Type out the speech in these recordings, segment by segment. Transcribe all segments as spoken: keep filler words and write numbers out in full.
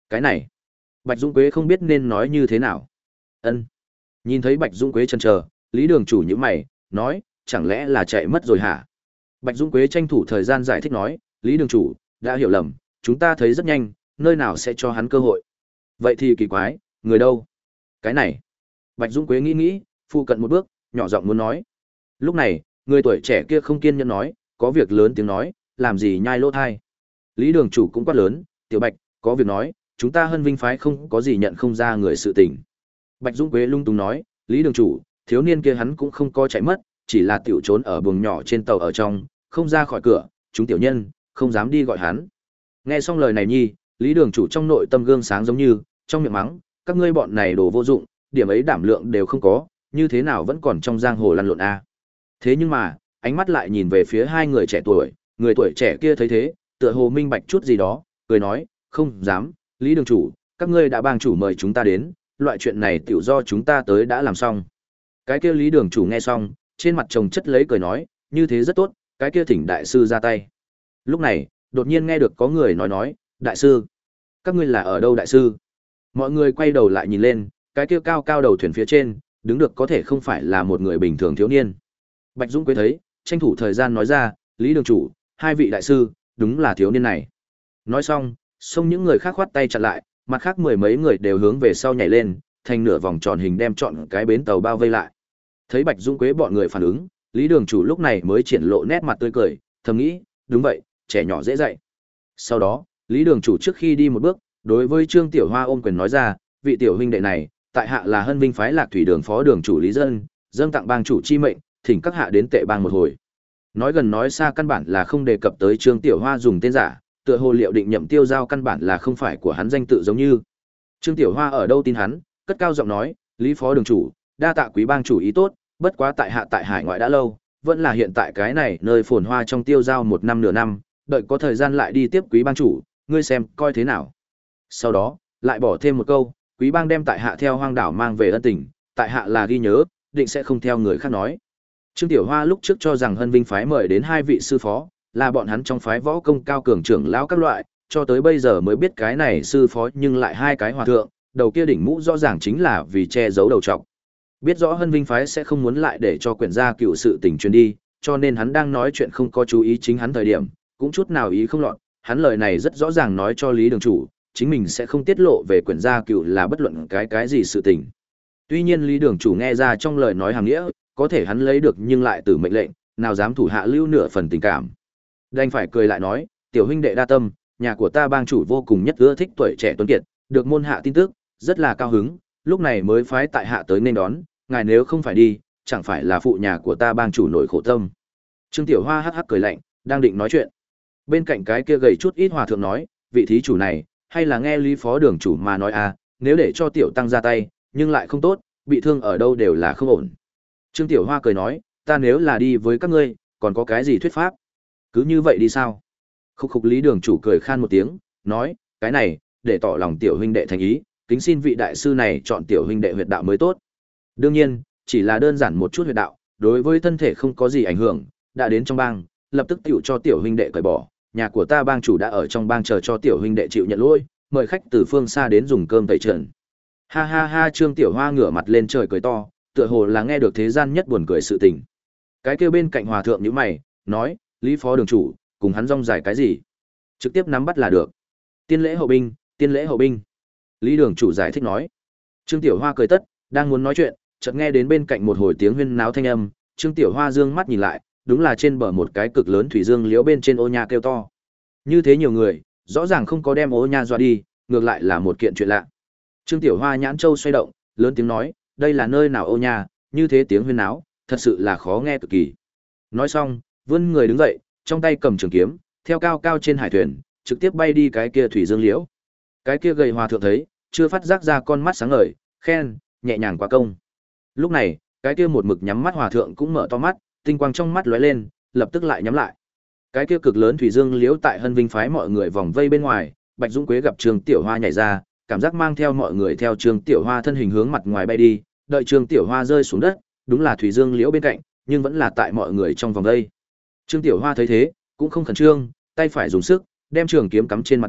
Cái này, Bạch Dũng Quế không biết nên nói như thế nào. Ân. Nhìn thấy Bạch Dũng Quế chần chờ, Lý Đường chủ nhíu mày, nói, chẳng lẽ là chạy mất rồi hả? Bạch Dũng Quế tranh thủ thời gian giải thích nói, Lý Đường chủ, đã hiểu lầm, chúng ta thấy rất nhanh, nơi nào sẽ cho hắn cơ hội. Vậy thì kỳ quái, người đâu? Cái này. Bạch Dũng Quế nghĩ nghĩ, phụ cận một bước, nhỏ giọng muốn nói. Lúc này, người tuổi trẻ kia không kiên nhẫn nói, có việc lớn tiếng nói, làm gì nhai lỗ thai. Lý Đường chủ cũng quát lớn, Tiểu Bạch, có việc nói, chúng ta Hân Vinh phái không có gì nhận không ra người sự tình. Bạch Dũng Quế lung tung nói, Lý Đường chủ, thiếu niên kia hắn cũng không có chạy mất, chỉ là tiểu trốn ở buồng nhỏ trên tàu ở trong, không ra khỏi cửa, chúng tiểu nhân không dám đi gọi hắn. Nghe xong lời này nhi, Lý Đường chủ trong nội tâm gương sáng giống như, trong miệng mắng, các ngươi bọn này đồ vô dụng, điểm ấy đảm lượng đều không có, như thế nào vẫn còn trong giang hồ lăn lộn a. Thế nhưng mà, ánh mắt lại nhìn về phía hai người trẻ tuổi, người tuổi trẻ kia thấy thế, tựa hồ minh bạch chút gì đó, cười nói, không dám, Lý Đường chủ, các ngươi đã bang chủ mời chúng ta đến, loại chuyện này tiểu do chúng ta tới đã làm xong. Cái kia Lý Đường chủ nghe xong, trên mặt chồng chất lấy cười nói, như thế rất tốt, cái kia thỉnh đại sư ra tay. Lúc này, đột nhiên nghe được có người nói nói, đại sư, các ngươi là ở đâu đại sư? Mọi người quay đầu lại nhìn lên, cái kia cao cao đầu thuyền phía trên, đứng được có thể không phải là một người bình thường thiếu niên. Bạch Dũng Quế thấy, tranh thủ thời gian nói ra, Lý Đường chủ, hai vị đại sư, đúng là thiếu niên này. Nói xong, xông những người khác khoát tay chặn lại, mặt khác mười mấy người đều hướng về sau nhảy lên, thành nửa vòng tròn hình đem trọn cái bến tàu bao vây lại. Thấy Bạch Dũng Quế bọn người phản ứng, Lý Đường chủ lúc này mới triển lộ nét mặt tươi cười, thầm nghĩ, đúng vậy, trẻ nhỏ dễ dạy. Sau đó, Lý Đường chủ trước khi đi một bước, đối với Trương Tiểu Hoa ôm quyền nói ra, vị tiểu huynh đệ này, tại hạ là Hân Vinh phái Lạc Thủy Đường phó đường chủ Lý Dân, dâng tặng bang chủ chi mệnh, thỉnh các hạ đến tệ bang một hồi. Nói gần nói xa căn bản là không đề cập tới Trương Tiểu Hoa dùng tên giả, tựa hồ liệu định nhậm tiêu giao căn bản là không phải của hắn danh tự giống như. Trương Tiểu Hoa ở đâu tin hắn, cất cao giọng nói, Lý phó đường chủ, đa tạ quý bang chủ ý tốt, bất quá tại hạ tại hải ngoại đã lâu, vẫn là hiện tại cái này nơi phồn hoa trong tiêu giao một năm nửa năm, đợi có thời gian lại đi tiếp quý bang chủ, ngươi xem coi thế nào. Sau đó, lại bỏ thêm một câu, quý bang đem tại hạ theo hoang đảo mang về ân tình, tại hạ là ghi nhớ, định sẽ không theo người khác nói. Trương Tiểu Hoa lúc trước cho rằng Hân Vinh phái mời đến hai vị sư phó, là bọn hắn trong phái võ công cao cường trưởng lão các loại, cho tới bây giờ mới biết cái này sư phó nhưng lại hai cái hòa thượng, đầu kia đỉnh mũ rõ ràng chính là vì che giấu đầu trọc. Biết rõ Hân Vinh phái sẽ không muốn lại để cho quyển gia cựu sự tình truyền đi, cho nên hắn đang nói chuyện không có chú ý chính hắn thời điểm, cũng chút nào ý không lọt, hắn lời này rất rõ ràng nói cho Lý Đường chủ, chính mình sẽ không tiết lộ về quyển gia cựu là bất luận cái cái gì sự tình. Tuy nhiên Lý Đường chủ nghe ra trong lời nói hàng nghĩa, có thể hắn lấy được nhưng lại từ mệnh lệnh, nào dám thủ hạ lưu nửa phần tình cảm. Đành phải cười lại nói, tiểu huynh đệ đa tâm, nhà của ta bang chủ vô cùng nhất ưa thích tuổi trẻ tuấn kiệt, được môn hạ tin tức, rất là cao hứng, lúc này mới phái tại hạ tới nên đón, ngài nếu không phải đi, chẳng phải là phụ nhà của ta bang chủ nổi khổ tâm. Trương Tiểu Hoa hắc hắc cười lạnh, đang định nói chuyện. Bên cạnh cái kia gầy chút ít hòa thượng nói, vị thí chủ này, hay là nghe Lý phó đường chủ mà nói à, nếu để cho tiểu tăng ra tay, nhưng lại không tốt, bị thương ở đâu đều là không ổn. Trương Tiểu Hoa cười nói, ta nếu là đi với các ngươi, còn có cái gì thuyết pháp? Cứ như vậy đi sao? Khúc khúc Lý đường chủ cười khan một tiếng, nói, cái này, để tỏ lòng tiểu huynh đệ thành ý, kính xin vị đại sư này chọn tiểu huynh đệ huyệt đạo mới tốt. Đương nhiên, chỉ là đơn giản một chút huyệt đạo, đối với thân thể không có gì ảnh hưởng, đã đến trong bang, lập tức tiểu cho tiểu huynh đệ cởi bỏ, nhà của ta bang chủ đã ở trong bang chờ cho tiểu huynh đệ chịu nhận lỗi, mời khách từ phương xa đến dùng cơm tẩy trần. Ha ha ha, Trương Tiểu Hoa ngửa mặt lên trời cười to, tựa hồ là nghe được thế gian nhất buồn cười sự tình. Cái kia bên cạnh hòa thượng nhíu mày, nói, Lý phó đường chủ, cùng hắn rong dài cái gì? Trực tiếp nắm bắt là được. Tiên lễ hậu binh, tiên lễ hậu binh. Lý đường chủ giải thích nói. Trương Tiểu Hoa cười tất, đang muốn nói chuyện, chợt nghe đến bên cạnh một hồi tiếng huyên náo thanh âm, Trương Tiểu Hoa dương mắt nhìn lại, đúng là trên bờ một cái cực lớn thủy dương liễu bên trên ô nha kêu to. Như thế nhiều người, rõ ràng không có đem ô nha dọa đi, ngược lại là một kiện chuyện lạ. Trương Tiểu Hoa nhãn châu xoay động, lớn tiếng nói, đây là nơi nào ô nha, như thế tiếng huyên náo, thật sự là khó nghe cực kỳ. Nói xong, vươn người đứng dậy, trong tay cầm trường kiếm, theo cao cao trên hải thuyền, trực tiếp bay đi cái kia thủy dương liễu. Cái kia gầy hòa thượng thấy, chưa phát giác ra con mắt sáng ngời, khen, nhẹ nhàng quá công. Lúc này, cái kia một mực nhắm mắt hòa thượng cũng mở to mắt, tinh quang trong mắt lóe lên, lập tức lại nhắm lại. Cái kia cực lớn thủy dương liễu tại Hân Vinh phái mọi người vòng vây bên ngoài, Bạch Dũng Quế gặp Trương Tiểu Hoa nhảy ra, cảm giác mang theo mọi người theo Trương Tiểu Hoa thân hình hướng mặt ngoài bay đi, đợi Trương Tiểu Hoa rơi xuống đất, đúng là thủy dương liễu bên cạnh, nhưng vẫn là tại mọi người trong vòng vây. Trương Tiểu Hoa thấy thế, cũng không khẩn trương, tay phải dùng sức, đem trường kiếm cắm trên mặt đất,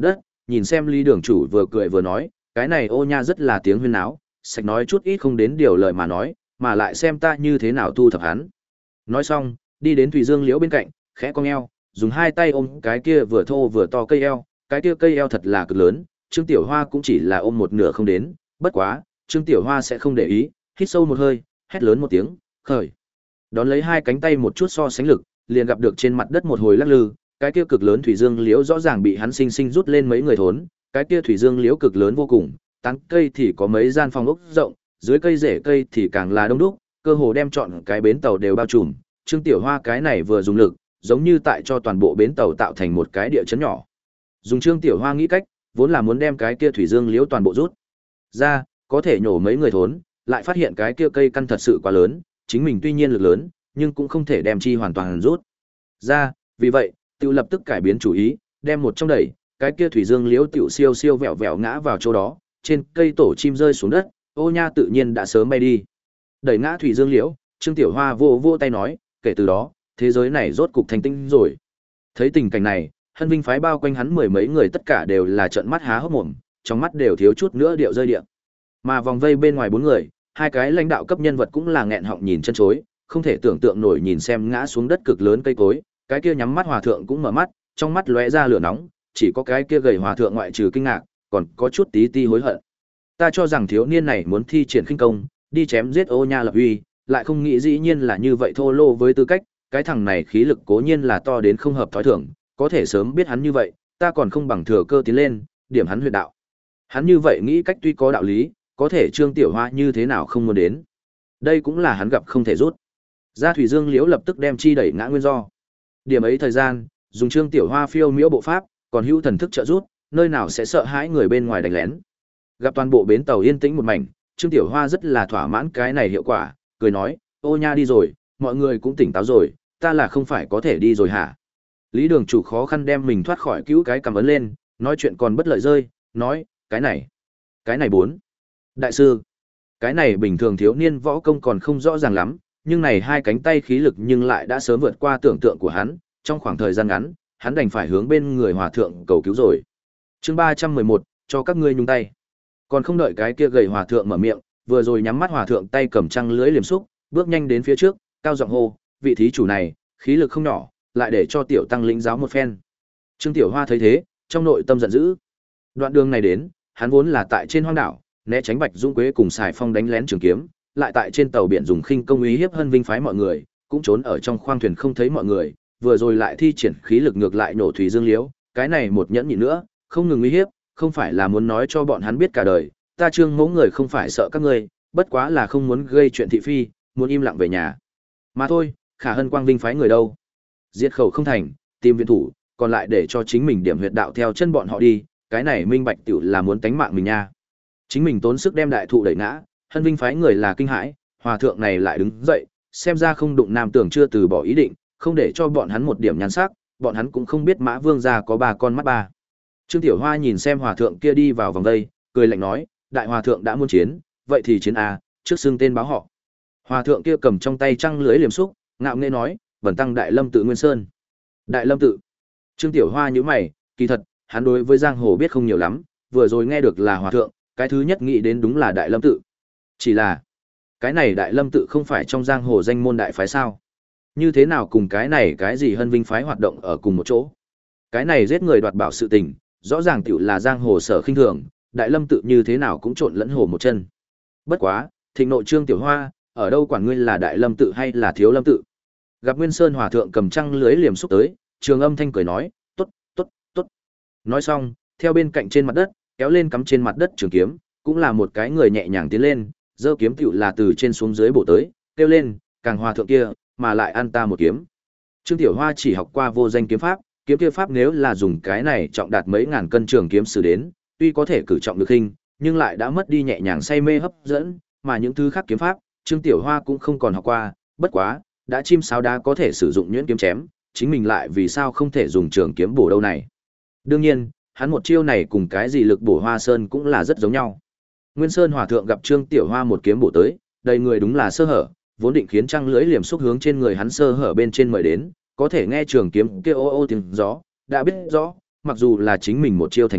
nhìn xem Lý đường chủ vừa cười vừa nói, cái này ô nha rất là tiếng huyên náo, sạch nói chút ít không đến điều lời mà nói, mà lại xem ta như thế nào thu thập hắn. Nói xong, đi đến Thủy Dương Liễu bên cạnh, khẽ cong eo, dùng hai tay ôm cái kia vừa thô vừa to cây eo, cái kia cây eo thật là cực lớn, Trương Tiểu Hoa cũng chỉ là ôm một nửa không đến, bất quá, Trương Tiểu Hoa sẽ không để ý, hít sâu một hơi, hét lớn một tiếng, khởi. Đón lấy hai cánh tay một chút so sánh lực, liền gặp được trên mặt đất một hồi lắc lư, cái kia cực lớn Thủy Dương Liễu rõ ràng bị hắn sinh sinh rút lên mấy người thốn, cái kia Thủy Dương Liễu cực lớn vô cùng, tán cây thì có mấy gian phòng ốc rộng, dưới cây rễ cây thì càng là đông đúc, cơ hồ đem trọn cái bến tàu đều bao trùm. Trương Tiểu Hoa cái này vừa dùng lực, giống như tại cho toàn bộ bến tàu tạo thành một cái địa chấn nhỏ. Dùng Trương Tiểu Hoa nghĩ cách, vốn là muốn đem cái kia Thủy Dương Liễu toàn bộ rút ra, có thể nhổ mấy người thốn, lại phát hiện cái kia cây căn thật sự quá lớn, chính mình tuy nhiên lực lớn, nhưng cũng không thể đem chi hoàn toàn rút ra, vì vậy, Tiêu lập tức cải biến chủ ý, đem một trong đẩy, cái kia Thủy Dương Liễu tiểu siêu siêu vẹo vẹo ngã vào chỗ đó, trên cây tổ chim rơi xuống đất, ô nha tự nhiên đã sớm bay đi. Đẩy ngã Thủy Dương Liễu, Trương Tiểu Hoa vô vô tay nói, kể từ đó, thế giới này rốt cục thanh tĩnh rồi. Thấy tình cảnh này, Hân Vinh phái bao quanh hắn mười mấy người tất cả đều là trợn mắt há hốc mồm, trong mắt đều thiếu chút nữa điệu rơi địa. Mà vòng vây bên ngoài bốn người, hai cái lãnh đạo cấp nhân vật cũng là nghẹn họng nhìn chân chối, không thể tưởng tượng nổi nhìn xem ngã xuống đất cực lớn cây cối, cái kia nhắm mắt hòa thượng cũng mở mắt, trong mắt lóe ra lửa nóng, chỉ có cái kia gầy hòa thượng ngoại trừ kinh ngạc, còn có chút tí ti hối hận. Ta cho rằng thiếu niên này muốn thi triển khinh công, đi chém giết ô nha lập uy, lại không nghĩ dĩ nhiên là như vậy thô lô với tư cách, cái thằng này khí lực cố nhiên là to đến không hợp thói thường, có thể sớm biết hắn như vậy, ta còn không bằng thừa cơ tiến lên, điểm hắn huyệt đạo. Hắn như vậy nghĩ cách tuy có đạo lý, có thể Trương Tiểu Hoa như thế nào không muốn đến. Đây cũng là hắn gặp không thể rút. Gia Thủy Dương Liễu lập tức đem chi đẩy ngã nguyên do. Điểm ấy thời gian, dùng Trương Tiểu Hoa phiêu miễu bộ pháp, còn hữu thần thức trợ rút, nơi nào sẽ sợ hãi người bên ngoài đánh lén. Gặp toàn bộ bến tàu yên tĩnh một mảnh, Trương Tiểu Hoa rất là thỏa mãn cái này hiệu quả, cười nói, ô nha đi rồi, mọi người cũng tỉnh táo rồi, ta là không phải có thể đi rồi hả? Lý đường chủ khó khăn đem mình thoát khỏi cứu cái cầm ấn lên, nói chuyện còn bất lợi rơi, nói, cái này, cái này bốn. Đại sư, cái này bình thường thiếu niên võ công còn không rõ ràng lắm, nhưng này hai cánh tay khí lực nhưng lại đã sớm vượt qua tưởng tượng của hắn, trong khoảng thời gian ngắn, hắn đành phải hướng bên người hòa thượng cầu cứu rồi. Chương ba trăm mười một, cho các ngươi nhung tay. Còn không đợi cái kia gầy hòa thượng mở miệng, vừa rồi nhắm mắt hòa thượng tay cầm trăng lưới liềm xúc, bước nhanh đến phía trước, cao giọng hô, vị thí chủ này, khí lực không nhỏ, lại để cho tiểu tăng lĩnh giáo một phen. Trương Tiểu Hoa thấy thế, trong nội tâm giận dữ. Đoạn đường này đến, hắn vốn là tại trên hoang đảo, né tránh Bạch Dung Quế cùng Sài Phong đánh lén trường kiếm, lại tại trên tàu biển dùng khinh công uy hiếp Hân Vinh phái mọi người, cũng trốn ở trong khoang thuyền không thấy mọi người, vừa rồi lại thi triển khí lực ngược lại nổ Thủy Dương Liễu, cái này một nhẫn nhịn nữa, không ngừng uy hiếp, không phải là muốn nói cho bọn hắn biết cả đời, ta Trương Mỗ người không phải sợ các ngươi, bất quá là không muốn gây chuyện thị phi, muốn im lặng về nhà. Mà thôi, Khả Hân Quang Vinh phái người đâu? Diệt khẩu không thành, tìm viện thủ, còn lại để cho chính mình điểm huyệt đạo theo chân bọn họ đi, cái này minh bạch tiểu là muốn tánh mạng mình nha. Chính mình tốn sức đem đại thụ đẩy ngã, Hân Vinh phái người là kinh hãi, hòa thượng này lại đứng dậy, xem ra không đụng nam tưởng chưa từ bỏ ý định, không để cho bọn hắn một điểm nhan sắc, bọn hắn cũng không biết Mã Vương gia có ba con mắt ba. Trương Tiểu Hoa nhìn xem hòa thượng kia đi vào vòng đây, cười lạnh nói, đại hòa thượng đã muốn chiến, vậy thì chiến à, trước xưng tên báo họ. Hòa thượng kia cầm trong tay trăng lưới liềm xúc, ngạo nghễ nói, bẩn tăng Đại Lâm tự Nguyên Sơn. Đại Lâm tự. Trương Tiểu Hoa nhíu mày, kỳ thật, hắn đối với giang hồ biết không nhiều lắm, vừa rồi nghe được là hòa thượng, cái thứ nhất nghĩ đến đúng là Đại Lâm tự. Chỉ là, cái này Đại Lâm tự không phải trong giang hồ danh môn đại phái sao? Như thế nào cùng cái này cái gì Hân Vinh phái hoạt động ở cùng một chỗ? Cái này giết người đoạt bảo sự tình, rõ ràng tiểu là giang hồ sở khinh thường, Đại Lâm tự như thế nào cũng trộn lẫn hồ một chân. Bất quá, thịnh nộ Trương Tiểu Hoa, ở đâu quản ngươi là Đại Lâm tự hay là Thiếu Lâm tự? Gặp Nguyên Sơn hòa thượng cầm trăng lưới liềm xúc tới, Trường Âm Thanh cười nói, "Tốt, tốt, tốt." Nói xong, theo bên cạnh trên mặt đất, kéo lên cắm trên mặt đất trường kiếm, cũng là một cái người nhẹ nhàng tiến lên, giơ kiếm tiểu là từ trên xuống dưới bổ tới, kêu lên, "Càng hòa thượng kia, mà lại ăn ta một kiếm." Trương Tiểu Hoa chỉ học qua vô danh kiếm pháp, kiếm kia pháp nếu là dùng cái này trọng đạt mấy ngàn cân trường kiếm sử đến, tuy có thể cử trọng được hình, nhưng lại đã mất đi nhẹ nhàng say mê hấp dẫn, mà những thứ khác kiếm pháp, Trương Tiểu Hoa cũng không còn học qua, bất quá, đã chim sáo đá có thể sử dụng nhuyễn kiếm chém, chính mình lại vì sao không thể dùng trường kiếm bổ đâu này. Đương nhiên, hắn một chiêu này cùng cái gì lực bổ Hoa Sơn cũng là rất giống nhau. Nguyên Sơn hòa thượng gặp Trương Tiểu Hoa một kiếm bổ tới, đầy người đúng là sơ hở, vốn định khiến trăng lưỡi liềm xúc hướng trên người hắn sơ hở bên trên mời đến, có thể nghe trường kiếm kia ô ô tiếng gió, đã biết rõ, mặc dù là chính mình một chiêu thành công,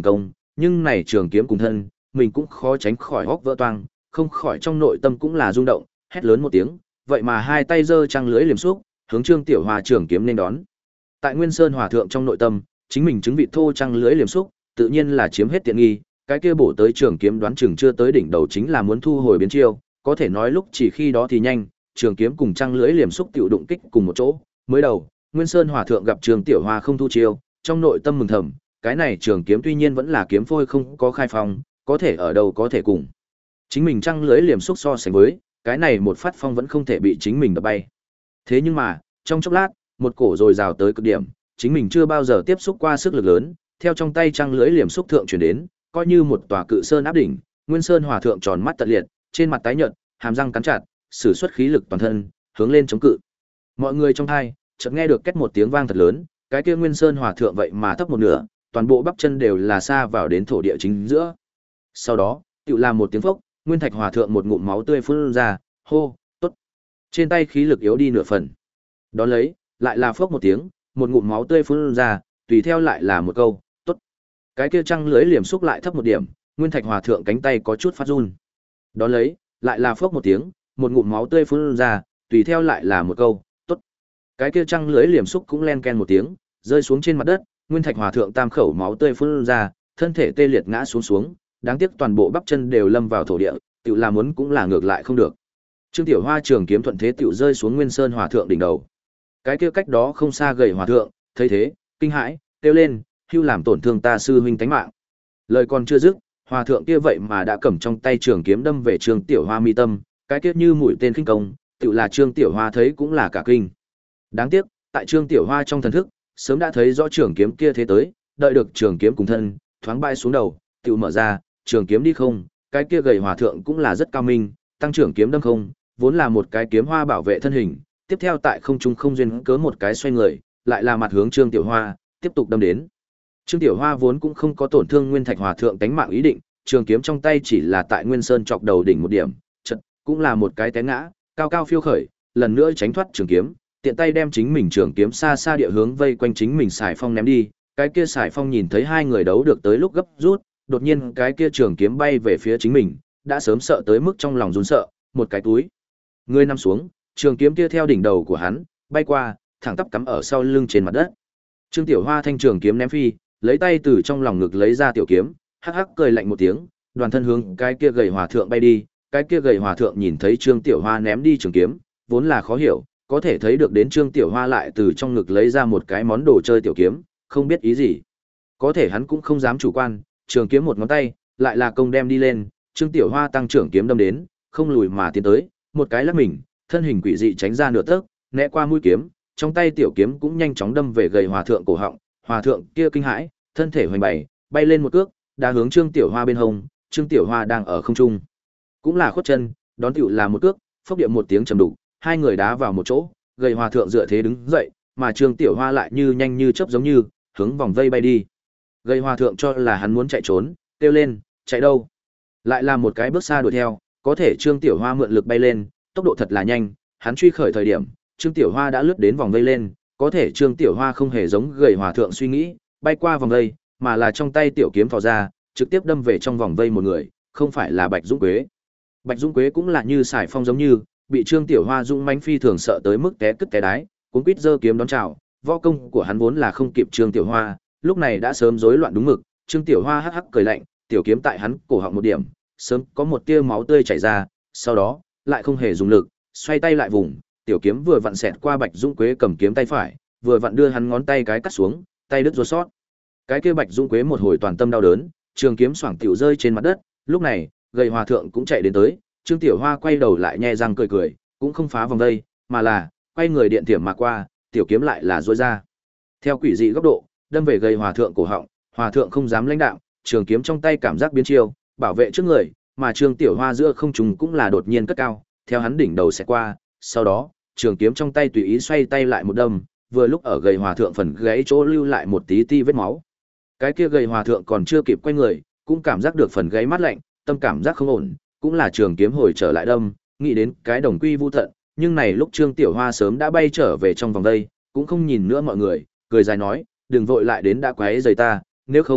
nhưng này trường kiếm cùng thân, mình cũng khó tránh khỏi hốc vỡ toang, không khỏi trong nội tâm cũng là rung động, hét lớn một tiếng, vậy mà hai tay giơ trăng lưới liềm xúc, hướng Trương Tiểu Hoa trường kiếm nên đón. Tại Nguyên Sơn Hòa thượng trong nội tâm, chính mình chứng vị thô trăng lưới liềm xúc, tự nhiên là chiếm hết tiện nghi, cái kia bổ tới trường kiếm đoán chừng chưa tới đỉnh đầu chính là muốn thu hồi biến chiêu, có thể nói lúc chỉ khi đó thì nhanh, trường kiếm cùng trăng lưới liềm xúc tiểu đụng kích cùng một chỗ. Mới đầu, Nguyên Sơn Hòa thượng gặp Trương Tiểu Hoa không thu chiêu, trong nội tâm mừng thầm, cái này trường kiếm tuy nhiên vẫn là kiếm phôi không có khai phong, có thể ở đâu có thể cùng chính mình trăng lưới liềm xúc so sánh với, cái này một phát phong vẫn không thể bị chính mình đập bay. Thế nhưng mà, trong chốc lát, một cổ rồi rào tới cực điểm, chính mình chưa bao giờ tiếp xúc qua sức lực lớn, theo trong tay trăng lưới liềm xúc thượng truyền đến, coi như một tòa cự sơn áp đỉnh, Nguyên Sơn Hòa thượng tròn mắt tận liệt, trên mặt tái nhợt, hàm răng cắn chặt, sử xuất khí lực toàn thân, hướng lên chống cự. Mọi người trong thai, chợt nghe được két một tiếng vang thật lớn, cái kia Nguyên Sơn Hòa thượng vậy mà thấp một nửa, toàn bộ bắp chân đều là xa vào đến thổ địa chính giữa. Sau đó, tựu làm một tiếng phốc, Nguyên Thạch Hòa thượng một ngụm máu tươi phun ra, hô, tốt. Trên tay khí lực yếu đi nửa phần. Đón lấy, lại là phốc một tiếng, một ngụm máu tươi phun ra, tùy theo lại là một câu, tốt. Cái kia trăng lưới liềm xúc lại thấp một điểm, Nguyên Thạch Hòa thượng cánh tay có chút phát run. Đón lấy, lại là phốc một tiếng, một ngụm máu tươi phun ra, tùy theo lại là một câu, tốt. Cái kia trăng lưới liềm xúc cũng len ken một tiếng, rơi xuống trên mặt đất, Nguyên Thạch Hòa thượng tam khẩu máu tươi phun ra, thân thể tê liệt ngã xuống xuống, đáng tiếc toàn bộ bắp chân đều lâm vào thổ địa, tiểu là muốn cũng là ngược lại không được. Trương Tiểu Hoa trường kiếm thuận thế tiểu rơi xuống Nguyên Sơn Hòa thượng đỉnh đầu. Cái kia cách đó không xa gầy hòa thượng, thấy thế, kinh hãi, kêu lên, hưu làm tổn thương ta sư huynh tánh mạng. Lời còn chưa dứt, hòa thượng kia vậy mà đã cầm trong tay trường kiếm đâm về Trương Tiểu Hoa mi tâm, cái kia như mũi tên khinh công, tiểu là Trương Tiểu Hoa thấy cũng là cả kinh. Đáng tiếc, tại Trương Tiểu Hoa trong thần thức, sớm đã thấy rõ trường kiếm kia thế tới, đợi được trường kiếm cùng thân, thoáng bay xuống đầu, tiểu mở ra, trường kiếm đi không, cái kia gầy hòa thượng cũng là rất cao minh, tăng trưởng kiếm đâm không, vốn là một cái kiếm hoa bảo vệ thân hình, tiếp theo tại không trung không duyên cớ một cái xoay người, lại là mặt hướng Trương Tiểu Hoa, tiếp tục đâm đến. Trương Tiểu Hoa vốn cũng không có tổn thương Nguyên Thạch Hòa thượng tánh mạng ý định, trường kiếm trong tay chỉ là tại Nguyên Sơn chọc đầu đỉnh một điểm, chợt cũng là một cái té ngã, cao cao phiêu khởi, lần nữa tránh thoát trường kiếm, tiện tay đem chính mình trường kiếm xa xa địa hướng vây quanh chính mình xài phong ném đi. Cái kia xài phong nhìn thấy hai người đấu được tới lúc gấp rút, đột nhiên cái kia trường kiếm bay về phía chính mình, đã sớm sợ tới mức trong lòng run sợ, một cái túi người nằm xuống, trường kiếm kia theo đỉnh đầu của hắn bay qua, thẳng tắp cắm ở sau lưng trên mặt đất. Trương Tiểu Hoa thanh trường kiếm ném phi, lấy tay từ trong lòng ngực lấy ra tiểu kiếm, hắc hắc cười lạnh một tiếng, đoàn thân hướng cái kia gầy hòa thượng bay đi. Cái kia gầy hòa thượng nhìn thấy Trương Tiểu Hoa ném đi trường kiếm, vốn là khó hiểu, có thể thấy được đến Trương Tiểu Hoa lại từ trong ngực lấy ra một cái món đồ chơi tiểu kiếm, không biết ý gì. Có thể hắn cũng không dám chủ quan, trường kiếm một ngón tay, lại là công đem đi lên, Trương Tiểu Hoa tăng trưởng kiếm đâm đến, không lùi mà tiến tới, một cái lắc mình, thân hình quỷ dị tránh ra nửa tấc, né qua mũi kiếm, trong tay tiểu kiếm cũng nhanh chóng đâm về gầy hòa thượng cổ họng, hòa thượng kia kinh hãi, thân thể hoành bày, bay lên một cước, đá hướng Trương Tiểu Hoa bên hông, Trương Tiểu Hoa đang ở không trung, cũng là khuất chân, đón tiểu là một cước, phốc địa một tiếng trầm đục, hai người đá vào một chỗ, gầy hòa thượng dựa thế đứng dậy, mà Trương Tiểu Hoa lại như nhanh như chớp giống như hướng vòng vây bay đi. Gầy hòa thượng cho là hắn muốn chạy trốn, kêu lên, chạy đâu? Lại là một cái bước xa đuổi theo, có thể Trương Tiểu Hoa mượn lực bay lên, tốc độ thật là nhanh, hắn truy khởi thời điểm, Trương Tiểu Hoa đã lướt đến vòng vây lên, có thể Trương Tiểu Hoa không hề giống gầy hòa thượng suy nghĩ, bay qua vòng vây, mà là trong tay tiểu kiếm thò ra, trực tiếp đâm về trong vòng vây một người, không phải là Bạch Dũng Quế. Bạch Dũng Quế cũng là như sải phong giống như, bị Trương Tiểu Hoa dũng mãnh phi thường sợ tới mức té cứt té đái, cuống quýt giơ kiếm đón chào, võ công của hắn vốn là không kịp Trương Tiểu Hoa, lúc này đã sớm rối loạn đúng mực, Trương Tiểu Hoa hắc hắc cười lạnh, tiểu kiếm tại hắn cổ họng một điểm, sớm có một tia máu tươi chảy ra, sau đó, lại không hề dùng lực, xoay tay lại vùng, tiểu kiếm vừa vặn xẹt qua Bạch Dũng Quế cầm kiếm tay phải, vừa vặn đưa hắn ngón tay cái cắt xuống, tay đứt ruột sót. Cái kia Bạch Dũng Quế một hồi toàn tâm đau đớn, trường kiếm xoảng tiểu rơi trên mặt đất, lúc này, gầy hòa thượng cũng chạy đến tới, Trương Tiểu Hoa quay đầu lại nhe răng cười cười, cũng không phá vòng đây, mà là quay người điện tiềm mà qua, tiểu kiếm lại là duỗi ra. Theo quỷ dị góc độ, đâm về gầy hòa thượng cổ họng, hòa thượng không dám lãnh đạo, trường kiếm trong tay cảm giác biến chiêu, bảo vệ trước người, mà Trương Tiểu Hoa giữa không trung cũng là đột nhiên cất cao, theo hắn đỉnh đầu sẽ qua, sau đó, trường kiếm trong tay tùy ý xoay tay lại một đâm, vừa lúc ở gầy hòa thượng phần gáy chỗ lưu lại một tí ti vết máu. Cái kia gầy hòa thượng còn chưa kịp quay người, cũng cảm giác được phần gáy mát lạnh, tâm cảm giác không ổn, cũng là trường kiếm hồi trở lại đâm, nghĩ đến cái đồng quy vu tận, nhưng này lúc Trương Tiểu Hoa sớm đã bay trở về trong vòng đây, cũng không nhìn nữa mọi người, cười dài nói, đừng vội lại đến đã quấy rầy ta, nếu không,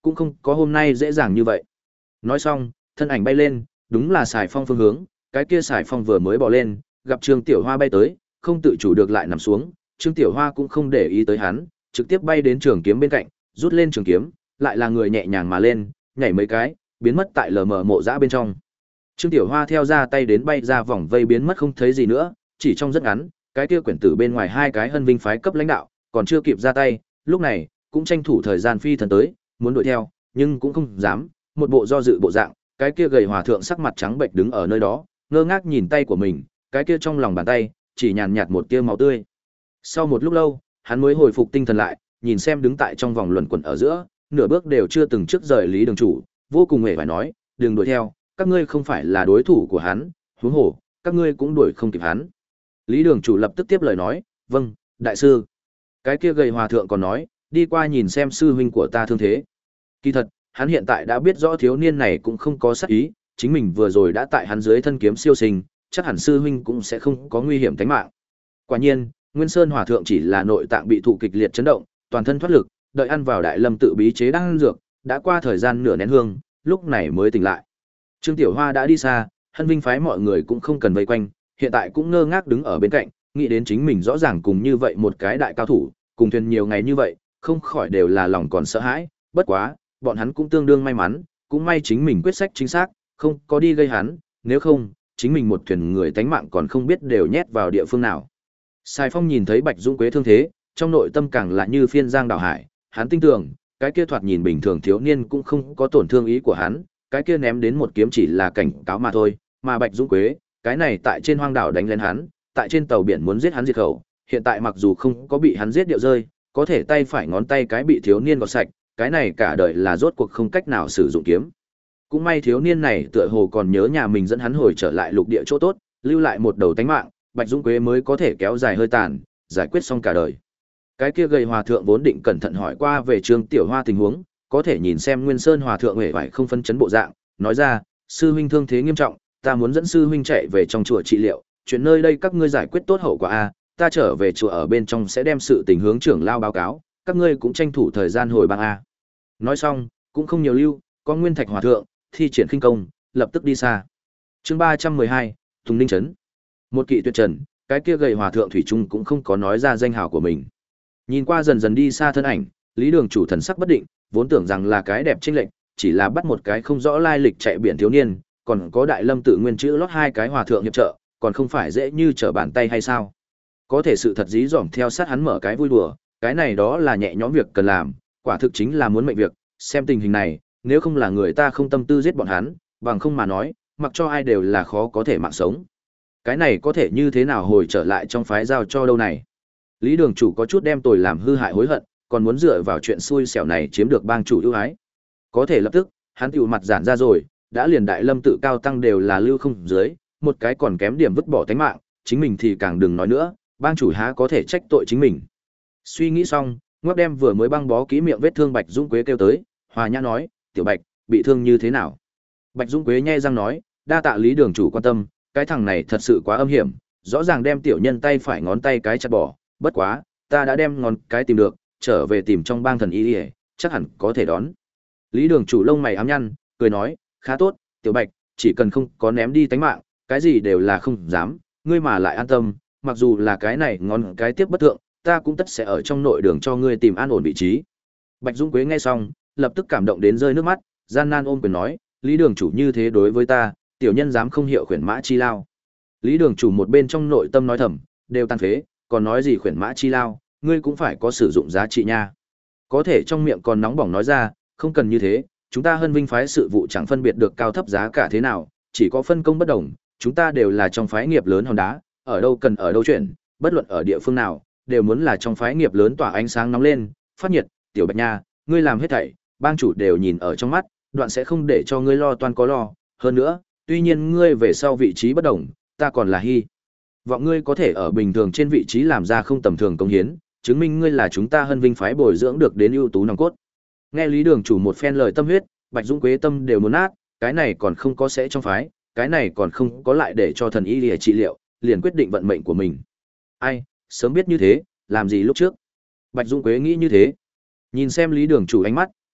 cũng không có hôm nay dễ dàng như vậy. Nói xong, thân ảnh bay lên, đúng là Sải Phong phương hướng, cái kia Sải Phong vừa mới bỏ lên, gặp Trương Tiểu Hoa bay tới, không tự chủ được lại nằm xuống, Trương Tiểu Hoa cũng không để ý tới hắn, trực tiếp bay đến trường kiếm bên cạnh, rút lên trường kiếm, lại là người nhẹ nhàng mà lên, nhảy mấy cái, biến mất tại lờ mờ mộ dã bên trong. Trương Tiểu Hoa theo ra tay đến bay ra vòng vây biến mất không thấy gì nữa, chỉ trong rất ngắn, cái kia quyển tử bên ngoài hai cái Hân Vinh phái cấp lãnh đạo, còn chưa kịp ra tay, lúc này cũng tranh thủ thời gian phi thần tới, muốn đuổi theo, nhưng cũng không dám, một bộ do dự bộ dạng, cái kia gầy hòa thượng sắc mặt trắng bệch đứng ở nơi đó, ngơ ngác nhìn tay của mình, cái kia trong lòng bàn tay chỉ nhàn nhạt một tia máu tươi. Sau một lúc lâu, hắn mới hồi phục tinh thần lại, nhìn xem đứng tại trong vòng luẩn quẩn ở giữa, nửa bước đều chưa từng trước rời Lý Đường chủ, vô cùng hề phải nói, đừng đuổi theo, các ngươi không phải là đối thủ của hắn, huống hồ, các ngươi cũng đuổi không kịp hắn. Lý Đường chủ lập tức tiếp lời nói, vâng, đại sư. Cái kia gầy hòa thượng còn nói, đi qua nhìn xem sư huynh của ta thương thế. Kỳ thật, hắn hiện tại đã biết rõ thiếu niên này cũng không có sát ý, chính mình vừa rồi đã tại hắn dưới thân kiếm siêu sinh, chắc hẳn sư huynh cũng sẽ không có nguy hiểm tính mạng. Quả nhiên, Nguyên Sơn hòa thượng chỉ là nội tạng bị thụ kịch liệt chấn động, toàn thân thoát lực, đợi ăn vào Đại Lâm tự bí chế đan dược, đã qua thời gian nửa nén hương, lúc này mới tỉnh lại. Trương Tiểu Hoa đã đi xa, Hân Vinh phái mọi người cũng không cần vây quanh, hiện tại cũng ngơ ngác đứng ở bên cạnh, nghĩ đến chính mình rõ ràng cùng như vậy một cái đại cao thủ, cùng thuyền nhiều ngày như vậy, không khỏi đều là lòng còn sợ hãi, bất quá, bọn hắn cũng tương đương may mắn, cũng may chính mình quyết sách chính xác, không có đi gây hắn, nếu không, chính mình một thuyền người tánh mạng còn không biết đều nhét vào địa phương nào. Sài Phong nhìn thấy Bạch Dũng Quế thương thế, trong nội tâm càng là như phiên giang đảo hải, hắn tin tưởng, cái kia thoạt nhìn bình thường thiếu niên cũng không có tổn thương ý của hắn, cái kia ném đến một kiếm chỉ là cảnh cáo mà thôi, mà Bạch Dũng Quế, cái này tại trên hoang đảo đánh lên hắn, tại trên tàu biển muốn giết hắn diệt khẩu, hiện tại mặc dù không có bị hắn giết điệu rơi, có thể tay phải ngón tay cái bị thiếu niên gọt sạch, cái này cả đời là rốt cuộc không cách nào sử dụng kiếm. Cũng may thiếu niên này tựa hồ còn nhớ nhà mình dẫn hắn hồi trở lại lục địa chỗ tốt, lưu lại một đầu tánh mạng, Bạch Dũng Quế mới có thể kéo dài hơi tàn, giải quyết xong cả đời. Cái kia gầy hòa thượng vốn định cẩn thận hỏi qua về Trương Tiểu Hoa tình huống, có thể nhìn xem Nguyên Sơn hòa thượng hề vải không phân chấn bộ dạng, nói ra, sư huynh thương thế nghiêm trọng, ta muốn dẫn sư huynh chạy về trong chùa trị liệu, chuyện nơi đây các ngươi giải quyết tốt hậu quả a, ta trở về chùa ở bên trong sẽ đem sự tình hướng trưởng lao báo cáo, các ngươi cũng tranh thủ thời gian hồi bang a. Nói xong, cũng không nhiều lưu, có Nguyên Thạch hòa thượng thi triển khinh công, lập tức đi xa. Chương ba trăm mười hai, Tùng Ninh trấn. Một kỵ tuyệt trần, cái kia gầy hòa thượng thủy trung cũng không có nói ra danh hào của mình. Nhìn qua dần dần đi xa thân ảnh, Lý Đường chủ thần sắc bất định, vốn tưởng rằng là cái đẹp chênh lệch, chỉ là bắt một cái không rõ lai lịch chạy biển thiếu niên, còn có Đại Lâm tự nguyên chữ lót hai cái hòa thượng hiệp trợ, còn không phải dễ như trở bàn tay hay sao? Có thể sự thật dí dỏm theo sát hắn mở cái vui đùa, cái này đó là nhẹ nhõm việc cần làm, quả thực chính là muốn mệnh việc, xem tình hình này, nếu không là người ta không tâm tư giết bọn hắn, bằng không mà nói, mặc cho ai đều là khó có thể mạng sống. Cái này có thể như thế nào hồi trở lại trong phái giao cho đâu này? Lý Đường chủ có chút đem tội làm hư hại hối hận, còn muốn dựa vào chuyện xui xẻo này chiếm được bang chủ ưu ái. Có thể lập tức, hắn tiểu mặt giản ra rồi, đã liền Đại Lâm tự cao tăng đều là lưu không dưới, một cái còn kém điểm vứt bỏ tánh mạng, chính mình thì càng đừng nói nữa, bang chủ há có thể trách tội chính mình. Suy nghĩ xong, ngoắc đem vừa mới băng bó kỹ miệng vết thương Bạch Dũng Quế kêu tới, hòa nhã nói, tiểu Bạch, bị thương như thế nào? Bạch Dũng Quế nhe răng nói, đa tạ Lý Đường chủ quan tâm, cái thằng này thật sự quá âm hiểm, rõ ràng đem tiểu nhân tay phải ngón tay cái chặt bỏ, bất quá, ta đã đem ngón cái tìm được, trở về tìm trong bang thần y, chắc hẳn có thể đón. Lý Đường chủ lông mày ám nhăn, cười nói, khá tốt, tiểu Bạch, chỉ cần không có ném đi tánh mạng, cái gì đều là không dám, ngươi mà lại an tâm, mặc dù là cái này ngón cái tiếp bất thượng, ta cũng tất sẽ ở trong nội đường cho ngươi tìm an ổn vị trí. Bạch Dũng Quế nghe xong, lập tức cảm động đến rơi nước mắt, gian nan ôm quyền nói, Lý Đường chủ như thế đối với ta, tiểu nhân dám không hiệu khuyển mã chi lao. Lý Đường chủ một bên trong nội tâm nói thầm, đều tan phế, còn nói gì khuyển mã chi lao, ngươi cũng phải có sử dụng giá trị nha. Có thể trong miệng còn nóng bỏng nói ra, không cần như thế, chúng ta Hân Vinh phái sự vụ chẳng phân biệt được cao thấp giá cả thế nào, chỉ có phân công bất đồng, chúng ta đều là trong phái nghiệp lớn hòn đá, ở đâu cần ở đâu chuyển, bất luận ở địa phương nào, đều muốn là trong phái nghiệp lớn tỏa ánh sáng nóng lên, phát nhiệt, tiểu Bạch nha, ngươi làm hết thảy, bang chủ đều nhìn ở trong mắt, đoạn sẽ không để cho ngươi lo toan có lo, hơn nữa, tuy nhiên ngươi về sau vị trí bất đồng, ta còn là hy vọng ngươi có thể ở bình thường trên vị trí làm ra không tầm thường công hiến, chứng minh ngươi là chúng ta Hân Vinh phái bồi dưỡng được đến ưu tú nòng cốt. Nghe Lý Đường chủ một phen lời tâm huyết, Bạch Dũng Quế tâm đều muốn nát, cái này còn không có sẽ trong phái, cái này còn không có lại để cho thần y để trị liệu, liền quyết định vận mệnh của mình. Ai, sớm biết như thế, làm gì lúc trước? Bạch Dũng Quế nghĩ như thế. Nhìn xem Lý Đường chủ ánh mắt,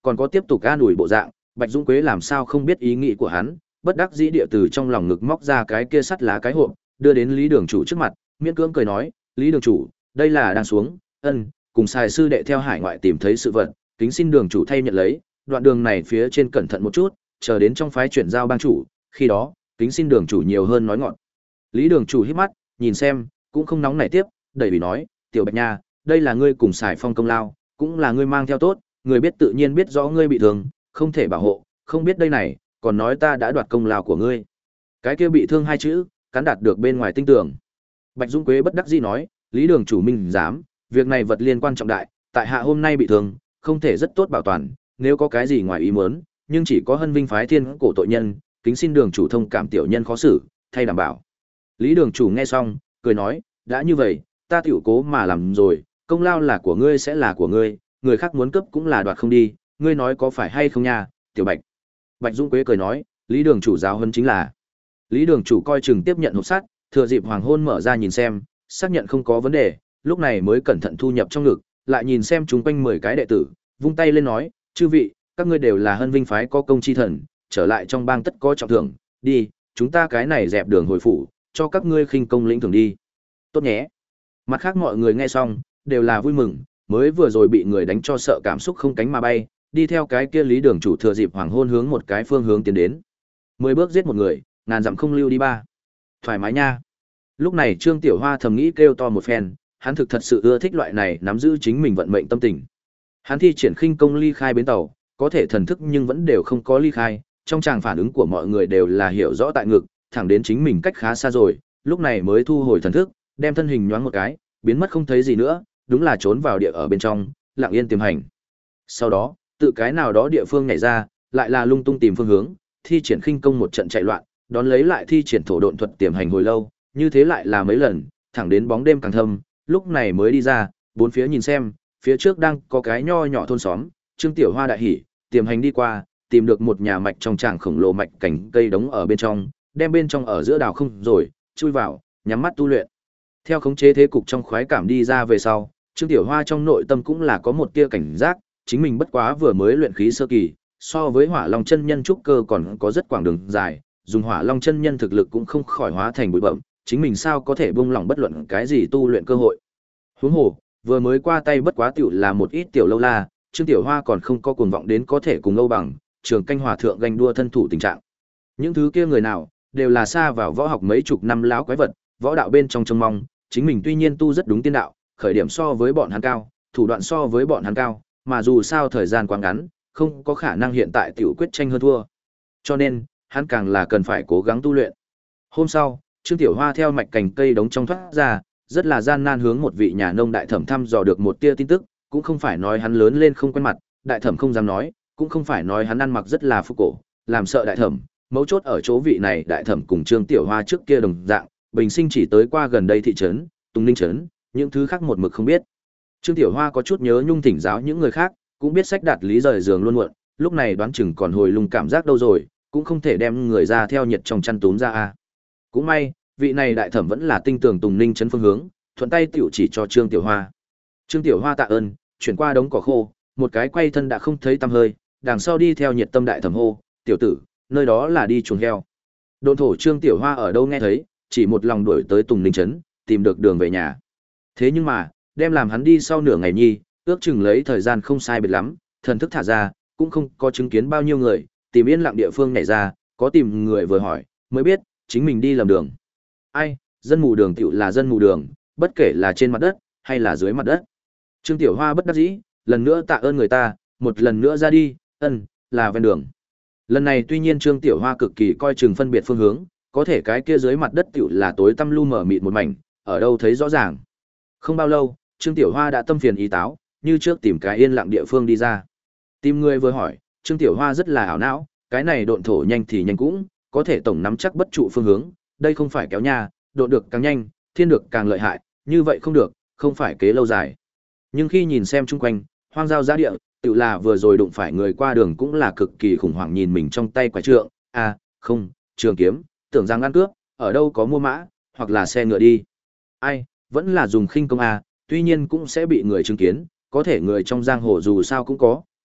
còn có tiếp tục an ủi bộ dạng, Bạch Dũng Quế làm sao không biết ý nghĩ của hắn, bất đắc dĩ địa từ trong lòng ngực móc ra cái kia sắt lá cái hộp, đưa đến Lý Đường chủ trước mặt, miễn cưỡng cười nói, "Lý Đường chủ, đây là đang xuống, ân, cùng Sài sư đệ theo hải ngoại tìm thấy sự vật, kính xin Đường chủ thay nhận lấy, đoạn đường này phía trên cẩn thận một chút, chờ đến trong phái chuyển giao bang chủ, khi đó, kính xin Đường chủ nhiều hơn nói ngọn." Lý Đường chủ hít mắt, nhìn xem, cũng không nóng nảy tiếp, đẩy bị nói, "Tiểu Bạch Nha, đây là ngươi cùng Sài Phong công lao, cũng là ngươi mang theo tốt, người biết tự nhiên biết rõ ngươi bị thương, không thể bảo hộ, không biết đây này, còn nói ta đã đoạt công lao của ngươi." Cái kia bị thương hai chữ, cắn đạt được bên ngoài tinh tường. Bạch Dũng Quế bất đắc dĩ nói, "Lý Đường chủ minh dám, việc này vật liên quan trọng đại, tại hạ hôm nay bị thương, không thể rất tốt bảo toàn, nếu có cái gì ngoài ý muốn, nhưng chỉ có Hân Vinh phái thiên cổ tội nhân, kính xin Đường chủ thông cảm tiểu nhân khó xử, thay đảm bảo." Lý Đường chủ nghe xong, cười nói, "Đã như vậy, ta tiểu cố mà làm rồi, công lao là của ngươi sẽ là của ngươi, người khác muốn cướp cũng là đoạt không đi, ngươi nói có phải hay không nha, Tiểu Bạch." Bạch Dũng Quế cười nói, "Lý Đường chủ giáo hơn chính là." Lý Đường chủ coi chừng tiếp nhận hộp sắt, thừa dịp hoàng hôn mở ra nhìn xem, xác nhận không có vấn đề, lúc này mới cẩn thận thu nhập trong ngực, lại nhìn xem chúng quanh mười cái đệ tử, vung tay lên nói, "Chư vị, các ngươi đều là Hân Vinh phái có công chi thần, trở lại trong bang tất có trọng thưởng, đi, chúng ta cái này dẹp đường hồi phủ, cho các ngươi khinh công lĩnh thưởng đi." "Tốt nhé." Mặt khác mọi người nghe xong, đều là vui mừng, mới vừa rồi bị người đánh cho sợ cảm xúc không cánh mà bay, đi theo cái kia Lý Đường chủ thừa dịp hoàng hôn hướng một cái phương hướng tiến đến. Mười bước giết một người, ngàn dặm không lưu đi ba. Thoải mái nha. Lúc này Trương Tiểu Hoa thầm nghĩ kêu to một phen, hắn thực thật sự ưa thích loại này nắm giữ chính mình vận mệnh tâm tình. Hắn thi triển khinh công ly khai bến tàu, có thể thần thức nhưng vẫn đều không có ly khai, trong tràng phản ứng của mọi người đều là hiểu rõ tại ngực, thẳng đến chính mình cách khá xa rồi, lúc này mới thu hồi thần thức, đem thân hình nhoáng một cái, biến mất không thấy gì nữa, đúng là trốn vào địa ở bên trong, lặng yên tiềm hành. Sau đó, tự cái nào đó địa phương nhảy ra, lại là lung tung tìm phương hướng, thi triển khinh công một trận chạy loạn, đón lấy lại thi triển thổ độn thuật tiềm hành hồi lâu, như thế lại là mấy lần, thẳng đến bóng đêm càng thâm, lúc này mới đi ra, bốn phía nhìn xem, phía trước đang có cái nho nhỏ thôn xóm, Trương Tiểu Hoa đại hỉ, tiềm hành đi qua, tìm được một nhà mạch trong tràng khổng lồ mạch cảnh cây đống ở bên trong, đem bên trong ở giữa đào không rồi, chui vào, nhắm mắt tu luyện. Theo khống chế thế cục trong khoái cảm đi ra về sau, Trương Tiểu Hoa trong nội tâm cũng là có một tia cảnh giác, chính mình bất quá vừa mới luyện khí sơ kỳ, so với Hỏa Long chân nhân trúc cơ còn có rất quãng đường dài, dùng Hỏa Long chân nhân thực lực cũng không khỏi hóa thành bụi bặm, chính mình sao có thể buông lỏng bất luận cái gì tu luyện cơ hội. Huống hồ, vừa mới qua tay bất quá tiểu là một ít tiểu lâu la, Trương Tiểu Hoa còn không có cuồng vọng đến có thể cùng Âu Bằng, Trường Canh hòa thượng ganh đua thân thủ tình trạng. Những thứ kia người nào, đều là xa vào võ học mấy chục năm láo quái vật, võ đạo bên trong trông mong, chính mình tuy nhiên tu rất đúng tiên đạo, khởi điểm so với bọn hắn cao, thủ đoạn so với bọn hắn cao, mà dù sao thời gian quá ngắn, không có khả năng hiện tại tiểu quyết tranh hơn thua. Cho nên, hắn càng là cần phải cố gắng tu luyện. Hôm sau, Trương Tiểu Hoa theo mạch cành cây đống trong thoát ra, rất là gian nan hướng một vị nhà nông đại thẩm thăm dò được một tia tin tức, cũng không phải nói hắn lớn lên không quen mặt, đại thẩm không dám nói, cũng không phải nói hắn ăn mặc rất là phúc cổ, làm sợ đại thẩm, mấu chốt ở chỗ vị này đại thẩm cùng Trương Tiểu Hoa trước kia đồng dạng, bình sinh chỉ tới qua gần đây thị trấn, Tùng Ninh trấn, những thứ khác một mực không biết. Trương Tiểu Hoa có chút nhớ nhung thỉnh giáo những người khác, cũng biết sách đạt lý rời giường luôn muộn, lúc này đoán chừng còn hồi lung cảm giác đâu rồi, cũng không thể đem người ra theo nhiệt trong chăn túm ra a. Cũng may, vị này đại thẩm vẫn là tinh tường Tùng Ninh trấn phương hướng, thuận tay tiểu chỉ cho Trương Tiểu Hoa. Trương Tiểu Hoa tạ ơn, chuyển qua đống cỏ khô, một cái quay thân đã không thấy tăm hơi, đằng sau đi theo nhiệt tâm đại thẩm hô, "Tiểu tử, nơi đó là đi chuồng heo." Độn thổ Trương Tiểu Hoa ở đâu nghe thấy, chỉ một lòng đuổi tới Tùng Ninh trấn, tìm được đường về nhà. Thế nhưng mà, đem làm hắn đi sau nửa ngày nhi, ước chừng lấy thời gian không sai biệt lắm, thần thức thả ra, cũng không có chứng kiến bao nhiêu người, tìm yên lặng địa phương nhảy ra, có tìm người vừa hỏi, mới biết, chính mình đi lầm đường. Ai, dân mù đường tiểu là dân mù đường, bất kể là trên mặt đất, hay là dưới mặt đất. Trương Tiểu Hoa bất đắc dĩ, lần nữa tạ ơn người ta, một lần nữa ra đi, ân, là ven đường. Lần này tuy nhiên Trương Tiểu Hoa cực kỳ coi chừng phân biệt phương hướng, có thể cái kia dưới mặt đất tiểu là tối tăm lu mờ mịt một mảnh, ở đâu thấy rõ ràng. Không bao lâu, Trương Tiểu Hoa đã tâm phiền ý táo, như trước tìm cái yên lặng địa phương đi ra. Tìm người vừa hỏi, Trương Tiểu Hoa rất là ảo não, cái này độn thổ nhanh thì nhanh cũng, có thể tổng nắm chắc bất trụ phương hướng, đây không phải kéo nha, độn được càng nhanh, thiên được càng lợi hại, như vậy không được, không phải kế lâu dài. Nhưng khi nhìn xem chung quanh, hoang giao giá địa, tự là vừa rồi đụng phải người qua đường cũng là cực kỳ khủng hoảng nhìn mình trong tay quả trượng, à, không, trường kiếm, tưởng rằng ăn cướp, ở đâu có mua mã, hoặc là xe ngựa đi. Ai, vẫn là dùng khinh công à, tuy nhiên cũng sẽ bị người chứng kiến, có thể người trong giang hồ dù sao cũng có,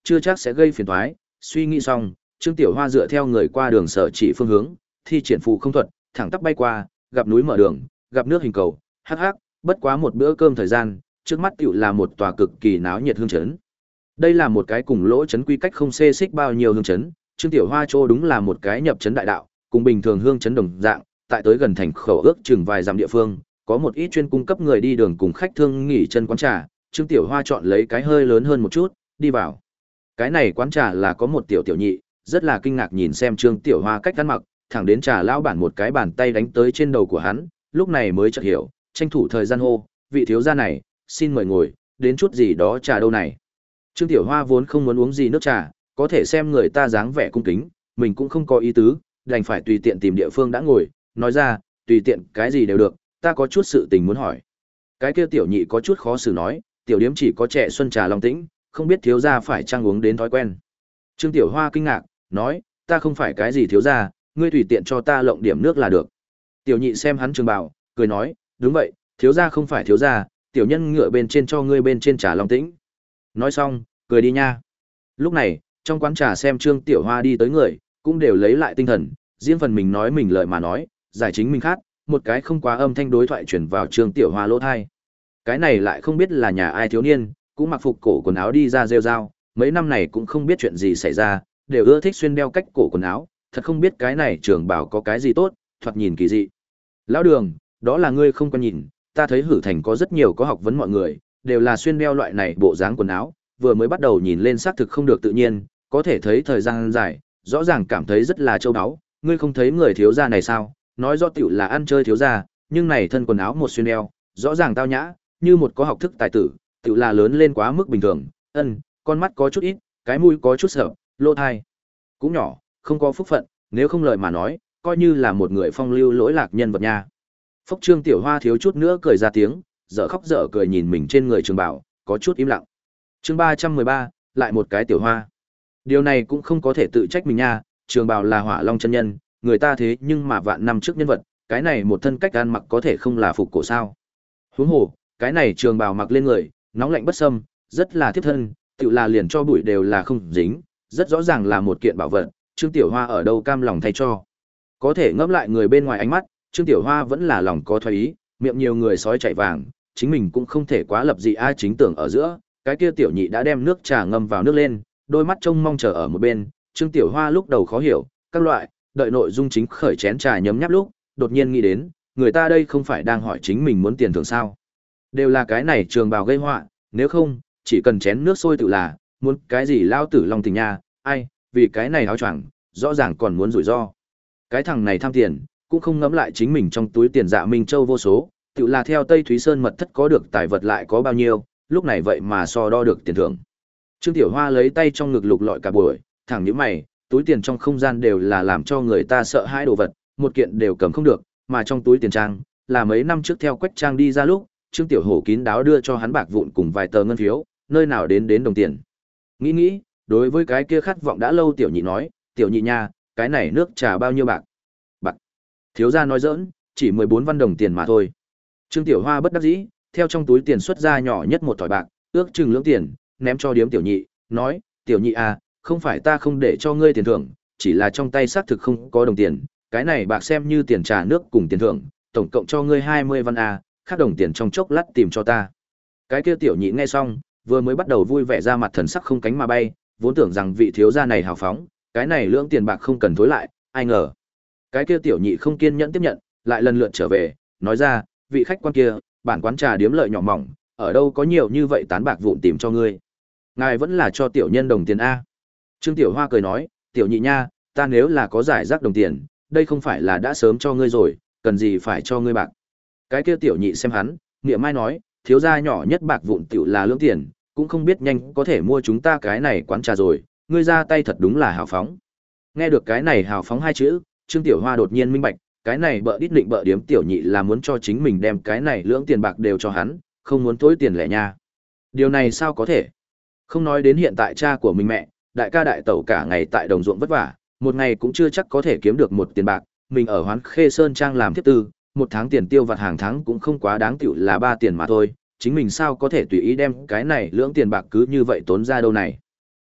chưa chắc sẽ gây phiền toái. Suy nghĩ xong, Trương Tiểu Hoa dựa theo người qua đường sở chỉ phương hướng, thi triển phù không thuật, thẳng tắp bay qua, gặp núi mở đường, gặp nước hình cầu, hắc hắc, bất quá một bữa cơm thời gian, trước mắt tiểu là một tòa cực kỳ náo nhiệt hương trấn. Đây là một cái cùng lỗ trấn quy cách không xê xích bao nhiêu hương trấn, Trương Tiểu Hoa chỗ đúng là một cái nhập trấn đại đạo, cùng bình thường hương trấn đồng dạng, tại tới gần thành khẩu ước chừng vài dặm địa phương, có một ít chuyên cung cấp người đi đường cùng khách thương nghỉ chân quán trà, Trương Tiểu Hoa chọn lấy cái hơi lớn hơn một chút, đi vào. Cái này quán trà là có một tiểu tiểu nhị, rất là kinh ngạc nhìn xem Trương Tiểu Hoa cách ăn mặc, thẳng đến trà lão bản một cái bàn tay đánh tới trên đầu của hắn, lúc này mới chợt hiểu, tranh thủ thời gian hô, vị thiếu gia này, xin mời ngồi, đến chút gì đó trà đâu này. Trương Tiểu Hoa vốn không muốn uống gì nước trà, có thể xem người ta dáng vẻ cung kính, mình cũng không có ý tứ, đành phải tùy tiện tìm địa phương đã ngồi, nói ra, tùy tiện cái gì đều được, ta có chút sự tình muốn hỏi. Cái kia tiểu nhị có chút khó xử nói, tiểu điếm chỉ có trẻ xuân trà long tĩnh, không biết thiếu gia phải chăng uống đến thói quen. Trương Tiểu Hoa kinh ngạc, nói, ta không phải cái gì thiếu gia, ngươi tùy tiện cho ta lộng điểm nước là được. Tiểu nhị xem hắn trường bào, cười nói, đúng vậy, thiếu gia không phải thiếu gia, tiểu nhân ngựa bên trên cho ngươi bên trên trà long tĩnh. Nói xong, cười đi nha. Lúc này, trong quán trà xem Trương Tiểu Hoa đi tới người, cũng đều lấy lại tinh thần, riêng phần mình nói mình lời mà nói, giải chính mình khác, một cái không quá âm thanh đối thoại chuyển vào Trương Tiểu Hoa lỗ thai. Cái này lại không biết là nhà ai thiếu niên, cũng mặc phục cổ quần áo đi ra rêu rao, mấy năm này cũng không biết chuyện gì xảy ra, đều ưa thích xuyên đeo cách cổ quần áo, thật không biết cái này trường bảo có cái gì tốt, thoạt nhìn kỳ dị. Lão Đường, đó là ngươi không có nhìn, ta thấy Hử Thành có rất nhiều có học vấn mọi người, đều là xuyên đeo loại này bộ dáng quần áo, vừa mới bắt đầu nhìn lên xác thực không được tự nhiên, có thể thấy thời gian dài, rõ ràng cảm thấy rất là châu báu, ngươi không thấy người thiếu gia này sao? Nói rõ tiểu là ăn chơi thiếu gia, nhưng này thân quần áo một xuyên đeo, rõ ràng tao nhã, như một có học thức tài tử, tiểu là lớn lên quá mức bình thường. Ân, con mắt có chút ít, cái mũi có chút sợ, lỗ tai cũng nhỏ, không có phúc phận, nếu không lời mà nói, coi như là một người phong lưu lỗi lạc nhân vật nha. Phốc Trương Tiểu Hoa thiếu chút nữa cười ra tiếng, dở khóc dở cười nhìn mình trên người trường bảo, có chút im lặng. Chương ba trăm mười ba, lại một cái Tiểu Hoa. Điều này cũng không có thể tự trách mình nha, trường bào là Hỏa Long chân nhân, người ta thế nhưng mà vạn năm trước nhân vật, cái này một thân cách ăn mặc có thể không là phục cổ sao? Huống hồ, cái này trường bào mặc lên người, nóng lạnh bất xâm, rất là thiết thân, tự là liền cho bụi đều là không dính, rất rõ ràng là một kiện bảo vật, Trương Tiểu Hoa ở đâu cam lòng thay cho. Có thể ngẫm lại người bên ngoài ánh mắt, Trương Tiểu Hoa vẫn là lòng có thoái ý, miệng nhiều người sói chạy vàng, chính mình cũng không thể quá lập dị ai chính tưởng ở giữa, cái kia tiểu nhị đã đem nước trà ngâm vào nước lên, đôi mắt trông mong chờ ở một bên, Trương Tiểu Hoa lúc đầu khó hiểu, các loại, đợi nội dung chính khởi chén trà nhấm nháp lúc, đột nhiên nghĩ đến, người ta đây không phải đang hỏi chính mình muốn tiền thưởng sao? Đều là cái này trường bào gây họa, nếu không, chỉ cần chén nước sôi tự là, muốn cái gì lao tử lòng tình nha, ai, vì cái này áo choàng, rõ ràng còn muốn rủi ro. Cái thằng này tham tiền, cũng không ngẫm lại chính mình trong túi tiền Dạ Minh Châu vô số, tự là theo Tây Thúy Sơn mật thất có được tài vật lại có bao nhiêu, lúc này vậy mà so đo được tiền thưởng. Trương Tiểu Hoa lấy tay trong ngực lục lọi cả buổi, thẳng nhíu mày, túi tiền trong không gian đều là làm cho người ta sợ hãi đồ vật, một kiện đều cầm không được, mà trong túi tiền trang, là mấy năm trước theo Quách Trang đi ra lúc, Trương Tiểu Hổ kín đáo đưa cho hắn bạc vụn cùng vài tờ ngân phiếu, nơi nào đến đến đồng tiền. Nghĩ nghĩ, đối với cái kia khát vọng đã lâu tiểu nhị nói, "Tiểu nhị nha, cái này nước trà bao nhiêu bạc?" "Bạc." Thiếu gia nói giỡn, "Chỉ mười bốn văn đồng tiền mà thôi." Trương Tiểu Hoa bất đắc dĩ, theo trong túi tiền xuất ra nhỏ nhất một thỏi bạc, ước chừng lưỡng tiền, ném cho điếm tiểu nhị, nói, "Tiểu nhị à, không phải ta không để cho ngươi tiền thưởng, chỉ là trong tay xác thực không có đồng tiền, cái này bạc xem như tiền trà nước cùng tiền thưởng, tổng cộng cho ngươi hai mươi văn à, khác đồng tiền trong chốc lát tìm cho ta." Cái kia tiểu nhị nghe xong, vừa mới bắt đầu vui vẻ ra mặt thần sắc không cánh mà bay, vốn tưởng rằng vị thiếu gia này hào phóng, cái này lưỡng tiền bạc không cần thối lại, ai ngờ. Cái kia tiểu nhị không kiên nhẫn tiếp nhận, lại lần lượt trở về, nói ra, "Vị khách quan kia, bản quán trà điếm lợi nhỏ mỏng, ở đâu có nhiều như vậy tán bạc vụn tìm cho ngươi. Ngài vẫn là cho tiểu nhân đồng tiền a." Trương Tiểu Hoa cười nói, "Tiểu nhị nha, ta nếu là có giải rác đồng tiền, đây không phải là đã sớm cho ngươi rồi, cần gì phải cho ngươi bạc." Cái kia tiểu nhị xem hắn, niệm mai nói, "Thiếu gia nhỏ nhất bạc vụn tiểu là lưỡng tiền, cũng không biết nhanh có thể mua chúng ta cái này quán trà rồi, ngươi ra tay thật đúng là hào phóng." Nghe được cái này hào phóng hai chữ, Trương Tiểu Hoa đột nhiên minh bạch, cái này bợ đít định bợ điếm tiểu nhị là muốn cho chính mình đem cái này lưỡng tiền bạc đều cho hắn, không muốn tối tiền lẻ nha. Điều này sao có thể? Không nói đến hiện tại cha của mình mẹ, đại ca đại tẩu cả ngày tại đồng ruộng vất vả, một ngày cũng chưa chắc có thể kiếm được một tiền bạc, mình ở Hoán Khê Sơn Trang làm tiếp tư, một tháng tiền tiêu vặt hàng tháng cũng không quá đáng tiểu là ba tiền mà thôi, chính mình sao có thể tùy ý đem cái này lưỡng tiền bạc cứ như vậy tốn ra đâu này.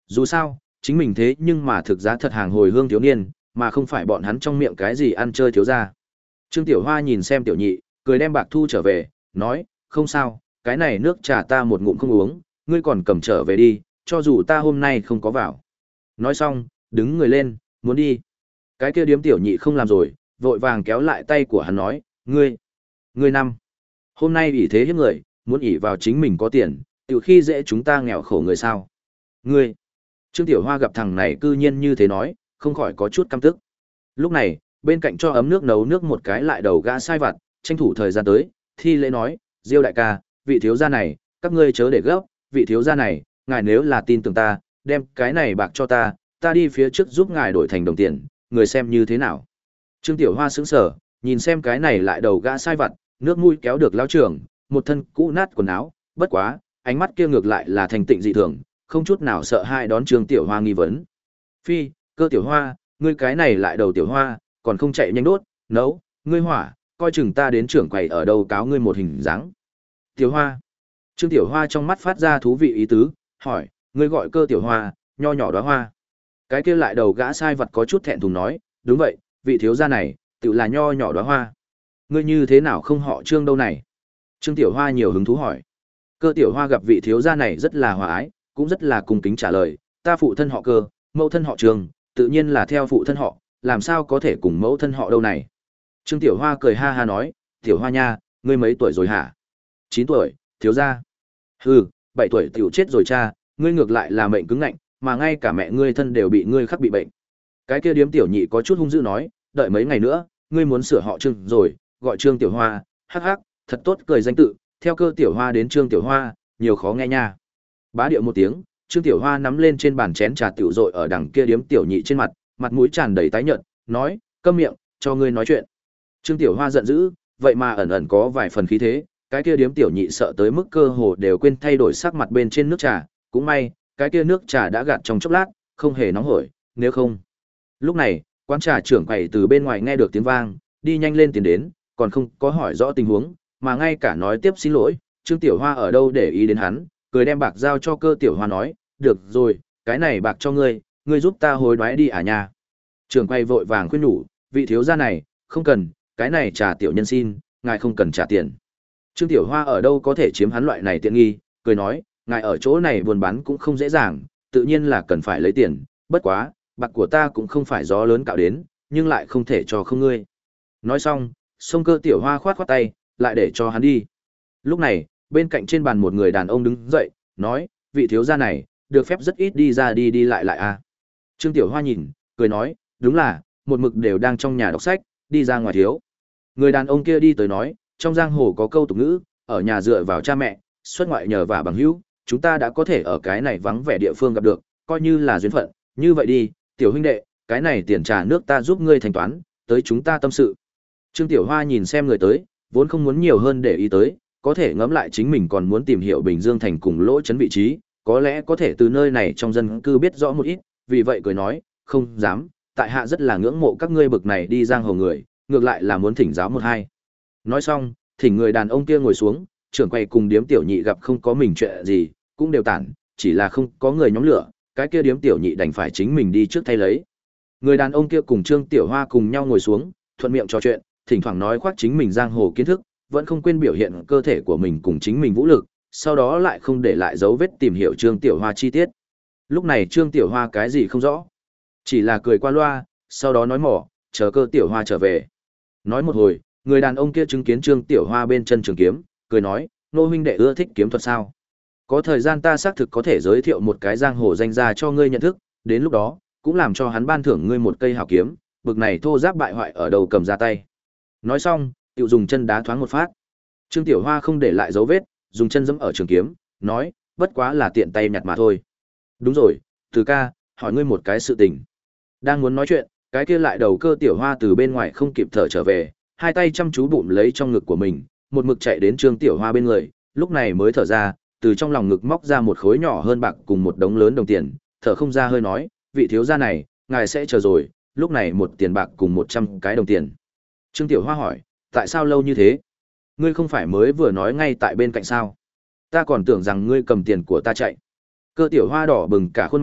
Dù sao, chính mình thế nhưng mà thực giá thật hàng hồi hương thiếu niên, mà không phải bọn hắn trong miệng cái gì ăn chơi thiếu ra. Trương Tiểu Hoa nhìn xem Tiểu Nhị, cười đem bạc thu trở về, nói, không sao, cái này nước trà ta một ngụm không uống, ngươi còn cầm trở về đi, cho dù ta hôm nay không có vào. Nói xong, đứng người lên, muốn đi. Cái kia điếm Tiểu Nhị không làm rồi, vội vàng kéo lại tay của hắn nói, ngươi, ngươi năm. Hôm nay ỷ thế hiếp người, muốn ỷ vào chính mình có tiền, tiểu khi dễ chúng ta nghèo khổ người sao. Ngươi, Trương Tiểu Hoa gặp thằng này cư nhiên như thế nói, không khỏi có chút căm tức. Lúc này, bên cạnh cho ấm nước nấu nước một cái lại đầu gã sai vặt, tranh thủ thời gian tới, thi lễ nói, Diêu đại ca, vị thiếu gia này, các ngươi chớ để gấp, vị thiếu gia này, ngài nếu là tin tưởng ta, đem cái này bạc cho ta, ta đi phía trước giúp ngài đổi thành đồng tiền, người xem như thế nào. Trương Tiểu Hoa sững sờ, nhìn xem cái này lại đầu gã sai vặt, nước mũi kéo được lão trưởng, một thân cũ nát quần áo, bất quá, ánh mắt kia ngược lại là thành tịnh dị thường, không chút nào sợ hãi đón Trương Tiểu Hoa nghi vấn. Phi, Cơ Tiểu Hoa, ngươi cái này lại đầu Tiểu Hoa, còn không chạy nhanh đốt, nấu, ngươi hỏa, coi chừng ta đến trưởng quầy ở đâu cáo ngươi một hình dáng. Tiểu Hoa. Trương Tiểu Hoa trong mắt phát ra thú vị ý tứ, hỏi, ngươi gọi Cơ Tiểu Hoa, nho nhỏ đóa hoa. Cái kia lại đầu gã sai vật có chút thẹn thùng nói, đúng vậy, vị thiếu gia này, tự là nho nhỏ đóa hoa. Ngươi như thế nào không họ Trương đâu này? Trương Tiểu Hoa nhiều hứng thú hỏi. Cơ Tiểu Hoa gặp vị thiếu gia này rất là hòa ái, cũng rất là cung kính trả lời, ta phụ thân họ Cơ, mẫu thân họ Trương, tự nhiên là theo phụ thân họ, làm sao có thể cùng mẫu thân họ đâu này. Trương Tiểu Hoa cười ha ha nói, Tiểu Hoa nha, ngươi mấy tuổi rồi hả? Chín tuổi, thiếu gia. Hừ, bảy tuổi tiểu chết rồi cha, ngươi ngược lại là mệnh cứng ngạnh, mà ngay cả mẹ ngươi thân đều bị ngươi khắc bị bệnh. Cái kia điếm Tiểu Nhị có chút hung dữ nói, đợi mấy ngày nữa, ngươi muốn sửa họ Trương rồi, gọi Trương Tiểu Hoa, hắc hắc, thật tốt cười danh tự, theo Cơ Tiểu Hoa đến Trương Tiểu Hoa, nhiều khó nghe nha. Bá điệu một tiếng, Trương Tiểu Hoa nắm lên trên bàn chén trà tiểu dội ở đằng kia điếm Tiểu Nhị trên mặt, mặt mũi tràn đầy tái nhợt, nói, câm miệng, cho ngươi nói chuyện. Trương Tiểu Hoa giận dữ, vậy mà ẩn ẩn có vài phần khí thế, cái kia điếm Tiểu Nhị sợ tới mức cơ hồ đều quên thay đổi sắc mặt bên trên nước trà, cũng may, cái kia nước trà đã gạt trong chốc lát, không hề nóng hổi, nếu không. Lúc này, quán trà trưởng quầy từ bên ngoài nghe được tiếng vang, đi nhanh lên tiến đến, còn không có hỏi rõ tình huống, mà ngay cả nói tiếp xin lỗi, Trương Tiểu Hoa ở đâu để ý đến hắn, cười đem bạc giao cho Cơ Tiểu Hoa nói, được rồi, cái này bạc cho ngươi, ngươi giúp ta hối đoái đi à nha. Trưởng quầy vội vàng khuyên nhủ, vị thiếu gia này, không cần, cái này trả tiểu nhân xin, ngài không cần trả tiền. Trương Tiểu Hoa ở đâu có thể chiếm hắn loại này tiện nghi, cười nói, ngài ở chỗ này buôn bán cũng không dễ dàng, tự nhiên là cần phải lấy tiền, bất quá, bạc của ta cũng không phải gió lớn cạo đến, nhưng lại không thể cho không ngươi. Nói xong, xông Cơ Tiểu Hoa khoát khoát tay, lại để cho hắn đi. Lúc này, bên cạnh trên bàn một người đàn ông đứng dậy, nói, vị thiếu gia này, được phép rất ít đi ra đi đi lại lại à. Trương Tiểu Hoa nhìn, cười nói, đúng là, một mực đều đang trong nhà đọc sách, đi ra ngoài thiếu. Người đàn ông kia đi tới nói, trong giang hồ có câu tục ngữ, ở nhà dựa vào cha mẹ, xuất ngoại nhờ vả bằng hữu, chúng ta đã có thể ở cái này vắng vẻ địa phương gặp được, coi như là duyên phận, như vậy đi, tiểu huynh đệ, cái này tiền trà nước ta giúp ngươi thanh toán, tới chúng ta tâm sự. Trương Tiểu Hoa nhìn xem người tới, vốn không muốn nhiều hơn để ý tới, có thể ngẫm lại chính mình còn muốn tìm hiểu Bình Dương thành cùng lỗ chấn vị trí, có lẽ có thể từ nơi này trong dân cư biết rõ một ít, vì vậy cười nói, không dám, tại hạ rất là ngưỡng mộ các ngươi bực này đi giang hồ người, ngược lại là muốn thỉnh giáo một hai. Nói xong, thỉnh người đàn ông kia ngồi xuống, trưởng quầy cùng điếm Tiểu Nhị gặp không có mình chuyện gì, cũng đều tản, chỉ là không có người nhóm lửa, cái kia điếm Tiểu Nhị đành phải chính mình đi trước thay lấy. Người đàn ông kia cùng Trương Tiểu Hoa cùng nhau ngồi xuống, thuận miệng trò chuyện, thỉnh thoảng nói khoác chính mình giang hồ kiến thức, vẫn không quên biểu hiện cơ thể của mình cùng chính mình vũ lực, sau đó lại không để lại dấu vết tìm hiểu Trương Tiểu Hoa chi tiết. Lúc này Trương Tiểu Hoa cái gì không rõ, chỉ là cười qua loa, sau đó nói mỏ, chờ Cơ Tiểu Hoa trở về. Nói một hồi, người đàn ông kia chứng kiến Trương Tiểu Hoa bên chân trường kiếm, cười nói, nô huynh đệ ưa thích kiếm thuật sao? Có thời gian ta xác thực có thể giới thiệu một cái giang hồ danh gia cho ngươi nhận thức, đến lúc đó, cũng làm cho hắn ban thưởng ngươi một cây hảo kiếm, bực này thô giáp bại hoại ở đầu cầm ra tay. Nói xong, tiểu dùng chân đá thoáng một phát. Trương Tiểu Hoa không để lại dấu vết, dùng chân giẫm ở trường kiếm, nói, bất quá là tiện tay nhặt mà thôi. Đúng rồi, Từ ca, hỏi ngươi một cái sự tình. Đang muốn nói chuyện, cái kia lại đầu Cơ Tiểu Hoa từ bên ngoài không kịp thở trở về, hai tay chăm chú bụng lấy trong ngực của mình, một mực chạy đến Trương Tiểu Hoa bên người, lúc này mới thở ra, từ trong lòng ngực móc ra một khối nhỏ hơn bạc cùng một đống lớn đồng tiền, thở không ra hơi nói, vị thiếu gia này, ngài sẽ chờ rồi, lúc này một tiền bạc cùng một trăm cái đồng tiền. Trương Tiểu Hoa hỏi, tại sao lâu như thế? Ngươi không phải mới vừa nói ngay tại bên cạnh sao? Ta còn tưởng rằng ngươi cầm tiền của ta chạy. Cơ Tiểu Hoa đỏ bừng cả khuôn mặt,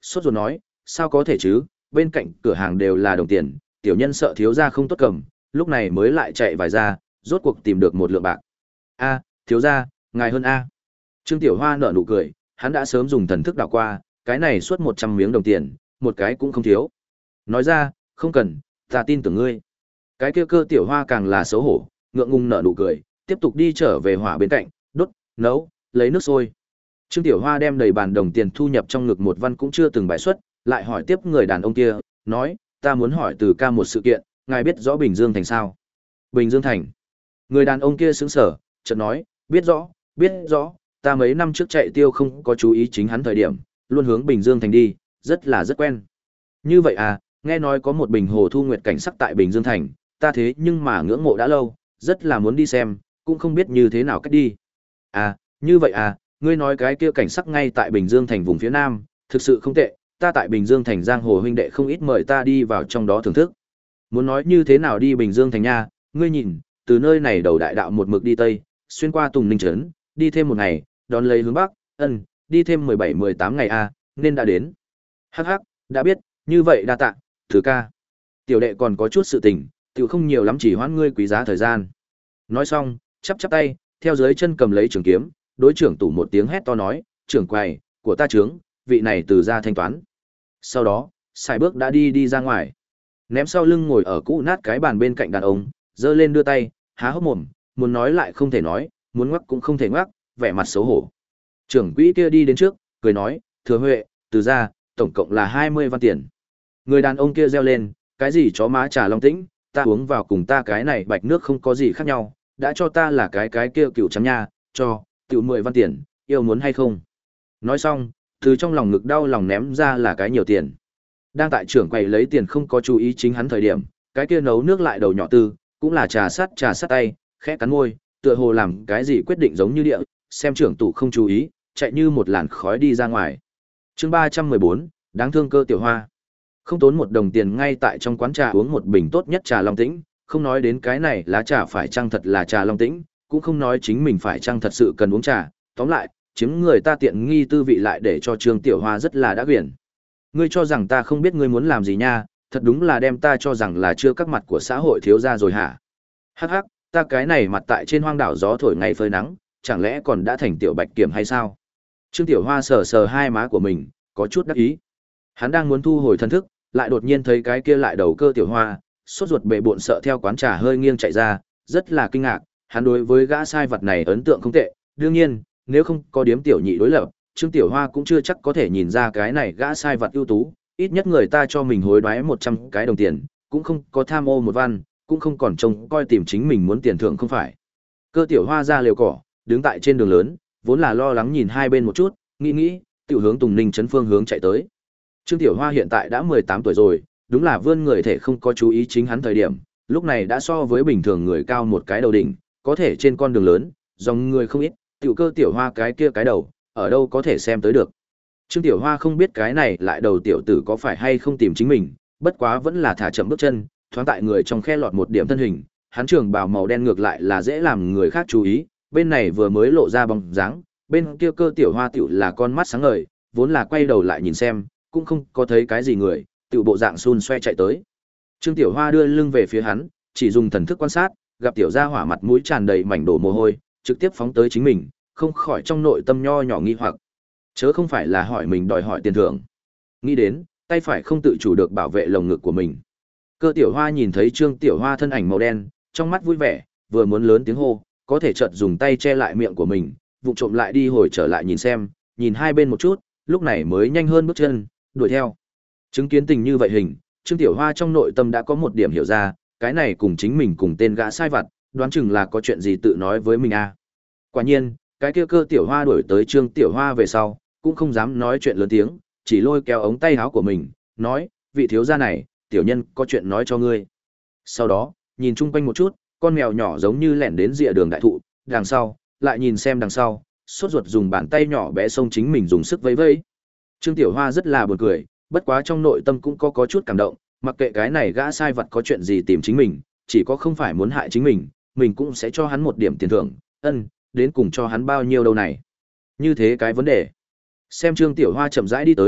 sốt ruột nói, sao có thể chứ, bên cạnh cửa hàng đều là đồng tiền, tiểu nhân sợ thiếu gia không tốt cầm, lúc này mới lại chạy vài ra, rốt cuộc tìm được một lượng bạc. A, thiếu gia, ngài hơn a. Trương Tiểu Hoa nở nụ cười, hắn đã sớm dùng thần thức đảo qua, cái này suốt một trăm miếng đồng tiền, một cái cũng không thiếu. Nói ra, không cần, ta tin tưởng ngươi. Cái kia Cơ Tiểu Hoa càng là xấu hổ, ngượng ngùng nở nụ cười, tiếp tục đi trở về hỏa bên cạnh, đốt, nấu, lấy nước sôi. Trương Tiểu Hoa đem đầy bàn đồng tiền thu nhập trong ngực một văn cũng chưa từng bài xuất, lại hỏi tiếp người đàn ông kia, nói, ta muốn hỏi từ ca một sự kiện, ngài biết rõ Bình Dương Thành sao? Bình Dương Thành. Người đàn ông kia sững sờ, chợt nói, biết rõ, biết rõ, ta mấy năm trước chạy tiêu không có chú ý chính hắn thời điểm, luôn hướng Bình Dương Thành đi, rất là rất quen. Như vậy à, nghe nói có một bình hồ thu nguyệt cảnh sắc tại Bình Dương Thành, ta thế nhưng mà ngưỡng mộ đã lâu, rất là muốn đi xem, cũng không biết như thế nào cách đi. À, như vậy à, ngươi nói cái kia cảnh sắc ngay tại Bình Dương Thành vùng phía Nam, thực sự không tệ, ta tại Bình Dương Thành giang hồ huynh đệ không ít mời ta đi vào trong đó thưởng thức. Muốn nói như thế nào đi Bình Dương Thành nha, ngươi nhìn, từ nơi này đầu đại đạo một mực đi Tây, xuyên qua Tùng Ninh Trấn, đi thêm một ngày, đón lấy hướng Bắc, ân, đi thêm mười bảy mười tám ngày a, nên đã đến. Hắc hắc, đã biết, như vậy đa tạ, thứ ca. Tiểu đệ còn có chút sự tình, tiểu không nhiều lắm chỉ hoãn ngươi quý giá thời gian. Nói xong, chắp chắp tay, theo dưới chân cầm lấy trường kiếm, đối trưởng tủ một tiếng hét to nói, trưởng quầy, của ta trướng, vị này từ ra thanh toán. Sau đó, xài bước đã đi đi ra ngoài. Ném sau lưng ngồi ở cũ nát cái bàn bên cạnh đàn ông, giơ lên đưa tay, há hốc mồm, muốn nói lại không thể nói, muốn ngoắc cũng không thể ngoắc, vẻ mặt xấu hổ. Trưởng quỹ kia đi đến trước, cười nói, thừa huệ, từ ra, tổng cộng là hai mươi văn tiền. Người đàn ông kia reo lên, cái gì chó má trà long tĩnh, ta uống vào cùng ta cái này bạch nước không có gì khác nhau, đã cho ta là cái cái kia cựu trắng nha, cho, tiểu mười văn tiền, yêu muốn hay không. Nói xong, từ trong lòng ngực đau lòng ném ra là cái nhiều tiền. Đang tại trưởng quầy lấy tiền không có chú ý chính hắn thời điểm, cái kia nấu nước lại đầu nhỏ tư, cũng là trà sắt trà sắt tay, khẽ cắn môi, tựa hồ làm cái gì quyết định giống như địa, xem trưởng tủ không chú ý, chạy như một làn khói đi ra ngoài. Chương ba trăm mười bốn, đáng thương Cơ Tiểu Hoa. Không tốn một đồng tiền ngay tại trong quán trà uống một bình tốt nhất trà Long Tĩnh, không nói đến cái này lá trà phải chăng thật là trà Long Tĩnh, cũng không nói chính mình phải chăng thật sự cần uống trà, tóm lại, chiếm người ta tiện nghi tư vị lại để cho Trương Tiểu Hoa rất là đã quyển. Ngươi cho rằng ta không biết ngươi muốn làm gì nha, thật đúng là đem ta cho rằng là chưa các mặt của xã hội thiếu ra rồi hả? Hắc hắc, ta cái này mặt tại trên hoang đảo gió thổi ngày phơi nắng, chẳng lẽ còn đã thành tiểu bạch kiểm hay sao? Trương Tiểu Hoa sờ sờ hai má của mình, có chút đắc ý. Hắn đang muốn thu hồi thân thức, lại đột nhiên thấy cái kia lại đầu Cơ Tiểu Hoa, sốt ruột bệ bộn sợ theo quán trà hơi nghiêng chạy ra, rất là kinh ngạc, hắn đối với gã sai vật này ấn tượng không tệ, đương nhiên, nếu không có điếm tiểu nhị đối lập, Trương Tiểu Hoa cũng chưa chắc có thể nhìn ra cái này gã sai vật ưu tú, ít nhất người ta cho mình hối đoái một trăm cái đồng tiền, cũng không có tham ô một văn, cũng không còn trông coi tìm chính mình muốn tiền thưởng không phải. Cơ Tiểu Hoa ra liều cỏ, đứng tại trên đường lớn, vốn là lo lắng nhìn hai bên một chút, nghĩ nghĩ, tiểu hướng Tùng Ninh trấn phương hướng chạy tới. Trương Tiểu Hoa hiện tại đã mười tám tuổi rồi, đúng là vươn người thể không có chú ý chính hắn thời điểm, lúc này đã so với bình thường người cao một cái đầu đỉnh, có thể trên con đường lớn, dòng người không ít, tiểu Cơ Tiểu Hoa cái kia cái đầu, ở đâu có thể xem tới được. Trương Tiểu Hoa không biết cái này lại đầu tiểu tử có phải hay không tìm chính mình, bất quá vẫn là thả chậm bước chân, thoáng tại người trong khe lọt một điểm thân hình, hắn trường bào màu đen ngược lại là dễ làm người khác chú ý, bên này vừa mới lộ ra bóng dáng, bên kia Cơ Tiểu Hoa tiểu là con mắt sáng ngời, vốn là quay đầu lại nhìn xem, cũng không có thấy cái gì người, tiểu bộ dạng xun xoe chạy tới. Trương Tiểu Hoa đưa lưng về phía hắn, chỉ dùng thần thức quan sát, gặp tiểu gia hỏa mặt mũi tràn đầy mảnh đổ mồ hôi, trực tiếp phóng tới chính mình, không khỏi trong nội tâm nho nhỏ nghi hoặc. Chớ không phải là hỏi mình đòi hỏi tiền thưởng. Nghĩ đến, tay phải không tự chủ được bảo vệ lồng ngực của mình. Cơ Tiểu Hoa nhìn thấy Trương Tiểu Hoa thân ảnh màu đen, trong mắt vui vẻ, vừa muốn lớn tiếng hô, có thể chợt dùng tay che lại miệng của mình, vụng trộm lại đi hồi trở lại nhìn xem, nhìn hai bên một chút, lúc này mới nhanh hơn bước chân, đuổi theo. Chứng kiến tình như vậy hình, Trương Tiểu Hoa trong nội tâm đã có một điểm hiểu ra, cái này cùng chính mình cùng tên gã sai vặt, đoán chừng là có chuyện gì tự nói với mình a. À. Quả nhiên, cái kia Cơ Tiểu Hoa đuổi tới Trương Tiểu Hoa về sau, cũng không dám nói chuyện lớn tiếng, chỉ lôi kéo ống tay áo của mình, nói, vị thiếu gia này, tiểu nhân có chuyện nói cho ngươi. Sau đó, nhìn chung quanh một chút, con mèo nhỏ giống như lẻn đến rìa đường đại thụ, đằng sau, lại nhìn xem đằng sau, sốt ruột dùng bàn tay nhỏ bé xông chính mình dùng sức vẫy vẫy. Trương Tiểu Hoa rất là buồn cười, bất quá trong nội tâm cũng có có chút cảm động, mặc kệ cái này gã sai vật có chuyện gì tìm chính mình, chỉ có không phải muốn hại chính mình, mình cũng sẽ cho hắn một điểm tiền thưởng, ân, đến cùng cho hắn bao nhiêu đâu này. Như thế cái vấn đề. Xem Trương Tiểu Hoa chậm rãi đi tới,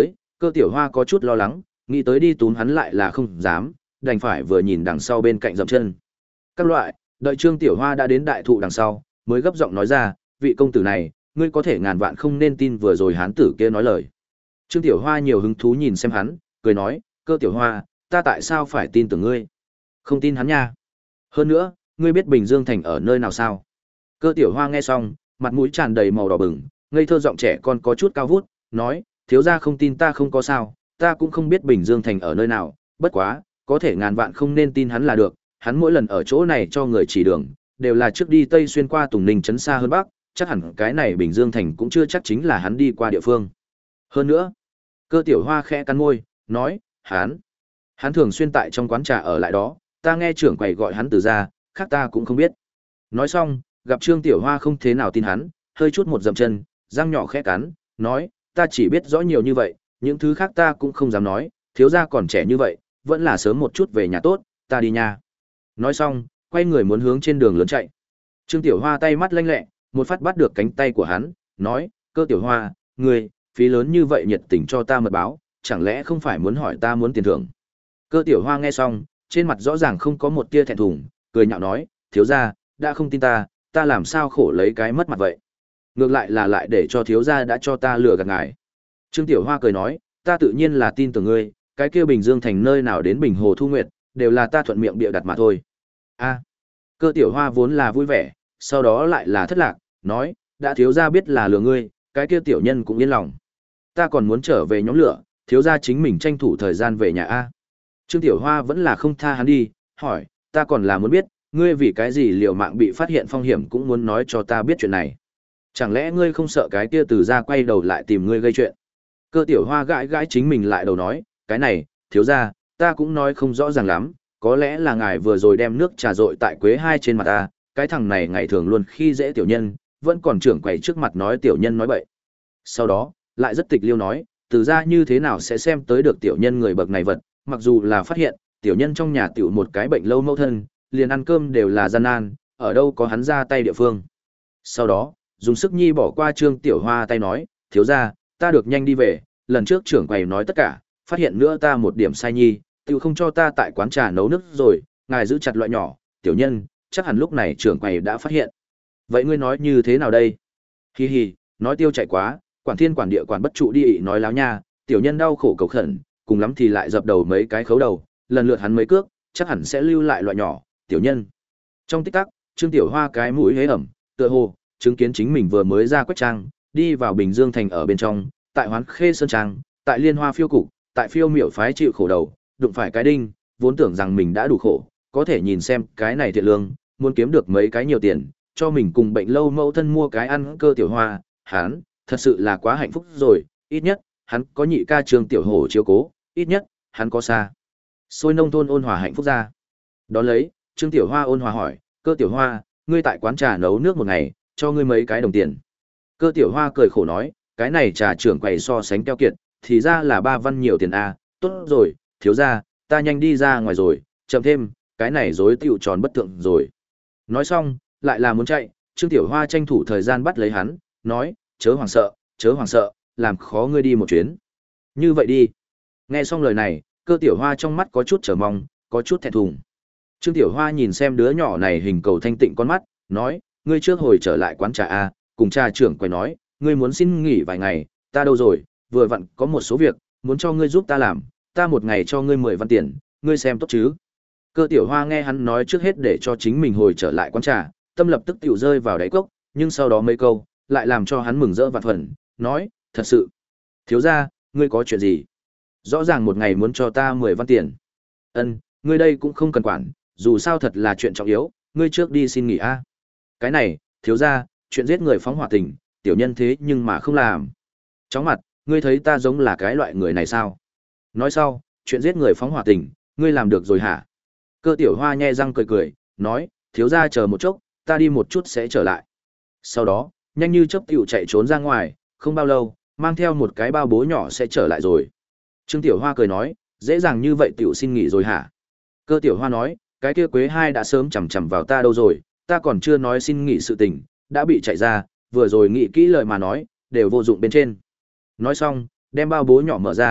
Cơ Tiểu Hoa có chút lo lắng, nghĩ tới đi túm hắn lại là không dám, đành phải vừa nhìn đằng sau bên cạnh dậm chân. Các loại, đợi Trương Tiểu Hoa đã đến đại thụ đằng sau, mới gấp giọng nói ra, vị công tử này, ngươi có thể ngàn vạn không nên tin vừa rồi hán tử kia nói lời. Trương Tiểu Hoa nhiều hứng thú nhìn xem hắn, cười nói, Cơ Tiểu Hoa, ta tại sao phải tin tưởng ngươi? Không tin hắn nha. Hơn nữa, ngươi biết Bình Dương Thành ở nơi nào sao? Cơ Tiểu Hoa nghe xong, mặt mũi tràn đầy màu đỏ bừng, ngây thơ giọng trẻ con có chút cao vút, nói, thiếu gia không tin ta không có sao, ta cũng không biết Bình Dương Thành ở nơi nào, bất quá, có thể ngàn vạn không nên tin hắn là được, hắn mỗi lần ở chỗ này cho người chỉ đường, đều là trước đi Tây xuyên qua Tùng Ninh trấn xa hơn Bắc, chắc hẳn cái này Bình Dương Thành cũng chưa chắc chính là hắn đi qua địa phương. Hơn nữa, Cơ Tiểu Hoa khẽ cắn môi, nói, hắn, hắn thường xuyên tại trong quán trà ở lại đó, ta nghe trưởng quầy gọi hắn từ ra, khác ta cũng không biết. Nói xong, gặp Trương Tiểu Hoa không thế nào tin hắn, hơi chút một dậm chân, răng nhỏ khẽ cắn, nói, ta chỉ biết rõ nhiều như vậy, những thứ khác ta cũng không dám nói, thiếu gia còn trẻ như vậy, vẫn là sớm một chút về nhà tốt, ta đi nha. Nói xong, quay người muốn hướng trên đường lớn chạy. Trương Tiểu Hoa tay mắt lanh lẹ, một phát bắt được cánh tay của hắn, nói, Cơ Tiểu Hoa, ngươi, phí lớn như vậy nhiệt tình cho ta mật báo, chẳng lẽ không phải muốn hỏi ta muốn tiền thưởng. Cơ Tiểu Hoa nghe xong, trên mặt rõ ràng không có một tia thẹn thùng, cười nhạo nói, thiếu gia, đã không tin ta, ta làm sao khổ lấy cái mất mặt vậy. Ngược lại là lại để cho thiếu gia đã cho ta lừa gạt ngài. Trương Tiểu Hoa cười nói, ta tự nhiên là tin tưởng ngươi, cái kia Bình Dương Thành nơi nào đến Bình Hồ Thu Nguyệt, đều là ta thuận miệng bịa đặt mà thôi. A. Cơ Tiểu Hoa vốn là vui vẻ, sau đó lại là thất lạc, nói, đã thiếu gia biết là lừa ngươi, cái kia tiểu nhân cũng yên lòng. Ta còn muốn trở về nhóm lửa, thiếu gia chính mình tranh thủ thời gian về nhà a. Trương Tiểu Hoa vẫn là không tha hắn đi, hỏi, ta còn là muốn biết, ngươi vì cái gì liều mạng bị phát hiện phong hiểm cũng muốn nói cho ta biết chuyện này. Chẳng lẽ ngươi không sợ cái kia từ ra quay đầu lại tìm ngươi gây chuyện? Cơ Tiểu Hoa gãi gãi chính mình lại đầu nói, cái này, thiếu gia, ta cũng nói không rõ ràng lắm, có lẽ là ngài vừa rồi đem nước trà dội tại Quế hai trên mặt ta, cái thằng này ngày thường luôn khi dễ tiểu nhân, vẫn còn trưởng quầy trước mặt nói tiểu nhân nói bậy. Sau đó, lại rất tịch liêu nói, từ ra như thế nào sẽ xem tới được tiểu nhân người bậc này vật, mặc dù là phát hiện, tiểu nhân trong nhà tiểu một cái bệnh lâu mâu thân, liền ăn cơm đều là gian nan, ở đâu có hắn ra tay địa phương. Sau đó, dùng sức nhi bỏ qua Trương Tiểu Hoa tay nói, thiếu gia, ta được nhanh đi về, lần trước trưởng quầy nói tất cả, phát hiện nữa ta một điểm sai nhi, tiểu không cho ta tại quán trà nấu nước rồi, ngài giữ chặt loại nhỏ, tiểu nhân, chắc hẳn lúc này trưởng quầy đã phát hiện. Vậy ngươi nói như thế nào đây? Hi hi, nói tiêu chạy quá, quản thiên quản địa quản bất trụ đi ị nói láo nha, tiểu nhân đau khổ cầu khẩn, cùng lắm thì lại dập đầu mấy cái khấu đầu, lần lượt hắn mấy cước, chắc hẳn sẽ lưu lại loại nhỏ, tiểu nhân. Trong tích tắc, Trương Tiểu Hoa cái mũi hế ẩm, tựa hồ, chứng kiến chính mình vừa mới ra quách trang, đi vào Bình Dương Thành ở bên trong, tại Hoán Khê Sơn Trang, tại Liên Hoa Phiêu Cục, tại Phiêu Miểu phái chịu khổ đầu, đụng phải cái đinh, vốn tưởng rằng mình đã đủ khổ, có thể nhìn xem cái này thiện lương, muốn kiếm được mấy cái nhiều tiền, cho mình cùng bệnh lâu mẫu thân mua cái ăn. Cơ Tiểu Hoa, hắn, thật sự là quá hạnh phúc rồi, ít nhất, hắn có nhị ca Trương Tiểu Hổ chiếu cố, ít nhất, hắn có xa xôi nông thôn ôn hòa hạnh phúc ra. Đón lấy, Trương Tiểu Hoa ôn hòa hỏi, Cơ Tiểu Hoa, ngươi tại quán trà nấu nước một ngày, cho ngươi mấy cái đồng tiền. Cơ Tiểu Hoa cười khổ nói, cái này trà trưởng quầy so sánh keo kiệt, thì ra là ba văn nhiều tiền a. Tốt rồi, thiếu gia, ta nhanh đi ra ngoài rồi, chậm thêm, cái này rối tựu tròn bất tượng rồi. Nói xong, lại là muốn chạy, Trương Tiểu Hoa tranh thủ thời gian bắt lấy hắn, nói, chớ hoảng sợ, chớ hoảng sợ, làm khó ngươi đi một chuyến. Như vậy đi. Nghe xong lời này, Cơ Tiểu Hoa trong mắt có chút chờ mong, có chút thẹn thùng. Trương Tiểu Hoa nhìn xem đứa nhỏ này hình cầu thanh tịnh con mắt, nói, ngươi trước hồi trở lại quán trà a, cùng trà trưởng quầy nói, ngươi muốn xin nghỉ vài ngày, ta đâu rồi, vừa vặn có một số việc, muốn cho ngươi giúp ta làm, ta một ngày cho ngươi mười văn tiền, ngươi xem tốt chứ. Cơ Tiểu Hoa nghe hắn nói trước hết để cho chính mình hồi trở lại quán trà, tâm lập tức tiểu rơi vào đáy cốc, nhưng sau đó mấy câu, lại làm cho hắn mừng rỡ vạn phần, nói, thật sự, thiếu gia, ngươi có chuyện gì? Rõ ràng một ngày muốn cho ta mười văn tiền. Ân, ngươi đây cũng không cần quản, dù sao thật là chuyện trọng yếu, ngươi trước đi xin nghỉ a. Cái này, thiếu gia, chuyện giết người phóng hỏa tình, tiểu nhân thế nhưng mà không làm. Chóng mặt, ngươi thấy ta giống là cái loại người này sao? Nói sau, chuyện giết người phóng hỏa tình, ngươi làm được rồi hả? Cơ Tiểu Hoa nhe răng cười cười, nói, thiếu gia chờ một chốc, ta đi một chút sẽ trở lại. Sau đó, nhanh như chớp tiểu chạy trốn ra ngoài, không bao lâu, mang theo một cái bao bố nhỏ sẽ trở lại rồi. Trương Tiểu Hoa cười nói, dễ dàng như vậy tiểu xin nghỉ rồi hả? Cơ Tiểu Hoa nói, cái kia Quế hai đã sớm chằm chằm vào ta đâu rồi, ta còn chưa nói xin nghỉ sự tình, đã bị chạy ra, vừa rồi nghĩ kỹ lời mà nói, đều vô dụng bên trên. Nói xong, đem bao bố nhỏ mở ra,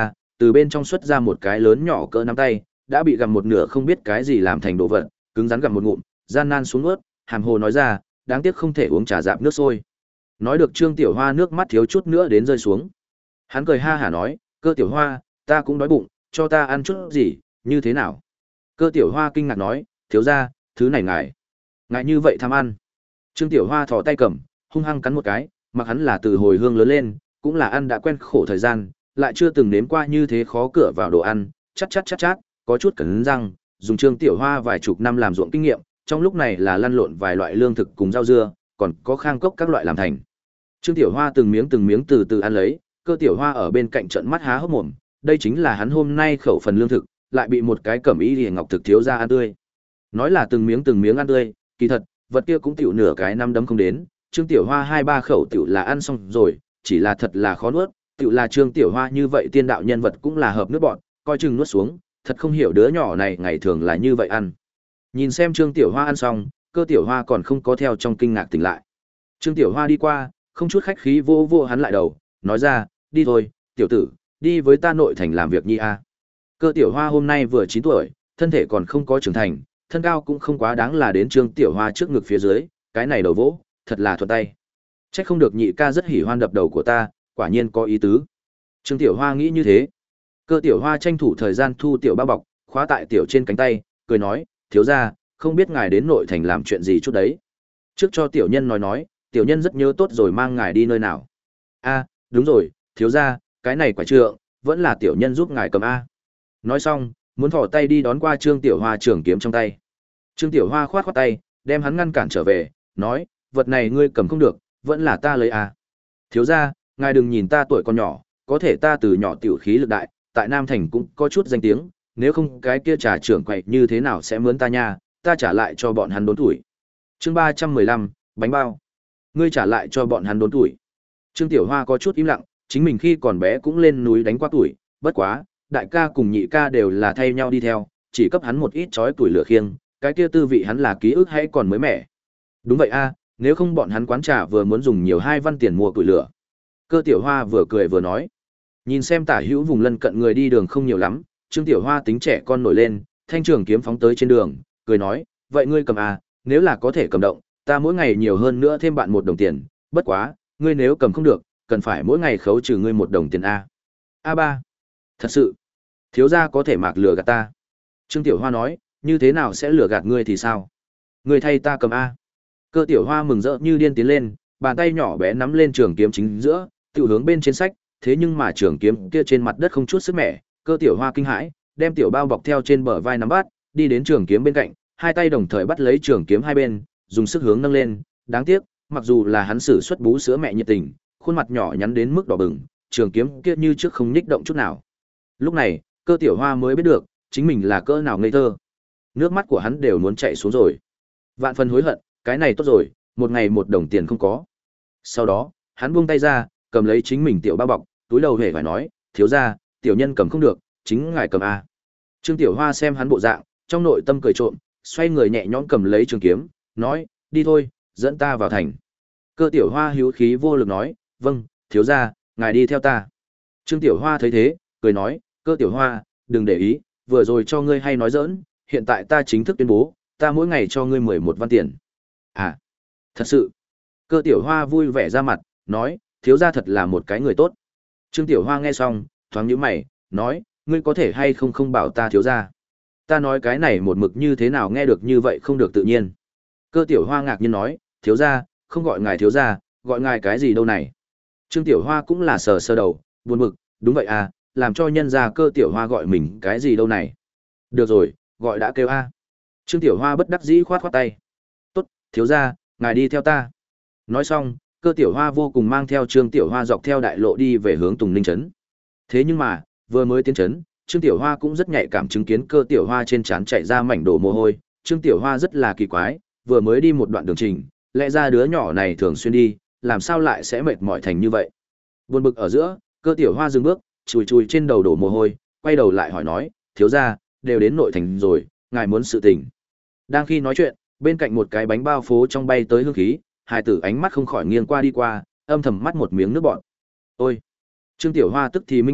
từ bên trong xuất ra một cái lớn nhỏ cỡ nắm tay, đã bị gặm một nửa không biết cái gì làm thành đồ vật, cứng rắn gặm một ngụm, gian nan xuống nuốt, hàm hồ nói ra, đáng tiếc không thể uống trà dạp nước sôi. Nói được Trương Tiểu Hoa nước mắt thiếu chút nữa đến rơi xuống. Hắn cười ha hả nói, Cơ Tiểu Hoa, ta cũng đói bụng, cho ta ăn chút gì, như thế nào? Cơ Tiểu Hoa kinh ngạc nói, thiếu gia, thứ này ngài, ngài như vậy tham ăn. Trương Tiểu Hoa thò tay cầm, hung hăng cắn một cái, mặc hắn là từ hồi hương lớn lên, cũng là ăn đã quen khổ thời gian, lại chưa từng nếm qua như thế khó cửa vào đồ ăn, chát chát chát chát, có chút cẩn răng, dùng Trương Tiểu Hoa vài chục năm làm ruộng kinh nghiệm, trong lúc này là lăn lộn vài loại lương thực cùng rau dưa, còn có khang cốc các loại làm thành. Trương Tiểu Hoa từng miếng từng miếng từ từ ăn lấy, Cơ Tiểu Hoa ở bên cạnh trợn mắt há hốc mồm, đây chính là hắn hôm nay khẩu phần lương thực, lại bị một cái cẩm y liễu ngọc thực thiếu gia ăn tươi. Nói là từng miếng từng miếng ăn tươi, kỳ thật, vật kia cũng tiểu nửa cái năm đấm không đến, Trương Tiểu Hoa hai ba khẩu tiểu là ăn xong rồi, chỉ là thật là khó nuốt, tiểu là Trương Tiểu Hoa như vậy tiên đạo nhân vật cũng là hợp nước bọn, coi chừng nuốt xuống, thật không hiểu đứa nhỏ này ngày thường là như vậy ăn. Nhìn xem Trương Tiểu Hoa ăn xong, Cơ Tiểu Hoa còn không có theo trong kinh ngạc tỉnh lại. Trương Tiểu Hoa đi qua, không chút khách khí vô vô hắn lại đầu, nói ra, đi thôi, tiểu tử, đi với ta nội thành làm việc nhi a. Cơ Tiểu Hoa hôm nay vừa chín tuổi, thân thể còn không có trưởng thành, thân cao cũng không quá đáng là đến Trương Tiểu Hoa trước ngực phía dưới, cái này đầu vỗ, thật là thuận tay. Chắc không được nhị ca rất hỉ hoan đập đầu của ta, quả nhiên có ý tứ. Trương Tiểu Hoa nghĩ như thế. Cơ Tiểu Hoa tranh thủ thời gian thu tiểu bao bọc, khóa tại tiểu trên cánh tay, cười nói, thiếu gia, không biết ngài đến nội thành làm chuyện gì chút đấy. Trước cho tiểu nhân nói nói, tiểu nhân rất nhớ tốt rồi mang ngài đi nơi nào. A, đúng rồi, thiếu gia, cái này quả trượng, vẫn là tiểu nhân giúp ngài cầm a. Nói xong, muốn thò tay đi đón qua Trương Tiểu Hoa trường kiếm trong tay. Trương Tiểu Hoa khoát khoát tay, đem hắn ngăn cản trở về, nói, vật này ngươi cầm không được, vẫn là ta lấy a. Thiếu gia, ngài đừng nhìn ta tuổi còn nhỏ, có thể ta từ nhỏ tiểu khí lực đại, tại Nam Thành cũng có chút danh tiếng, nếu không cái kia trà trưởng quậy như thế nào sẽ mướn ta nha, ta trả lại cho bọn hắn đốn tuổi. Chương ba trăm mười lăm, bánh bao. Ngươi trả lại cho bọn hắn đốn tuổi. Trương Tiểu Hoa có chút im lặng, chính mình khi còn bé cũng lên núi đánh qua tuổi, bất quá, đại ca cùng nhị ca đều là thay nhau đi theo, chỉ cấp hắn một ít chói tuổi lửa khiêng, cái kia tư vị hắn là ký ức hay còn mới mẻ. Đúng vậy a, nếu không bọn hắn quán trà vừa muốn dùng nhiều hai văn tiền mua tuổi lửa. Cơ Tiểu Hoa vừa cười vừa nói. Nhìn xem tả hữu vùng lân cận người đi đường không nhiều lắm, Trương Tiểu Hoa tính trẻ con nổi lên, thanh trường kiếm phóng tới trên đường, cười nói, vậy ngươi cầm à, nếu là có thể cầm động, ta mỗi ngày nhiều hơn nữa thêm bạn một đồng tiền, bất quá, ngươi nếu cầm không được, cần phải mỗi ngày khấu trừ ngươi một đồng tiền a. A ba, thật sự, thiếu gia có thể mạc lừa gạt ta. Trương Tiểu Hoa nói, như thế nào sẽ lừa gạt ngươi thì sao? Ngươi thay ta cầm a. Cơ Tiểu Hoa mừng rỡ như điên tiến lên, bàn tay nhỏ bé nắm lên trường kiếm chính giữa, tự hướng bên trên sách, thế nhưng mà trường kiếm kia trên mặt đất không chút sức mẻ, Cơ Tiểu Hoa kinh hãi, đem tiểu bao bọc theo trên bờ vai nắm bắt, đi đến trường kiếm bên cạnh, hai tay đồng thời bắt lấy trường kiếm hai bên, dùng sức hướng nâng lên, đáng tiếc, mặc dù là hắn sử xuất bú sữa mẹ nhiệt tình, khuôn mặt nhỏ nhắn đến mức đỏ bừng, trường kiếm kia như trước không nhích động chút nào. Lúc này, Cơ Tiểu Hoa mới biết được, chính mình là cỡ nào ngây thơ. Nước mắt của hắn đều muốn chảy xuống rồi. Vạn phần hối hận, cái này tốt rồi, một ngày một đồng tiền không có. Sau đó, hắn buông tay ra, cầm lấy chính mình tiểu bao bọc, túi đầu hề phải nói, thiếu gia, tiểu nhân cầm không được, chính ngài cầm a. Trương Tiểu Hoa xem hắn bộ dạng, trong nội tâm cười trộm, xoay người nhẹ nhõm cầm lấy trường kiếm, nói, đi thôi, dẫn ta vào thành. Cơ Tiểu Hoa hữu khí vô lực nói, vâng, thiếu gia, ngài đi theo ta. Trương Tiểu Hoa thấy thế, cười nói, Cơ Tiểu Hoa, đừng để ý, vừa rồi cho ngươi hay nói giỡn, hiện tại ta chính thức tuyên bố, ta mỗi ngày cho ngươi mười một văn tiền. À, thật sự. Cơ Tiểu Hoa vui vẻ ra mặt, nói, thiếu gia thật là một cái người tốt. Trương Tiểu Hoa nghe xong, thoáng nhíu mày, nói, ngươi có thể hay không không bảo ta thiếu gia. Ta nói cái này một mực như thế nào nghe được như vậy không được tự nhiên. Cơ Tiểu Hoa ngạc nhiên nói, thiếu gia, không gọi ngài thiếu gia, gọi ngài cái gì đâu này. Trương Tiểu Hoa cũng là sờ sờ đầu, buồn bực, đúng vậy à, làm cho nhân gia Cơ Tiểu Hoa gọi mình cái gì đâu này. Được rồi, gọi đã kêu a. Trương Tiểu Hoa bất đắc dĩ khoát khoát tay. Tốt, thiếu gia, ngài đi theo ta. Nói xong, Cơ Tiểu Hoa vô cùng mang theo Trương Tiểu Hoa dọc theo đại lộ đi về hướng Tùng Ninh trấn. Thế nhưng mà, vừa mới tiến trấn, Trương Tiểu Hoa cũng rất nhạy cảm chứng kiến Cơ Tiểu Hoa trên trán chảy ra mảnh đổ mồ hôi, Trương Tiểu Hoa rất là kỳ quái, vừa mới đi một đoạn đường trình, lẽ ra đứa nhỏ này thường xuyên đi, làm sao lại sẽ mệt mỏi thành như vậy. Buồn bực ở giữa, Cơ Tiểu Hoa dừng bước, chùi chùi trên đầu đổ mồ hôi, quay đầu lại hỏi nói, thiếu gia, đều đến nội thành rồi, ngài muốn sự tình. Đang khi nói chuyện, bên cạnh một cái bánh bao phố trong bay tới hương khí, hai tử ánh mắt không khỏi nghiêng qua đi qua, âm thầm mắt một miếng nước bọt. Ôi! Trương Tiểu Hoa tức thì minh bạch,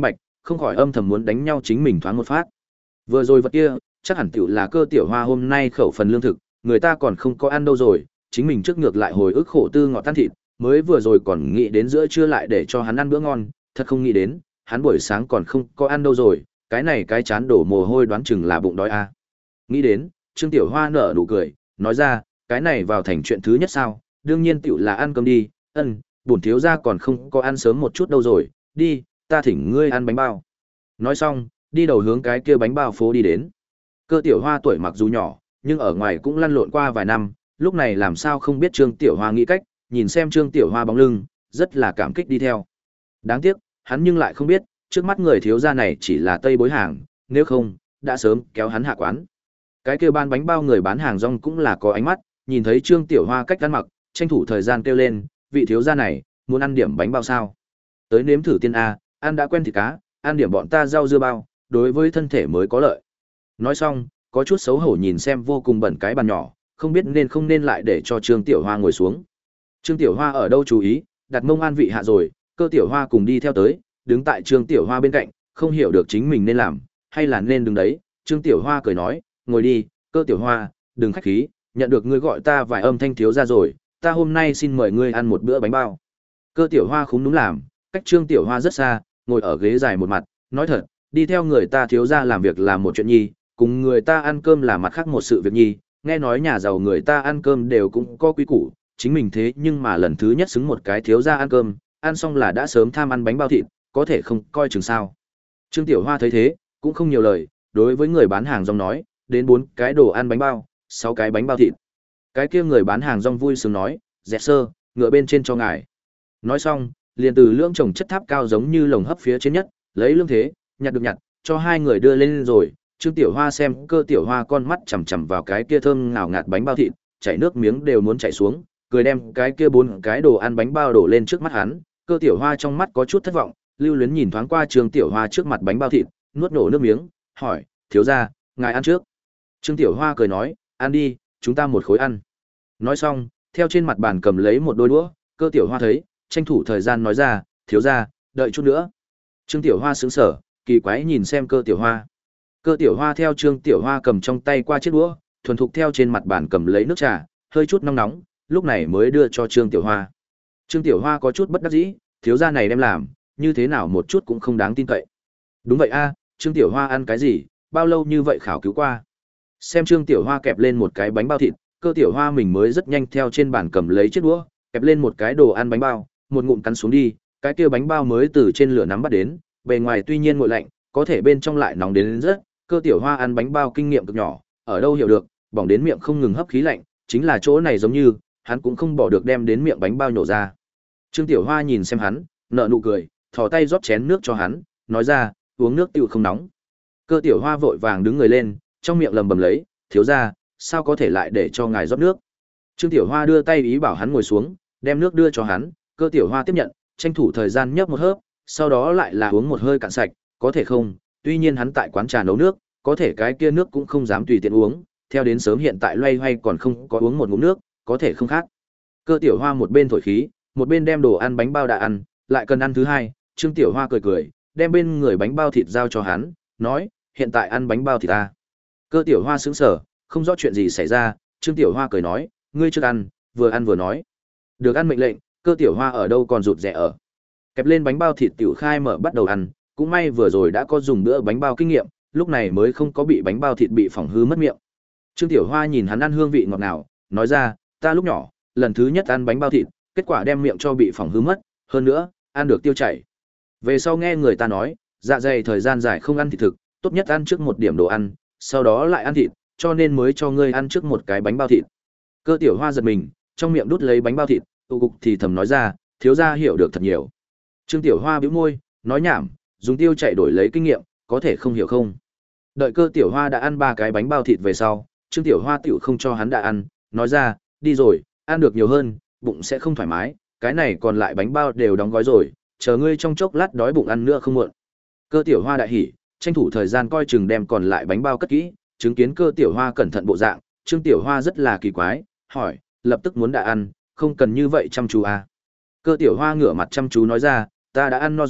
không khỏi âm thầm muốn đánh nhau chính mình thoáng một phát. Vừa rồi vật kia, chắc hẳn tiểu là Cơ Tiểu Hoa hôm nay khẩu phần lương thực, người ta còn không có ăn đâu rồi, chính mình trước ngược lại hồi ức khổ tư ngọt tan thịt, mới vừa rồi còn nghĩ đến giữa trưa lại để cho hắn ăn bữa ngon, thật không nghĩ đến, hắn buổi sáng còn không có ăn đâu rồi, cái này cái chán đổ mồ hôi đoán chừng là bụng đói à. Nghĩ đến, Trương Tiểu Hoa nở nụ cười, nói ra, cái này vào thành chuyện thứ nhất sao, đương nhiên tiểu là ăn cơm đi, ân, bổn thiếu gia còn không có ăn sớm một chút đâu rồi, đi, ta thỉnh ngươi ăn bánh bao. Nói xong, đi đầu hướng cái kia bánh bao phố đi đến. Cơ Tiểu Hoa tuổi mặc dù nhỏ, nhưng ở ngoài cũng lăn lộn qua vài năm, lúc này làm sao không biết Trương Tiểu Hoa nghĩ cách, nhìn xem Trương Tiểu Hoa bóng lưng, rất là cảm kích đi theo. Đáng tiếc, hắn nhưng lại không biết, trước mắt người thiếu gia này chỉ là tây bối hàng, nếu không, đã sớm kéo hắn hạ quán. Cái kia ban bánh bao người bán hàng rong cũng là có ánh mắt, nhìn thấy Trương Tiểu Hoa cách ăn mặc, tranh thủ thời gian kêu lên, vị thiếu gia này, muốn ăn điểm bánh bao sao? Tới nếm thử tiên a, ăn đã quen thịt cá, ăn điểm bọn ta rau dưa bao, đối với thân thể mới có lợi. Nói xong, có chút xấu hổ nhìn xem vô cùng bẩn cái bàn nhỏ, không biết nên không nên lại để cho Trương Tiểu Hoa ngồi xuống. Trương Tiểu Hoa ở đâu chú ý, đặt mông an vị hạ rồi, Cơ Tiểu Hoa cùng đi theo tới, đứng tại Trương Tiểu Hoa bên cạnh, không hiểu được chính mình nên làm, hay là nên đứng đấy. Trương Tiểu Hoa cười nói, ngồi đi, Cơ Tiểu Hoa, đừng khách khí, nhận được ngươi gọi ta vài âm thanh thiếu ra rồi, ta hôm nay xin mời ngươi ăn một bữa bánh bao. Cơ Tiểu Hoa khúm núm làm, cách Trương Tiểu Hoa rất xa, ngồi ở ghế dài một mặt, nói thật, đi theo người ta thiếu ra làm việc là một chuyện nhi, cùng người ta ăn cơm là mặt khác một sự việc nhi, nghe nói nhà giàu người ta ăn cơm đều cũng có quý củ, chính mình thế nhưng mà lần thứ nhất xứng một cái thiếu ra ăn cơm, ăn xong là đã sớm tham ăn bánh bao thịt, có thể không coi chừng sao. Trương Tiểu Hoa thấy thế, cũng không nhiều lời, đối với người bán hàng rong nói, đến bốn cái đồ ăn bánh bao, sáu cái bánh bao thịt. Cái kia người bán hàng rong vui sướng nói, dẹt sơ, ngựa bên trên cho ngài. Nói xong, liền từ lưỡng chồng chất tháp cao giống như lồng hấp phía trên nhất, lấy lương thế, nhặt được nhặt, cho hai người đưa lên rồi. Trương Tiểu Hoa xem Cơ Tiểu Hoa con mắt chằm chằm vào cái kia thơm ngào ngạt bánh bao thịt, chảy nước miếng đều muốn chảy xuống, cười đem cái kia bốn cái đồ ăn bánh bao đổ lên trước mắt hắn. Cơ Tiểu Hoa trong mắt có chút thất vọng, lưu luyến nhìn thoáng qua Trương Tiểu Hoa trước mặt bánh bao thịt, nuốt nổ nước miếng, hỏi, thiếu gia, ngài ăn trước. Trương Tiểu Hoa cười nói, ăn đi, chúng ta một khối ăn. Nói xong, theo trên mặt bàn cầm lấy một đôi đũa, Cơ Tiểu Hoa thấy, tranh thủ thời gian nói ra, thiếu gia, đợi chút nữa. Trương Tiểu Hoa sững sờ, kỳ quái nhìn xem Cơ Tiểu Hoa. Cơ Tiểu Hoa theo Trương Tiểu Hoa cầm trong tay qua chiếc đũa, thuần thục theo trên mặt bàn cầm lấy nước trà, hơi chút nóng nóng, lúc này mới đưa cho Trương Tiểu Hoa. Trương Tiểu Hoa có chút bất đắc dĩ, thiếu gia này đem làm, như thế nào một chút cũng không đáng tin cậy. Đúng vậy a, Trương Tiểu Hoa ăn cái gì, bao lâu như vậy khảo cứu qua. Xem Trương Tiểu Hoa kẹp lên một cái bánh bao thịt, Cơ Tiểu Hoa mình mới rất nhanh theo trên bàn cầm lấy chiếc đũa, kẹp lên một cái đồ ăn bánh bao, một ngụm cắn xuống đi, cái kia bánh bao mới từ trên lửa nắm bắt đến, bề ngoài tuy nhiên nguội lạnh, có thể bên trong lại nóng đến, đến rất. Cơ Tiểu Hoa ăn bánh bao kinh nghiệm cực nhỏ, ở đâu hiểu được, bỏng đến miệng không ngừng hấp khí lạnh, chính là chỗ này giống như, hắn cũng không bỏ được đem đến miệng bánh bao nhổ ra. Trương Tiểu Hoa nhìn xem hắn, nở nụ cười, thò tay rót chén nước cho hắn, nói ra, uống nước tựu không nóng. Cơ Tiểu Hoa vội vàng đứng người lên, trong miệng lầm bầm lấy, thiếu gia, sao có thể lại để cho ngài rót nước. Trương Tiểu Hoa đưa tay ý bảo hắn ngồi xuống, đem nước đưa cho hắn, Cơ Tiểu Hoa tiếp nhận, tranh thủ thời gian nhấp một hớp, sau đó lại là uống một hơi cạn sạch, có thể không, tuy nhiên hắn tại quán trà nấu nước, có thể cái kia nước cũng không dám tùy tiện uống, theo đến sớm hiện tại loay hoay còn không có uống một ngụm nước, có thể không khác. Cơ Tiểu Hoa một bên thổi khí, một bên đem đồ ăn bánh bao đã ăn, lại cần ăn thứ hai, Trương Tiểu Hoa cười cười, đem bên người bánh bao thịt giao cho hắn, nói, hiện tại ăn bánh bao thịt ta. Cơ Tiểu Hoa sững sờ, không rõ chuyện gì xảy ra, Trương Tiểu Hoa cười nói, ngươi trước ăn, vừa ăn vừa nói. Được ăn mệnh lệnh, Cơ Tiểu Hoa ở đâu còn rụt rẻ ở. Kẹp lên bánh bao thịt tiểu khai mở bắt đầu ăn, cũng may vừa rồi đã có dùng bữa bánh bao kinh nghiệm, lúc này mới không có bị bánh bao thịt bị phỏng hư mất miệng. Trương Tiểu Hoa nhìn hắn ăn hương vị ngọt ngào, nói ra, ta lúc nhỏ, lần thứ nhất ăn bánh bao thịt, kết quả đem miệng cho bị phỏng hư mất, hơn nữa, ăn được tiêu chảy. Về sau nghe người ta nói, dạ dày thời gian dài không ăn thịt thực, tốt nhất ăn trước một điểm đồ ăn, sau đó lại ăn thịt, cho nên mới cho ngươi ăn trước một cái bánh bao thịt. Cơ Tiểu Hoa giật mình, trong miệng đút lấy bánh bao thịt, tụ cục thì thầm nói ra, thiếu gia hiểu được thật nhiều. Trương Tiểu Hoa bĩu môi, nói nhảm, dùng tiêu chảy đổi lấy kinh nghiệm, có thể không hiểu không. Đợi Cơ Tiểu Hoa đã ăn ba cái bánh bao thịt về sau, Trương Tiểu Hoa tiểu không cho hắn đã ăn, nói ra, đi rồi, ăn được nhiều hơn, bụng sẽ không thoải mái, cái này còn lại bánh bao đều đóng gói rồi, chờ ngươi trong chốc lát đói bụng ăn nữa không muộn. Cơ Tiểu Hoa đại hỉ, tranh thủ thời gian coi chừng đem còn lại bánh bao cất kỹ, chứng kiến Cơ Tiểu Hoa cẩn thận bộ dạng, Trương Tiểu Hoa rất là kỳ quái, hỏi, lập tức muốn đã ăn, không cần như vậy chăm chú à. Cơ Tiểu Hoa ngửa mặt chăm chú nói ra, ta đã ăn no rồi,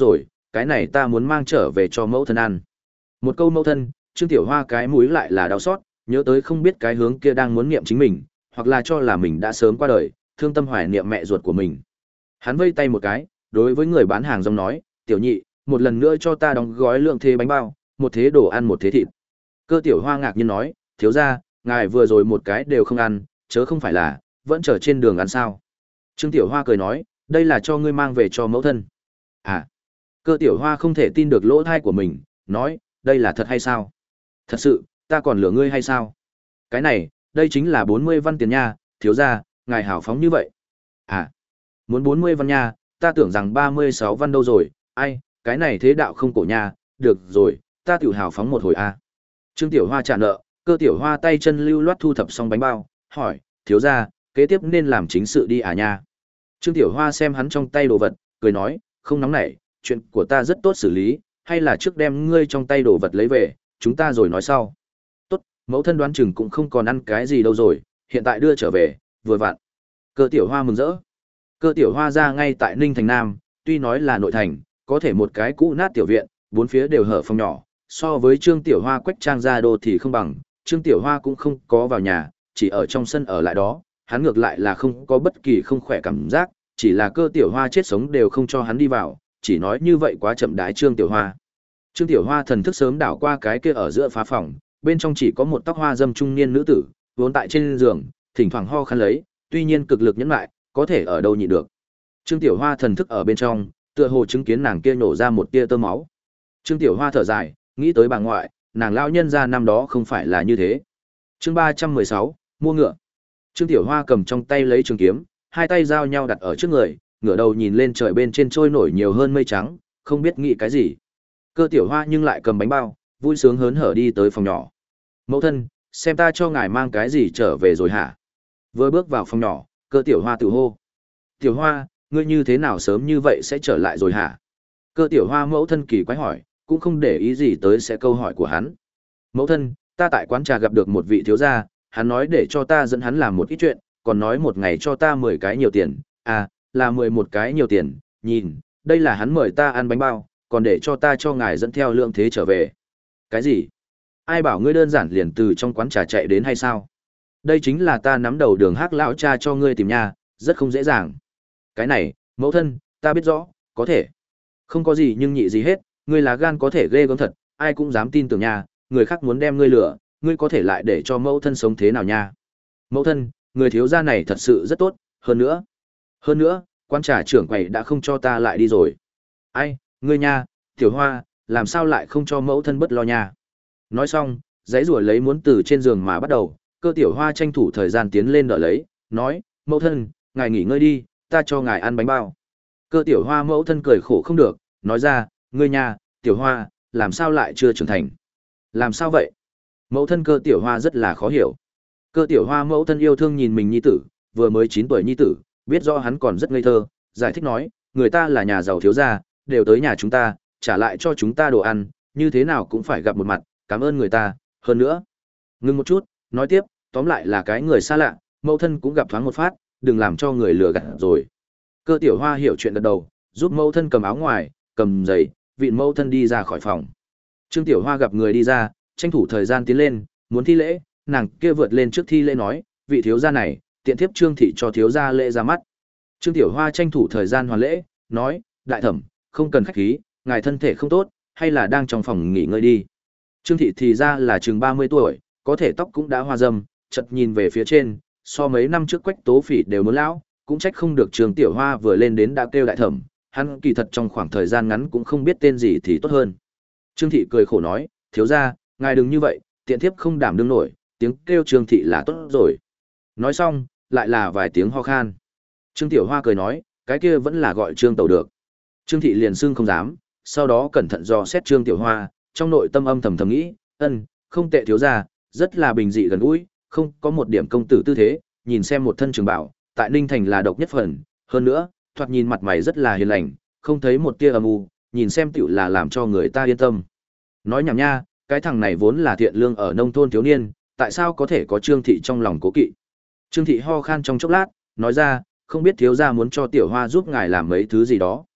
cái này ta muốn mang trở về cho mẫu thân ăn. Một câu mẫu thân, Trương Tiểu Hoa cái mũi lại là đau xót, nhớ tới không biết cái hướng kia đang muốn niệm chính mình, hoặc là cho là mình đã sớm qua đời, thương tâm hoài niệm mẹ ruột của mình. Hắn vây tay một cái, đối với người bán hàng rong nói, tiểu nhị, một lần nữa cho ta đóng gói lượng thế bánh bao, một thế đồ ăn một thế thịt. Cơ Tiểu Hoa ngạc nhiên nói, thiếu gia, ngài vừa rồi một cái đều không ăn, chớ không phải là vẫn chờ trên đường ăn sao? Trương Tiểu Hoa cười nói, đây là cho ngươi mang về cho mẫu thân. À, Cơ Tiểu Hoa không thể tin được lỗ thai của mình, nói, đây là thật hay sao? Thật sự, ta còn lừa ngươi hay sao? Cái này, đây chính là bốn mươi văn tiền nha, thiếu gia, ngài hảo phóng như vậy. À, muốn bốn mươi văn nha, ta tưởng rằng ba mươi sáu văn đâu rồi, ai, cái này thế đạo không cổ nha, được rồi, ta tiểu hào phóng một hồi a. Trương Tiểu Hoa trả nợ, Cơ Tiểu Hoa tay chân lưu loát thu thập xong bánh bao, hỏi, thiếu gia, kế tiếp nên làm chính sự đi à nha. Trương Tiểu Hoa xem hắn trong tay đồ vật, cười nói, không nóng nảy, chuyện của ta rất tốt xử lý, hay là trước đem ngươi trong tay đồ vật lấy về, chúng ta rồi nói sau. Tốt, mẫu thân đoán chừng cũng không còn ăn cái gì đâu rồi, hiện tại đưa trở về, vừa vặn. Cơ Tiểu Hoa mừng rỡ. Cơ Tiểu Hoa ra ngay tại Ninh Thành Nam, tuy nói là nội thành, có thể một cái cũ nát tiểu viện, bốn phía đều hở phòng nhỏ, so với Trương Tiểu Hoa quách trang ra đô thì không bằng, Trương Tiểu Hoa cũng không có vào nhà, chỉ ở trong sân ở lại đó, hắn ngược lại là không có bất kỳ không khỏe cảm giác, chỉ là Cơ Tiểu Hoa chết sống đều không cho hắn đi vào, chỉ nói như vậy quá chậm đái Trương Tiểu Hoa. Trương Tiểu Hoa thần thức sớm đảo qua cái kia ở giữa phá phòng, bên trong chỉ có một tóc hoa dâm trung niên nữ tử, vốn tại trên giường, thỉnh thoảng ho khăn lấy, tuy nhiên cực lực nhẫn lại, có thể ở đâu nhịn được. Trương Tiểu Hoa thần thức ở bên trong, tựa hồ chứng kiến nàng kia nổ ra một tia tơ máu. Trương Tiểu Hoa thở dài, nghĩ tới bà ngoại, nàng lão nhân gia năm đó không phải là như thế. Chương ba trăm mười sáu, mua ngựa. Trương Tiểu Hoa cầm trong tay lấy trường kiếm, hai tay giao nhau đặt ở trước người, ngửa đầu nhìn lên trời bên trên trôi nổi nhiều hơn mây trắng, không biết nghĩ cái gì. Cơ Tiểu Hoa nhưng lại cầm bánh bao, vui sướng hớn hở đi tới phòng nhỏ. Mẫu thân, xem ta cho ngài mang cái gì trở về rồi hả? Vừa bước vào phòng nhỏ, Cơ Tiểu Hoa tự hô. Tiểu Hoa, ngươi như thế nào sớm như vậy sẽ trở lại rồi hả? Cơ Tiểu Hoa mẫu thân kỳ quái hỏi, cũng không để ý gì tới sẽ câu hỏi của hắn. Mẫu thân, ta tại quán trà gặp được một vị thiếu gia, hắn nói để cho ta dẫn hắn làm một ít chuyện, còn nói một ngày cho ta mười cái nhiều tiền, à, là mười một cái nhiều tiền, nhìn, đây là hắn mời ta ăn bánh bao, còn để cho ta cho ngài dẫn theo lượng thế trở về. Cái gì? Ai bảo ngươi đơn giản liền từ trong quán trà chạy đến hay sao? Đây chính là ta nắm đầu đường Hắc lão cha cho ngươi tìm nha, rất không dễ dàng. Cái này, mẫu thân, ta biết rõ, có thể. Không có gì nhưng nhị gì hết, ngươi là gan có thể ghê gớm thật, ai cũng dám tin tưởng nha, người khác muốn đem ngươi lừa, ngươi có thể lại để cho mẫu thân sống thế nào nha. Mẫu thân, người thiếu gia này thật sự rất tốt, hơn nữa. Hơn nữa, quan trà trưởng quầy đã không cho ta lại đi rồi. Ai, ngươi nha, Tiểu Hoa, làm sao lại không cho mẫu thân bất lo nha. Nói xong, giấy rùa lấy muốn từ trên giường mà bắt đầu, Cơ Tiểu Hoa tranh thủ thời gian tiến lên đỡ lấy, nói, mẫu thân, ngài nghỉ ngơi đi, ta cho ngài ăn bánh bao. Cơ Tiểu Hoa mẫu thân cười khổ không được, nói ra, ngươi nha, Tiểu Hoa, làm sao lại chưa trưởng thành? Làm sao vậy? Mẫu thân Cơ Tiểu Hoa rất là khó hiểu. Cơ Tiểu Hoa mẫu thân yêu thương nhìn mình nhi tử, vừa mới chín tuổi nhi tử, biết rõ hắn còn rất ngây thơ, giải thích nói, người ta là nhà giàu thiếu gia, đều tới nhà chúng ta, trả lại cho chúng ta đồ ăn, như thế nào cũng phải gặp một mặt, cảm ơn người ta, hơn nữa. Ngưng một chút, nói tiếp, tóm lại là cái người xa lạ, mẫu thân cũng gặp thoáng một phát, đừng làm cho người lừa gạt rồi. Cơ Tiểu Hoa hiểu chuyện gật đầu, giúp mẫu thân cầm áo ngoài, cầm giày, vịn mẫu thân đi ra khỏi phòng. Trương Tiểu Hoa gặp người đi ra, tranh thủ thời gian tiến lên, muốn thi lễ, nàng kia vượt lên trước thi lễ nói, vị thiếu gia này, tiện thiếp Trương thị cho thiếu gia lễ ra mắt. Trương Tiểu Hoa tranh thủ thời gian hoàn lễ, nói, đại thẩm, không cần khách khí, ngài thân thể không tốt, hay là đang trong phòng nghỉ ngơi đi. Trương thị thì ra là chừng ba mươi tuổi, có thể tóc cũng đã hoa râm, chợt nhìn về phía trên, so mấy năm trước Quách Tố Phỉ đều muốn lão, cũng trách không được Trương Tiểu Hoa vừa lên đến đã kêu đại thẩm, hắn kỳ thật trong khoảng thời gian ngắn cũng không biết tên gì thì tốt hơn. Trương thị cười khổ nói, thiếu gia, ngài đừng như vậy, tiện thiếp không đảm đương nổi, tiếng kêu Trương thị là tốt rồi. Nói xong, lại là vài tiếng ho khan. Trương Tiểu Hoa cười nói, cái kia vẫn là gọi Trương Tẩu được. Trương thị liền xưng không dám, sau đó cẩn thận dò xét Trương Tiểu Hoa, trong nội tâm âm thầm thầm nghĩ, ân, không tệ thiếu gia, rất là bình dị gần gũi, không có một điểm công tử tư thế, nhìn xem một thân trường bảo, tại Ninh Thành là độc nhất phần, hơn nữa, thoạt nhìn mặt mày rất là hiền lành, không thấy một tia âm u, nhìn xem tiểu là làm cho người ta yên tâm. Nói nhảm nha, cái thằng này vốn là thiện lương ở nông thôn thiếu niên, tại sao có thể có Trương thị trong lòng cố kỵ? Trương thị ho khan trong chốc lát, nói ra, không biết thiếu gia muốn cho Tiểu Hoa giúp ngài làm mấy thứ gì đó.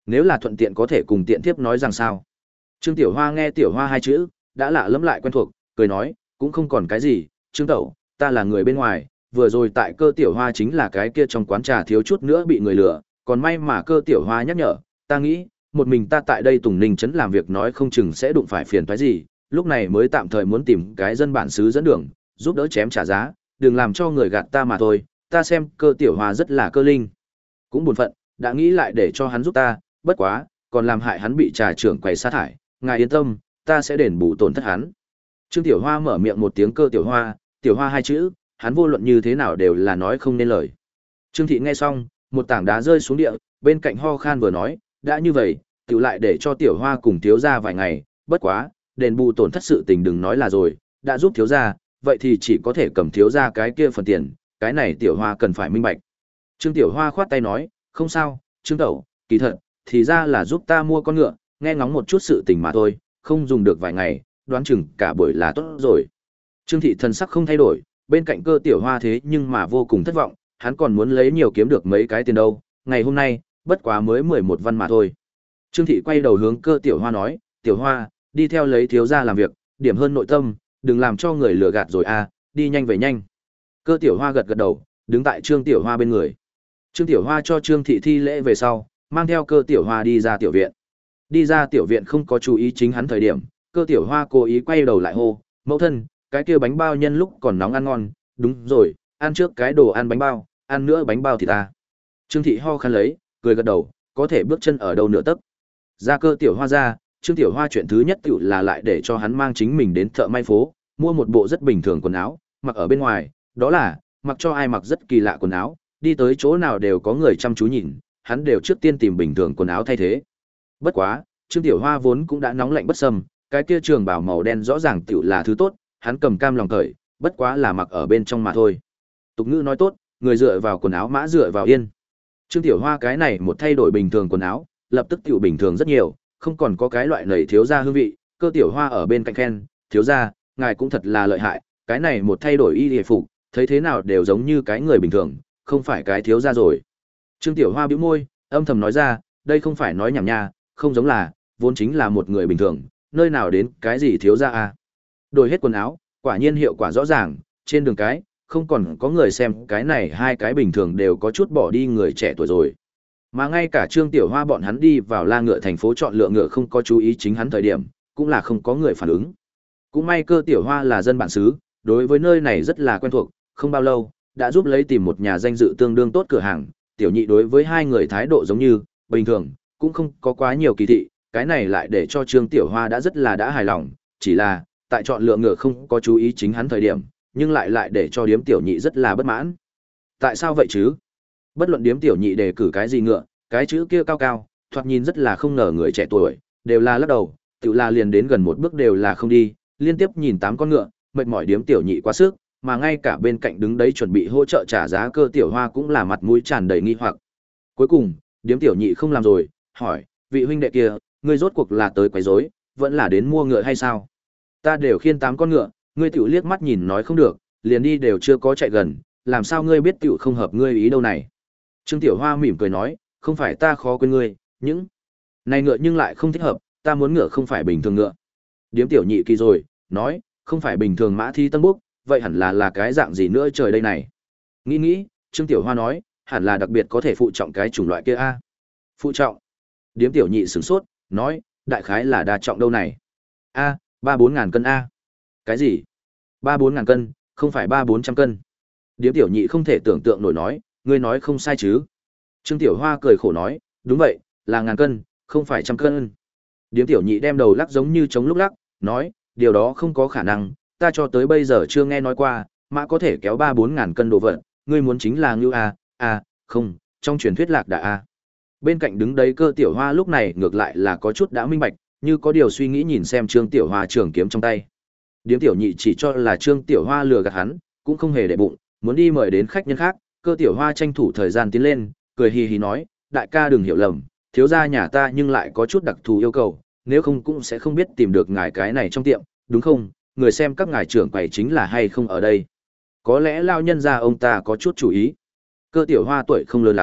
Nếu là thuận tiện có thể cùng tiện tiếp nói rằng sao. Trương Tiểu Hoa nghe Tiểu Hoa hai chữ, đã lạ lẫm lại quen thuộc, cười nói, cũng không còn cái gì, Trương Tẩu, ta là người bên ngoài, vừa rồi tại Cơ Tiểu Hoa chính là cái kia trong quán trà thiếu chút nữa bị người lừa, còn may mà Cơ Tiểu Hoa nhắc nhở, ta nghĩ, một mình ta tại đây Tùng Ninh trấn làm việc nói không chừng sẽ đụng phải phiền toái gì, lúc này mới tạm thời muốn tìm cái dân bản xứ dẫn đường, giúp đỡ chém trả giá, đừng làm cho người gạt ta mà thôi, ta xem Cơ Tiểu Hoa rất là cơ linh. Cũng buồn phận, đã nghĩ lại để cho hắn giúp ta, bất quá, còn làm hại hắn bị trà trưởng quầy sa thải, ngài yên tâm, ta sẽ đền bù tổn thất hắn. Trương Tiểu Hoa mở miệng một tiếng Cơ Tiểu Hoa, Tiểu Hoa hai chữ, hắn vô luận như thế nào đều là nói không nên lời. Trương Thị nghe xong, một tảng đá rơi xuống địa, bên cạnh ho khan vừa nói, đã như vậy, tiểu lại để cho Tiểu Hoa cùng thiếu gia vài ngày, bất quá, đền bù tổn thất sự tình đừng nói là rồi, đã giúp thiếu gia, vậy thì chỉ có thể cầm thiếu gia cái kia phần tiền, cái này Tiểu Hoa cần phải minh bạch. Trương Tiểu Hoa khoát tay nói, không sao, Trương Tẩu, kỳ thật, thì ra là giúp ta mua con ngựa, nghe ngóng một chút sự tình mà thôi, không dùng được vài ngày, đoán chừng cả buổi là tốt rồi. Trương Thị thần sắc không thay đổi, bên cạnh Cơ Tiểu Hoa thế nhưng mà vô cùng thất vọng, hắn còn muốn lấy nhiều kiếm được mấy cái tiền đâu, ngày hôm nay, bất quá mới mười một văn mà thôi. Trương Thị quay đầu hướng Cơ Tiểu Hoa nói, Tiểu Hoa, đi theo lấy thiếu gia làm việc, điểm hơn nội tâm, đừng làm cho người lừa gạt rồi à, đi nhanh về nhanh. Cơ Tiểu Hoa gật gật đầu, đứng tại Trương Tiểu Hoa bên người. Trương Tiểu Hoa cho Trương Thị thi lễ về sau, mang theo Cơ Tiểu Hoa đi ra tiểu viện. Đi ra tiểu viện không có chú ý chính hắn thời điểm, Cơ Tiểu Hoa cố ý quay đầu lại hô, mẫu thân, cái kia bánh bao nhân lúc còn nóng ăn ngon, đúng rồi, ăn trước cái đồ ăn bánh bao, ăn nữa bánh bao thì ta. Trương Thị ho khăn lấy, cười gật đầu, có thể bước chân ở đâu nửa tấc. Ra Cơ Tiểu Hoa ra, Trương Tiểu Hoa chuyện thứ nhất tiểu là lại để cho hắn mang chính mình đến thợ may phố, mua một bộ rất bình thường quần áo, mặc ở bên ngoài, đó là, mặc cho ai mặc rất kỳ lạ quần áo, đi tới chỗ nào đều có người chăm chú nhìn, hắn đều trước tiên tìm bình thường quần áo thay thế. Bất quá, Trương Tiểu Hoa vốn cũng đã nóng lạnh bất sâm, cái kia trường bào màu đen rõ ràng tiểu là thứ tốt, hắn cầm cam lòng cởi, bất quá là mặc ở bên trong mà thôi. Tục ngữ nói tốt, người dựa vào quần áo mã dựa vào yên. Trương Tiểu Hoa cái này một thay đổi bình thường quần áo, lập tức tiểu bình thường rất nhiều, không còn có cái loại nảy thiếu gia hương vị, Cơ Tiểu Hoa ở bên cạnh khen, thiếu gia, ngài cũng thật là lợi hại, cái này một thay đổi y y phục, thấy thế nào đều giống như cái người bình thường, không phải cái thiếu gia rồi. Trương Tiểu Hoa bĩu môi, âm thầm nói ra, đây không phải nói nhảm nha, không giống là, vốn chính là một người bình thường, nơi nào đến cái gì thiếu gia à. Đổi hết quần áo, quả nhiên hiệu quả rõ ràng, trên đường cái, không còn có người xem cái này hai cái bình thường đều có chút bỏ đi người trẻ tuổi rồi. Mà ngay cả Trương Tiểu Hoa bọn hắn đi vào La Ngựa thành phố chọn lựa ngựa không có chú ý chính hắn thời điểm, cũng là không có người phản ứng. Cũng may Cơ Tiểu Hoa là dân bản xứ, đối với nơi này rất là quen thuộc, không bao lâu, đã giúp lấy tìm một nhà danh dự tương đương tốt cửa hàng, tiểu nhị đối với hai người thái độ giống như, bình thường, cũng không có quá nhiều kỳ thị, cái này lại để cho Trương Tiểu Hoa đã rất là đã hài lòng, chỉ là, tại chọn lựa ngựa không có chú ý chính hắn thời điểm, nhưng lại lại để cho điếm tiểu nhị rất là bất mãn. Tại sao vậy chứ? Bất luận điếm tiểu nhị đề cử cái gì ngựa, cái chữ kia cao cao, thoạt nhìn rất là không ngờ người trẻ tuổi, đều là lắc đầu, tự là liền đến gần một bước đều là không đi, liên tiếp nhìn tám con ngựa, mệt mỏi điếm tiểu nhị quá sức, mà ngay cả bên cạnh đứng đấy chuẩn bị hỗ trợ trả giá Cơ Tiểu Hoa cũng là mặt mũi tràn đầy nghi hoặc. Cuối cùng, điếm tiểu nhị không làm rồi, hỏi, vị huynh đệ kia, ngươi rốt cuộc là tới quấy rối, vẫn là đến mua ngựa hay sao? Ta đều khiên tám con ngựa, ngươi tiểu liếc mắt nhìn nói không được, liền đi đều chưa có chạy gần, làm sao ngươi biết tiểu không hợp ngươi ý đâu này? Trương Tiểu Hoa mỉm cười nói, không phải ta khó quên ngươi, những này ngựa nhưng lại không thích hợp, ta muốn ngựa không phải bình thường ngựa. Điếm tiểu nhị kỳ rồi, nói, không phải bình thường mã thi tân bốc, vậy hẳn là là cái dạng gì nữa trời đây này. Nghĩ nghĩ, Trương Tiểu Hoa nói, hẳn là đặc biệt có thể phụ trọng cái chủng loại kia a. Phụ trọng. Điếm tiểu nhị sửng sốt, nói, đại khái là đa trọng đâu này. A, ba bốn ngàn cân a. Cái gì? Ba bốn ngàn cân, không phải ba bốn trăm cân. Điếm tiểu nhị không thể tưởng tượng nổi nói, ngươi nói không sai chứ. Trương Tiểu Hoa cười khổ nói, đúng vậy, là ngàn cân, không phải trăm cân. Điếm tiểu nhị đem đầu lắc giống như chống lúc lắc, nói, điều đó không có khả năng, ta cho tới bây giờ chưa nghe nói qua, mã có thể kéo ba bốn ngàn cân đồ vật, ngươi muốn chính là ngưu a, a, không, trong truyền thuyết lạc đà a. Bên cạnh đứng đấy Cơ Tiểu Hoa lúc này ngược lại là có chút đã minh bạch, như có điều suy nghĩ nhìn xem Trương Tiểu Hoa trường kiếm trong tay. Điếm tiểu nhị chỉ cho là Trương Tiểu Hoa lừa gạt hắn, cũng không hề để bụng, muốn đi mời đến khách nhân khác, Cơ Tiểu Hoa tranh thủ thời gian tiến lên, cười hì hì nói, đại ca đừng hiểu lầm, thiếu gia nhà ta nhưng lại có chút đặc thù yêu cầu, nếu không cũng sẽ không biết tìm được ngài cái này trong tiệm, đúng không? Người xem các ngài trưởng quầy chính là hay không ở đây. Có lẽ lao nhân gia ông ta có chút chủ ý. Cơ Tiểu Hoa tuổi không lớn lắm,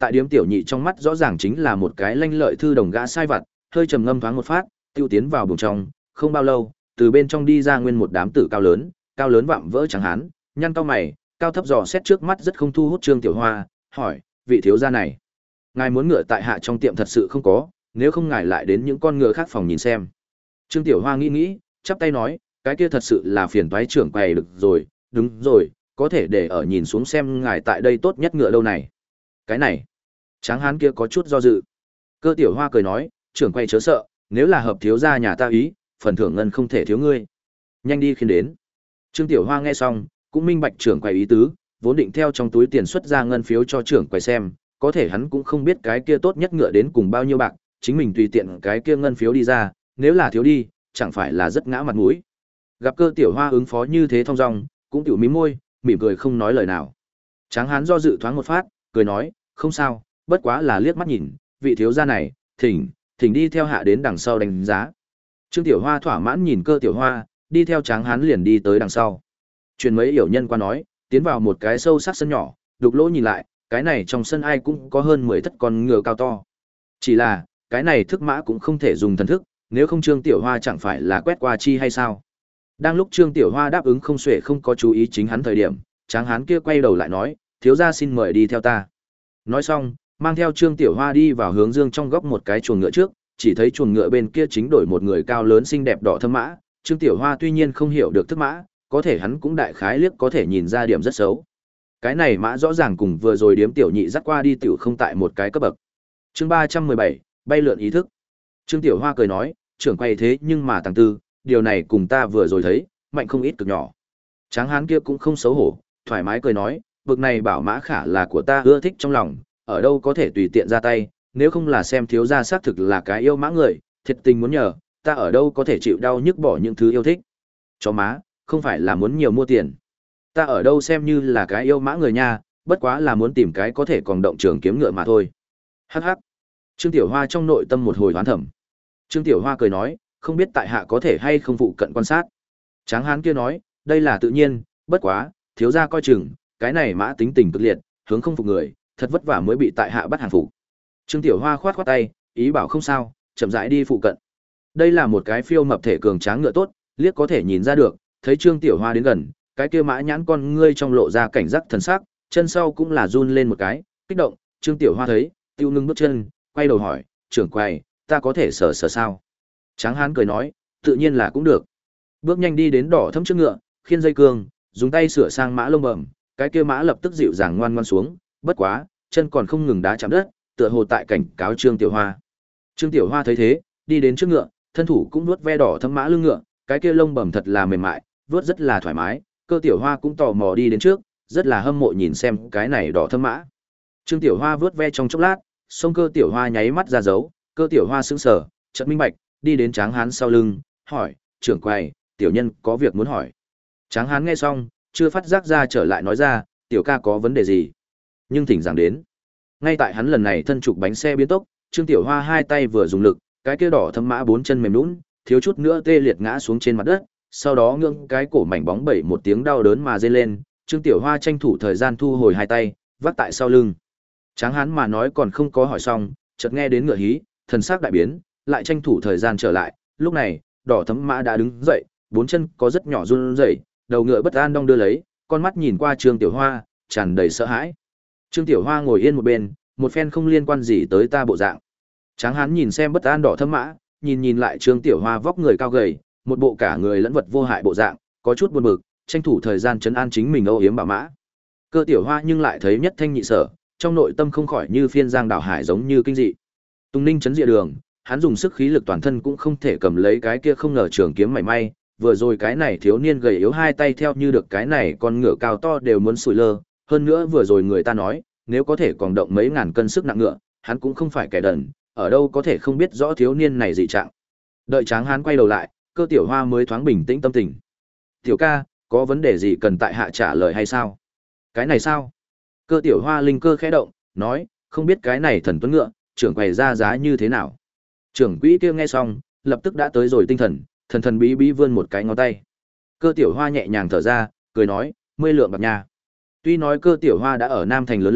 tại điếm tiểu nhị trong mắt rõ ràng chính là một cái lanh lợi thư đồng gã sai vặt, hơi trầm ngâm thoáng một phát, tiêu tiến vào buồng trong, không bao lâu, từ bên trong đi ra nguyên một đám tử cao lớn, cao lớn vạm vỡ trắng hán, nhăn cao mày, cao thấp dò xét trước mắt rất không thu hút Trương Tiểu Hoa, hỏi, vị thiếu gia này, ngài muốn ngựa tại hạ trong tiệm thật sự không có, nếu không ngài lại đến những con ngựa khác phòng nhìn xem. Trương Tiểu Hoa nghĩ nghĩ, chắp tay nói, cái kia thật sự là phiền toái trưởng quầy được rồi, đúng rồi, có thể để ở nhìn xuống xem ngài tại đây tốt nhất ngựa lâu này. Cái này, tráng hán kia có chút do dự. Cơ Tiểu Hoa cười nói, trưởng quầy chớ sợ, nếu là hợp thiếu gia nhà ta ý, phần thưởng ngân không thể thiếu ngươi. Nhanh đi khiến đến. Trương Tiểu Hoa nghe xong, cũng minh bạch trưởng quầy ý tứ, vốn định theo trong túi tiền xuất ra ngân phiếu cho trưởng quầy xem, có thể hắn cũng không biết cái kia tốt nhất ngựa đến cùng bao nhiêu bạc, chính mình tùy tiện cái kia ngân phiếu đi ra, nếu là thiếu đi, chẳng phải là rất ngã mặt mũi. Gặp Cơ Tiểu Hoa ứng phó như thế thong dong, cũng tiểu mím môi, mỉm cười không nói lời nào. Tráng hán do dự thoáng một phát, cười nói, không sao, bất quá là liếc mắt nhìn, vị thiếu gia này, thỉnh, thỉnh đi theo hạ đến đằng sau đánh giá. Trương Tiểu Hoa thỏa mãn nhìn Cơ Tiểu Hoa, đi theo tráng hán liền đi tới đằng sau. Truyền mấy yểu nhân qua nói, tiến vào một cái sâu sắc sân nhỏ, đục lỗ nhìn lại, cái này trong sân ai cũng có hơn mười thất con ngựa cao to. Chỉ là, cái này thức mã cũng không thể dùng thần thức, nếu không Trương Tiểu Hoa chẳng phải là quét qua chi hay sao? Đang lúc Trương Tiểu Hoa đáp ứng không xuể không có chú ý chính hắn thời điểm, tráng hán kia quay đầu lại nói, thiếu gia xin mời đi theo ta. Nói xong, mang theo Trương Tiểu Hoa đi vào hướng dương trong góc một cái chuồng ngựa trước, chỉ thấy chuồng ngựa bên kia chính đổi một người cao lớn xinh đẹp đỏ thâm mã. Trương Tiểu Hoa tuy nhiên không hiểu được thức mã, có thể hắn cũng đại khái liếc có thể nhìn ra điểm rất xấu. Cái này mã rõ ràng cùng vừa rồi điếm tiểu nhị dắt qua đi tiểu không tại một cái cấp bậc. Chương ba trăm mười bảy, bay lượn ý thức. Trương Tiểu Hoa cười nói, trưởng quay thế nhưng mà tàng tư, điều này cùng ta vừa rồi thấy, mạnh không ít cực nhỏ. Tráng hán kia cũng không xấu hổ, thoải mái cười nói, bực này bảo mã khả là của ta ưa thích trong lòng, ở đâu có thể tùy tiện ra tay, nếu không là xem thiếu gia xác thực là cái yêu mã người, thiệt tình muốn nhờ, ta ở đâu có thể chịu đau nhức bỏ những thứ yêu thích. Chó má, không phải là muốn nhiều mua tiền. Ta ở đâu xem như là cái yêu mã người nha, bất quá là muốn tìm cái có thể còn động trường kiếm ngựa mà thôi. Hắc hắc. Trương Tiểu Hoa trong nội tâm một hồi hoán thẩm. Trương Tiểu Hoa cười nói, không biết tại hạ có thể hay không phụ cận quan sát. Tráng hán kia nói, đây là tự nhiên, bất quá, thiếu gia coi chừng, cái này mã tính tình cực liệt, hướng không phục người, thật vất vả mới bị tại hạ bắt hàng phục. Trương Tiểu Hoa khoát khoát tay, ý bảo không sao, chậm rãi đi phụ cận. Đây là một cái phiêu mập thể cường tráng ngựa tốt, liếc có thể nhìn ra được, thấy Trương Tiểu Hoa đến gần, cái kia mã nhãn con ngươi trong lộ ra cảnh giác thần sắc, chân sau cũng là run lên một cái, kích động. Trương Tiểu Hoa thấy, tiêu ngưng bước chân, quay đầu hỏi, trưởng quầy, ta có thể sờ sờ sao? Tráng hán cười nói, tự nhiên là cũng được. Bước nhanh đi đến đỏ thẫm trước ngựa, khiên dây cương, dùng tay sửa sang mã lông bẩm, cái kia mã lập tức dịu dàng ngoan ngoan xuống, bất quá, chân còn không ngừng đá chạm đất, tựa hồ tại cảnh cáo Trương Tiểu Hoa. Trương Tiểu Hoa thấy thế, đi đến trước ngựa, thân thủ cũng vuốt ve đỏ thẫm mã lưng ngựa, cái kia lông bẩm thật là mềm mại, vuốt rất là thoải mái. Cơ Tiểu Hoa cũng tò mò đi đến trước, rất là hâm mộ nhìn xem cái này đỏ thẫm mã. Trương Tiểu Hoa vuốt ve trong chốc lát, xong Cơ Tiểu Hoa nháy mắt ra dấu, Cơ Tiểu Hoa sững sờ, chợt minh bạch, đi đến Tráng hán sau lưng, hỏi, trưởng quầy, tiểu nhân có việc muốn hỏi. Tráng hán nghe xong, chưa phát giác ra trở lại nói ra, tiểu ca có vấn đề gì? Nhưng thỉnh giảng đến. Ngay tại hắn lần này thân trục bánh xe biến tốc, Trương Tiểu Hoa hai tay vừa dùng lực, cái kia đỏ thâm mã bốn chân mềm nhũn, thiếu chút nữa tê liệt ngã xuống trên mặt đất, sau đó ngưỡng cái cổ mảnh bóng bẩy một tiếng đau đớn mà rên lên, Trương Tiểu Hoa tranh thủ thời gian thu hồi hai tay, vác tại sau lưng. Tráng hán mà nói còn không có hỏi xong, chợt nghe đến ngựa hí, thần sắc đại biến, lại tranh thủ thời gian trở lại, lúc này, đỏ thấm mã đã đứng dậy, bốn chân có rất nhỏ run rẩy, đầu ngựa bất an đong đưa lấy, con mắt nhìn qua Trương Tiểu Hoa, tràn đầy sợ hãi. Trương Tiểu Hoa ngồi yên một bên, một phen không liên quan gì tới ta bộ dạng. Tráng hán nhìn xem bất an đỏ thấm mã, nhìn nhìn lại Trương Tiểu Hoa vóc người cao gầy, một bộ cả người lẫn vật vô hại bộ dạng, có chút buồn bực, tranh thủ thời gian trấn an chính mình âu yếm bảo mã. Cơ Tiểu Hoa nhưng lại thấy nhất thanh nhị sở, trong nội tâm không khỏi như phiên giang đảo hải giống như kinh dị. Tùng Ninh chấn địa đường, hắn dùng sức khí lực toàn thân cũng không thể cầm lấy cái kia không ngờ trường kiếm mảy may, vừa rồi cái này thiếu niên gầy yếu hai tay theo như được cái này con ngựa cao to đều muốn sủi lơ, hơn nữa vừa rồi người ta nói, nếu có thể còn động mấy ngàn cân sức nặng ngựa, hắn cũng không phải kẻ đần, ở đâu có thể không biết rõ thiếu niên này dị trạng. Đợi Tráng hán quay đầu lại, Cơ Tiểu Hoa mới thoáng bình tĩnh tâm tình. Tiểu ca, có vấn đề gì cần tại hạ trả lời hay sao? Cái này sao? Cơ Tiểu Hoa linh cơ khẽ động, nói, không biết cái này thần tuấn ngựa, trưởng quầy ra giá như thế nào? Trưởng quỹ kia nghe xong, lập tức đã tới rồi tinh thần, thần thần bí bí vươn một cái ngón tay. Cơ Tiểu Hoa nhẹ nhàng thở ra, cười nói, mươi lượng bạc nha. Tuy nói Cơ Tiểu Hoa đã ở Nam Thành lớn lên,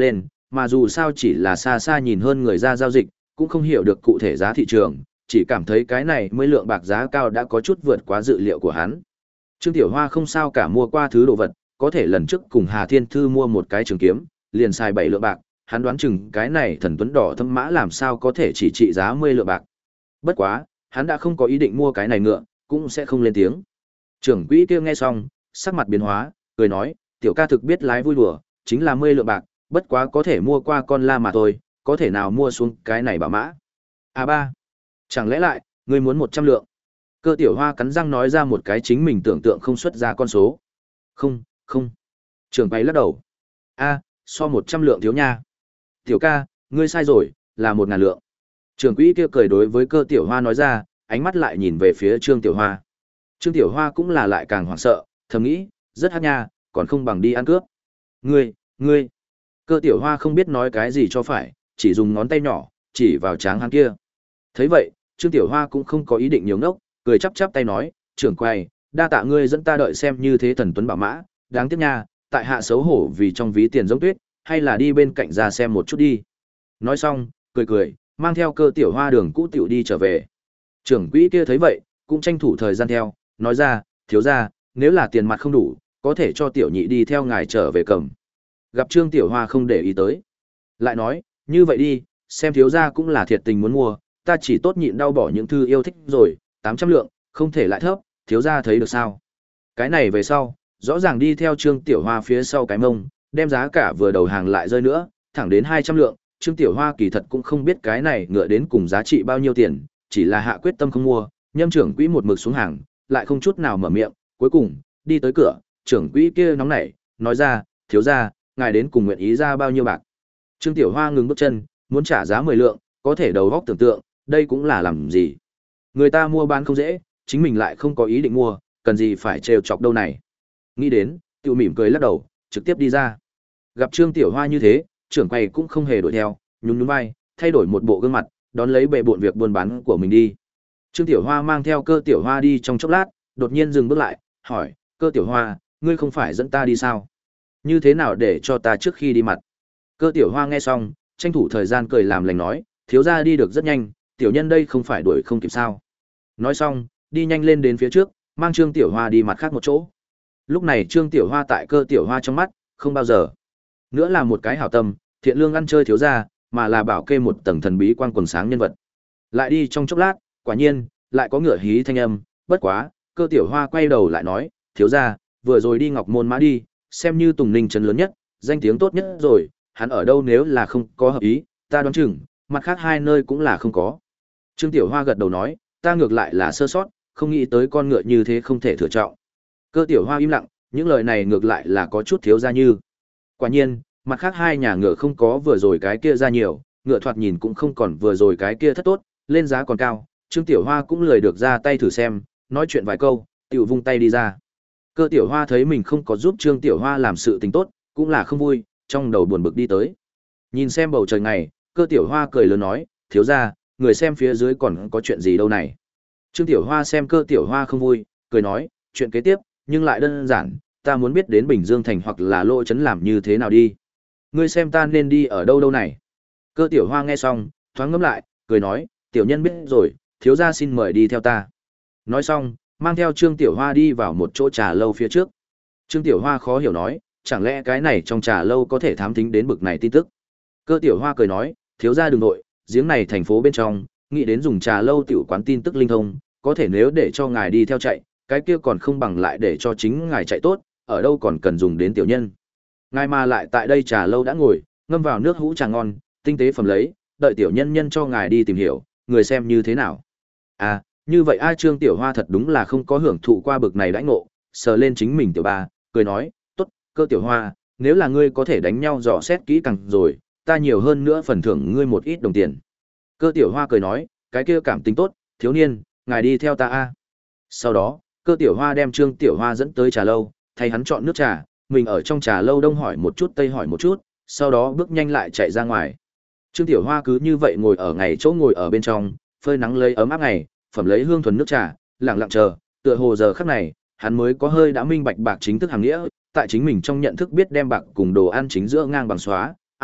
mà dù sao chỉ là xa xa nhìn hơn người ra giao dịch, cũng không hiểu được cụ thể giá thị trường, chỉ cảm thấy cái này mươi lượng bạc giá cao đã có chút vượt quá dự liệu của hắn. Trương Tiểu Hoa không sao cả mua qua thứ đồ vật, có thể lần trước cùng Hà Thiên Thư mua một cái trường kiếm, liền xài bảy lượng bạc, hắn đoán chừng cái này thần tuấn đỏ thâm mã làm sao có thể chỉ trị giá mươi lượng bạc. Bất quá, hắn đã không có ý định mua cái này ngựa, cũng sẽ không lên tiếng. Trưởng quỹ kia nghe xong, sắc mặt biến hóa, cười nói, tiểu ca thực biết lái vui đùa, chính là mươi lượng bạc, bất quá có thể mua qua con la mà thôi, có thể nào mua xuống cái này bảo mã. À ba, chẳng lẽ lại, ngươi muốn một trăm lượng? Cơ Tiểu Hoa cắn răng nói ra một cái chính mình tưởng tượng không xuất ra con số. Không, không. Trưởng quầy lắc đầu. A, so một trăm lượng thiếu nha. Tiểu ca, ngươi sai rồi, là một ngàn lượng. Trưởng quỹ kia cười đối với Cơ Tiểu Hoa nói ra, ánh mắt lại nhìn về phía Trương Tiểu Hoa. Trương Tiểu Hoa cũng là lại càng hoảng sợ, thầm nghĩ, rất hát nha, còn không bằng đi ăn cướp. Ngươi, ngươi. Cơ Tiểu Hoa không biết nói cái gì cho phải, chỉ dùng ngón tay nhỏ, chỉ vào tráng hắn kia. Thấy vậy, Trương Tiểu Hoa cũng không có ý định nhiều ngốc, cười chắp chắp tay nói, trưởng quầy, đa tạ ngươi dẫn ta đợi xem như thế thần tuấn bảo mã, đáng tiếc nha, tại hạ xấu hổ vì trong ví tiền giống tuyết, hay là đi bên cạnh ra xem một chút đi. Nói xong, cười cười, mang theo Cơ Tiểu Hoa đường cũ tiểu đi trở về. Trưởng quỹ kia thấy vậy, cũng tranh thủ thời gian theo, nói ra, thiếu gia, nếu là tiền mặt không đủ, có thể cho tiểu nhị đi theo ngài trở về cầm. Gặp Trương Tiểu Hoa không để ý tới. Lại nói, như vậy đi, xem thiếu gia cũng là thiệt tình muốn mua, ta chỉ tốt nhịn đau bỏ những thư yêu thích rồi, tám trăm lượng, không thể lại thấp, thiếu gia thấy được sao. Cái này về sau, rõ ràng đi theo Trương Tiểu Hoa phía sau cái mông, đem giá cả vừa đầu hàng lại rơi nữa, thẳng đến hai trăm lượng, Trương Tiểu Hoa kỳ thật cũng không biết cái này ngựa đến cùng giá trị bao nhiêu tiền, chỉ là hạ quyết tâm không mua, nhâm trưởng quỹ một mực xuống hàng, lại không chút nào mở miệng, cuối cùng, đi tới cửa, trưởng quỹ kia nóng nảy, nói ra, thiếu gia, ngài đến cùng nguyện ý ra bao nhiêu bạc. Trương Tiểu Hoa ngừng bước chân, muốn trả giá mười lượng, có thể đầu góc tưởng tượng, đây cũng là làm gì. Người ta mua bán không dễ, chính mình lại không có ý định mua, cần gì phải trêu chọc đâu này. Nghĩ đến, Tiểu mỉm cười lắc đầu, trực tiếp đi ra. Gặp Trương Tiểu Hoa như thế, trưởng quầy cũng không hề đuổi theo, nhún nhún vai, thay đổi một bộ gương mặt, đón lấy bệ bộn việc buôn bán của mình đi. Trương Tiểu Hoa mang theo Cơ Tiểu Hoa đi trong chốc lát, đột nhiên dừng bước lại, hỏi, Cơ Tiểu Hoa, ngươi không phải dẫn ta đi sao? Như thế nào để cho ta trước khi đi mặt? Cơ Tiểu Hoa nghe xong, tranh thủ thời gian cười làm lành nói, thiếu gia đi được rất nhanh, tiểu nhân đây không phải đuổi không kịp sao. Nói xong, đi nhanh lên đến phía trước, mang Trương Tiểu Hoa đi mặt khác một chỗ. Lúc này Trương Tiểu Hoa tại Cơ Tiểu Hoa trong mắt, không bao giờ nữa là một cái hảo tâm, thiện lương ăn chơi thiếu gia, mà là bảo kê một tầng thần bí quang quần sáng nhân vật. Lại đi trong chốc lát, quả nhiên, lại có ngựa hí thanh âm, bất quá, Cơ Tiểu Hoa quay đầu lại nói, thiếu gia, vừa rồi đi Ngọc Môn Mã đi, xem như Tùng Ninh trấn lớn nhất, danh tiếng tốt nhất rồi, hắn ở đâu nếu là không có hợp ý, ta đoán chừng, mặt khác hai nơi cũng là không có. Trương Tiểu Hoa gật đầu nói, ta ngược lại là sơ sót, không nghĩ tới con ngựa như thế không thể thừa trọng. Cơ Tiểu Hoa im lặng, những lời này ngược lại là có chút thiếu ra như. Quả nhiên, mặt khác hai nhà ngựa không có vừa rồi cái kia ra nhiều, ngựa thoạt nhìn cũng không còn vừa rồi cái kia thất tốt, lên giá còn cao. Trương Tiểu Hoa cũng lười được ra tay thử xem, nói chuyện vài câu, tiểu vung tay đi ra. Cơ Tiểu Hoa thấy mình không có giúp Trương Tiểu Hoa làm sự tình tốt, cũng là không vui, trong đầu buồn bực đi tới. Nhìn xem bầu trời ngày, Cơ Tiểu Hoa cười lớn nói, thiếu ra, người xem phía dưới còn có chuyện gì đâu này. Trương Tiểu Hoa xem Cơ Tiểu Hoa không vui, cười nói, chuyện kế tiếp, nhưng lại đơn giản, ta muốn biết đến Bình Dương Thành hoặc là Lô Trấn làm như thế nào đi. Ngươi xem ta nên đi ở đâu đâu này. Cơ Tiểu Hoa nghe xong, thoáng ngẫm lại, cười nói, tiểu nhân biết rồi, thiếu gia xin mời đi theo ta. Nói xong, mang theo Trương Tiểu Hoa đi vào một chỗ trà lâu phía trước. Trương Tiểu Hoa khó hiểu nói, chẳng lẽ cái này trong trà lâu có thể thám thính đến bực này tin tức. Cơ Tiểu Hoa cười nói, thiếu gia đừng nội, giếng này thành phố bên trong, nghĩ đến dùng trà lâu tiểu quán tin tức linh thông, có thể nếu để cho ngài đi theo chạy, cái kia còn không bằng lại để cho chính ngài chạy tốt, ở đâu còn cần dùng đến tiểu nhân. Ngài mà lại tại đây trà lâu đã ngồi, ngâm vào nước hũ trà ngon, tinh tế phẩm lấy, đợi tiểu nhân nhân cho ngài đi tìm hiểu, người xem như thế nào. À, như vậy a Trương Tiểu Hoa thật đúng là không có hưởng thụ qua bực này đãi ngộ, sờ lên chính mình tiểu ba, cười nói, tốt, Cơ Tiểu Hoa, nếu là ngươi có thể đánh nhau dò xét kỹ càng rồi, ta nhiều hơn nữa phần thưởng ngươi một ít đồng tiền. Cơ Tiểu Hoa cười nói, cái kia cảm tính tốt, thiếu niên, ngài đi theo ta a. Sau đó, Cơ Tiểu Hoa đem Trương Tiểu Hoa dẫn tới trà lâu, thay hắn chọn nước trà, mình ở trong trà lâu đông hỏi một chút tây hỏi một chút, sau đó bước nhanh lại chạy ra ngoài. Trương Tiểu Hoa cứ như vậy ngồi ở ngày chỗ ngồi ở bên trong, phơi nắng lấy ấm áp ngày, phẩm lấy hương thuần nước trà, lặng lặng chờ, tựa hồ giờ khắc này, hắn mới có hơi đã minh bạch bạc chính thức hàng nghĩa, tại chính mình trong nhận thức biết đem bạc cùng đồ ăn chính giữa ngang bằng xóa, ai,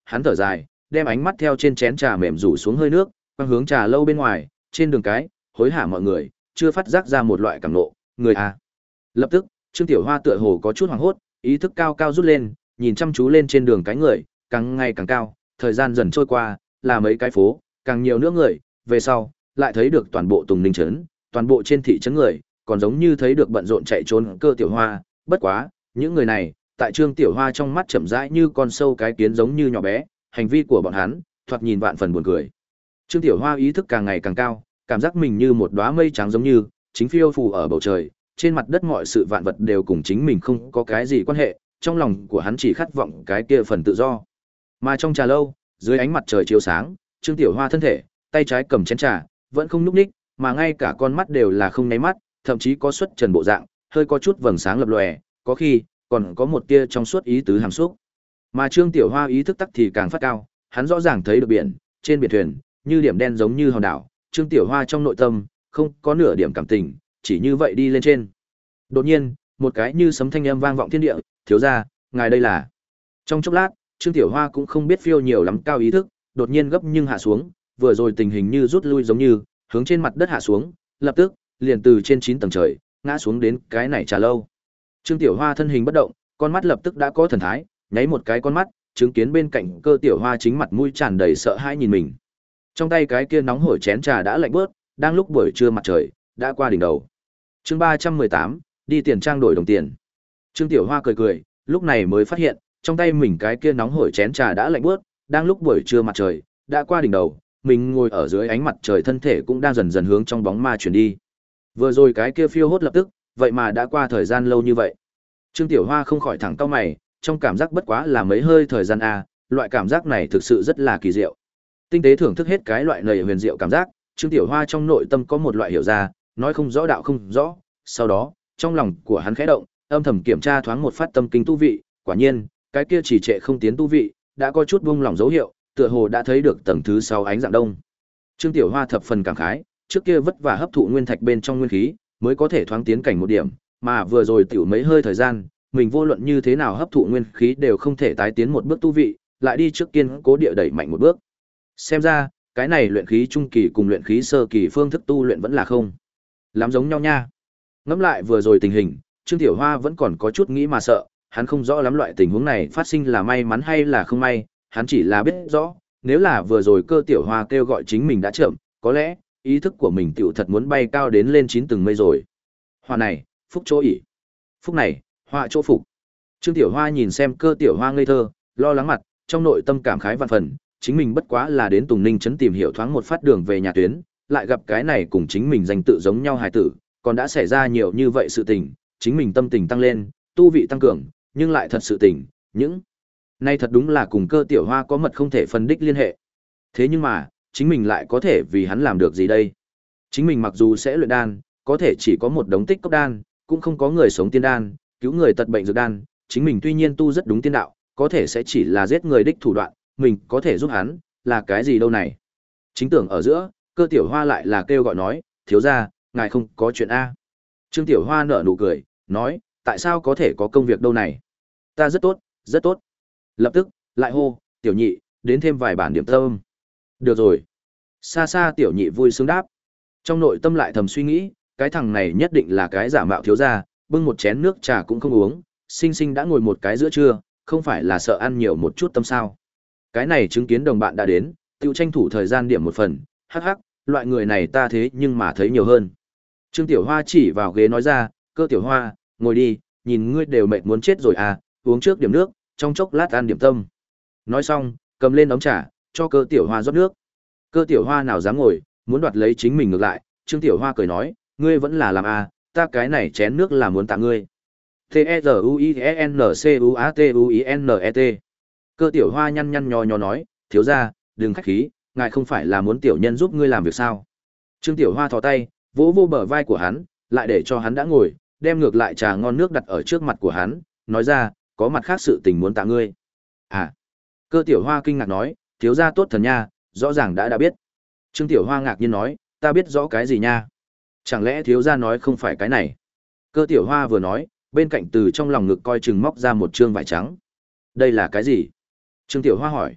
hắn thở dài, đem ánh mắt theo trên chén trà mềm rủ xuống hơi nước, quang hướng trà lâu bên ngoài, trên đường cái, hối hả mọi người, chưa phát giác ra một loại cảm nộ, người à. Lập tức, Trương Tiểu Hoa tựa hồ có chút hoảng hốt, ý thức cao cao rút lên, nhìn chăm chú lên trên đường cái người, càng ngày càng cao, thời gian dần trôi qua, là mấy cái phố, càng nhiều nữa người, về sau, lại thấy được toàn bộ Tùng Ninh trấn, toàn bộ trên thị trấn người, còn giống như thấy được bận rộn chạy trốn Cơ Tiểu Hoa, bất quá, những người này, tại Trương Tiểu Hoa trong mắt chậm rãi như con sâu cái kiến giống như nhỏ bé, hành vi của bọn hắn, thoạt nhìn vạn phần buồn cười. Trương Tiểu Hoa ý thức càng ngày càng cao, cảm giác mình như một đóa mây trắng giống như, chính phiêu phù ở bầu trời, trên mặt đất mọi sự vạn vật đều cùng chính mình không có cái gì quan hệ, trong lòng của hắn chỉ khát vọng cái kia phần tự do. Mà trong trà lâu, dưới ánh mặt trời chiếu sáng, Trương Tiểu Hoa thân thể, tay trái cầm chén trà, vẫn không nhúc nhích, mà ngay cả con mắt đều là không nháy mắt, thậm chí có xuất trần bộ dạng, hơi có chút vầng sáng lập lòe, có khi còn có một tia trong suốt ý tứ hàm xúc. Mà Trương Tiểu Hoa ý thức tắc thì càng phát cao, hắn rõ ràng thấy được biển, trên biển thuyền, như điểm đen giống như hòn đảo, Trương Tiểu Hoa trong nội tâm không có nửa điểm cảm tình, chỉ như vậy đi lên trên. Đột nhiên, một cái như sấm thanh âm vang vọng thiên địa, "Thiếu gia, ngài đây là?" Trong chốc lát, Trương Tiểu Hoa cũng không biết phiêu nhiều lắm cao ý thức, đột nhiên gấp nhưng hạ xuống, vừa rồi tình hình như rút lui giống như, hướng trên mặt đất hạ xuống, lập tức, liền từ trên chín tầng trời, ngã xuống đến cái này trà lâu. Trương Tiểu Hoa thân hình bất động, con mắt lập tức đã có thần thái, nháy một cái con mắt, chứng kiến bên cạnh Cơ Tiểu Hoa chính mặt mũi tràn đầy sợ hãi nhìn mình. Trong tay cái kia nóng hổi chén trà đã lạnh bớt, đang lúc buổi trưa mặt trời đã qua đỉnh đầu. Chương ba trăm mười tám, đi tiền trang đổi đồng tiền. Trương Tiểu Hoa cười cười, lúc này mới phát hiện, trong tay mình cái kia nóng hổi chén trà đã lạnh bớt, đang lúc buổi trưa mặt trời đã qua đỉnh đầu, mình ngồi ở dưới ánh mặt trời thân thể cũng đang dần dần hướng trong bóng ma chuyển đi. Vừa rồi cái kia phiêu hốt lập tức, vậy mà đã qua thời gian lâu như vậy. Trương Tiểu Hoa không khỏi thẳng cau mày, trong cảm giác bất quá là mấy hơi thời gian a, loại cảm giác này thực sự rất là kỳ diệu. Tinh tế thưởng thức hết cái loại này huyền diệu cảm giác, Trương Tiểu Hoa trong nội tâm có một loại hiểu ra, nói không rõ đạo không rõ, sau đó, trong lòng của hắn khẽ động, âm thầm kiểm tra thoáng một phát tâm kinh tu vị, quả nhiên, cái kia chỉ trệ không tiến tu vị, đã có chút buông lỏng dấu hiệu, tựa hồ đã thấy được tầng thứ sáu ánh dạng đông. Trương Tiểu Hoa thập phần cảm khái, trước kia vất vả hấp thụ nguyên thạch bên trong nguyên khí, mới có thể thoáng tiến cảnh một điểm, mà vừa rồi tiểu mấy hơi thời gian, mình vô luận như thế nào hấp thụ nguyên khí đều không thể tái tiến một bước tu vị, lại đi trước kiên cố địa đẩy mạnh một bước. Xem ra, cái này luyện khí trung kỳ cùng luyện khí sơ kỳ phương thức tu luyện vẫn là không lắm giống nhau nha. Ngẫm lại vừa rồi tình hình, Trương Tiểu Hoa vẫn còn có chút nghĩ mà sợ, hắn không rõ lắm loại tình huống này phát sinh là may mắn hay là không may, hắn chỉ là biết rõ, nếu là vừa rồi Cơ Tiểu Hoa kêu gọi chính mình đã chậm, có lẽ ý thức của mình tiểu thật muốn bay cao đến lên chín tầng mây rồi. Hoa này, phúc chỗ ỉ. Phúc này, hoa chỗ phục. Trương Tiểu Hoa nhìn xem Cơ Tiểu Hoa ngây thơ, lo lắng mặt, trong nội tâm cảm khái vạn phần, chính mình bất quá là đến Tùng Ninh trấn tìm hiểu thoáng một phát đường về nhà tuyến, lại gặp cái này cùng chính mình danh tự giống nhau hài tử, còn đã xảy ra nhiều như vậy sự tình, chính mình tâm tình tăng lên, tu vị tăng cường, nhưng lại thật sự tình, những nay thật đúng là cùng Cơ Tiểu Hoa có mật không thể phân đích liên hệ. Thế nhưng mà, chính mình lại có thể vì hắn làm được gì đây? Chính mình mặc dù sẽ luyện đan, có thể chỉ có một đống tích cốc đan, cũng không có người sống tiên đan, cứu người tật bệnh dược đan, chính mình tuy nhiên tu rất đúng tiên đạo, có thể sẽ chỉ là giết người đích thủ đoạn, mình có thể giúp hắn, là cái gì đâu này? Chính tưởng ở giữa, Cơ Tiểu Hoa lại là kêu gọi nói, thiếu gia, ngài không có chuyện a. Trương Tiểu Hoa nở nụ cười, nói, tại sao có thể có công việc đâu này? Ta rất tốt, rất tốt. Lập tức, lại hô, tiểu nhị, đến thêm vài bản điểm tâm. Được rồi. Xa xa tiểu nhị vui sướng đáp. Trong nội tâm lại thầm suy nghĩ, cái thằng này nhất định là cái giả mạo thiếu gia, bưng một chén nước trà cũng không uống, sinh sinh đã ngồi một cái giữa trưa, không phải là sợ ăn nhiều một chút tâm sao. Cái này chứng kiến đồng bạn đã đến, tiêu tranh thủ thời gian điểm một phần, hắc hắc, loại người này ta thế nhưng mà thấy nhiều hơn. Trương Tiểu Hoa chỉ vào ghế nói ra, Cơ Tiểu Hoa, ngồi đi, nhìn ngươi đều mệt muốn chết rồi à, uống trước điểm nước, trong chốc lát ăn điểm tâm. Nói xong, cầm lên ống trà, cho Cơ Tiểu Hoa rót nước. Cơ Tiểu Hoa nào dám ngồi, muốn đoạt lấy chính mình ngược lại, Trương Tiểu Hoa cười nói, ngươi vẫn là làm à, ta cái này chén nước là muốn tặng ngươi. T E Z U I E N C U A T U I N E T. Cơ Tiểu Hoa nhăn nhăn nhò nhò nói, thiếu gia, đừng khách khí, ngài không phải là muốn tiểu nhân giúp ngươi làm việc sao? Trương Tiểu Hoa thò tay, vỗ vô bờ vai của hắn, lại để cho hắn đã ngồi, đem ngược lại trà ngon nước đặt ở trước mặt của hắn, nói ra, có mặt khác sự tình muốn tạ ngươi. À. Cơ Tiểu Hoa kinh ngạc nói, thiếu gia tốt thần nha, rõ ràng đã đã biết. Trương Tiểu Hoa ngạc nhiên nói, ta biết rõ cái gì nha? Chẳng lẽ thiếu gia nói không phải cái này? Cơ Tiểu Hoa vừa nói, bên cạnh từ trong lòng ngực coi chừng móc ra một trương vải trắng. Đây là cái gì? Trương Tiểu Hoa hỏi.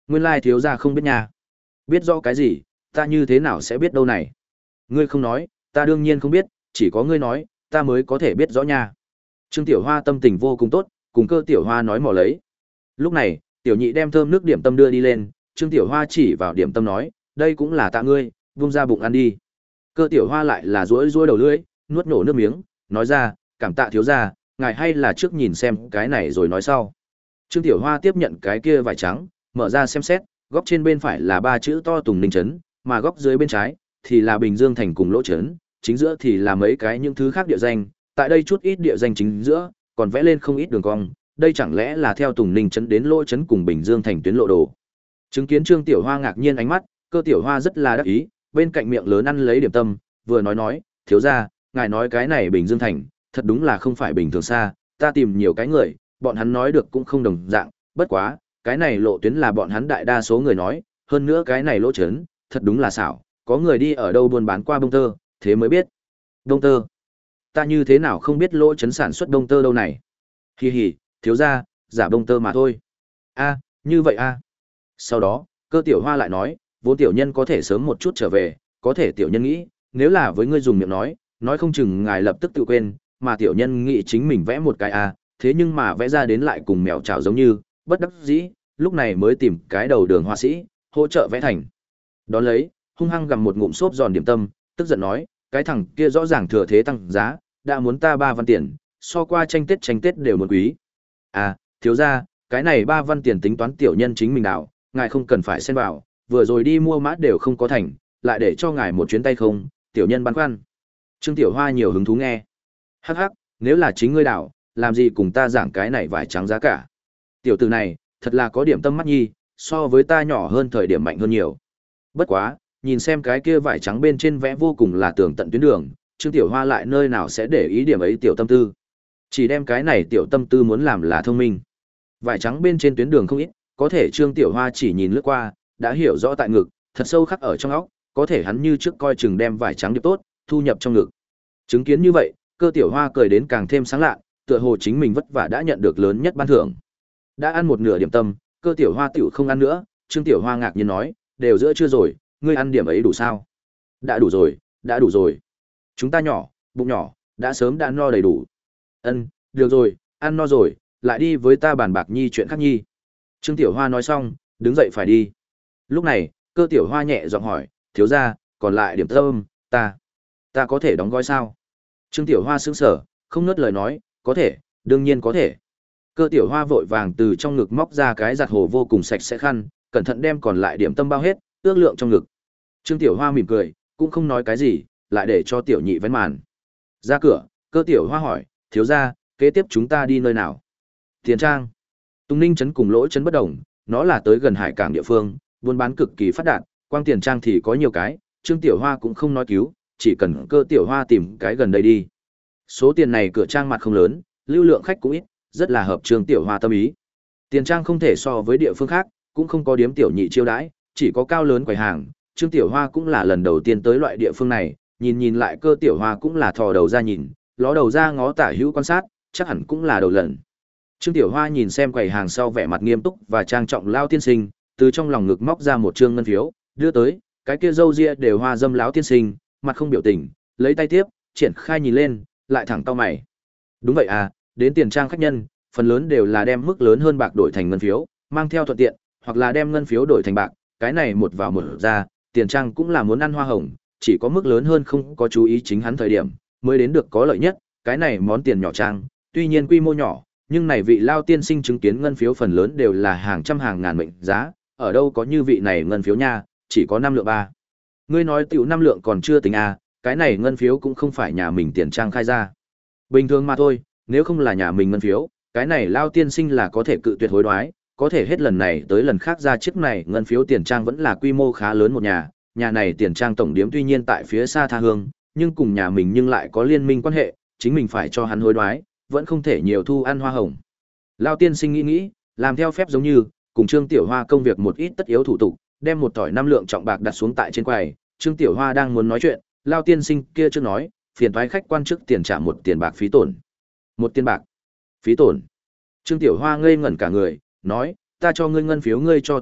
Nguyên lai thiếu gia không biết nha. Biết rõ cái gì, ta như thế nào sẽ biết đâu này? Ngươi không nói, ta đương nhiên không biết, chỉ có ngươi nói, ta mới có thể biết rõ nha. Trương Tiểu Hoa tâm tình vô cùng tốt, cùng Cơ Tiểu Hoa nói mò lấy. Lúc này, Tiểu Nhị đem thơm nước điểm tâm đưa đi lên, Trương Tiểu Hoa chỉ vào điểm tâm nói, đây cũng là tạ ngươi, vung ra bụng ăn đi. Cơ Tiểu Hoa lại là rũi rũi đầu lưỡi, nuốt nổ nước miếng, nói ra, cảm tạ thiếu gia, ngài hay là trước nhìn xem cái này rồi nói sau. Trương Tiểu Hoa tiếp nhận cái kia vải trắng, mở ra xem xét, góc trên bên phải là ba chữ to Tùng Ninh trấn, mà góc dưới bên trái thì là Bình Dương thành cùng Lỗ trấn, chính giữa thì là mấy cái những thứ khác địa danh, tại đây chút ít địa danh chính giữa, còn vẽ lên không ít đường cong, đây chẳng lẽ là theo Tùng Ninh trấn đến Lỗ trấn cùng Bình Dương thành tuyến lộ đồ. Chứng kiến Trương Tiểu Hoa ngạc nhiên ánh mắt, Cơ Tiểu Hoa rất là đắc ý, bên cạnh miệng lớn ăn lấy điểm tâm, vừa nói nói, thiếu gia, ngài nói cái này Bình Dương thành, thật đúng là không phải bình thường xa, ta tìm nhiều cái người, bọn hắn nói được cũng không đồng dạng, bất quá, cái này lộ tuyến là bọn hắn đại đa số người nói, hơn nữa cái này Lỗ trấn, thật đúng là xảo, có người đi ở đâu buôn bán qua bông tơ, thế mới biết. Bông tơ? Ta như thế nào không biết Lỗ trấn sản xuất bông tơ đâu này? Hi hi, thiếu gia, giả bông tơ mà thôi. A, như vậy a. Sau đó, Cơ Tiểu Hoa lại nói, vốn tiểu nhân có thể sớm một chút trở về, có thể tiểu nhân nghĩ, nếu là với ngươi dùng miệng nói, nói không chừng ngài lập tức tự quên, mà tiểu nhân nghĩ chính mình vẽ một cái a, thế nhưng mà vẽ ra đến lại cùng mèo chảo giống như, bất đắc dĩ, lúc này mới tìm cái đầu đường họa sĩ, hỗ trợ vẽ thành. Đón lấy, hung hăng gặm một ngụm xốp giòn điểm tâm, tức giận nói, cái thằng kia rõ ràng thừa thế tăng giá, đã muốn ta ba văn tiền, so qua tranh Tết tranh Tết đều muốn quý. À, thiếu gia, cái này ba văn tiền tính toán tiểu nhân chính mình nào, ngài không cần phải xen vào, vừa rồi đi mua mã đều không có thành, lại để cho ngài một chuyến tay không, tiểu nhân băn khoăn. Trương Tiểu Hoa nhiều hứng thú nghe. Hắc hắc, nếu là chính ngươi đảo, làm gì cùng ta giảng cái này vải trắng giá cả. Tiểu tử này, thật là có điểm tâm mắt nhi, so với ta nhỏ hơn thời điểm mạnh hơn nhiều. Bất quá, nhìn xem cái kia vải trắng bên trên vẽ vô cùng là tường tận tuyến đường, Trương Tiểu Hoa lại nơi nào sẽ để ý điểm ấy tiểu tâm tư. Chỉ đem cái này tiểu tâm tư muốn làm là thông minh. Vải trắng bên trên tuyến đường không ít, có thể Trương Tiểu Hoa chỉ nhìn lướt qua, đã hiểu rõ tại ngực, thật sâu khắc ở trong óc, có thể hắn như trước coi chừng đem vải trắng điệp tốt, thu nhập trong ngực. Chứng kiến như vậy, Cơ Tiểu Hoa cười đến càng thêm sáng lạ, tựa hồ chính mình vất vả đã nhận được lớn nhất ban thưởng. Đã ăn một nửa điểm tâm, Cơ Tiểu Hoa tiểu không ăn nữa, Trương Tiểu Hoa ngạc nhiên nói, đều giữa trưa rồi, ngươi ăn điểm ấy đủ sao? Đã đủ rồi, đã đủ rồi. Chúng ta nhỏ, bụng nhỏ, đã sớm đã no đầy đủ. Ân, được rồi, ăn no rồi, lại đi với ta bàn bạc nhi chuyện khác nhi. Trương Tiểu Hoa nói xong, đứng dậy phải đi. Lúc này, Cơ Tiểu Hoa nhẹ giọng hỏi, thiếu gia, còn lại điểm tâm, ta, ta có thể đóng gói sao? Trương Tiểu Hoa sững sờ, không ngớt lời nói, có thể, đương nhiên có thể. Cơ Tiểu Hoa vội vàng từ trong ngực móc ra cái giặt hồ vô cùng sạch sẽ khăn, cẩn thận đem còn lại điểm tâm bao hết, ước lượng trong ngực. Trương Tiểu Hoa mỉm cười, cũng không nói cái gì, lại để cho Tiểu Nhị vén màn. Ra cửa, Cơ Tiểu Hoa hỏi, thiếu gia, kế tiếp chúng ta đi nơi nào? Tiền Trang. Tùng Ninh trấn cùng Lỗ trấn bất đồng, nó là tới gần hải cảng địa phương, buôn bán cực kỳ phát đạt, quang Tiền Trang thì có nhiều cái, Trương Tiểu Hoa cũng không nói cứu, chỉ cần Cơ Tiểu Hoa tìm cái gần đây đi. Số tiền này cửa trang mặt không lớn, lưu lượng khách cũng ít, rất là hợp Trương Tiểu Hoa tâm ý. Tiền Trang không thể so với địa phương khác, cũng không có điếm tiểu nhị chiêu đãi, chỉ có cao lớn quầy hàng, Trương Tiểu Hoa cũng là lần đầu tiên tới loại địa phương này, nhìn nhìn lại Cơ Tiểu Hoa cũng là thò đầu ra nhìn, ló đầu ra ngó tả hữu quan sát, chắc hẳn cũng là đầu lần. Trương Tiểu Hoa nhìn xem quầy hàng sau vẻ mặt nghiêm túc và trang trọng lao tiên sinh, từ trong lòng ngực móc ra một trương ngân phiếu, đưa tới, cái kia râu ria đều hoa dâm lão tiên sinh, mặt không biểu tình, lấy tay tiếp, triển khai nhìn lên, lại thẳng cau mày. Đúng vậy à, đến Tiền Trang khách nhân, phần lớn đều là đem mức lớn hơn bạc đổi thành ngân phiếu, mang theo thuận tiện, hoặc là đem ngân phiếu đổi thành bạc, cái này một vào một ra, Tiền Trang cũng là muốn ăn hoa hồng, chỉ có mức lớn hơn không có chú ý chính hắn thời điểm, mới đến được có lợi nhất, cái này món tiền nhỏ trang, tuy nhiên quy mô nhỏ, nhưng này vị lao tiên sinh chứng kiến ngân phiếu phần lớn đều là hàng trăm hàng ngàn mệnh giá, ở đâu có như vị này ngân phiếu nha, chỉ có năm lượng ba. Ngươi nói tiểu năm lượng còn chưa tính à, cái này ngân phiếu cũng không phải nhà mình Tiền Trang khai ra. Bình thường mà thôi, nếu không là nhà mình ngân phiếu, cái này lao tiên sinh là có thể cự tuyệt hối đoái, có thể hết lần này tới lần khác ra chiếc này ngân phiếu Tiền Trang vẫn là quy mô khá lớn một nhà, nhà này Tiền Trang tổng điếm tuy nhiên tại phía xa tha hương, nhưng cùng nhà mình nhưng lại có liên minh quan hệ, chính mình phải cho hắn hối đoái, vẫn không thể nhiều thu ăn hoa hồng. Lao tiên sinh nghĩ nghĩ, làm theo phép giống như, cùng Trương Tiểu Hoa công việc một ít tất yếu thủ tục, đem một tỏi năm lượng trọng bạc đặt xuống tại trên quầy, Trương Tiểu Hoa đang muốn nói chuyện, Lao tiên sinh kia chưa nói, phiền toái khách quan chức tiền trả một tiền bạc phí tổn. Một tiền bạc? Phí tổn? Trương Tiểu Hoa ngây ngẩn cả người, nói, ta cho ngươi ngân phiếu ngươi cho ta bạc,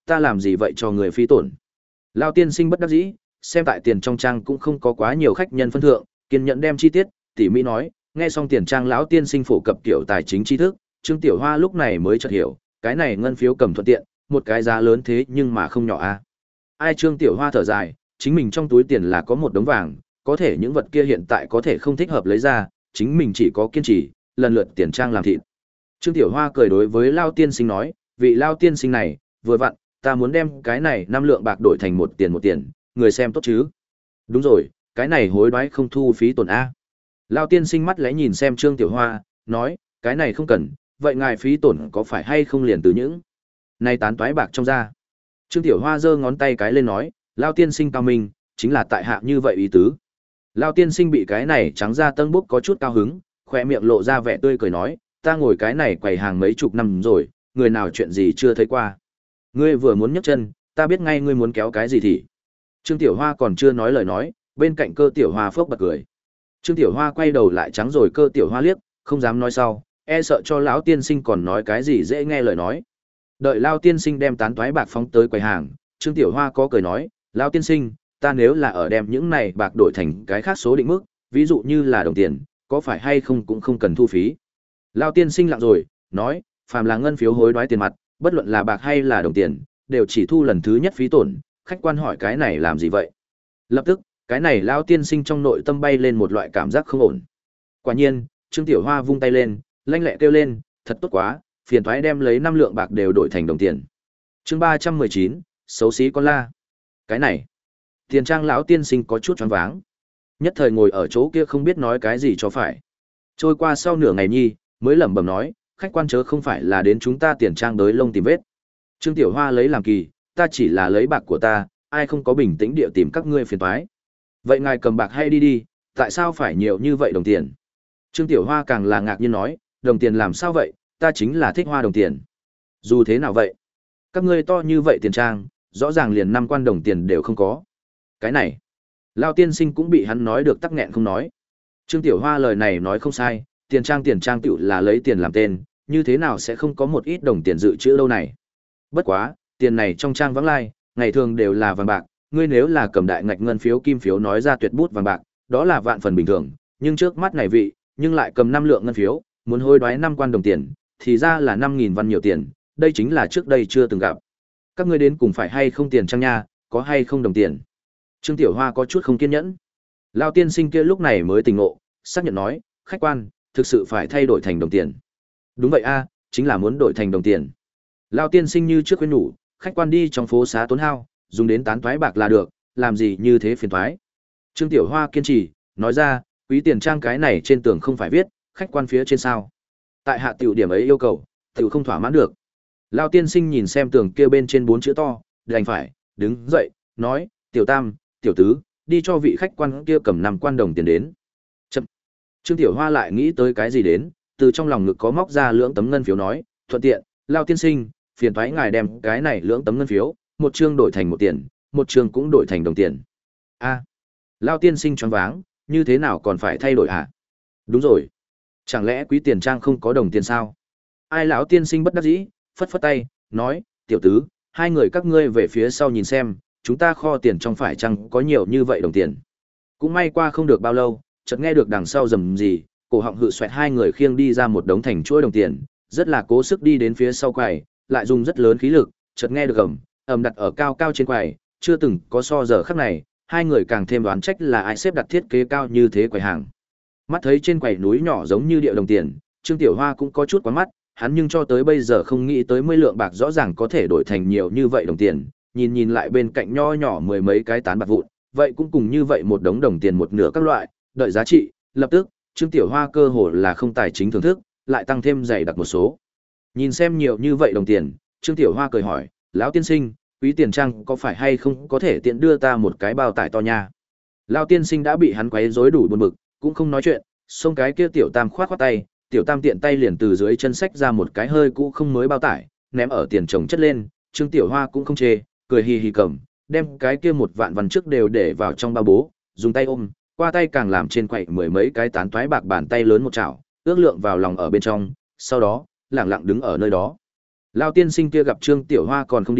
ta làm gì vậy cho người phí tổn. Lao tiên sinh bất đắc dĩ, xem tại tiền trong trang cũng không có quá nhiều khách nhân phân thượng, kiên nhẫn đem chi tiết, tỉ mỹ nói, nghe xong tiền trang lão tiên sinh phổ cập kiểu tài chính tri thức, Trương Tiểu Hoa lúc này mới chợt hiểu, cái này ngân phiếu cầm thuận tiện, một cái giá lớn thế nhưng mà không nhỏ a. Ai Trương Tiểu Hoa thở dài, chính mình trong túi tiền là có một đống vàng, có thể những vật kia hiện tại có thể không thích hợp lấy ra, chính mình chỉ có kiên trì, lần lượt tiền trang làm thịt. Trương Tiểu Hoa cười đối với Lao tiên sinh nói, vị Lao tiên sinh này, vừa vặn, ta muốn đem cái này năm lượng bạc đổi thành một tiền một tiền, người xem tốt chứ. Đúng rồi, cái này hối đoái không thu phí tổn A. Lao tiên sinh mắt lẽ nhìn xem Trương Tiểu Hoa, nói, cái này không cần, vậy ngài phí tổn có phải hay không liền từ những này tán toái bạc trong ra. Trương Tiểu Hoa giơ ngón tay cái lên nói, Lao tiên sinh cao minh, chính là tại hạ như vậy ý tứ. Lao tiên sinh bị cái này trắng ra tân bốc có chút cao hứng, khỏe miệng lộ ra vẻ tươi cười nói, ta ngồi cái này quầy hàng mấy chục năm rồi, người nào chuyện gì chưa thấy qua. Ngươi vừa muốn nhấc chân, ta biết ngay ngươi muốn kéo cái gì thì. Trương Tiểu Hoa còn chưa nói lời nói, bên cạnh Cơ Tiểu Hoa phốc bật cười. Trương Tiểu Hoa quay đầu lại trắng rồi Cơ Tiểu Hoa liếc, không dám nói sau, e sợ cho lão tiên sinh còn nói cái gì dễ nghe lời nói. Đợi Lão tiên sinh đem tán toái bạc phóng tới quầy hàng, Trương Tiểu Hoa có cười nói, Lão tiên sinh, ta nếu là ở đem những này bạc đổi thành cái khác số định mức, ví dụ như là đồng tiền, có phải hay không cũng không cần thu phí. Lão tiên sinh lặng rồi, nói, phàm là ngân phiếu hối đoái tiền mặt, bất luận là bạc hay là đồng tiền, đều chỉ thu lần thứ nhất phí tổn, khách quan hỏi cái này làm gì vậy? Lập tức, cái này Lão tiên sinh trong nội tâm bay lên một loại cảm giác không ổn. Quả nhiên, Trương Tiểu Hoa vung tay lên, lanh lẹ kêu lên, thật tốt quá, phiền toái đem lấy năm lượng bạc đều đổi thành đồng tiền. Chương ba trăm mười chín, xấu xí con la. Cái này, tiền trang lão tiên sinh có chút choáng váng. Nhất thời ngồi ở chỗ kia không biết nói cái gì cho phải. Trôi qua sau nửa ngày nhi, mới lẩm bẩm nói, khách quan chớ không phải là đến chúng ta tiền trang đới lông tìm vết. Trương Tiểu Hoa lấy làm kỳ, ta chỉ là lấy bạc của ta, ai không có bình tĩnh địa tìm các ngươi phiền toái. Vậy ngài cầm bạc hay đi đi, tại sao phải nhiều như vậy đồng tiền? Trương Tiểu Hoa càng là ngạc nhiên nói, đồng tiền làm sao vậy, ta chính là thích hoa đồng tiền. Dù thế nào vậy? Các ngươi to như vậy tiền trang, rõ ràng liền năm quan đồng tiền đều không có. Cái này, Lao tiên sinh cũng bị hắn nói được tắc nghẹn không nói. Trương Tiểu Hoa lời này nói không sai, tiền trang tiền trang tựu là lấy tiền làm tên, như thế nào sẽ không có một ít đồng tiền dự trữ đâu này. Bất quá, tiền này trong trang vắng lai, ngày thường đều là vàng bạc, ngươi nếu là cầm đại ngạch ngân phiếu kim phiếu nói ra tuyệt bút vàng bạc, đó là vạn phần bình thường, nhưng trước mắt này vị, nhưng lại cầm năm lượng ngân phiếu, muốn hối đoái năm quan đồng tiền, thì ra là năm nghìn văn nhiều tiền, đây chính là trước đây chưa từng gặp. Các ngươi đến cùng phải hay không tiền trang nha, có hay không đồng tiền. Trương Tiểu Hoa có chút không kiên nhẫn. Lao tiên sinh kia lúc này mới tỉnh ngộ, xác nhận nói, khách quan, thực sự phải thay đổi thành đồng tiền. Đúng vậy a, chính là muốn đổi thành đồng tiền. Lao tiên sinh như trước khuyên nhủ, khách quan đi trong phố xá tốn hao, dùng đến tán toái bạc là được, làm gì như thế phiền toái. Trương Tiểu Hoa kiên trì, nói ra, quý tiền trang cái này trên tường không phải viết, khách quan phía trên sao. Tại hạ tiểu điểm ấy yêu cầu, tiểu không thỏa mãn được. Lao tiên sinh nhìn xem tường kia bên trên bốn chữ to, đành phải, đứng dậy, nói, tiểu tam, tiểu tứ, đi cho vị khách quan kia cầm năm quan đồng tiền đến. Chậm. Trương Tiểu Hoa lại nghĩ tới cái gì đến, từ trong lòng ngực có móc ra lưỡng tấm ngân phiếu nói, thuận tiện, Lao tiên sinh, phiền thoái ngài đem cái này lưỡng tấm ngân phiếu, một chương đổi thành một tiền, một chương cũng đổi thành đồng tiền. A. Lao tiên sinh choáng váng, như thế nào còn phải thay đổi hả? Đúng rồi. Chẳng lẽ quý tiền trang không có đồng tiền sao? Ai lão tiên sinh bất đắc dĩ, phất phất tay, nói, tiểu tứ, hai người các ngươi về phía sau nhìn xem, chúng ta kho tiền trong phải chăng có nhiều như vậy đồng tiền. Cũng may qua không được bao lâu, chợt nghe được đằng sau rầm gì, cổ họng hự xoẹt hai người khiêng đi ra một đống thành chuỗi đồng tiền, rất là cố sức đi đến phía sau quầy, lại dùng rất lớn khí lực, chợt nghe được ầm, ầm đặt ở cao cao trên quầy, chưa từng có so giờ khắc này, hai người càng thêm đoán trách là ai xếp đặt thiết kế cao như thế quầy hàng. Mắt thấy trên quầy núi nhỏ giống như địa đồng tiền, Trương Tiểu Hoa cũng có chút quá mắt, hắn nhưng cho tới bây giờ không nghĩ tới mươi lượng bạc rõ ràng có thể đổi thành nhiều như vậy đồng tiền, nhìn nhìn lại bên cạnh nho nhỏ mười mấy cái tán bạc vụn, vậy cũng cùng như vậy một đống đồng tiền một nửa các loại, đợi giá trị, lập tức, Trương Tiểu Hoa cơ hồ là không tài chính thưởng thức, lại tăng thêm dày đặc một số. Nhìn xem nhiều như vậy đồng tiền, Trương Tiểu Hoa cười hỏi, lão tiên sinh, quý tiền trang có phải hay không có thể tiện đưa ta một cái bao tải to nha. Lão tiên sinh đã bị hắn quấy rối đủ buồn bực, cũng không nói chuyện, xông cái kia tiểu tam khoát khoát tay, tiểu tam tiện tay liền từ dưới chân sách ra một cái hơi cũ không mới bao tải, ném ở tiền chồng chất lên, Trương Tiểu Hoa cũng không chê, cười hì hì cầm, đem cái kia một vạn văn trước đều để vào trong bao bố, dùng tay ôm, qua tay càng làm trên quậy mười mấy cái tán toái bạc bàn tay lớn một chảo, ước lượng vào lòng ở bên trong, sau đó, lẳng lặng đứng ở nơi đó. Lão tiên sinh kia gặp Trương Tiểu Hoa còn không đi,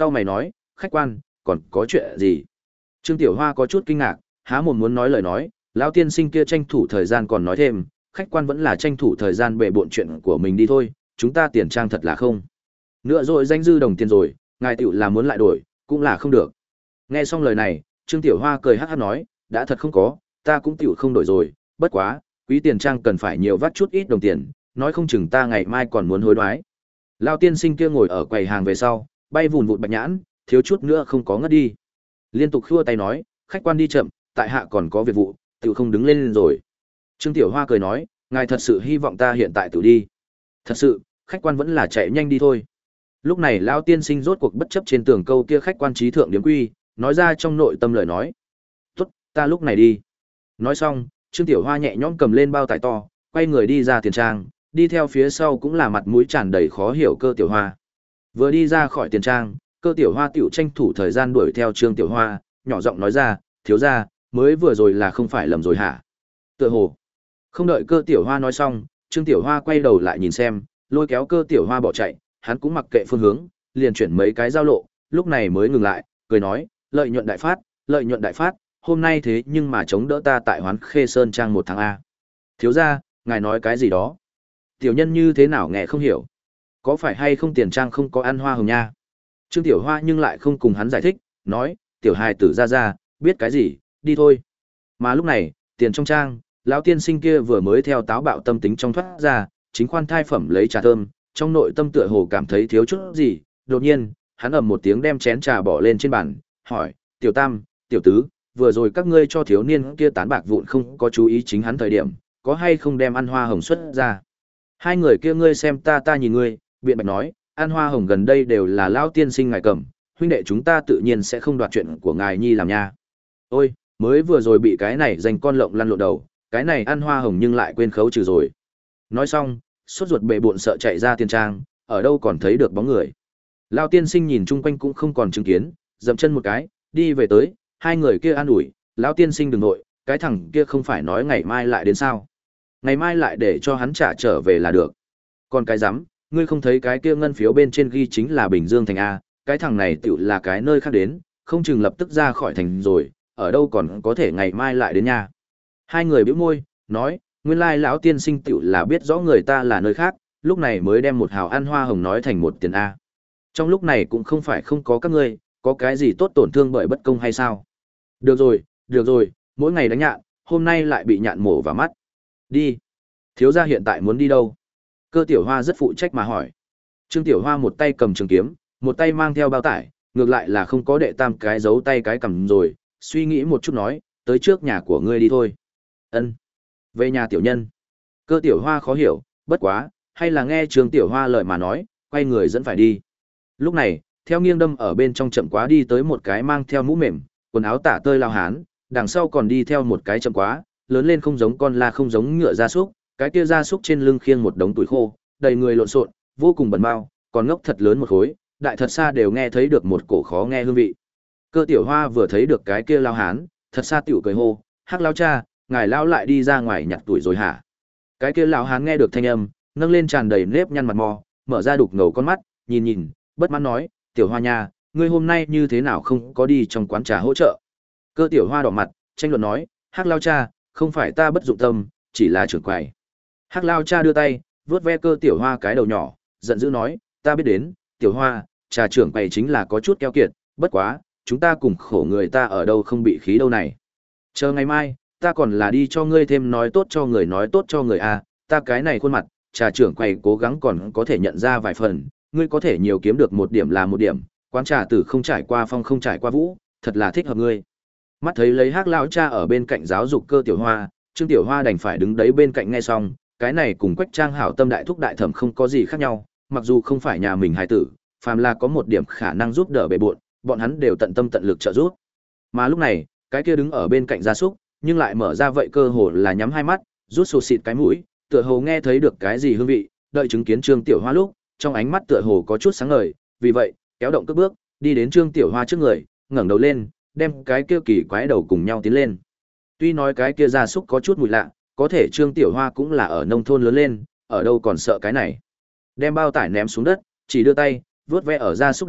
Tao mày nói, khách quan, còn có chuyện gì? Trương Tiểu Hoa có chút kinh ngạc, há mồm muốn nói lời nói, lão tiên sinh kia tranh thủ thời gian còn nói thêm, khách quan vẫn là tranh thủ thời gian bệ bộn chuyện của mình đi thôi, chúng ta tiền trang thật là không. Nữa rồi danh dư đồng tiền rồi, ngài tiểu là muốn lại đổi, cũng là không được. Nghe xong lời này, Trương Tiểu Hoa cười hắc hắc nói, đã thật không có, ta cũng tiểu không đổi rồi, bất quá, quý tiền trang cần phải nhiều vắt chút ít đồng tiền, nói không chừng ta ngày mai còn muốn hối đoái. Lão tiên sinh kia ngồi ở quầy hàng về sau, bay vùn vụt bạch nhãn, thiếu chút nữa không có ngất đi. Liên tục khua tay nói, khách quan đi chậm, tại hạ còn có việc vụ, tiểu không đứng lên rồi. Trương Tiểu Hoa cười nói, ngài thật sự hy vọng ta hiện tại tự đi. Thật sự, khách quan vẫn là chạy nhanh đi thôi. Lúc này lão tiên sinh rốt cuộc bất chấp trên tường câu kia khách quan trí thượng điếm quy, nói ra trong nội tâm lời nói. Tốt, ta lúc này đi. Nói xong, Trương Tiểu Hoa nhẹ nhõm cầm lên bao tải to, quay người đi ra tiền trang, đi theo phía sau cũng là mặt mũi tràn đầy khó hiểu Cơ Tiểu Hoa. Vừa đi ra khỏi tiền trang, Cơ Tiểu Hoa tiểu tranh thủ thời gian đuổi theo Trương Tiểu Hoa, nhỏ giọng nói ra, thiếu gia, mới vừa rồi là không phải lầm rồi hả? Tựa hồ. Không đợi Cơ Tiểu Hoa nói xong, Trương Tiểu Hoa quay đầu lại nhìn xem, lôi kéo Cơ Tiểu Hoa bỏ chạy, hắn cũng mặc kệ phương hướng, liền chuyển mấy cái giao lộ, lúc này mới ngừng lại, cười nói, lợi nhuận đại phát, lợi nhuận đại phát, hôm nay thế nhưng mà chống đỡ ta tại Hoán Khê Sơn trang một tháng a. Thiếu gia, ngài nói cái gì đó? Tiểu nhân như thế nào nghe không hiểu? Có phải hay không tiền trang không có ăn hoa hồng nha? Trương Tiểu Hoa nhưng lại không cùng hắn giải thích, nói, tiểu hài tử ra ra, biết cái gì, đi thôi. Mà lúc này, tiền trong trang, lão tiên sinh kia vừa mới theo táo bạo tâm tính trong thoát ra, chính khoan thai phẩm lấy trà thơm, trong nội tâm tựa hồ cảm thấy thiếu chút gì, đột nhiên, hắn ầm một tiếng đem chén trà bỏ lên trên bàn, hỏi, tiểu tam, tiểu tứ, vừa rồi các ngươi cho thiếu niên kia tán bạc vụn không có chú ý chính hắn thời điểm, có hay không đem ăn hoa hồng xuất ra. Hai người kia ngươi xem ta ta nhìn ngươi, biện bạch nói, ăn hoa hồng gần đây đều là lão tiên sinh ngài cầm, huynh đệ chúng ta tự nhiên sẽ không đoạt chuyện của ngài nhi làm nha. Ôi, mới vừa rồi bị cái này dành con lộng lăn lộn đầu, cái này ăn hoa hồng nhưng lại quên khấu trừ rồi. Nói xong, sốt ruột bệ bộn sợ chạy ra tiền trang, ở đâu còn thấy được bóng người. Lão tiên sinh nhìn chung quanh cũng không còn chứng kiến, dậm chân một cái, đi về tới, hai người kia an ủi, lão tiên sinh đừng nội, cái thằng kia không phải nói ngày mai lại đến sao. Ngày mai lại để cho hắn trả trở về là được. Còn cái rắm, ngươi không thấy cái kia ngân phiếu bên trên ghi chính là Bình Dương thành A, cái thằng này tựu là cái nơi khác đến, không chừng lập tức ra khỏi thành rồi, ở đâu còn có thể ngày mai lại đến nha. Hai người bĩu môi, nói, nguyên lai lão tiên sinh tựu là biết rõ người ta là nơi khác, lúc này mới đem một hào ăn hoa hồng nói thành một tiền A. Trong lúc này cũng không phải không có các ngươi, có cái gì tốt tổn thương bởi bất công hay sao? Được rồi, được rồi, mỗi ngày đánh nhạn, hôm nay lại bị nhạn mổ vào mắt. Đi. Thiếu gia hiện tại muốn đi đâu? Cơ Tiểu Hoa rất phụ trách mà hỏi. Trương Tiểu Hoa một tay cầm trường kiếm, một tay mang theo bao tải, ngược lại là không có đệ tam cái giấu tay cái cầm rồi, suy nghĩ một chút nói, tới trước nhà của ngươi đi thôi. Ân. Về nhà tiểu nhân. Cơ Tiểu Hoa khó hiểu, bất quá, hay là nghe Trương Tiểu Hoa lời mà nói, quay người dẫn phải đi. Lúc này, theo nghiêng đâm ở bên trong chậm quá đi tới một cái mang theo mũ mềm, quần áo tả tơi lao hán, đằng sau còn đi theo một cái chậm quá, lớn lên không giống con la không giống ngựa gia súc, cái kia gia súc trên lưng khiêng một đống tuổi khô, đầy người lộn xộn, vô cùng bẩn bao, còn ngốc thật lớn một khối, đại thật xa đều nghe thấy được một cổ khó nghe hương vị. Cơ Tiểu Hoa vừa thấy được cái kia lao hán, thật xa tiểu cười hô, "Hắc lao cha, ngài lao lại đi ra ngoài nhặt tuổi rồi hả?" Cái kia lão hán nghe được thanh âm, nâng lên tràn đầy nếp nhăn mặt mò, mở ra đục ngầu con mắt, nhìn nhìn, bất mãn nói, "Tiểu Hoa nha, ngươi hôm nay như thế nào không có đi trong quán trà hỗ trợ?" Cơ Tiểu Hoa đỏ mặt, tranh luận nói, "Hắc lao cha, không phải ta bất dụng tâm, chỉ là trưởng quầy." Hắc lao cha đưa tay, vuốt ve Cơ Tiểu Hoa cái đầu nhỏ, giận dữ nói, "Ta biết đến, Tiểu Hoa, trà trưởng quầy chính là có chút keo kiệt, bất quá, chúng ta cùng khổ người ta ở đâu không bị khí đâu này. Chờ ngày mai, ta còn là đi cho ngươi thêm nói tốt cho người nói tốt cho người a, ta cái này khuôn mặt, trà trưởng quầy cố gắng còn có thể nhận ra vài phần, ngươi có thể nhiều kiếm được một điểm là một điểm, quán trà tử không trải qua phong không trải qua vũ, thật là thích hợp ngươi." Mắt thấy lấy Hắc lão cha ở bên cạnh giáo dục Cơ Tiểu Hoa, Trương Tiểu Hoa đành phải đứng đấy bên cạnh nghe xong, cái này cùng Quách Trang hảo tâm đại thúc đại thẩm không có gì khác nhau, mặc dù không phải nhà mình hài tử, phàm là có một điểm khả năng giúp đỡ bề bộn, bọn hắn đều tận tâm tận lực trợ giúp. Mà lúc này, cái kia đứng ở bên cạnh gia súc, nhưng lại mở ra vậy cơ hồ là nhắm hai mắt, rút sụt xịt cái mũi, tựa hồ nghe thấy được cái gì hương vị, đợi chứng kiến Trương Tiểu Hoa lúc, trong ánh mắt tựa hồ có chút sáng ngời, vì vậy, kéo động cước bước, đi đến Trương Tiểu Hoa trước người, ngẩng đầu lên, đem cái kia kỳ quái đầu cùng nhau tiến lên. Tuy nói cái kia gia súc có chút mùi lạ, có thể Trương Tiểu Hoa cũng là ở nông thôn lớn lên, ở đâu còn sợ cái này. Đem bao tải ném xuống đất, chỉ đưa tay, vuốt ve ở gia súc đầu,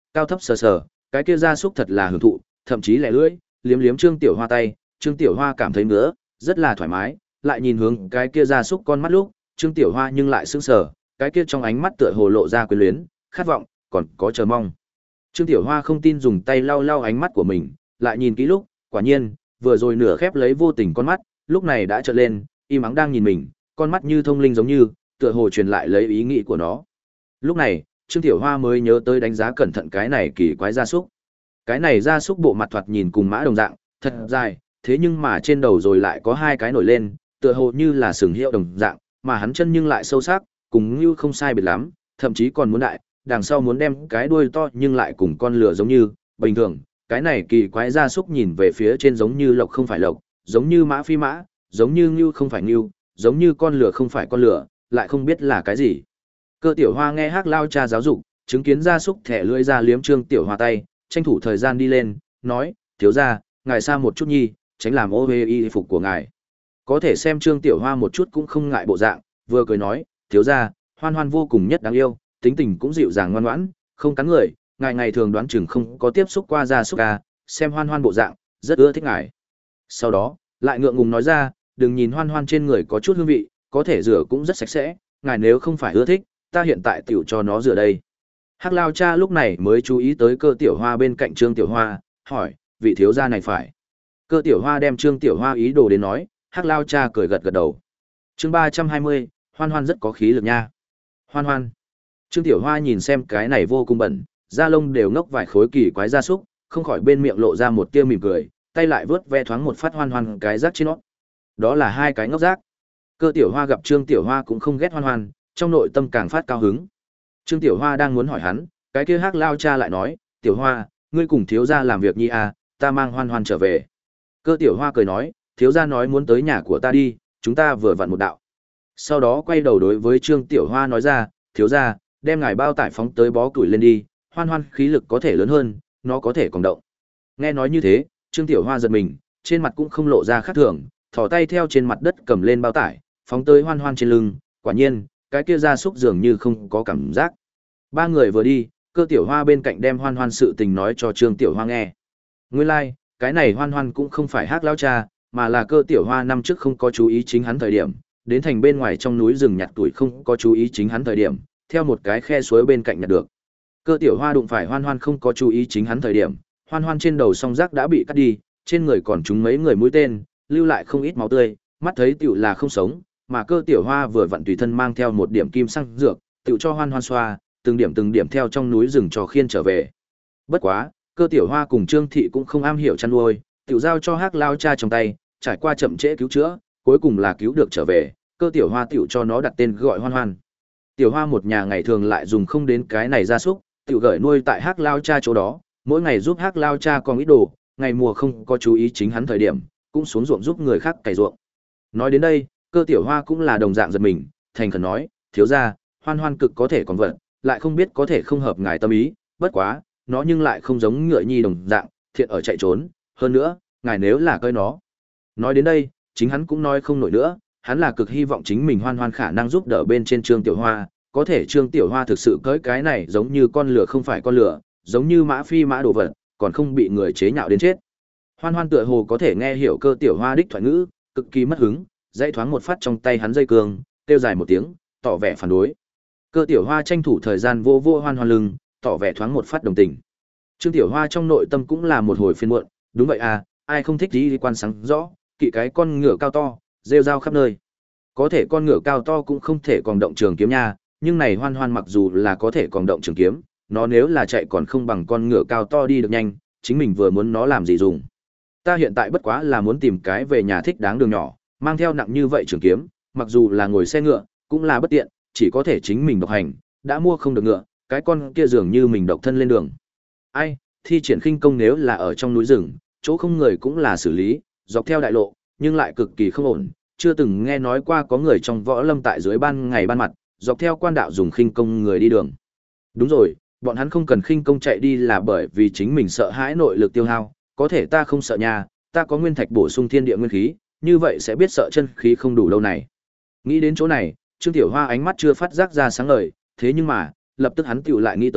cao thấp sờ sờ, cái kia gia súc thật là hưởng thụ, thậm chí lẻ lưỡi, liếm liếm Trương Tiểu Hoa tay, Trương Tiểu Hoa cảm thấy ngứa, rất là thoải mái, lại nhìn hướng cái kia gia súc con mắt lúc, Trương Tiểu Hoa nhưng lại sững sờ, cái kia trong ánh mắt tựa hồ lộ ra quyến luyến, khát vọng, còn có chờ mong. Trương Tiểu Hoa không tin dùng tay lau lau ánh mắt của mình, lại nhìn kỹ lúc, quả nhiên, vừa rồi nửa khép lấy vô tình con mắt, lúc này đã trợn lên, im ắng đang nhìn mình, con mắt như thông linh giống như, tựa hồ truyền lại lấy ý nghĩ của nó. Lúc này, Trương Tiểu Hoa mới nhớ tới đánh giá cẩn thận cái này kỳ quái gia súc. Cái này gia súc bộ mặt thoạt nhìn cùng mã đồng dạng, thật dài, thế nhưng mà trên đầu rồi lại có hai cái nổi lên, tựa hồ như là sừng hiệu đồng dạng, mà hắn chân nhưng lại sâu sắc, cùng như không sai biệt lắm, thậm chí còn muốn đại, đằng sau muốn đem cái đuôi to nhưng lại cùng con lửa giống như, bình thường, cái này kỳ quái gia súc nhìn về phía trên giống như lộc không phải lộc, giống như mã phi mã, giống như ngưu không phải ngưu, giống như con lửa không phải con lửa, lại không biết là cái gì. Cơ Tiểu Hoa nghe Hắc Lao cha giáo dục, chứng kiến gia súc thẻ lưỡi ra liếm Trương Tiểu Hoa tay, tranh thủ thời gian đi lên, nói, thiếu gia, ngài xa một chút nhi, tránh làm ô uế y phục của ngài. Có thể xem Trương Tiểu Hoa một chút cũng không ngại bộ dạng, vừa cười nói, thiếu gia, Hoan Hoan vô cùng nhất đáng yêu, tính tình cũng dịu dàng ngoan ngoãn, không cắn người, ngài ngày thường đoán chừng không có tiếp xúc qua gia súc à, xem Hoan Hoan bộ dạng, rất ưa thích ngài. Sau đó, lại ngượng ngùng nói ra, đừng nhìn Hoan Hoan trên người có chút hương vị, có thể rửa cũng rất sạch sẽ, ngài nếu không phải ưa thích, ta hiện tại tiểu cho nó rửa đây. Hắc Lao cha lúc này mới chú ý tới Cơ Tiểu Hoa bên cạnh Trương Tiểu Hoa, hỏi, vị thiếu gia này phải. Cơ Tiểu Hoa đem Trương Tiểu Hoa ý đồ đến nói, Hắc Lao cha cười gật gật đầu. Chương ba trăm hai mươi, Hoan Hoan rất có khí lực nha. Hoan Hoan. Trương Tiểu Hoa nhìn xem cái này vô cùng bẩn, da lông đều ngốc vài khối kỳ quái gia súc, không khỏi bên miệng lộ ra một tia mỉm cười, tay lại vớt ve thoáng một phát Hoan Hoan cái rác trên nó. Đó là hai cái ngốc rác. Cơ Tiểu Hoa gặp Trương Tiểu Hoa cũng không ghét Hoan Hoan, trong nội tâm càng phát cao hứng. Trương Tiểu Hoa đang muốn hỏi hắn, cái kia Hắc Lao cha lại nói, Tiểu Hoa, ngươi cùng thiếu gia làm việc nhi à, ta mang Hoan Hoan trở về. Cơ Tiểu Hoa cười nói, thiếu gia nói muốn tới nhà của ta đi, chúng ta vừa vặn một đạo. Sau đó quay đầu đối với Trương Tiểu Hoa nói ra, thiếu gia, đem ngài bao tải phóng tới bó củi lên đi, Hoan Hoan khí lực có thể lớn hơn, nó có thể còn động. Nghe nói như thế, Trương Tiểu Hoa giật mình, trên mặt cũng không lộ ra khác thường, thò tay theo trên mặt đất cầm lên bao tải, phóng tới Hoan Hoan trên lưng, quả nhiên, cái kia gia súc dường như không có cảm giác. Ba người vừa đi, Cơ Tiểu Hoa bên cạnh đem Hoan Hoan sự tình nói cho Trương Tiểu Hoa nghe. Nguyên lai, like, cái này Hoan Hoan cũng không phải Hắc Lao cha, mà là Cơ Tiểu Hoa năm trước không có chú ý chính hắn thời điểm, đến thành bên ngoài trong núi rừng nhặt tuổi không có chú ý chính hắn thời điểm, theo một cái khe suối bên cạnh nhặt được. Cơ Tiểu Hoa đụng phải Hoan Hoan không có chú ý chính hắn thời điểm, Hoan Hoan trên đầu song rác đã bị cắt đi, trên người còn trúng mấy người mũi tên, lưu lại không ít máu tươi, mắt thấy tiểu là không sống, mà Cơ Tiểu Hoa vừa vặn tùy thân mang theo một điểm kim xăng dược, tiểu cho Hoan Hoan xoa, từng điểm từng điểm theo trong núi rừng cho khiên trở về. Bất quá, Cơ Tiểu Hoa cùng Trương thị cũng không am hiểu chăn nuôi, tiểu giao cho Hắc Lao cha trong tay, trải qua chậm trễ cứu chữa, cuối cùng là cứu được trở về, Cơ Tiểu Hoa tiểu cho nó đặt tên gọi Hoan Hoan. Tiểu Hoa một nhà ngày thường lại dùng không đến cái này gia súc, tiểu gửi nuôi tại Hắc Lao cha chỗ đó, mỗi ngày giúp Hắc Lao cha còn ít đồ, ngày mùa không có chú ý chính hắn thời điểm, cũng xuống ruộng giúp người khác cày ruộng. Nói đến đây, Cơ Tiểu Hoa cũng là đồng dạng giật mình, thành khẩn nói, thiếu gia, Hoan Hoan cực có thể còn vận, lại không biết có thể không hợp ngài tâm ý, bất quá, nó nhưng lại không giống ngựa nhi đồng dạng, thiện ở chạy trốn, hơn nữa, ngài nếu là coi nó. Nói đến đây, chính hắn cũng nói không nổi nữa, hắn là cực hy vọng chính mình Hoan Hoan khả năng giúp đỡ bên trên Trương Tiểu Hoa, có thể Trương Tiểu Hoa thực sự cưới cái này giống như con lửa không phải con lửa, giống như mã phi mã đồ vật, còn không bị người chế nhạo đến chết. Hoan Hoan tựa hồ có thể nghe hiểu Cơ Tiểu Hoa đích thoại ngữ, cực kỳ mất hứng, dãy thoáng một phát trong tay hắn dây cương, kêu dài một tiếng, tỏ vẻ phản đối. Cơ Tiểu Hoa tranh thủ thời gian vô vô Hoan Hoan lưng, tỏ vẻ thoáng một phát đồng tình. Trương Tiểu Hoa trong nội tâm cũng là một hồi phiền muộn, đúng vậy à, ai không thích đi quan sáng rõ, kỵ cái con ngựa cao to, rêu rao khắp nơi. Có thể con ngựa cao to cũng không thể còn động trường kiếm nha, nhưng này Hoan Hoan mặc dù là có thể còn động trường kiếm, nó nếu là chạy còn không bằng con ngựa cao to đi được nhanh, chính mình vừa muốn nó làm gì dùng. Ta hiện tại bất quá là muốn tìm cái về nhà thích đáng đường nhỏ, mang theo nặng như vậy trường kiếm, mặc dù là ngồi xe ngựa, cũng là bất tiện, chỉ có thể chính mình độc hành, đã mua không được ngựa, cái con kia dường như mình độc thân lên đường. Ai, thi triển khinh công nếu là ở trong núi rừng, chỗ không người cũng là xử lý, dọc theo đại lộ, nhưng lại cực kỳ không ổn, chưa từng nghe nói qua có người trong võ lâm tại dưới ban ngày ban mặt, dọc theo quan đạo dùng khinh công người đi đường. Đúng rồi, bọn hắn không cần khinh công chạy đi là bởi vì chính mình sợ hãi nội lực tiêu hao, có thể ta không sợ nhà, ta có nguyên thạch bổ sung thiên địa nguyên khí, như vậy sẽ biết sợ chân khí không đủ lâu này. Nghĩ đến chỗ này, Trương Tiểu Hoa ánh mắt chưa phát giác ra sáng ngời, thế nhưng mà, lập tức hắn tiểu lại nghĩ tới,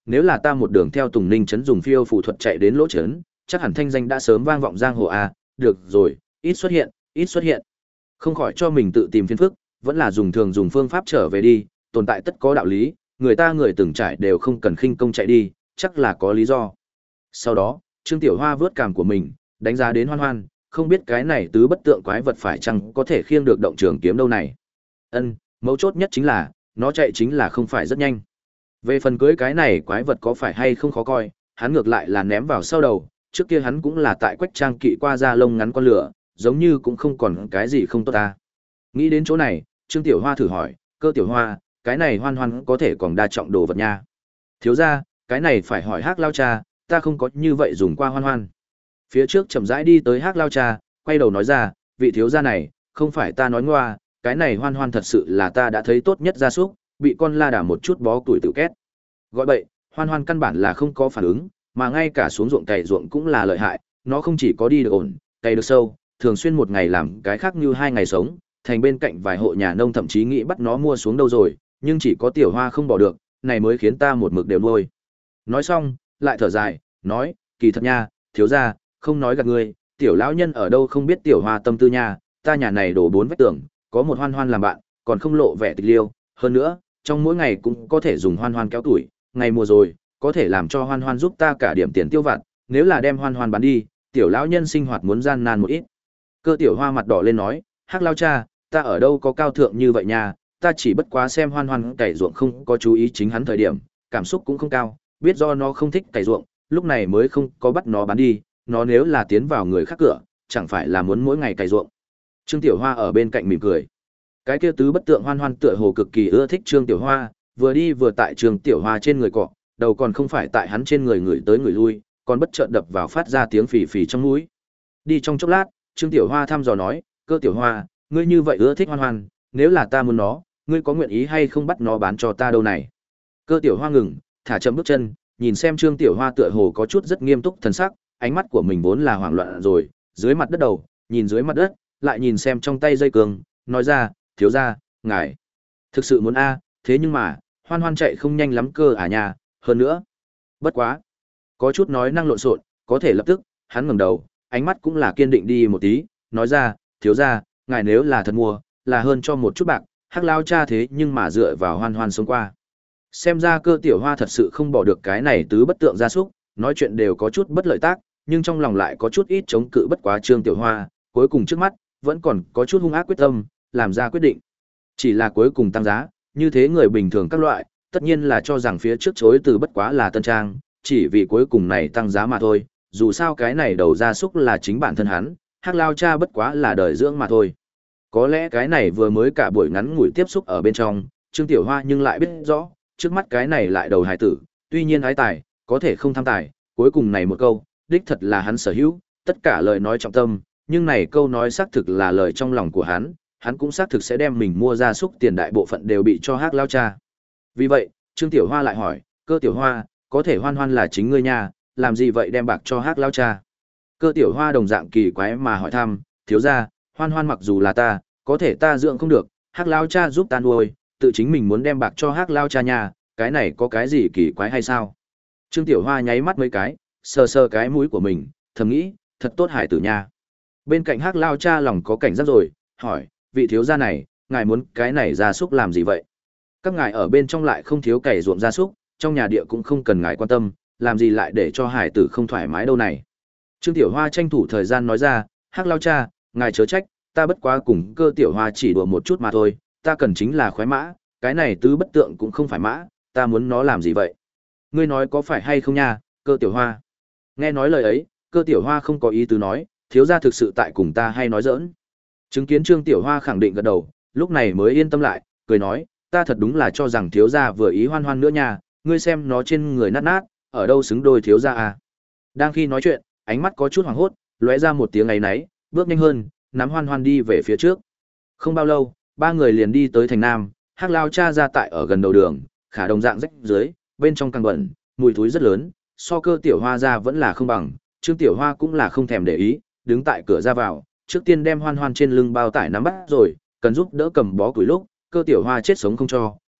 nếu là ta một đường theo Tùng Ninh trấn dùng phiêu phù thuật chạy đến lỗ trấn, chắc hẳn thanh danh đã sớm vang vọng giang hồ a, được rồi, ít xuất hiện, ít xuất hiện. Không khỏi cho mình tự tìm phiền phức, vẫn là dùng thường dùng phương pháp trở về đi, tồn tại tất có đạo lý, người ta người từng trải đều không cần khinh công chạy đi, chắc là có lý do. Sau đó, Trương Tiểu Hoa vớt cằm của mình, đánh giá đến Hoan Hoan, không biết cái này tứ bất tượng quái vật phải chăng có thể khiêng được động trường kiếm đâu này. Ân, mấu chốt nhất chính là, nó chạy chính là không phải rất nhanh. Về phần cưới cái này quái vật có phải hay không khó coi, hắn ngược lại là ném vào sau đầu, trước kia hắn cũng là tại Quách Trang kỵ qua da lông ngắn con lửa, giống như cũng không còn cái gì không tốt ta. Nghĩ đến chỗ này, Trương Tiểu Hoa thử hỏi, Cơ Tiểu Hoa, cái này Hoan Hoan có thể còn đa trọng đồ vật nha. Thiếu gia, cái này phải hỏi Hắc Lao Cha, ta không có như vậy dùng qua Hoan Hoan. Phía trước chậm rãi đi tới Hắc Lao Cha, quay đầu nói ra, vị thiếu gia này, không phải ta nói ngoa, cái này Hoan Hoan thật sự là ta đã thấy tốt nhất gia súc, bị con la đả một chút bó tuổi tự két. Gọi vậy, Hoan Hoan căn bản là không có phản ứng, mà ngay cả xuống ruộng cày ruộng cũng là lợi hại, nó không chỉ có đi được ổn, cày được sâu, thường xuyên một ngày làm cái khác như hai ngày sống, thành bên cạnh vài hộ nhà nông thậm chí nghĩ bắt nó mua xuống đâu rồi, nhưng chỉ có Tiểu Hoa không bỏ được, này mới khiến ta một mực đều nuôi. Nói xong, lại thở dài, nói, kỳ thật nha, thiếu gia, không nói gạt ngươi, tiểu lão nhân ở đâu không biết Tiểu Hoa tâm tư nha, ta nhà này đổ bốn vách tường, có một Hoan Hoan làm bạn, còn không lộ vẻ tịch liêu, hơn nữa, trong mỗi ngày cũng có thể dùng Hoan Hoan kéo tuổi, ngày mùa rồi, có thể làm cho Hoan Hoan giúp ta cả điểm tiền tiêu vặt, nếu là đem Hoan Hoan bán đi, tiểu lão nhân sinh hoạt muốn gian nan một ít. Cơ Tiểu Hoa mặt đỏ lên nói, Hắc Lao Cha, ta ở đâu có cao thượng như vậy nha, ta chỉ bất quá xem Hoan Hoan cày ruộng không có chú ý chính hắn thời điểm, cảm xúc cũng không cao, biết do nó không thích cày ruộng, lúc này mới không có bắt nó bán đi, nó nếu là tiến vào người khác cửa, chẳng phải là muốn mỗi ngày cày ruộng. Trương Tiểu Hoa ở bên cạnh mỉm cười. Cái kia tứ bất tượng Hoan Hoan tựa hồ cực kỳ ưa thích Trương Tiểu Hoa, vừa đi vừa tại Trương Tiểu Hoa trên người cọ, đầu còn không phải tại hắn trên người người tới người lui, còn bất chợt đập vào phát ra tiếng phì phì trong mũi. Đi trong chốc lát, Trương Tiểu Hoa thăm dò nói, Cơ Tiểu Hoa, ngươi như vậy ưa thích Hoan Hoan, nếu là ta muốn nó, ngươi có nguyện ý hay không bắt nó bán cho ta đâu này? Cơ Tiểu Hoa ngừng, thả chậm bước chân, nhìn xem Trương Tiểu Hoa tựa hồ có chút rất nghiêm túc thần sắc, ánh mắt của mình vốn là hoảng loạn rồi, dưới mặt đất đầu, nhìn dưới mặt đất, lại nhìn xem trong tay dây cương, nói ra, thiếu gia, ngài thực sự muốn a, thế nhưng mà, Hoan Hoan chạy không nhanh lắm cơ à nhà, hơn nữa, bất quá, có chút nói năng lộn xộn, có thể lập tức, hắn ngẩng đầu, ánh mắt cũng là kiên định đi một tí, nói ra, thiếu gia, ngài nếu là thật mua, là hơn cho một chút bạc, Hắc Lao Cha thế nhưng mà dựa vào Hoan Hoan sống qua. Xem ra Cơ Tiểu Hoa thật sự không bỏ được cái này tứ bất tượng gia súc, nói chuyện đều có chút bất lợi tác, nhưng trong lòng lại có chút ít chống cự bất quá Trương Tiểu Hoa, cuối cùng trước mắt, vẫn còn có chút hung ác quyết tâm, làm ra quyết định. Chỉ là cuối cùng tăng giá, như thế người bình thường các loại, tất nhiên là cho rằng phía trước chối từ bất quá là tân trang, chỉ vì cuối cùng này tăng giá mà thôi, dù sao cái này đầu gia súc là chính bản thân hắn, Hắc Lao Cha bất quá là đời dưỡng mà thôi. Có lẽ cái này vừa mới cả buổi ngắn ngủi tiếp xúc ở bên trong, Trương Tiểu Hoa nhưng lại biết rõ, trước mắt cái này lại đầu hài tử, tuy nhiên ái tài, có thể không tham tài, cuối cùng này một câu, đích thật là hắn sở hữu, tất cả lời nói trọng tâm, nhưng này câu nói xác thực là lời trong lòng của hắn, hắn cũng xác thực sẽ đem mình mua gia súc tiền đại bộ phận đều bị cho Hắc Lao Cha. Vì vậy, Trương Tiểu Hoa lại hỏi, Cơ Tiểu Hoa, có thể Hoan Hoan là chính ngươi nha, làm gì vậy đem bạc cho Hắc Lao Cha? Cơ Tiểu Hoa đồng dạng kỳ quái mà hỏi thăm, thiếu gia, Hoan Hoan mặc dù là ta, có thể ta dưỡng không được, Hắc Lao Cha giúp ta nuôi, tự chính mình muốn đem bạc cho Hắc Lao Cha nha, cái này có cái gì kỳ quái hay sao? Trương Tiểu Hoa nháy mắt mấy cái, sờ sờ cái mũi của mình, thầm nghĩ, thật tốt hải tử nha. Bên cạnh Hắc Lao Cha lòng có cảnh giác rồi, hỏi, vị thiếu gia này, ngài muốn cái này gia súc làm gì vậy? Các ngài ở bên trong lại không thiếu cày ruộng gia súc, trong nhà địa cũng không cần ngài quan tâm, làm gì lại để cho hải tử không thoải mái đâu này? Trương Tiểu Hoa tranh thủ thời gian nói ra, Hắc Lao Cha, ngài chớ trách, ta bất quá cùng Cơ Tiểu Hoa chỉ đùa một chút mà thôi, ta cần chính là khoái mã, cái này tứ bất tượng cũng không phải mã, ta muốn nó làm gì vậy? Ngươi nói có phải hay không nha, Cơ Tiểu Hoa? Nghe nói lời ấy, Cơ Tiểu Hoa không có ý tứ nói, thiếu gia thực sự tại cùng ta hay nói giỡn. Chứng kiến Trương Tiểu Hoa khẳng định gật đầu, lúc này mới yên tâm lại, cười nói, ta thật đúng là cho rằng thiếu gia vừa ý Hoan Hoan nữa nha, ngươi xem nó trên người nát nát, ở đâu xứng đôi thiếu gia à? Đang khi nói chuyện, ánh mắt có chút hoảng hốt, lóe ra một tiếng ấy náy, bước nhanh hơn, nắm Hoan Hoan đi về phía trước. Không bao lâu, ba người liền đi tới thành Nam, Hắc Lao Cha ra tại ở gần đầu đường, khả đồng dạng rách dưới, bên trong càng bẩn, mùi thối rất lớn, so Cơ Tiểu Hoa ra vẫn là không bằng, Trương Tiểu Hoa cũng là không thèm để ý, đứng tại cửa ra vào, trước tiên đem Hoan Hoan trên lưng bao tải nắm bắt rồi, cần giúp đỡ cầm bó củi lúc, Cơ Tiểu Hoa chết sống không cho,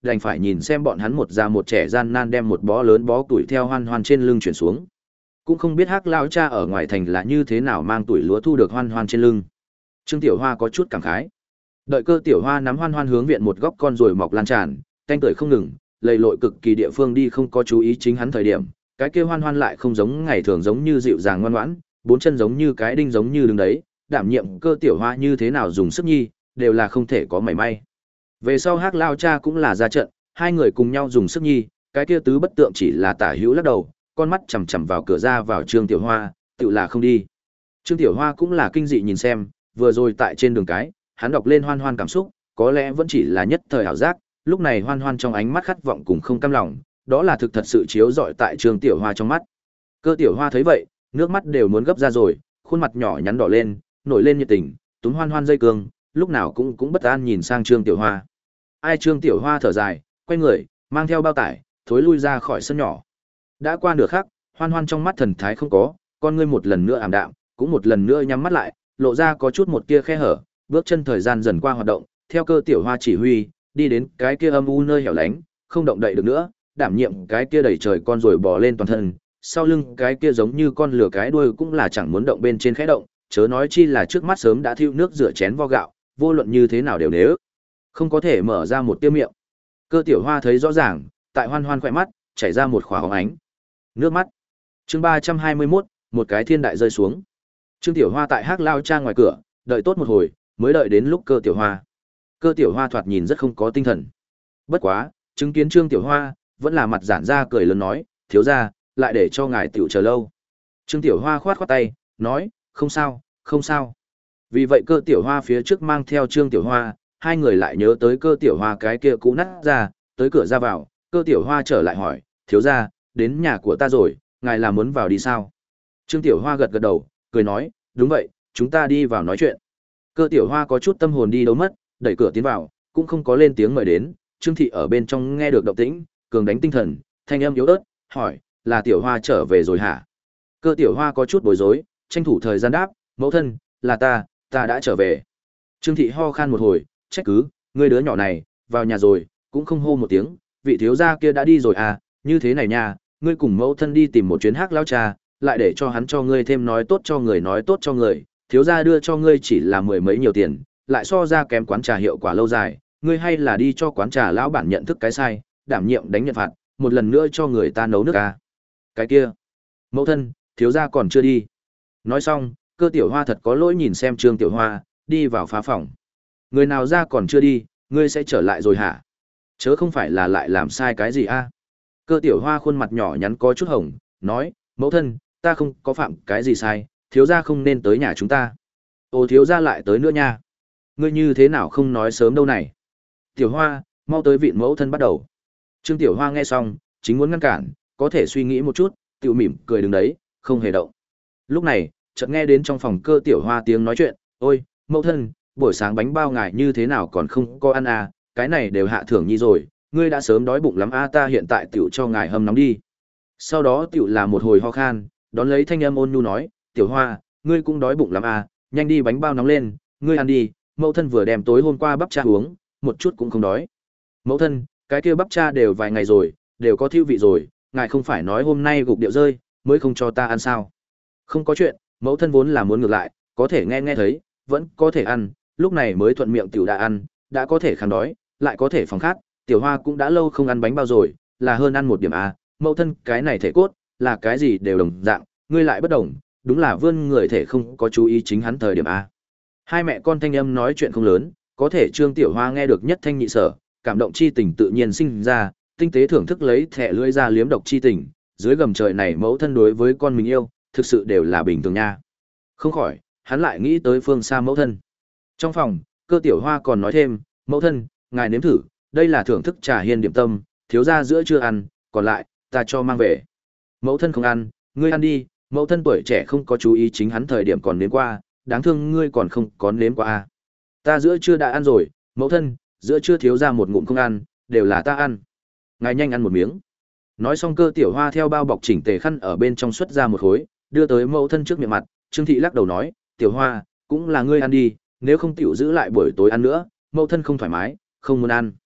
đành phải nhìn xem bọn hắn một già một trẻ gian nan đem một bó lớn bó tuổi theo Hoan Hoan trên lưng chuyển xuống. Cũng không biết Hắc lão cha ở ngoài thành là như thế nào mang tuổi lúa thu được Hoan Hoan trên lưng. Trương Tiểu Hoa có chút cảm khái. Đợi Cơ Tiểu Hoa nắm Hoan Hoan hướng viện một góc con rồi mọc lan tràn, canh tưởi không ngừng, lầy lội cực kỳ địa phương đi không có chú ý chính hắn thời điểm, cái kia Hoan Hoan lại không giống ngày thường giống như dịu dàng ngoan ngoãn, bốn chân giống như cái đinh giống như đứng đấy, đảm nhiệm Cơ Tiểu Hoa như thế nào dùng sức nhi, đều là không thể có mảy may. Về sau Hắc lão cha cũng là ra trận, hai người cùng nhau dùng sức nhi, cái kia tứ bất tượng chỉ là tả hữu lắc đầu, con mắt chằm chằm vào cửa ra vào Trương Tiểu Hoa, tự là không đi. Trương Tiểu Hoa cũng là kinh dị nhìn xem, vừa rồi tại trên đường cái, hắn đọc lên Hoan Hoan cảm xúc, có lẽ vẫn chỉ là nhất thời ảo giác, lúc này Hoan Hoan trong ánh mắt khát vọng cùng không cam lòng, đó là thực thật sự chiếu rọi tại Trương Tiểu Hoa trong mắt. Cơ Tiểu Hoa thấy vậy, nước mắt đều muốn gấp ra rồi, khuôn mặt nhỏ nhắn đỏ lên, nổi lên nhiệt tình, túm Hoan Hoan dây cương, lúc nào cũng cũng bất an nhìn sang Trương Tiểu Hoa. Ai Trương Tiểu Hoa thở dài, quay người, mang theo bao tải, thối lui ra khỏi sân nhỏ. Đã qua nửa khắc, Hoan Hoan trong mắt thần thái không có, con ngươi một lần nữa ảm đạm, cũng một lần nữa nhắm mắt lại, lộ ra có chút một tia khe hở, bước chân thời gian dần qua hoạt động, theo Cơ Tiểu Hoa chỉ huy, đi đến cái kia âm u nơi hẻo lánh, không động đậy được nữa, đảm nhiệm cái kia đẩy trời con rồi bò lên toàn thân, sau lưng cái kia giống như con lửa cái đuôi cũng là chẳng muốn động bên trên khẽ động, chớ nói chi là trước mắt sớm đã thiêu nước rửa chén vo gạo, vô luận như thế nào đều nếu không có thể mở ra một tia miệng. Cơ Tiểu Hoa thấy rõ ràng, tại Hoan Hoan khỏe mắt chảy ra một khỏa hóng ánh nước mắt. Chương ba trăm hai mươi mốt, một cái thiên đại rơi xuống. Trương Tiểu Hoa tại Hắc lao cha ngoài cửa, đợi tốt một hồi, mới đợi đến lúc Cơ Tiểu Hoa. Cơ Tiểu Hoa thoạt nhìn rất không có tinh thần. Bất quá, chứng kiến Trương Tiểu Hoa, vẫn là mặt giãn ra cười lớn nói, thiếu gia, lại để cho ngài tiểu chờ lâu. Trương Tiểu Hoa khoát khoát tay, nói, không sao, không sao. Vì vậy Cơ Tiểu Hoa phía trước mang theo Trương Tiểu Hoa, hai người lại nhớ tới Cơ Tiểu Hoa cái kia cũ nát ra, tới cửa ra vào, Cơ Tiểu Hoa trở lại hỏi, thiếu gia, đến nhà của ta rồi, ngài là muốn vào đi sao? Trương Tiểu Hoa gật gật đầu, cười nói, đúng vậy, chúng ta đi vào nói chuyện. Cơ Tiểu Hoa có chút tâm hồn đi đâu mất, đẩy cửa tiến vào, cũng không có lên tiếng mời đến, Trương Thị ở bên trong nghe được động tĩnh, cường đánh tinh thần, thanh âm yếu ớt, hỏi, là Tiểu Hoa trở về rồi hả? Cơ Tiểu Hoa có chút bối rối, tranh thủ thời gian đáp, mẫu thân, là ta, ta đã trở về. Trương Thị ho khan một hồi, trách cứ, ngươi đứa nhỏ này, vào nhà rồi, cũng không hô một tiếng, vị thiếu gia kia đã đi rồi à, như thế này nha, ngươi cùng mẫu thân đi tìm một chuyến Hắc lão cha, lại để cho hắn cho ngươi thêm nói tốt cho người nói tốt cho người, thiếu gia đưa cho ngươi chỉ là mười mấy nhiều tiền, lại so ra kém quán trà hiệu quả lâu dài, ngươi hay là đi cho quán trà lão bản nhận thức cái sai, đảm nhiệm đánh nhận phạt, một lần nữa cho người ta nấu nước à. Cái kia, mẫu thân, thiếu gia còn chưa đi. Nói xong, Cơ Tiểu Hoa thật có lỗi nhìn xem Trương Tiểu Hoa, đi vào phá phòng. Người nào ra còn chưa đi, ngươi sẽ trở lại rồi hả? Chớ không phải là lại làm sai cái gì a? À? Cơ Tiểu Hoa khuôn mặt nhỏ nhắn có chút hồng, nói, mẫu thân, ta không có phạm cái gì sai, thiếu gia không nên tới nhà chúng ta. Ồ, thiếu gia lại tới nữa nha. Ngươi như thế nào không nói sớm đâu này? Tiểu Hoa, mau tới vịn mẫu thân bắt đầu. Trương Tiểu Hoa nghe xong, chính muốn ngăn cản, có thể suy nghĩ một chút, tiểu mỉm cười đứng đấy, không hề động. Lúc này, chợt nghe đến trong phòng Cơ Tiểu Hoa tiếng nói chuyện, ôi, mẫu thân, buổi sáng bánh bao ngài như thế nào còn không có ăn à, cái này đều hạ thưởng nhi rồi, ngươi đã sớm đói bụng lắm a, ta hiện tại tiểu cho ngài hâm nóng đi. Sau đó tiểu là một hồi ho khan, đón lấy thanh âm ôn nhu nói, Tiểu Hoa, ngươi cũng đói bụng lắm à, nhanh đi bánh bao nóng lên, ngươi ăn đi, mẫu thân vừa đem tối hôm qua bắp cha uống, một chút cũng không đói. Mẫu thân, cái kia bắp cha đều vài ngày rồi, đều có thiêu vị rồi, ngài không phải nói hôm nay gục điệu rơi, mới không cho ta ăn sao? Không có chuyện, mẫu thân vốn là muốn ngược lại, có thể nghe nghe thấy, vẫn có thể ăn, lúc này mới thuận miệng tiểu đã ăn, đã có thể kháng đói, lại có thể phòng khát, Tiểu Hoa cũng đã lâu không ăn bánh bao rồi, là hơn ăn một điểm à, mẫu thân, cái này thể cốt, là cái gì đều đồng dạng, ngươi lại bất đồng, đúng là vươn người thể không có chú ý chính hắn thời điểm a. Hai mẹ con thanh âm nói chuyện không lớn, có thể Trương Tiểu Hoa nghe được nhất thanh nhị sở, cảm động chi tình tự nhiên sinh ra, tinh tế thưởng thức lấy thẻ lưỡi ra liếm độc chi tình, dưới gầm trời này mẫu thân đối với con mình yêu, thực sự đều là bình thường nha. Không khỏi, hắn lại nghĩ tới phương xa mẫu thân. Trong phòng, Cơ Tiểu Hoa còn nói thêm, mẫu thân, ngài nếm thử, đây là thưởng thức trà hiên điểm tâm, thiếu gia giữa chưa ăn, còn lại, ta cho mang về. Mẫu thân không ăn, ngươi ăn đi, mẫu thân tuổi trẻ không có chú ý chính hắn thời điểm còn nếm qua, đáng thương ngươi còn không có nếm qua à. Ta giữa trưa đã ăn rồi, mẫu thân, giữa trưa thiếu gia một ngụm không ăn, đều là ta ăn. Ngài nhanh ăn một miếng. Nói xong Cơ Tiểu Hoa theo bao bọc chỉnh tề khăn ở bên trong xuất ra một khối, đưa tới mẫu thân trước miệng mặt, Trương Thị lắc đầu nói, Tiểu Hoa, cũng là ngươi ăn đi, nếu không tiểu giữ lại buổi tối ăn nữa, mẫu thân không thoải mái, không muốn ăn.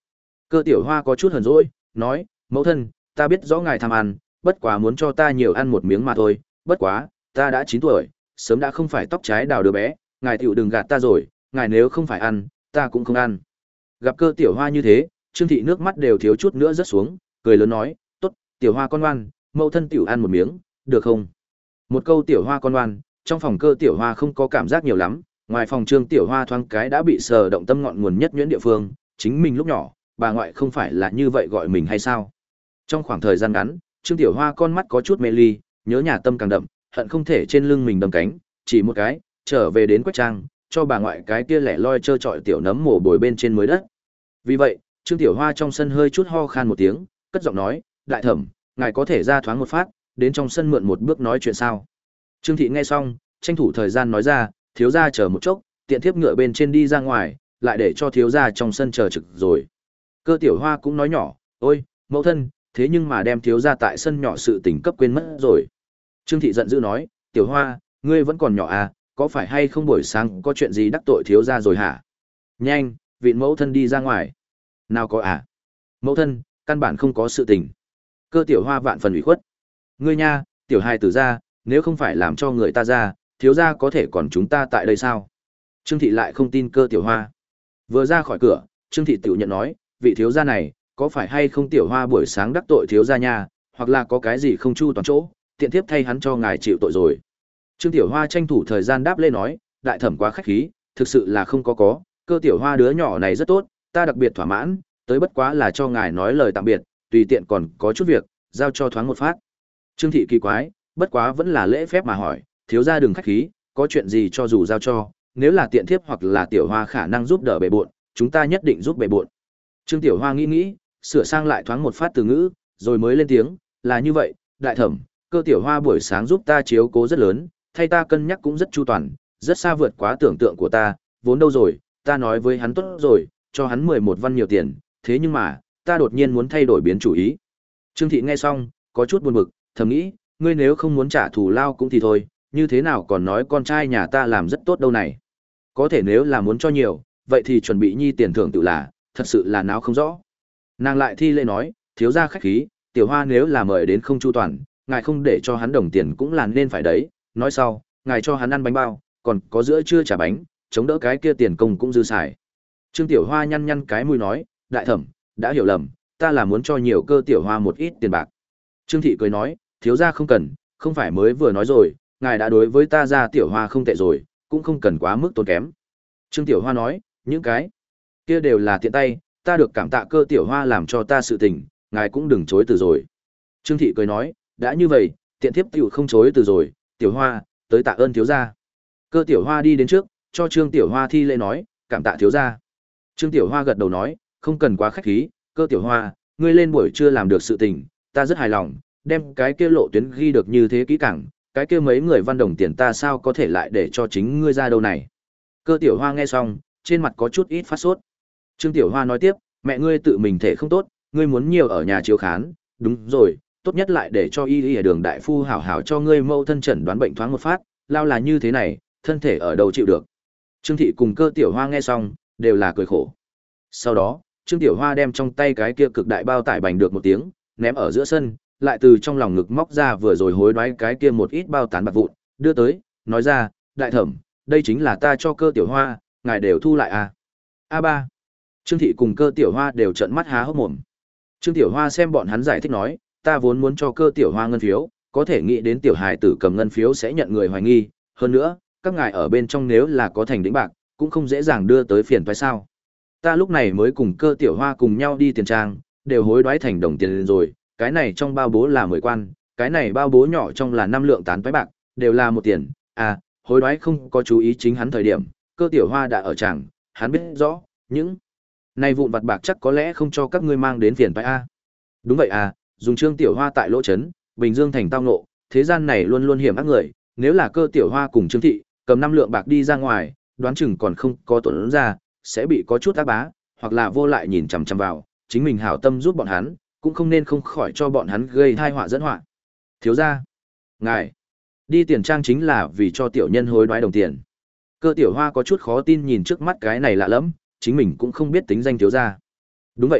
Cơ tiểu hoa có chút hờn dỗi, nói, mẫu thân, ta biết rõ ngài tham ăn, bất quá muốn cho ta nhiều ăn một miếng mà thôi, bất quá, ta đã chín tuổi, sớm đã không phải tóc trái đào đứa bé, ngài tiểu đừng gạt ta rồi, ngài nếu không phải ăn, ta cũng không ăn. Gặp cơ tiểu hoa như thế, Trương Thị nước mắt đều thiếu chút nữa rớt xuống, cười lớn nói, tốt, tiểu hoa con ngoan, mẫu thân tiểu ăn một miếng, được không? Một câu tiểu hoa con ngoan, trong phòng cơ tiểu hoa không có cảm giác nhiều lắm, ngoài phòng Trương tiểu hoa thoáng cái đã bị sờ động tâm ngọn nguồn nhất nhuyễn địa phương, chính mình lúc nhỏ, bà ngoại không phải là như vậy gọi mình hay sao? Trong khoảng thời gian ngắn, Trương tiểu hoa con mắt có chút mê ly, nhớ nhà tâm càng đậm, hận không thể trên lưng mình đâm cánh, chỉ một cái, trở về đến Quách Trang, cho bà ngoại cái kia lẻ loi trơ trọi tiểu nấm mồ bồi bên trên mới đất. Vì vậy, Trương tiểu hoa trong sân hơi chút ho khan một tiếng, cất giọng nói, đại thẩm, ngài có thể ra thoáng một phát, đến trong sân mượn một bước nói chuyện sao? Trương Thị nghe xong, tranh thủ thời gian nói ra, thiếu gia chờ một chốc, tiện thiếp ngựa bên trên đi ra ngoài, lại để cho thiếu gia trong sân chờ trực rồi. Cơ tiểu hoa cũng nói nhỏ, ôi, mẫu thân, thế nhưng mà đem thiếu gia tại sân nhỏ sự tình cấp quên mất rồi. Trương Thị giận dữ nói, tiểu hoa, ngươi vẫn còn nhỏ à, có phải hay không buổi sáng có chuyện gì đắc tội thiếu gia rồi hả? Nhanh, vịn mẫu thân đi ra ngoài. Nào có à? Mẫu thân, căn bản không có sự tình. Cơ tiểu hoa vạn phần ủy khuất. Ngươi nha, tiểu hài tử ra, nếu không phải làm cho người ta ra, thiếu gia có thể còn chúng ta tại đây sao? Trương Thị lại không tin cơ tiểu hoa. Vừa ra khỏi cửa, Trương Thị tiểu nhận nói, vị thiếu gia này, có phải hay không tiểu hoa buổi sáng đắc tội thiếu gia nha, hoặc là có cái gì không chu toàn chỗ, tiện tiếp thay hắn cho ngài chịu tội rồi. Trương tiểu hoa tranh thủ thời gian đáp lên nói, đại thẩm quá khách khí, thực sự là không có có, cơ tiểu hoa đứa nhỏ này rất tốt, ta đặc biệt thỏa mãn, tới bất quá là cho ngài nói lời tạm biệt, tùy tiện còn có chút việc, giao cho thoáng một phát. Trương Thị kỳ quái, bất quá vẫn là lễ phép mà hỏi, thiếu gia đừng khách khí, có chuyện gì cho dù giao cho, nếu là tiện thiếp hoặc là tiểu hoa khả năng giúp đỡ bề bộn, chúng ta nhất định giúp bề bộn. Trương tiểu hoa nghĩ nghĩ, sửa sang lại thoáng một phát từ ngữ, rồi mới lên tiếng, là như vậy, đại thẩm, cơ tiểu hoa buổi sáng giúp ta chiếu cố rất lớn, thay ta cân nhắc cũng rất chu toàn, rất xa vượt quá tưởng tượng của ta, vốn đâu rồi, ta nói với hắn tốt rồi, cho hắn mười một văn nhiều tiền, thế nhưng mà, ta đột nhiên muốn thay đổi biến chủ ý. Trương Thị nghe xong, có chút buồn bực, thầm nghĩ, ngươi nếu không muốn trả thù lao cũng thì thôi, như thế nào còn nói con trai nhà ta làm rất tốt đâu này. Có thể nếu là muốn cho nhiều, vậy thì chuẩn bị nhi tiền thưởng tự là, thật sự là náo không rõ. Nàng lại thi lễ nói, thiếu gia khách khí, tiểu hoa nếu là mời đến không chu toàn, ngài không để cho hắn đồng tiền cũng là nên phải đấy, nói sau, ngài cho hắn ăn bánh bao, còn có giữa trưa trả bánh, chống đỡ cái kia tiền công cũng dư xài. Trương tiểu hoa nhăn nhăn cái mũi nói, đại thẩm, đã hiểu lầm, ta là muốn cho nhiều cơ tiểu hoa một ít tiền bạc. Trương Thị cười nói, thiếu gia không cần, không phải mới vừa nói rồi, ngài đã đối với ta ra tiểu hoa không tệ rồi, cũng không cần quá mức tốn kém. Trương tiểu hoa nói, những cái kia đều là tiện tay, ta được cảm tạ cơ tiểu hoa làm cho ta sự tình, ngài cũng đừng chối từ rồi. Trương Thị cười nói, đã như vậy, tiện thiếp tiểu không chối từ rồi, tiểu hoa, tới tạ ơn thiếu gia. Cơ tiểu hoa đi đến trước, cho Trương tiểu hoa thi lễ nói, cảm tạ thiếu gia. Trương tiểu hoa gật đầu nói, không cần quá khách khí, cơ tiểu hoa, ngươi lên buổi trưa làm được sự tình, ta rất hài lòng, đem cái kia lộ tuyến ghi được như thế kỹ càng, cái kia mấy người văn đồng tiền ta sao có thể lại để cho chính ngươi ra đâu này. Cơ tiểu hoa nghe xong, trên mặt có chút ít phát sốt. Trương tiểu hoa nói tiếp, mẹ ngươi tự mình thể không tốt, ngươi muốn nhiều ở nhà chiếu khán, đúng rồi, tốt nhất lại để cho y y ở đường đại phu hảo hảo cho ngươi mâu thân chẩn đoán bệnh thoáng một phát, lao là như thế này, thân thể ở đâu chịu được. Trương Thị cùng cơ tiểu hoa nghe xong, đều là cười khổ. Sau đó, Trương tiểu hoa đem trong tay cái kia cực đại bao tải bành được một tiếng, ném ở giữa sân, lại từ trong lòng ngực móc ra vừa rồi hối đoái cái kia một ít bao tán bạc vụn, đưa tới, nói ra, đại thẩm, đây chính là ta cho cơ tiểu hoa, ngài đều thu lại à. a ba. Trương Thị cùng cơ tiểu hoa đều trợn mắt há hốc mồm. Trương tiểu hoa xem bọn hắn giải thích nói, ta vốn muốn cho cơ tiểu hoa ngân phiếu, có thể nghĩ đến tiểu hài tử cầm ngân phiếu sẽ nhận người hoài nghi, hơn nữa, các ngài ở bên trong nếu là có thành đĩnh bạc, cũng không dễ dàng đưa tới phiền phải sao. Ta lúc này mới cùng cơ tiểu hoa cùng nhau đi tiền trang, đều hối đoái thành đồng tiền rồi, cái này trong bao bố là mười quan, cái này bao bố nhỏ trong là năm lượng tán toái bạc, đều là một tiền, à, hối đoái không có chú ý chính hắn thời điểm, cơ tiểu hoa đã ở tràng, hắn biết rõ, những này vụn vặt bạc chắc có lẽ không cho các ngươi mang đến phiền phải a. Đúng vậy à, dùng Trương tiểu hoa tại lỗ trấn, Bình Dương thành tao nộ, thế gian này luôn luôn hiểm ác người, nếu là cơ tiểu hoa cùng Trương Thị, cầm năm lượng bạc đi ra ngoài, đoán chừng còn không có tổn ra, sẽ bị có chút ác bá, hoặc là vô lại nhìn chằm chằm vào, chính mình hảo tâm giúp bọn hắn, cũng không nên không khỏi cho bọn hắn gây tai họa dẫn họa. Thiếu gia, ngài đi tiền trang chính là vì cho tiểu nhân hối đoái đồng tiền. Cơ tiểu hoa có chút khó tin nhìn trước mắt cái này lạ lẫm, chính mình cũng không biết tính danh thiếu gia. Đúng vậy à,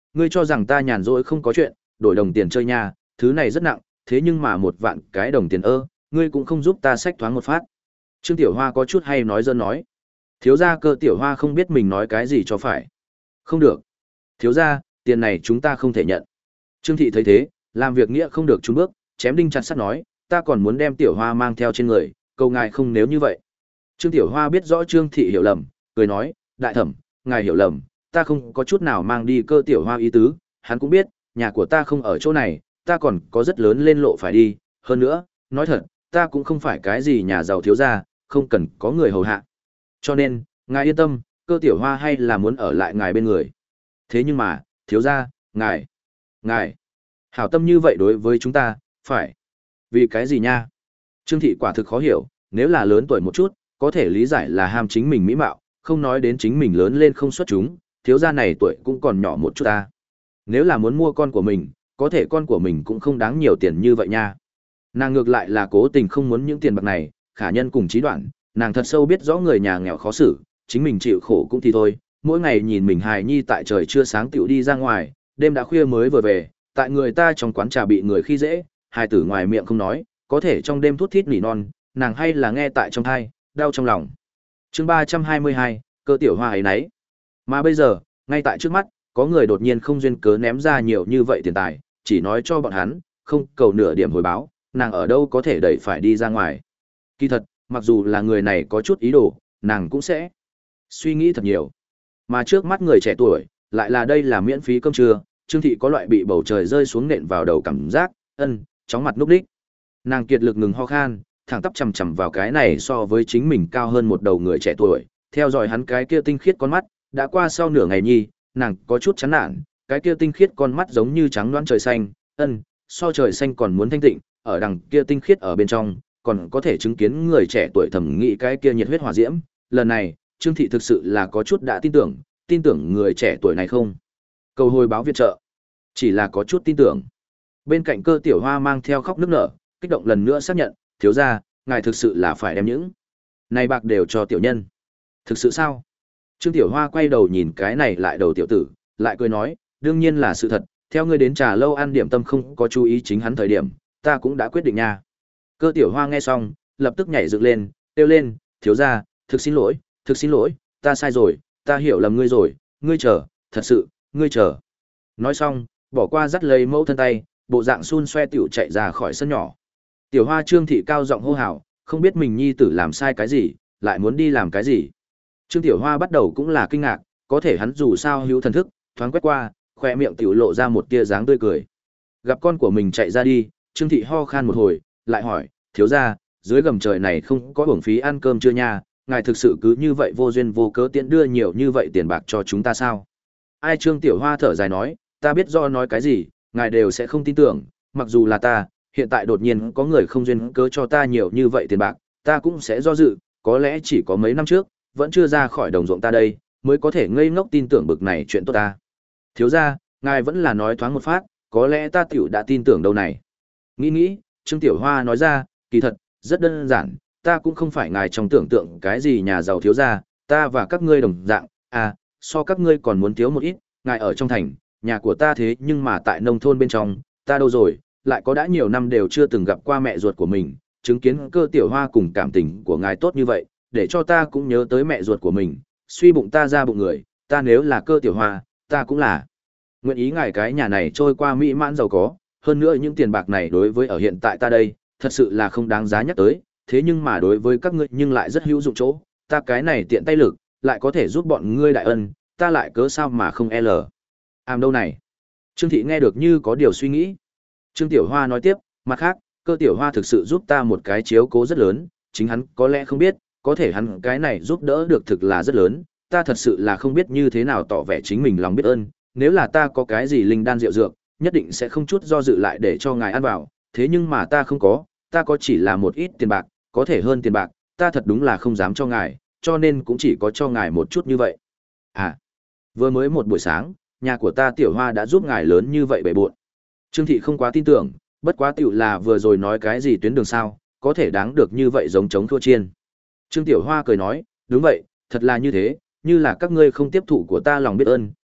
ngươi cho rằng ta nhàn rỗi không có chuyện, đổi đồng tiền chơi nha, thứ này rất nặng, thế nhưng mà một vạn cái đồng tiền ơ, ngươi cũng không giúp ta xách thoáng một phát. Trương Tiểu Hoa có chút hay nói dơ nói. Thiếu gia Cơ Tiểu Hoa không biết mình nói cái gì cho phải. Không được. Thiếu gia, tiền này chúng ta không thể nhận. Trương Thị thấy thế, làm việc nghĩa không được trốn bước, chém đinh chặt sắt nói, ta còn muốn đem Tiểu Hoa mang theo trên người, cầu ngài không nếu như vậy. Trương Tiểu Hoa biết rõ Trương Thị hiểu lầm, cười nói, đại thẩm, ngài hiểu lầm, ta không có chút nào mang đi Cơ Tiểu Hoa ý tứ, hắn cũng biết, nhà của ta không ở chỗ này, ta còn có rất lớn lên lộ phải đi, hơn nữa, nói thật, ta cũng không phải cái gì nhà giàu thiếu gia, không cần có người hầu hạ. Cho nên, ngài yên tâm, Cơ Tiểu Hoa hay là muốn ở lại ngài bên người. Thế nhưng mà, thiếu gia, ngài, ngài, hảo tâm như vậy đối với chúng ta, phải. Vì cái gì nha? Trương Thị quả thực khó hiểu, nếu là lớn tuổi một chút, có thể lý giải là ham chính mình mỹ mạo, không nói đến chính mình lớn lên không xuất chúng, thiếu gia này tuổi cũng còn nhỏ một chút ta. Nếu là muốn mua con của mình, có thể con của mình cũng không đáng nhiều tiền như vậy nha. Nàng ngược lại là cố tình không muốn những tiền bạc này, khả nhân cùng trí đoạn, nàng thật sâu biết rõ người nhà nghèo khó xử, chính mình chịu khổ cũng thì thôi, mỗi ngày nhìn mình hài nhi tại trời chưa sáng tiểu đi ra ngoài, đêm đã khuya mới vừa về, tại người ta trong quán trà bị người khi dễ, hài tử ngoài miệng không nói, có thể trong đêm thút thít nỉ non, nàng hay là nghe tại trong thai, đau trong lòng. Chương ba trăm hai mươi hai, Cơ Tiểu Hoa ấy nấy. Mà bây giờ, ngay tại trước mắt, có người đột nhiên không duyên cớ ném ra nhiều như vậy tiền tài, chỉ nói cho bọn hắn, không cầu nửa điểm hồi báo, nàng ở đâu có thể đẩy phải đi ra ngoài. Kỳ thật, mặc dù là người này có chút ý đồ, nàng cũng sẽ suy nghĩ thật nhiều. Mà trước mắt người trẻ tuổi, lại là đây là miễn phí cơm trưa, Trương Thị có loại bị bầu trời rơi xuống nện vào đầu cảm giác, ân, chóng mặt núp đích. Nàng kiệt lực ngừng ho khan, thẳng tắp chằm chằm vào cái này so với chính mình cao hơn một đầu người trẻ tuổi, theo dõi hắn cái kia tinh khiết con mắt, đã qua sau nửa ngày nhi, nàng có chút chán nản, cái kia tinh khiết con mắt giống như trắng loãng trời xanh, ân, so trời xanh còn muốn thanh tịnh, ở đằng kia tinh khiết ở bên trong, còn có thể chứng kiến người trẻ tuổi thẩm nghĩ cái kia nhiệt huyết hỏa diễm, lần này, Trương Thị thực sự là có chút đã tin tưởng, tin tưởng người trẻ tuổi này không. Cầu hồi báo viện trợ, chỉ là có chút tin tưởng. Bên cạnh Cơ Tiểu Hoa mang theo khóc nức nở, kích động lần nữa xác nhận, thiếu gia, ngài thực sự là phải đem những này bạc đều cho tiểu nhân. Thực sự sao? Trương Tiểu Hoa quay đầu nhìn cái này lại đầu tiểu tử, lại cười nói, đương nhiên là sự thật, theo ngươi đến trà lâu ăn điểm tâm không có chú ý chính hắn thời điểm, ta cũng đã quyết định nha. Cơ Tiểu Hoa nghe xong, lập tức nhảy dựng lên, kêu lên, thiếu gia, thực xin lỗi, thực xin lỗi, ta sai rồi, ta hiểu lầm ngươi rồi, ngươi chờ, thật sự, ngươi chờ. Nói xong, bỏ qua dắt lấy mẫu thân tay, bộ dạng xun xoe tiểu chạy ra khỏi sân nhỏ. Tiểu Hoa Trương Thị cao giọng hô hào, không biết mình nhi tử làm sai cái gì, lại muốn đi làm cái gì. Trương Tiểu Hoa bắt đầu cũng là kinh ngạc, có thể hắn dù sao hữu thần thức, thoáng quét qua, khoe miệng tiểu lộ ra một tia dáng tươi cười. Gặp con của mình chạy ra đi, Trương Thị ho khan một hồi, lại hỏi, thiếu gia, dưới gầm trời này không có uổng phí ăn cơm chưa nha, ngài thực sự cứ như vậy vô duyên vô cớ tiện đưa nhiều như vậy tiền bạc cho chúng ta sao? Ai? Trương Tiểu Hoa thở dài nói, ta biết do nói cái gì, ngài đều sẽ không tin tưởng, mặc dù là ta, hiện tại đột nhiên có người không duyên cớ cho ta nhiều như vậy tiền bạc, ta cũng sẽ do dự, có lẽ chỉ có mấy năm trước, vẫn chưa ra khỏi đồng ruộng ta đây, mới có thể ngây ngốc tin tưởng bực này chuyện tốt ta. Thiếu gia, ngài vẫn là nói thoáng một phát, có lẽ ta tiểu đã tin tưởng đâu này. Nghĩ nghĩ, Trương Tiểu Hoa nói ra, kỳ thật, rất đơn giản, ta cũng không phải ngài trong tưởng tượng cái gì nhà giàu thiếu gia, ta và các ngươi đồng dạng, à, so các ngươi còn muốn thiếu một ít, ngài ở trong thành, nhà của ta thế nhưng mà tại nông thôn bên trong, ta đâu rồi, lại có đã nhiều năm đều chưa từng gặp qua mẹ ruột của mình, chứng kiến Cơ Tiểu Hoa cùng cảm tình của ngài tốt như vậy, để cho ta cũng nhớ tới mẹ ruột của mình, suy bụng ta ra bụng người, ta nếu là Cơ Tiểu Hoa, ta cũng là nguyện ý ngài cái nhà này trôi qua mỹ mãn giàu có, hơn nữa những tiền bạc này đối với ở hiện tại ta đây, thật sự là không đáng giá nhắc tới, thế nhưng mà đối với các ngươi nhưng lại rất hữu dụng chỗ, ta cái này tiện tay lực, lại có thể giúp bọn ngươi đại ân, ta lại cớ sao mà không l. Àm đâu này? Trương Thị nghe được như có điều suy nghĩ. Trương Tiểu Hoa nói tiếp, mặt khác, Cơ Tiểu Hoa thực sự giúp ta một cái chiếu cố rất lớn, chính hắn có lẽ không biết, có thể hắn cái này giúp đỡ được thực là rất lớn, ta thật sự là không biết như thế nào tỏ vẻ chính mình lòng biết ơn, nếu là ta có cái gì linh đan rượu dược, nhất định sẽ không chút do dự lại để cho ngài ăn vào, thế nhưng mà ta không có, ta có chỉ là một ít tiền bạc, có thể hơn tiền bạc, ta thật đúng là không dám cho ngài, cho nên cũng chỉ có cho ngài một chút như vậy. À, vừa mới một buổi sáng, nhà của ta Tiểu Hoa đã giúp ngài lớn như vậy bể bộn. Trương Thị không quá tin tưởng, bất quá tiểu là vừa rồi nói cái gì tuyến đường sao, có thể đáng được như vậy giống chống thua chiên. Trương Tiểu Hoa cười nói, đúng vậy, thật là như thế, như là các ngươi không tiếp thụ của ta lòng biết ơn,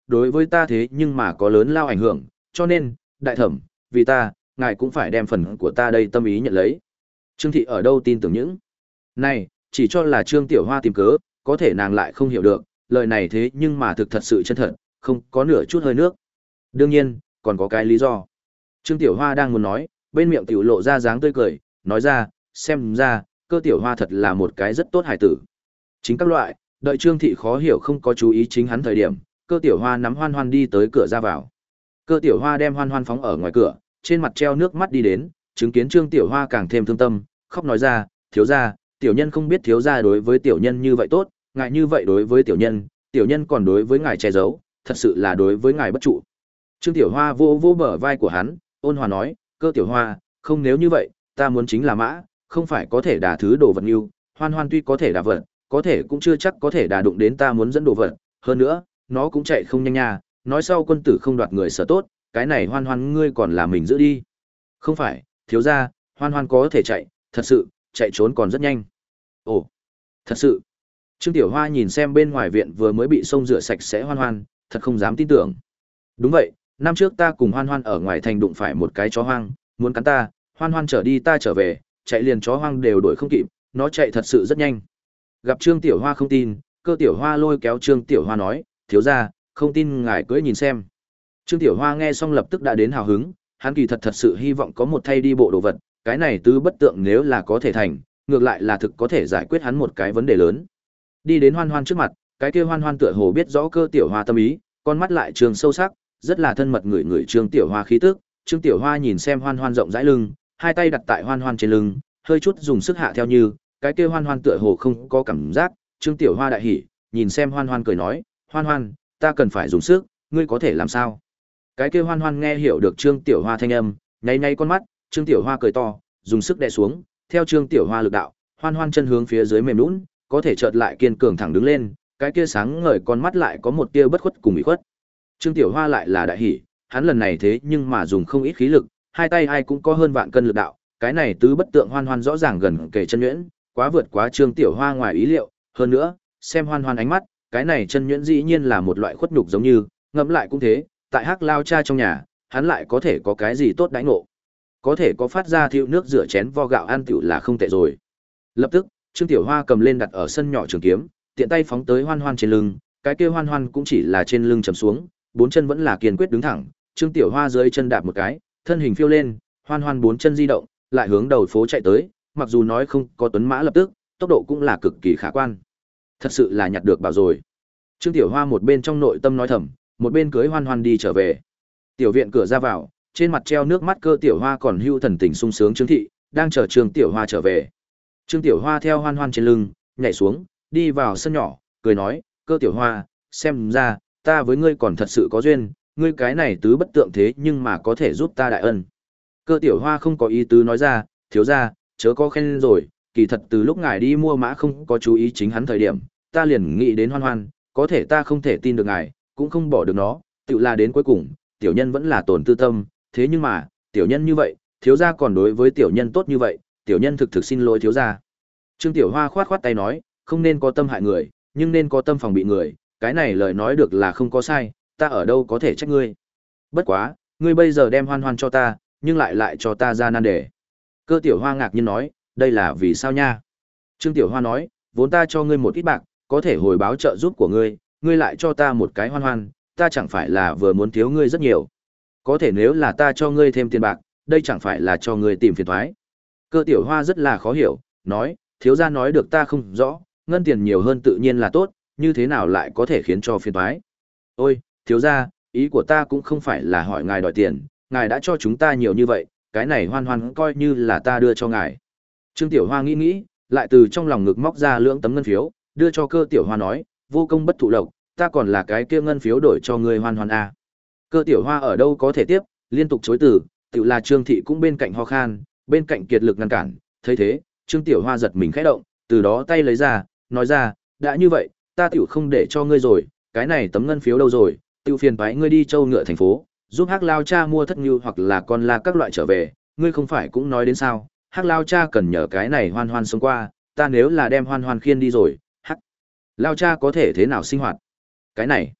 đối với ta thế nhưng mà có lớn lao ảnh hưởng, cho nên, đại thẩm, vì ta, ngài cũng phải đem phần của ta đây tâm ý nhận lấy. Trương Thị ở đâu tin tưởng những này, chỉ cho là Trương Tiểu Hoa tìm cớ, có thể nàng lại không hiểu được, lời này thế nhưng mà thực thật sự chân thật, không có nửa chút hơi nước. Đương nhiên, còn có cái lý do. Trương Tiểu Hoa đang muốn nói, bên miệng tiểu lộ ra dáng tươi cười, nói ra, xem ra, Cơ Tiểu Hoa thật là một cái rất tốt hải tử. Chính các loại, đợi Trương Thị khó hiểu không có chú ý chính hắn thời điểm, Cơ Tiểu Hoa nắm Hoan Hoan đi tới cửa ra vào. Cơ Tiểu Hoa đem Hoan Hoan phóng ở ngoài cửa, trên mặt treo nước mắt đi đến, chứng kiến Trương Tiểu Hoa càng thêm thương tâm, khóc nói ra, thiếu gia, tiểu nhân không biết thiếu gia đối với tiểu nhân như vậy tốt, ngài như vậy đối với tiểu nhân, tiểu nhân còn đối với ngài che giấu, thật sự là đối với ngài bất trụ. Trương Tiểu Hoa vô vô bờ vai của hắn, ôn hòa nói, Cơ Tiểu Hoa, không nếu như vậy, ta muốn chính là mã, không phải có thể đả thứ đồ vật như, Hoan Hoan tuy có thể đả vật, có thể cũng chưa chắc có thể đả đụng đến ta muốn dẫn đồ vật, hơn nữa, nó cũng chạy không nhanh nha, nói sau quân tử không đoạt người sở tốt, cái này Hoan Hoan ngươi còn là mình giữ đi. Không phải, thiếu gia, Hoan Hoan có thể chạy, thật sự, chạy trốn còn rất nhanh. Ồ, thật sự. Trương Tiểu Hoa nhìn xem bên ngoài viện vừa mới bị sông rửa sạch sẽ Hoan Hoan, thật không dám tin tưởng. Đúng vậy, năm trước ta cùng Hoan Hoan ở ngoài thành đụng phải một cái chó hoang, muốn cắn ta, Hoan Hoan trở đi ta trở về, chạy liền chó hoang đều đuổi không kịp, nó chạy thật sự rất nhanh. Gặp Trương Tiểu Hoa không tin, Cơ Tiểu Hoa lôi kéo Trương Tiểu Hoa nói, thiếu gia, không tin ngài cưỡi nhìn xem. Trương Tiểu Hoa nghe xong lập tức đã đến hào hứng, hắn kỳ thật thật sự hy vọng có một thay đi bộ đồ vật, cái này tứ bất tượng nếu là có thể thành, ngược lại là thực có thể giải quyết hắn một cái vấn đề lớn. Đi đến Hoan Hoan trước mặt, cái kia Hoan Hoan tựa hồ biết rõ Cơ Tiểu Hoa tâm ý, con mắt lại trường sâu sắc, rất là thân mật ngửi ngửi Trương Tiểu Hoa khí tức. Trương Tiểu Hoa nhìn xem Hoan Hoan rộng rãi lưng, hai tay đặt tại Hoan Hoan trên lưng, hơi chút dùng sức hạ theo như, cái kia Hoan Hoan tựa hồ không có cảm giác. Trương Tiểu Hoa đại hỉ, nhìn xem Hoan Hoan cười nói, Hoan Hoan, ta cần phải dùng sức, ngươi có thể làm sao? Cái kia Hoan Hoan nghe hiểu được Trương Tiểu Hoa thanh âm, nháy nháy con mắt, Trương Tiểu Hoa cười to, dùng sức đè xuống, theo Trương Tiểu Hoa lực đạo, Hoan Hoan chân hướng phía dưới mềm nhũn, có thể chợt lại kiên cường thẳng đứng lên, cái kia sáng ngời con mắt lại có một tia bất khuất cùng ủy khuất. Trương Tiểu Hoa lại là đại hỉ, hắn lần này thế nhưng mà dùng không ít khí lực, hai tay ai cũng có hơn vạn cân lực đạo, cái này tứ bất tượng Hoan Hoan rõ ràng gần kề chân nhuyễn, quá vượt quá Trương Tiểu Hoa ngoài ý liệu, hơn nữa, xem Hoan Hoan ánh mắt, cái này chân nhuyễn dĩ nhiên là một loại khuất nhục giống như, ngẫm lại cũng thế, tại Hắc Lao cha trong nhà, hắn lại có thể có cái gì tốt đãi ngộ. Có thể có phát ra thiệu nước rửa chén vo gạo ăn tiểu là không tệ rồi. Lập tức, Trương Tiểu Hoa cầm lên đặt ở sân nhỏ trường kiếm, tiện tay phóng tới Hoan Hoan trên lưng, cái kia Hoan Hoan cũng chỉ là trên lưng trầm xuống, bốn chân vẫn là kiên quyết đứng thẳng, Trương Tiểu Hoa dưới chân đạp một cái, thân hình phiêu lên, Hoan Hoan bốn chân di động, lại hướng đầu phố chạy tới, mặc dù nói không có tuấn mã lập tức, tốc độ cũng là cực kỳ khả quan. Thật sự là nhặt được bảo rồi. Trương Tiểu Hoa một bên trong nội tâm nói thầm, một bên cưới Hoan Hoan đi trở về. Tiểu viện cửa ra vào, trên mặt treo nước mắt Cơ Tiểu Hoa còn hưu thần tình sung sướng Trương Thị, đang chờ Trương Tiểu Hoa trở về. Trương Tiểu Hoa theo Hoan Hoan trên lưng, nhảy xuống, đi vào sân nhỏ, cười nói, Cơ Tiểu Hoa, xem ra, ta với ngươi còn thật sự có duyên, ngươi cái này tứ bất tượng thế nhưng mà có thể giúp ta đại ân. Cơ Tiểu Hoa không có ý tứ nói ra, thiếu ra, chớ có khen rồi, kỳ thật từ lúc ngài đi mua mã không có chú ý chính hắn thời điểm, ta liền nghĩ đến Hoan Hoan, có thể ta không thể tin được ngài, cũng không bỏ được nó, tự là đến cuối cùng, tiểu nhân vẫn là tổn tư tâm, thế nhưng mà, tiểu nhân như vậy, thiếu gia còn đối với tiểu nhân tốt như vậy, tiểu nhân thực thực xin lỗi thiếu gia. Trương Tiểu Hoa khoát khoát tay nói, không nên có tâm hại người, nhưng nên có tâm phòng bị người, cái này lời nói được là không có sai, ta ở đâu có thể trách ngươi. Bất quá, ngươi bây giờ đem Hoan Hoan cho ta, nhưng lại lại cho ta ra nan đề. Cơ Tiểu Hoa ngạc nhiên nói, đây là vì sao nha? Trương Tiểu Hoa nói, vốn ta cho ngươi một ít bạc, có thể hồi báo trợ giúp của ngươi, ngươi lại cho ta một cái Hoan Hoan, ta chẳng phải là vừa muốn thiếu ngươi rất nhiều. Có thể nếu là ta cho ngươi thêm tiền bạc, đây chẳng phải là cho ngươi tìm phiền toái. Cơ Tiểu Hoa rất là khó hiểu, nói, thiếu gia nói được ta không rõ, ngân tiền nhiều hơn tự nhiên là tốt, như thế nào lại có thể khiến cho phiền toái? Ôi, thiếu gia, ý của ta cũng không phải là hỏi ngài đòi tiền, ngài đã cho chúng ta nhiều như vậy, cái này Hoan Hoan coi như là ta đưa cho ngài. Trương Tiểu Hoa nghĩ nghĩ, lại từ trong lòng ngực móc ra lưỡng tấm ngân phiếu, đưa cho Cơ Tiểu Hoa nói, vô công bất thụ lộc, ta còn là cái kia ngân phiếu đổi cho ngươi Hoan Hoan a. Cơ Tiểu Hoa ở đâu có thể tiếp, liên tục chối từ, tự là Trương Thị cũng bên cạnh ho khan, bên cạnh kiệt lực ngăn cản, thấy thế, Trương Tiểu Hoa giật mình khẽ động, từ đó tay lấy ra, nói ra, đã như vậy, ta tiểu không để cho ngươi rồi, cái này tấm ngân phiếu đâu rồi, tiểu phiền toái ngươi đi châu ngựa thành phố, giúp Hắc Lao cha mua thất ngưu hoặc là con la các loại trở về, ngươi không phải cũng nói đến sao, Hắc Lao cha cần nhờ cái này Hoan Hoan sống qua, ta nếu là đem Hoan Hoan khiên đi rồi, Hắc Lao cha có thể thế nào sinh hoạt? Cái này,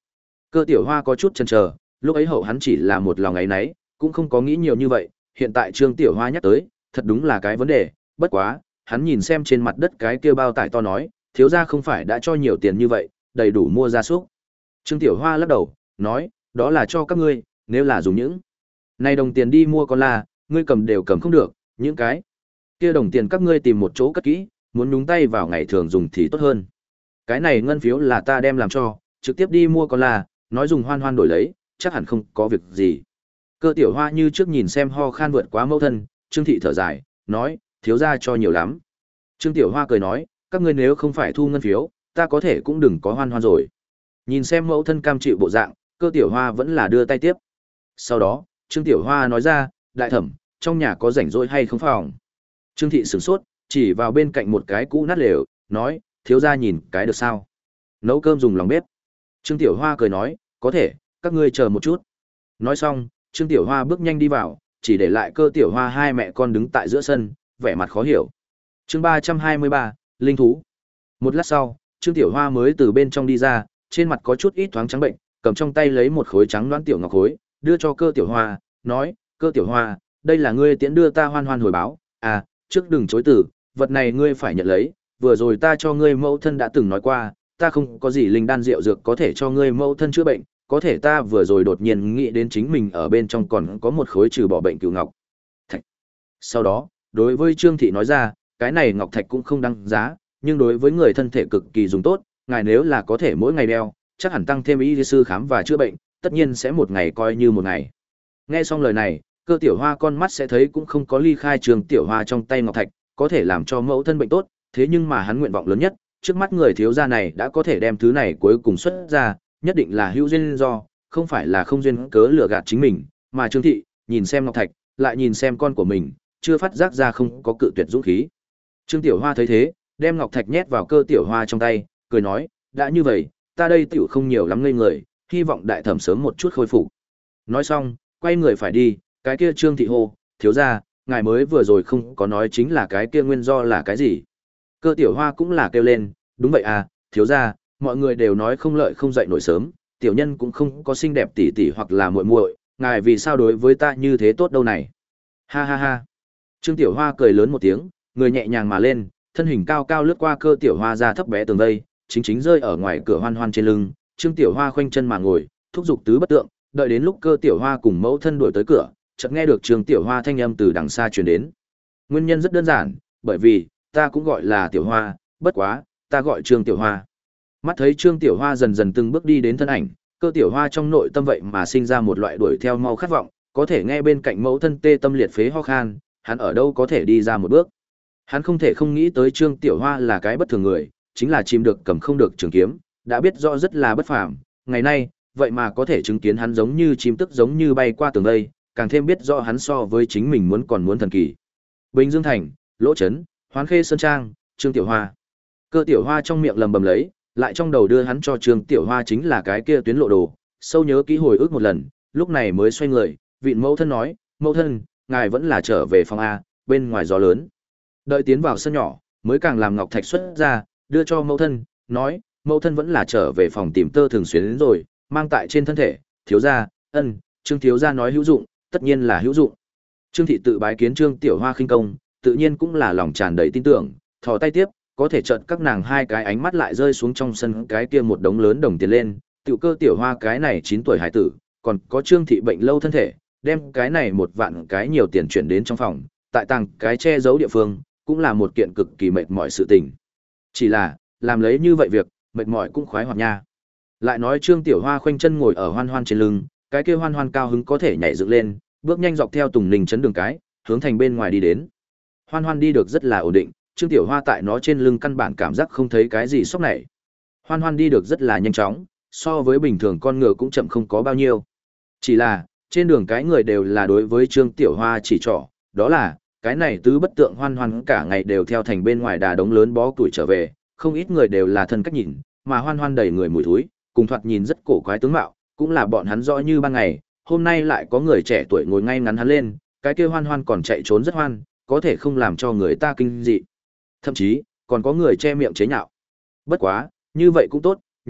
Cơ Tiểu Hoa có chút chần chờ, lúc ấy hậu hắn chỉ là một lòng áy náy, cũng không có nghĩ nhiều như vậy, hiện tại Trương Tiểu Hoa nhắc tới, thật đúng là cái vấn đề, bất quá, hắn nhìn xem trên mặt đất cái kia bao tải to nói, thiếu gia không phải đã cho nhiều tiền như vậy, đầy đủ mua gia súc. Trương Tiểu Hoa lắc đầu, nói, đó là cho các ngươi, nếu là dùng những này đồng tiền đi mua con la, ngươi cầm đều cầm không được, những cái kia đồng tiền các ngươi tìm một chỗ cất kỹ, muốn nhúng tay vào ngày thường dùng thì tốt hơn. Cái này ngân phiếu là ta đem làm cho, trực tiếp đi mua con la, nói dùng Hoan Hoan đổi lấy, chắc hẳn không có việc gì. Cơ Tiểu Hoa như trước nhìn xem ho khan vượt quá mẫu thân, Trương thị thở dài, nói, thiếu gia cho nhiều lắm. Trương Tiểu Hoa cười nói, các ngươi nếu không phải thu ngân phiếu, ta có thể cũng đừng có Hoan Hoan rồi. Nhìn xem mẫu thân cam chịu bộ dạng, Cơ Tiểu Hoa vẫn là đưa tay tiếp. Sau đó, Trương Tiểu Hoa nói ra, đại thẩm, trong nhà có rảnh rỗi hay không phòng? Trương thị sửng sốt, chỉ vào bên cạnh một cái cũ nát lều, nói, thiếu gia nhìn cái được sao? Nấu cơm dùng lòng bếp. Trương Tiểu Hoa cười nói, có thể, các ngươi chờ một chút. Nói xong, Trương Tiểu Hoa bước nhanh đi vào, chỉ để lại Cơ Tiểu Hoa hai mẹ con đứng tại giữa sân, vẻ mặt khó hiểu. Chương ba trăm hai mươi ba, linh thú. Một lát sau, Trương Tiểu Hoa mới từ bên trong đi ra, trên mặt có chút ít thoáng trắng bệnh, cầm trong tay lấy một khối trắng loãng tiểu ngọc khối, đưa cho Cơ Tiểu Hoa, nói, Cơ Tiểu Hoa, đây là ngươi tiễn đưa ta Hoan Hoan hồi báo, à, trước đừng chối từ, vật này ngươi phải nhận lấy, vừa rồi ta cho ngươi mẫu thân đã từng nói qua, ta không có gì linh đan rượu dược có thể cho ngươi mẫu thân chữa bệnh, có thể ta vừa rồi đột nhiên nghĩ đến chính mình ở bên trong còn có một khối trừ bỏ bệnh cửu ngọc thạch. Sau đó, đối với Trương thị nói ra, cái này ngọc thạch cũng không đăng giá, nhưng đối với người thân thể cực kỳ dùng tốt, ngài nếu là có thể mỗi ngày đeo, chắc hẳn tăng thêm y sư khám và chữa bệnh, tất nhiên sẽ một ngày coi như một ngày. Nghe xong lời này, Cơ Tiểu Hoa con mắt sẽ thấy cũng không có ly khai Trương Tiểu Hoa trong tay ngọc thạch, có thể làm cho mẫu thân bệnh tốt, thế nhưng mà hắn nguyện vọng lớn nhất, trước mắt người thiếu gia này đã có thể đem thứ này cuối cùng xuất ra, nhất định là hữu duyên do, không phải là không duyên cớ lừa gạt chính mình, mà Trương thị, nhìn xem ngọc thạch, lại nhìn xem con của mình, chưa phát giác ra không có cự tuyệt dũng khí. Trương Tiểu Hoa thấy thế, đem ngọc thạch nhét vào Cơ Tiểu Hoa trong tay, cười nói, đã như vậy, ta đây tiểu không nhiều lắm ngây người, hy vọng đại thẩm sớm một chút khôi phục. Nói xong, quay người phải đi, cái kia Trương thị hô, thiếu gia, ngài mới vừa rồi không có nói chính là cái kia nguyên do là cái gì? Cơ Tiểu Hoa cũng là kêu lên, đúng vậy à, thiếu gia, mọi người đều nói không lợi không dậy nổi sớm, tiểu nhân cũng không có xinh đẹp tỷ tỷ hoặc là muội muội, ngài vì sao đối với ta như thế tốt đâu này? Ha ha ha. Trương Tiểu Hoa cười lớn một tiếng, người nhẹ nhàng mà lên, thân hình cao cao lướt qua Cơ Tiểu Hoa ra thấp bé tường vây, chính chính rơi ở ngoài cửa Hoan Hoan trên lưng, Trương Tiểu Hoa khoanh chân mà ngồi, thúc giục tứ bất tượng, đợi đến lúc Cơ Tiểu Hoa cùng mẫu thân đuổi tới cửa, chợt nghe được Trương Tiểu Hoa thanh âm từ đằng xa truyền đến. Nguyên nhân rất đơn giản, bởi vì ta cũng gọi là Tiểu Hoa, bất quá, ta gọi Trương Tiểu Hoa. Mắt thấy Trương Tiểu Hoa dần dần từng bước đi đến thân ảnh, Cơ Tiểu Hoa trong nội tâm vậy mà sinh ra một loại đuổi theo mau khát vọng, có thể nghe bên cạnh mẫu thân tê tâm liệt phế ho khan, hắn ở đâu có thể đi ra một bước. Hắn không thể không nghĩ tới Trương Tiểu Hoa là cái bất thường người, chính là chim được cầm không được trường kiếm, đã biết rõ rất là bất phàm, ngày nay, vậy mà có thể chứng kiến hắn giống như chim tức giống như bay qua tường đây, càng thêm biết rõ hắn so với chính mình muốn còn muốn thần kỳ. Bình Dương Thành, Lỗ Trấn, Hoán Khê Sơn Trang, Trương Tiểu Hoa. Cơ Tiểu Hoa trong miệng lầm bầm lấy, lại trong đầu đưa hắn cho Trương Tiểu Hoa chính là cái kia tuyến lộ đồ, sâu nhớ kỹ hồi ức một lần, lúc này mới xoay người, vịn mẫu thân nói, mẫu thân, ngài vẫn là trở về phòng A, bên ngoài gió lớn. Đợi tiến vào sân nhỏ, mới càng làm ngọc thạch xuất ra, đưa cho mẫu thân, nói, mẫu thân vẫn là trở về phòng tìm tơ thường xuyên đến rồi, mang tại trên thân thể, thiếu gia, ân, Trương thiếu gia nói hữu dụng, tất nhiên là hữu dụng. Trương thị tự bái kiến Trương Tiểu Hoa khinh công, tự nhiên cũng là lòng tràn đầy tin tưởng, thò tay tiếp, có thể chợt các nàng hai cái ánh mắt lại rơi xuống trong sân cái kia một đống lớn đồng tiền lên, tiểu Cơ Tiểu Hoa cái này chín tuổi hải tử, còn có Trương thị bệnh lâu thân thể, đem cái này một vạn cái nhiều tiền chuyển đến trong phòng, tại tàng cái che giấu địa phương, cũng là một kiện cực kỳ mệt mỏi sự tình. Chỉ là, làm lấy như vậy việc, mệt mỏi cũng khoái hoạt nha. Lại nói Trương Tiểu Hoa khoanh chân ngồi ở Hoan Hoan trên lưng, cái kia Hoan Hoan cao hứng có thể nhảy dựng lên, bước nhanh dọc theo Tùng Ninh trấn đường cái, hướng thành bên ngoài đi đến. Hoan Hoan đi được rất là ổn định, Trương Tiểu Hoa tại nó trên lưng căn bản cảm giác không thấy cái gì sốc này. Hoan Hoan đi được rất là nhanh chóng, so với bình thường con ngựa cũng chậm không có bao nhiêu. Chỉ là, trên đường cái người đều là đối với Trương Tiểu Hoa chỉ trỏ, đó là, cái này tứ bất tượng Hoan Hoan cả ngày đều theo thành bên ngoài đà đống lớn bó tuổi trở về, không ít người đều là thân cách nhìn, mà Hoan Hoan đầy người mùi thối, cùng thoạt nhìn rất cổ quái tướng mạo, cũng là bọn hắn rõ như ban ngày, hôm nay lại có người trẻ tuổi ngồi ngay ngắn hắn lên, cái kia Hoan Hoan còn chạy trốn rất hoan, có thể không làm cho người ta kinh dị. Thậm chí, còn có người che miệng chế nhạo. Bất quá, như vậy cũng tốt,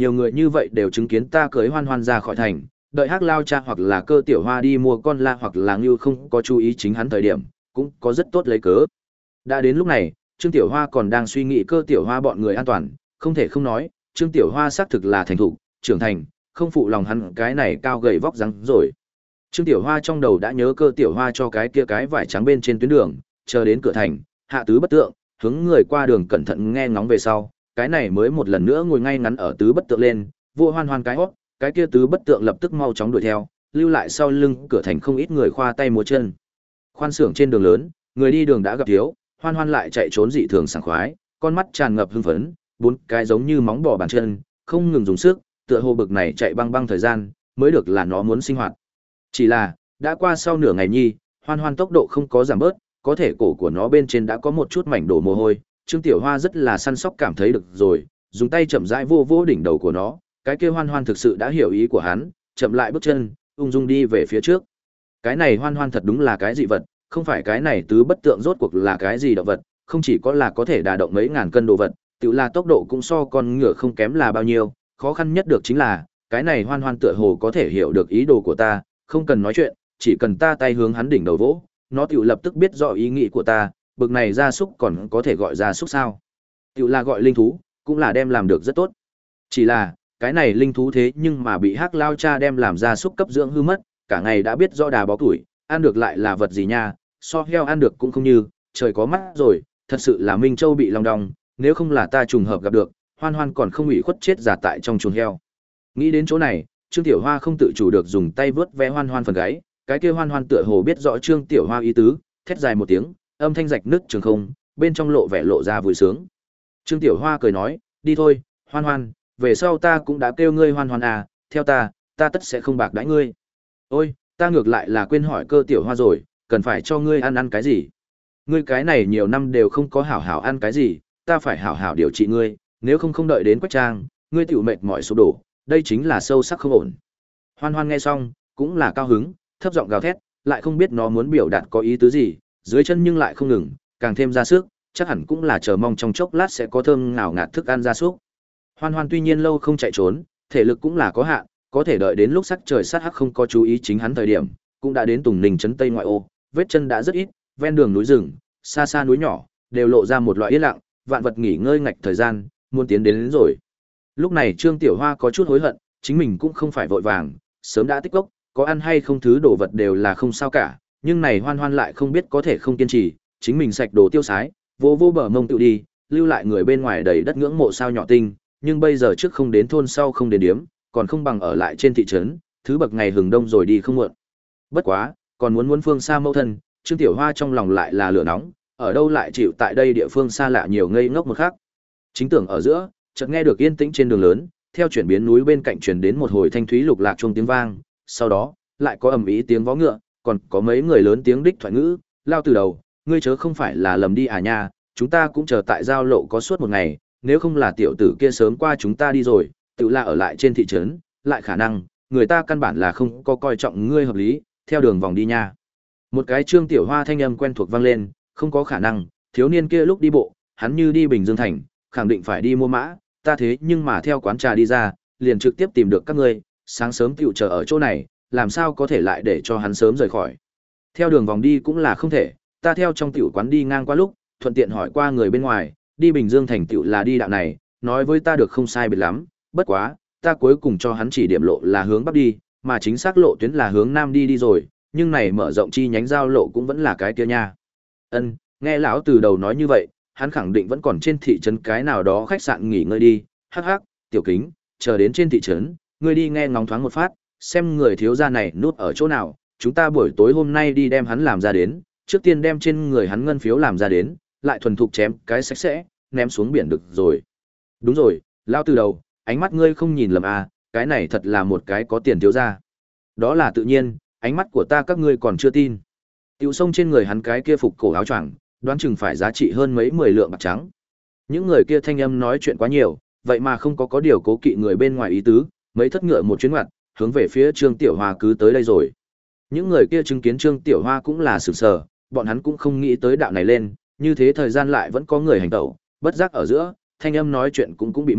nhiều người như vậy đều chứng kiến ta cưới Hoan Hoan ra khỏi thành, đợi Hắc Lao cha hoặc là Cơ Tiểu Hoa đi mua con la hoặc là Ngưu không có chú ý chính hắn thời điểm, cũng có rất tốt lấy cớ. Đã đến lúc này, Trương Tiểu Hoa còn đang suy nghĩ Cơ Tiểu Hoa bọn người an toàn, không thể không nói, Trương Tiểu Hoa xác thực là thành thục, trưởng thành, không phụ lòng hắn cái này cao gầy vóc dáng rồi. Trương Tiểu Hoa trong đầu đã nhớ Cơ Tiểu Hoa cho cái kia cái vải trắng bên trên tuyến đường, chờ đến cửa thành, hạ tứ bất tượng, hướng người qua đường cẩn thận nghe ngóng về sau, cái này mới một lần nữa ngồi ngay ngắn ở tứ bất tượng lên, vua Hoan Hoan cái hót, cái kia tứ bất tượng lập tức mau chóng đuổi theo, lưu lại sau lưng cửa thành không ít người khoa tay múa chân. Khoan xưởng trên đường lớn, người đi đường đã gặp thiếu, Hoan Hoan lại chạy trốn dị thường sảng khoái, con mắt tràn ngập hưng phấn, bốn cái giống như móng bò bàn chân, không ngừng dùng sức, tựa hồ bực này chạy băng băng thời gian, mới được là nó muốn sinh hoạt. Chỉ là, đã qua sau nửa ngày nhi, Hoan Hoan tốc độ không có giảm bớt, có thể cổ của nó bên trên đã có một chút mảnh đổ mồ hôi, Trương Tiểu Hoa rất là săn sóc cảm thấy được rồi, dùng tay chậm rãi vô vô đỉnh đầu của nó, cái kia Hoan Hoan thực sự đã hiểu ý của hắn, chậm lại bước chân, ung dung đi về phía trước. Cái này Hoan Hoan thật đúng là cái dị vật, không phải cái này tứ bất tượng rốt cuộc là cái gì động vật, không chỉ có là có thể đả động mấy ngàn cân đồ vật, tự là tốc độ cũng so con ngựa không kém là bao nhiêu, khó khăn nhất được chính là, cái này Hoan Hoan tựa hồ có thể hiểu được ý đồ của ta, không cần nói chuyện, chỉ cần ta tay hướng hắn đỉnh đầu vỗ, nó tự lập tức biết rõ ý nghĩ của ta, bực này gia súc còn có thể gọi gia súc sao? Tự là gọi linh thú, cũng là đem làm được rất tốt. Chỉ là, cái này linh thú thế nhưng mà bị Hắc Lao cha đem làm gia súc cấp dưỡng hư mất, cả ngày đã biết rõ đà bó tuổi, ăn được lại là vật gì nha, so heo ăn được cũng không như, trời có mắt rồi, thật sự là Minh Châu bị lòng đong, nếu không là ta trùng hợp gặp được, Hoan Hoan còn không ủy khuất chết giả tại trong chuồng heo. Nghĩ đến chỗ này, Trương Tiểu Hoa không tự chủ được dùng tay vớt ve Hoan Hoan phần gáy, cái kia Hoan Hoan tựa hồ biết rõ Trương Tiểu Hoa ý tứ, thét dài một tiếng, âm thanh rạch nứt trường không, bên trong lộ vẻ lộ ra vui sướng. Trương Tiểu Hoa cười nói, đi thôi, Hoan Hoan, về sau ta cũng đã kêu ngươi Hoan Hoan à, theo ta, ta tất sẽ không bạc đãi ngươi. Ôi, ta ngược lại là quên hỏi Cơ Tiểu Hoa rồi, cần phải cho ngươi ăn ăn cái gì? Ngươi cái này nhiều năm đều không có hảo hảo ăn cái gì, ta phải hảo hảo điều trị ngươi, nếu không không đợi đến Quách Trang, ngươi tiểu mệt mỏi sụp đổ, đây chính là sâu sắc không ổn. Hoan Hoan nghe xong, cũng là cao hứng, thấp giọng gào thét, lại không biết nó muốn biểu đạt có ý tứ gì, dưới chân nhưng lại không ngừng, càng thêm ra sức, chắc hẳn cũng là chờ mong trong chốc lát sẽ có thơm ngào ngạt thức ăn ra súc. Hoan Hoan tuy nhiên lâu không chạy trốn, thể lực cũng là có hạn, có thể đợi đến lúc sắc trời sát hắc không có chú ý chính hắn thời điểm, cũng đã đến Tùng Ninh trấn Tây ngoại ô, vết chân đã rất ít, ven đường núi rừng, xa xa núi nhỏ, đều lộ ra một loại yên lặng, vạn vật nghỉ ngơi ngạch thời gian, muốn tiến đến, đến rồi. Lúc này Trương Tiểu Hoa có chút hối hận, chính mình cũng không phải vội vàng, sớm đã tích cốc, có ăn hay không thứ đồ vật đều là không sao cả, nhưng này Hoan Hoan lại không biết có thể không kiên trì, chính mình sạch đồ tiêu sái, vô vô bờ mông tự đi, lưu lại người bên ngoài đầy đất ngưỡng mộ sao nhỏ tinh, nhưng bây giờ trước không đến thôn sau không đến điếm, còn không bằng ở lại trên thị trấn, thứ bậc ngày hừng đông rồi đi không muộn. Bất quá, còn muốn muốn phương xa mâu thân, Trương Tiểu Hoa trong lòng lại là lửa nóng, ở đâu lại chịu tại đây địa phương xa lạ nhiều ngây ngốc một khắc. Chính tưởng ở giữa, chợt nghe được yên tĩnh trên đường lớn, theo chuyển biến núi bên cạnh truyền đến một hồi thanh thúy lục lạc chuông tiếng vang, sau đó, lại có ầm ĩ tiếng vó ngựa, còn có mấy người lớn tiếng đích thoại ngữ, lao từ đầu, ngươi chớ không phải là lầm đi à nha, chúng ta cũng chờ tại giao lộ có suốt một ngày, nếu không là tiểu tử kia sớm qua chúng ta đi rồi, tự là ở lại trên thị trấn, lại khả năng, người ta căn bản là không có coi trọng ngươi hợp lý, theo đường vòng đi nha. Một cái Trương Tiểu Hoa thanh âm quen thuộc vang lên, không có khả năng, thiếu niên kia lúc đi bộ, hắn như đi Bình Dương thành, khẳng định phải đi mua mã, ta thế nhưng mà theo quán trà đi ra, liền trực tiếp tìm được các ngươi, sáng sớm tiểu chờ ở chỗ này, làm sao có thể lại để cho hắn sớm rời khỏi. Theo đường vòng đi cũng là không thể, ta theo trong tiểu quán đi ngang qua lúc, thuận tiện hỏi qua người bên ngoài, đi Bình Dương thành tiểu là đi đạo này, nói với ta được không sai biệt lắm, bất quá, ta cuối cùng cho hắn chỉ điểm lộ là hướng bắc đi, mà chính xác lộ tuyến là hướng nam đi đi rồi, nhưng này mở rộng chi nhánh giao lộ cũng vẫn là cái kia nha. Ân, nghe lão từ đầu nói như vậy, hắn khẳng định vẫn còn trên thị trấn cái nào đó khách sạn nghỉ ngơi đi, hắc hắc, Tiểu Kính, chờ đến trên thị trấn, ngươi đi nghe ngóng thoáng một phát, xem người thiếu gia này núp ở chỗ nào, chúng ta buổi tối hôm nay đi đem hắn làm ra đến, trước tiên đem trên người hắn ngân phiếu làm ra đến, lại thuần thục chém cái sạch sẽ, ném xuống biển được rồi. Đúng rồi, lão từ đầu, ánh mắt ngươi không nhìn lầm à, cái này thật là một cái có tiền thiếu gia. Đó là tự nhiên, ánh mắt của ta các ngươi còn chưa tin. Tiểu sông trên người hắn cái kia phục cổ áo choàng, đoán chừng phải giá trị hơn mấy mười lượng bạc trắng. Những người kia thanh âm nói chuyện quá nhiều, vậy mà không có có điều cố kỵ người bên ngoài ý tứ, mấy thất ngựa một chuyến ngoặt, hướng về phía Trương Tiểu Hoa cứ tới đây rồi. Những người kia chứng kiến Trương Tiểu Hoa cũng là sửng sờ, bọn hắn cũng không nghĩ tới đạo này lên, như thế thời gian lại vẫn có người hành tẩu, bất giác ở giữa, thanh âm nói chuyện cũng cũng bị mất,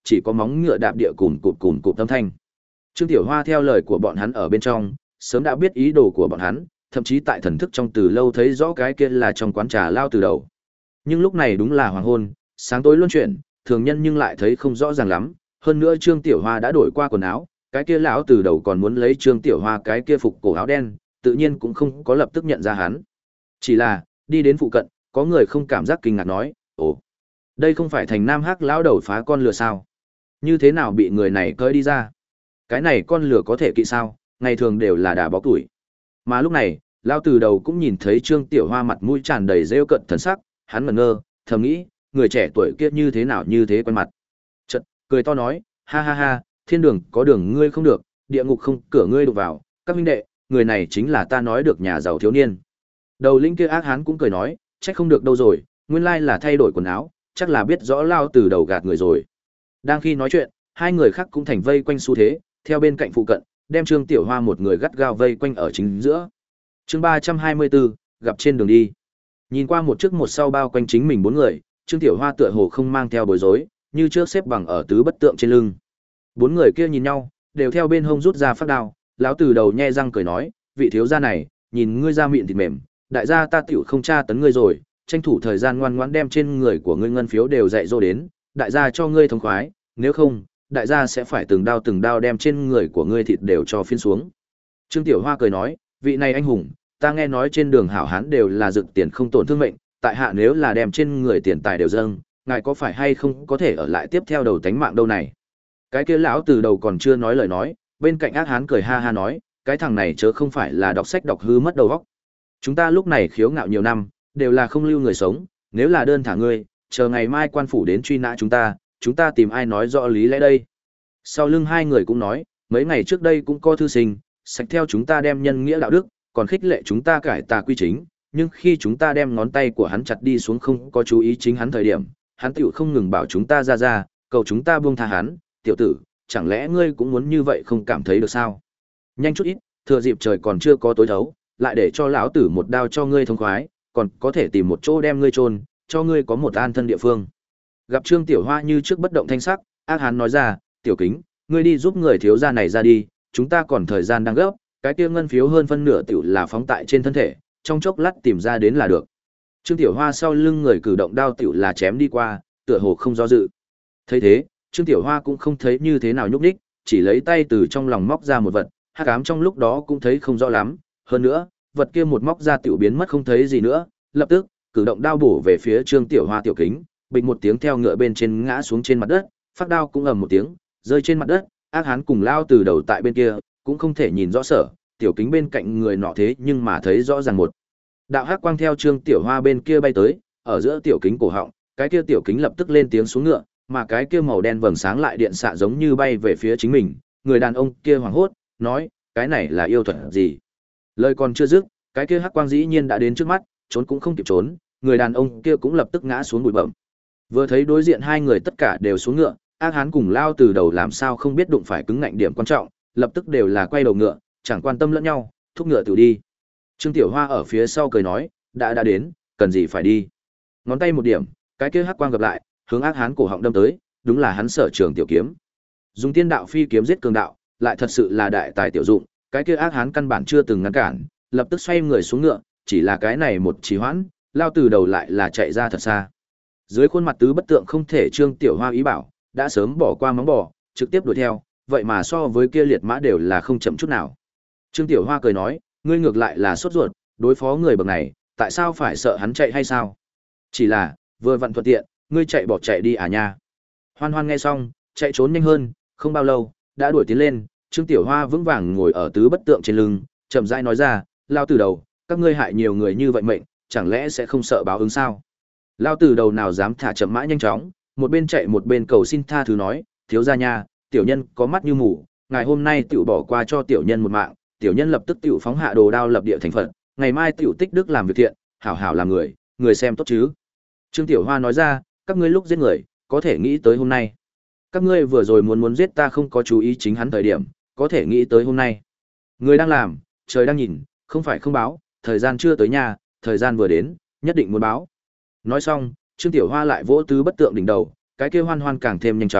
chỉ có móng ngựa đạp địa cùn cụt cùn cụt âm thanh. Trương Tiểu Hoa theo lời của bọn hắn ở bên trong, sớm đã biết ý đồ của bọn hắn, thậm chí tại thần thức trong từ lâu thấy rõ cái kia là trong quán trà lao từ đầu. Nhưng lúc này đúng là hoàng hôn, sáng tối luân chuyển, thường nhân nhưng lại thấy không rõ ràng lắm, hơn nữa Trương Tiểu Hoa đã đổi qua quần áo, cái kia lão từ đầu còn muốn lấy Trương Tiểu Hoa cái kia phục cổ áo đen, tự nhiên cũng không có lập tức nhận ra hắn. Chỉ là, đi đến phụ cận, có người không cảm giác kinh ngạc nói, ồ, đây không phải thành Nam Hắc lão đầu phá con lừa sao? Như thế nào bị người này cơi đi ra? Cái này con lừa có thể kỵ sao, ngày thường đều là đà bó tuổi. Mà lúc này, lão từ đầu cũng nhìn thấy Trương Tiểu Hoa mặt mũi tràn đầy rêu cận thần sắc, hắn ngẩn ngơ, thầm nghĩ, người trẻ tuổi kia như thế nào như thế quen mặt. Chợt, cười to nói, ha ha ha, thiên đường có đường ngươi không được, địa ngục không cửa ngươi đụng vào, các huynh đệ, người này chính là ta nói được nhà giàu thiếu niên. Đầu linh kia ác hán cũng cười nói, trách không được đâu rồi, nguyên lai là thay đổi quần áo, chắc là biết rõ lao từ đầu gạt người rồi. Đang khi nói chuyện, hai người khác cũng thành vây quanh xu thế, theo bên cạnh phụ cận, đem Trương Tiểu Hoa một người gắt gao vây quanh ở chính giữa. Chương ba trăm hai mươi bốn, gặp trên đường đi. Nhìn qua một trước một sau bao quanh chính mình bốn người, Trương Tiểu Hoa tựa hồ không mang theo bối rối, như trước xếp bằng ở tứ bất tượng trên lưng. Bốn người kia nhìn nhau, đều theo bên hông rút ra phát đao, lão từ đầu nhe răng cười nói, vị thiếu gia này, nhìn ngươi da mịn thịt mềm, đại gia ta tiểu không tra tấn ngươi rồi, tranh thủ thời gian ngoan ngoãn đem trên người của ngươi ngân phiếu đều dạy dỗ đến, đại gia cho ngươi thống khoái, nếu không, đại gia sẽ phải từng đao từng đao đem trên người của ngươi thịt đều cho phiên xuống. Trương Tiểu Hoa cười nói, vị này anh hùng, ta nghe nói trên đường hảo hán đều là dựng tiền không tổn thương mệnh, tại hạ nếu là đem trên người tiền tài đều dâng, ngài có phải hay không có thể ở lại tiếp theo đầu tánh mạng đâu này. Cái kia lão từ đầu còn chưa nói lời nói, bên cạnh ác hán cười ha ha nói, cái thằng này chớ không phải là đọc sách đọc hư mất đầu óc. Chúng ta lúc này khiếu ngạo nhiều năm, đều là không lưu người sống, nếu là đơn thả ngươi, chờ ngày mai quan phủ đến truy nã chúng ta, chúng ta tìm ai nói rõ lý lẽ đây. Sau lưng hai người cũng nói, mấy ngày trước đây cũng có thư sinh, sạch theo chúng ta đem nhân nghĩa đạo đức, còn khích lệ chúng ta cải tà quy chính, nhưng khi chúng ta đem ngón tay của hắn chặt đi xuống không có chú ý chính hắn thời điểm, hắn tiểu không ngừng bảo chúng ta ra ra, cầu chúng ta buông tha hắn, tiểu tử, chẳng lẽ ngươi cũng muốn như vậy không cảm thấy được sao? Nhanh chút ít, thừa dịp trời còn chưa có tối thấu, lại để cho lão tử một đao cho ngươi thông khoái, còn có thể tìm một chỗ đem ngươi chôn, cho ngươi có một an thân địa phương. Gặp Trương Tiểu Hoa như trước bất động thanh sắc, ác hán nói ra, tiểu kính, ngươi đi giúp người thiếu gia này ra đi, chúng ta còn thời gian đang gấp, cái kia ngân phiếu hơn phân nửa tiểu là phóng tại trên thân thể, trong chốc lát tìm ra đến là được. Trương Tiểu Hoa sau lưng người cử động đao tiểu là chém đi qua, tựa hồ không do dự. Thấy thế, Trương Tiểu Hoa cũng không thấy như thế nào nhúc nhích, chỉ lấy tay từ trong lòng móc ra một vật, hắc ám trong lúc đó cũng thấy không rõ lắm, hơn nữa, vật kia một móc ra tiểu biến mất không thấy gì nữa, lập tức, cử động đao bổ về phía Trương Tiểu Hoa tiểu kính, bịch một tiếng theo ngựa bên trên ngã xuống trên mặt đất, phát đao cũng ầm một tiếng, rơi trên mặt đất, ác hán cùng lao từ đầu tại bên kia, cũng không thể nhìn rõ sở, tiểu kính bên cạnh người nọ thế nhưng mà thấy rõ ràng một đạo hắc quang theo Trương Tiểu Hoa bên kia bay tới, ở giữa tiểu kính cổ họng, cái kia tiểu kính lập tức lên tiếng xuống ngựa, mà cái kia màu đen vầng sáng lại điện xạ giống như bay về phía chính mình, người đàn ông kia hoảng hốt, nói, cái này là yêu thuật gì? Lời còn chưa dứt, cái kia hắc quang dĩ nhiên đã đến trước mắt, trốn cũng không kịp trốn, người đàn ông kia cũng lập tức ngã xuống bụi bặm. Vừa thấy đối diện hai người tất cả đều xuống ngựa, ác hán cùng lao từ đầu làm sao không biết đụng phải cứng ngạnh điểm quan trọng, lập tức đều là quay đầu ngựa, chẳng quan tâm lẫn nhau, thúc ngựa tự đi. Trương Tiểu Hoa ở phía sau cười nói, đã đã đến, cần gì phải đi. Ngón tay một điểm, cái kia hắc quang gặp lại, hướng ác hán cổ họng đâm tới, đúng là hắn sở trường tiểu kiếm. Dùng tiên đạo phi kiếm giết cường đạo, lại thật sự là đại tài tiểu dụng, cái kia ác hán căn bản chưa từng ngăn cản, lập tức xoay người xuống ngựa, chỉ là cái này một trì hoãn, lao từ đầu lại là chạy ra thật xa. Dưới khuôn mặt tứ bất tượng không thể Trương Tiểu Hoa ý bảo, đã sớm bỏ qua móng bò, trực tiếp đuổi theo, vậy mà so với kia liệt mã đều là không chậm chút nào. Trương Tiểu Hoa cười nói, ngươi ngược lại là sốt ruột, đối phó người bậc này, tại sao phải sợ hắn chạy hay sao? Chỉ là, vừa vặn thuận tiện, ngươi chạy bỏ chạy đi à nha. Hoan Hoan nghe xong, chạy trốn nhanh hơn, không bao lâu, đã đuổi tiến lên, Trương Tiểu Hoa vững vàng ngồi ở tứ bất tượng trên lưng, chậm rãi nói ra, lao từ đầu, các ngươi hại nhiều người như vậy mệnh, chẳng lẽ sẽ không sợ báo ứng sao? Lao từ đầu nào dám thả chậm mã nhanh chóng, một bên chạy một bên cầu xin tha thứ nói, thiếu gia nha, tiểu nhân có mắt như mù, ngày hôm nay tiểu bỏ qua cho tiểu nhân một mạng, tiểu nhân lập tức tiểu phóng hạ đồ đao lập địa thành Phật, ngày mai tiểu tích đức làm việc thiện, hảo hảo làm người, người xem tốt chứ. Trương Tiểu Hoa nói ra, các ngươi lúc giết người, có thể nghĩ tới hôm nay. Các ngươi vừa rồi muốn muốn giết ta không có chú ý chính hắn thời điểm, có thể nghĩ tới hôm nay. Người đang làm, trời đang nhìn, không phải không báo, thời gian chưa tới nhà, thời gian vừa đến, nhất định muốn báo. Nói xong, Trương Tiểu Hoa lại vỗ tứ bất tượng đỉnh đầu, cái kia Hoan Hoan càng thêm nhanh chóng,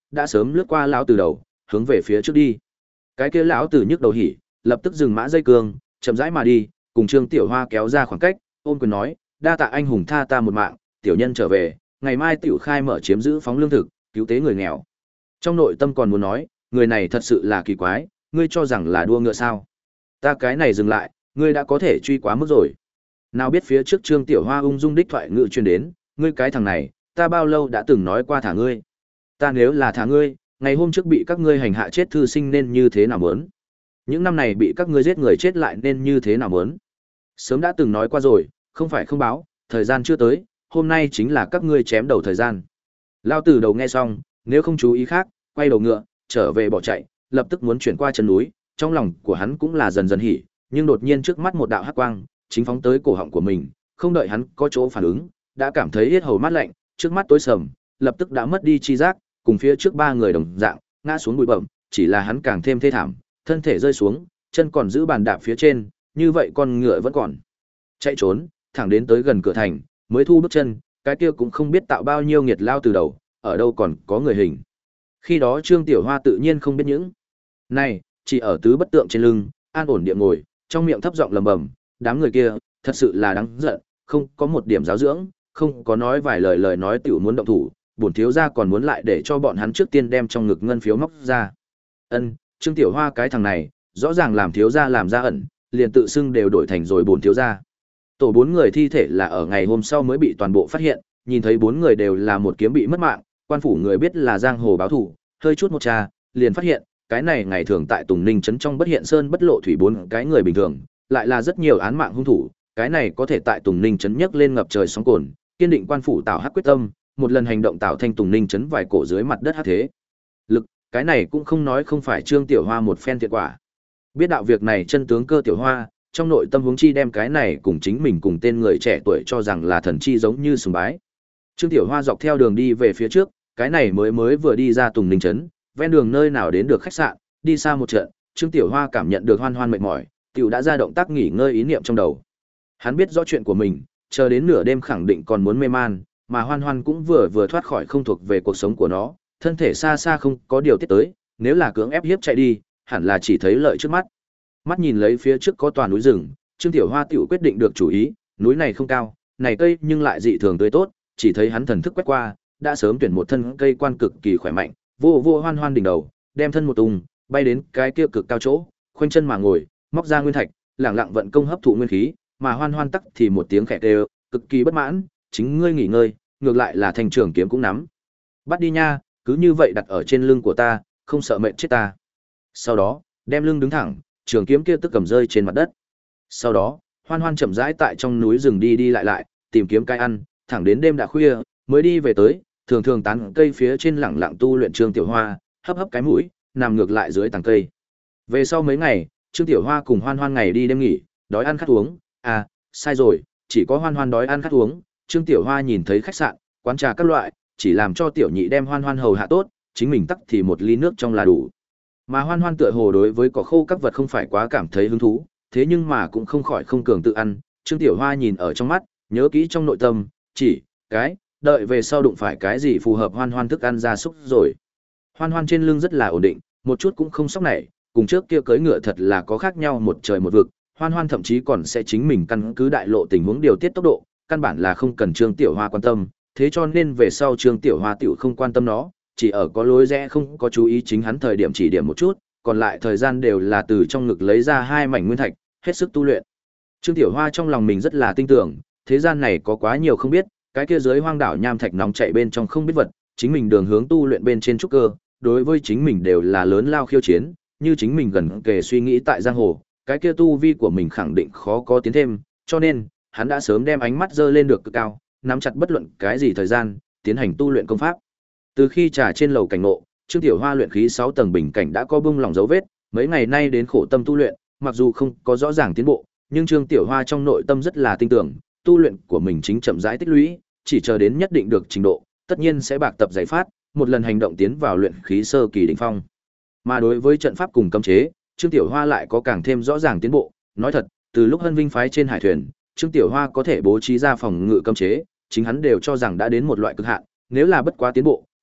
đã sớm lướt qua lão tử đầu, hướng về phía trước đi. Cái kia lão tử nhức đầu hỉ, lập tức dừng mã dây cương, chậm rãi mà đi, cùng Trương Tiểu Hoa kéo ra khoảng cách, ôm quyền nói, đa tạ anh hùng tha ta một mạng, tiểu nhân trở về, ngày mai tiểu khai mở chiếm giữ phóng lương thực, cứu tế người nghèo. Trong nội tâm còn muốn nói, người này thật sự là kỳ quái, ngươi cho rằng là đua ngựa sao? Ta cái này dừng lại, ngươi đã có thể truy quá mức rồi. Nào biết phía trước Trương Tiểu Hoa ung dung đích thoại ngự truyền đến, ngươi cái thằng này, ta bao lâu đã từng nói qua thả ngươi. Ta nếu là thả ngươi, ngày hôm trước bị các ngươi hành hạ chết thư sinh nên như thế nào muốn? Những năm này bị các ngươi giết người chết lại nên như thế nào muốn? Sớm đã từng nói qua rồi, không phải không báo, thời gian chưa tới, hôm nay chính là các ngươi chém đầu thời gian. Lao tử đầu nghe xong, nếu không chú ý khác, quay đầu ngựa, trở về bỏ chạy, lập tức muốn chuyển qua chân núi, trong lòng của hắn cũng là dần dần hỉ, nhưng đột nhiên trước mắt một đạo hắc quang, chính phóng tới cổ họng của mình, không đợi hắn có chỗ phản ứng, đã cảm thấy yết hầu mát lạnh, trước mắt tối sầm, lập tức đã mất đi chi giác, cùng phía trước ba người đồng dạng, ngã xuống bụi bặm, chỉ là hắn càng thêm thê thảm, thân thể rơi xuống, chân còn giữ bàn đạp phía trên, như vậy con ngựa vẫn còn chạy trốn, thẳng đến tới gần cửa thành, mới thu bước chân, cái kia cũng không biết tạo bao nhiêu nghiệt lao từ đầu, ở đâu còn có người hình. Khi đó Trương Tiểu Hoa tự nhiên không biết những này, chỉ ở tứ bất tượng trên lưng, an ổn địa ngồi, trong miệng thấp giọng lầm bầm, đám người kia, thật sự là đáng giận, không có một điểm giáo dưỡng, không có nói vài lời lời nói tiểu muốn động thủ, bổn thiếu gia còn muốn lại để cho bọn hắn trước tiên đem trong ngực ngân phiếu móc ra. Ân, Trương Tiểu Hoa cái thằng này, rõ ràng làm thiếu gia làm ra ẩn, liền tự xưng đều đổi thành rồi bổn thiếu gia. Tổ bốn người thi thể là ở ngày hôm sau mới bị toàn bộ phát hiện, nhìn thấy bốn người đều là một kiếm bị mất mạng, quan phủ người biết là giang hồ báo thủ, hơi chút một tra, liền phát hiện, cái này ngày thường tại Tùng Ninh trấn trong bất hiện sơn bất lộ thủy bốn cái người bình thường, lại là rất nhiều án mạng hung thủ, cái này có thể tại Tùng Ninh trấn nhấc lên ngập trời sóng cồn, kiên định quan phủ tạo hắc quyết tâm, một lần hành động tạo thành Tùng Ninh trấn vài cổ dưới mặt đất hắc thế. Lực, cái này cũng không nói không phải Trương Tiểu Hoa một phen thiệt quả. Biết đạo việc này chân tướng Cơ Tiểu Hoa, trong nội tâm huống chi đem cái này cùng chính mình cùng tên người trẻ tuổi cho rằng là thần chi giống như sùng bái. Trương Tiểu Hoa dọc theo đường đi về phía trước, cái này mới mới vừa đi ra Tùng Ninh trấn, ven đường nơi nào đến được khách sạn, đi xa một trận, Trương Tiểu Hoa cảm nhận được Hoan Hoan mệt mỏi, tiểu đã ra động tác nghỉ ngơi ý niệm trong đầu. Hắn biết rõ chuyện của mình, chờ đến nửa đêm khẳng định còn muốn mê man, mà Hoan Hoan cũng vừa vừa thoát khỏi không thuộc về cuộc sống của nó, thân thể xa xa không có điều tiết tới, nếu là cưỡng ép hiếp chạy đi, hẳn là chỉ thấy lợi trước mắt. Mắt nhìn lấy phía trước có tòa núi rừng, Trương Tiểu Hoa tiểu quyết định được chủ ý, núi này không cao, này cây nhưng lại dị thường tươi tốt, chỉ thấy hắn thần thức quét qua, đã sớm tuyển một thân cây quan cực kỳ khỏe mạnh, vô vô Hoan Hoan đỉnh đầu, đem thân một tung, bay đến cái kia cực cao chỗ, khoanh chân mà ngồi, móc ra nguyên thạch, lẳng lặng vận công hấp thụ nguyên khí, mà Hoan Hoan tắc thì một tiếng khẽ kêu, cực kỳ bất mãn, chính ngươi nghỉ ngơi, ngược lại là thành trưởng kiếm cũng nắm. Bắt đi nha, cứ như vậy đặt ở trên lưng của ta, không sợ mệt chết ta. Sau đó, đem lưng đứng thẳng, trường kiếm kia tức cầm rơi trên mặt đất. Sau đó, Hoan Hoan chậm rãi tại trong núi rừng đi đi lại lại, tìm kiếm cái ăn, thẳng đến đêm đã khuya, mới đi về tới, thường thường tán cây phía trên lẳng lặng tu luyện Trương Tiểu Hoa, hấp hấp cái mũi, nằm ngược lại dưới tàng cây. Về sau mấy ngày, Trương Tiểu Hoa cùng Hoan Hoan ngày đi đêm nghỉ, đói ăn khát uống, à, sai rồi, chỉ có Hoan Hoan đói ăn khát uống, Trương Tiểu Hoa nhìn thấy khách sạn, quán trà các loại, chỉ làm cho tiểu nhị đem Hoan Hoan hầu hạ tốt, chính mình tắc thì một ly nước trong là đủ. Mà Hoan Hoan tựa hồ đối với cỏ khô các vật không phải quá cảm thấy hứng thú, thế nhưng mà cũng không khỏi không cường tự ăn, Trương Tiểu Hoa nhìn ở trong mắt, nhớ kỹ trong nội tâm, chỉ, cái, đợi về sau đụng phải cái gì phù hợp Hoan Hoan thức ăn ra súc rồi. Hoan Hoan trên lưng rất là ổn định, một chút cũng không sốc nảy, cùng trước kia cưỡi ngựa thật là có khác nhau một trời một vực, Hoan Hoan thậm chí còn sẽ chính mình căn cứ đại lộ tình huống điều tiết tốc độ, căn bản là không cần Trương Tiểu Hoa quan tâm, thế cho nên về sau Trương Tiểu Hoa tiểu không quan tâm nó, chỉ ở có lối rẽ không có chú ý chính hắn thời điểm chỉ điểm một chút, còn lại thời gian đều là từ trong ngực lấy ra hai mảnh nguyên thạch, hết sức tu luyện. Trương Tiểu Hoa trong lòng mình rất là tin tưởng, thế gian này có quá nhiều không biết, cái kia dưới hoang đảo nham thạch nóng chạy bên trong không biết vật, chính mình đường hướng tu luyện bên trên trúc cơ, đối với chính mình đều là lớn lao khiêu chiến, như chính mình gần kề suy nghĩ tại giang hồ, cái kia tu vi của mình khẳng định khó có tiến thêm, cho nên, hắn đã sớm đem ánh mắt dơ lên được cực cao, nắm chặt bất luận cái gì thời gian, tiến hành tu luyện công pháp. Từ khi trà trên lầu cảnh ngộ, Trương Tiểu Hoa luyện khí sáu tầng bình cảnh đã có bung lòng dấu vết, mấy ngày nay đến khổ tâm tu luyện, mặc dù không có rõ ràng tiến bộ, nhưng Trương Tiểu Hoa trong nội tâm rất là tin tưởng, tu luyện của mình chính chậm rãi tích lũy, chỉ chờ đến nhất định được trình độ, tất nhiên sẽ bạc tập giải phát, một lần hành động tiến vào luyện khí sơ kỳ đỉnh phong. Mà đối với trận pháp cùng cấm chế, Trương Tiểu Hoa lại có càng thêm rõ ràng tiến bộ, nói thật, từ lúc Hân Vinh phái trên hải thuyền, Trương Tiểu Hoa có thể bố trí ra phòng ngự cấm chế, chính hắn đều cho rằng đã đến một loại cực hạn, nếu là bất quá tiến bộ,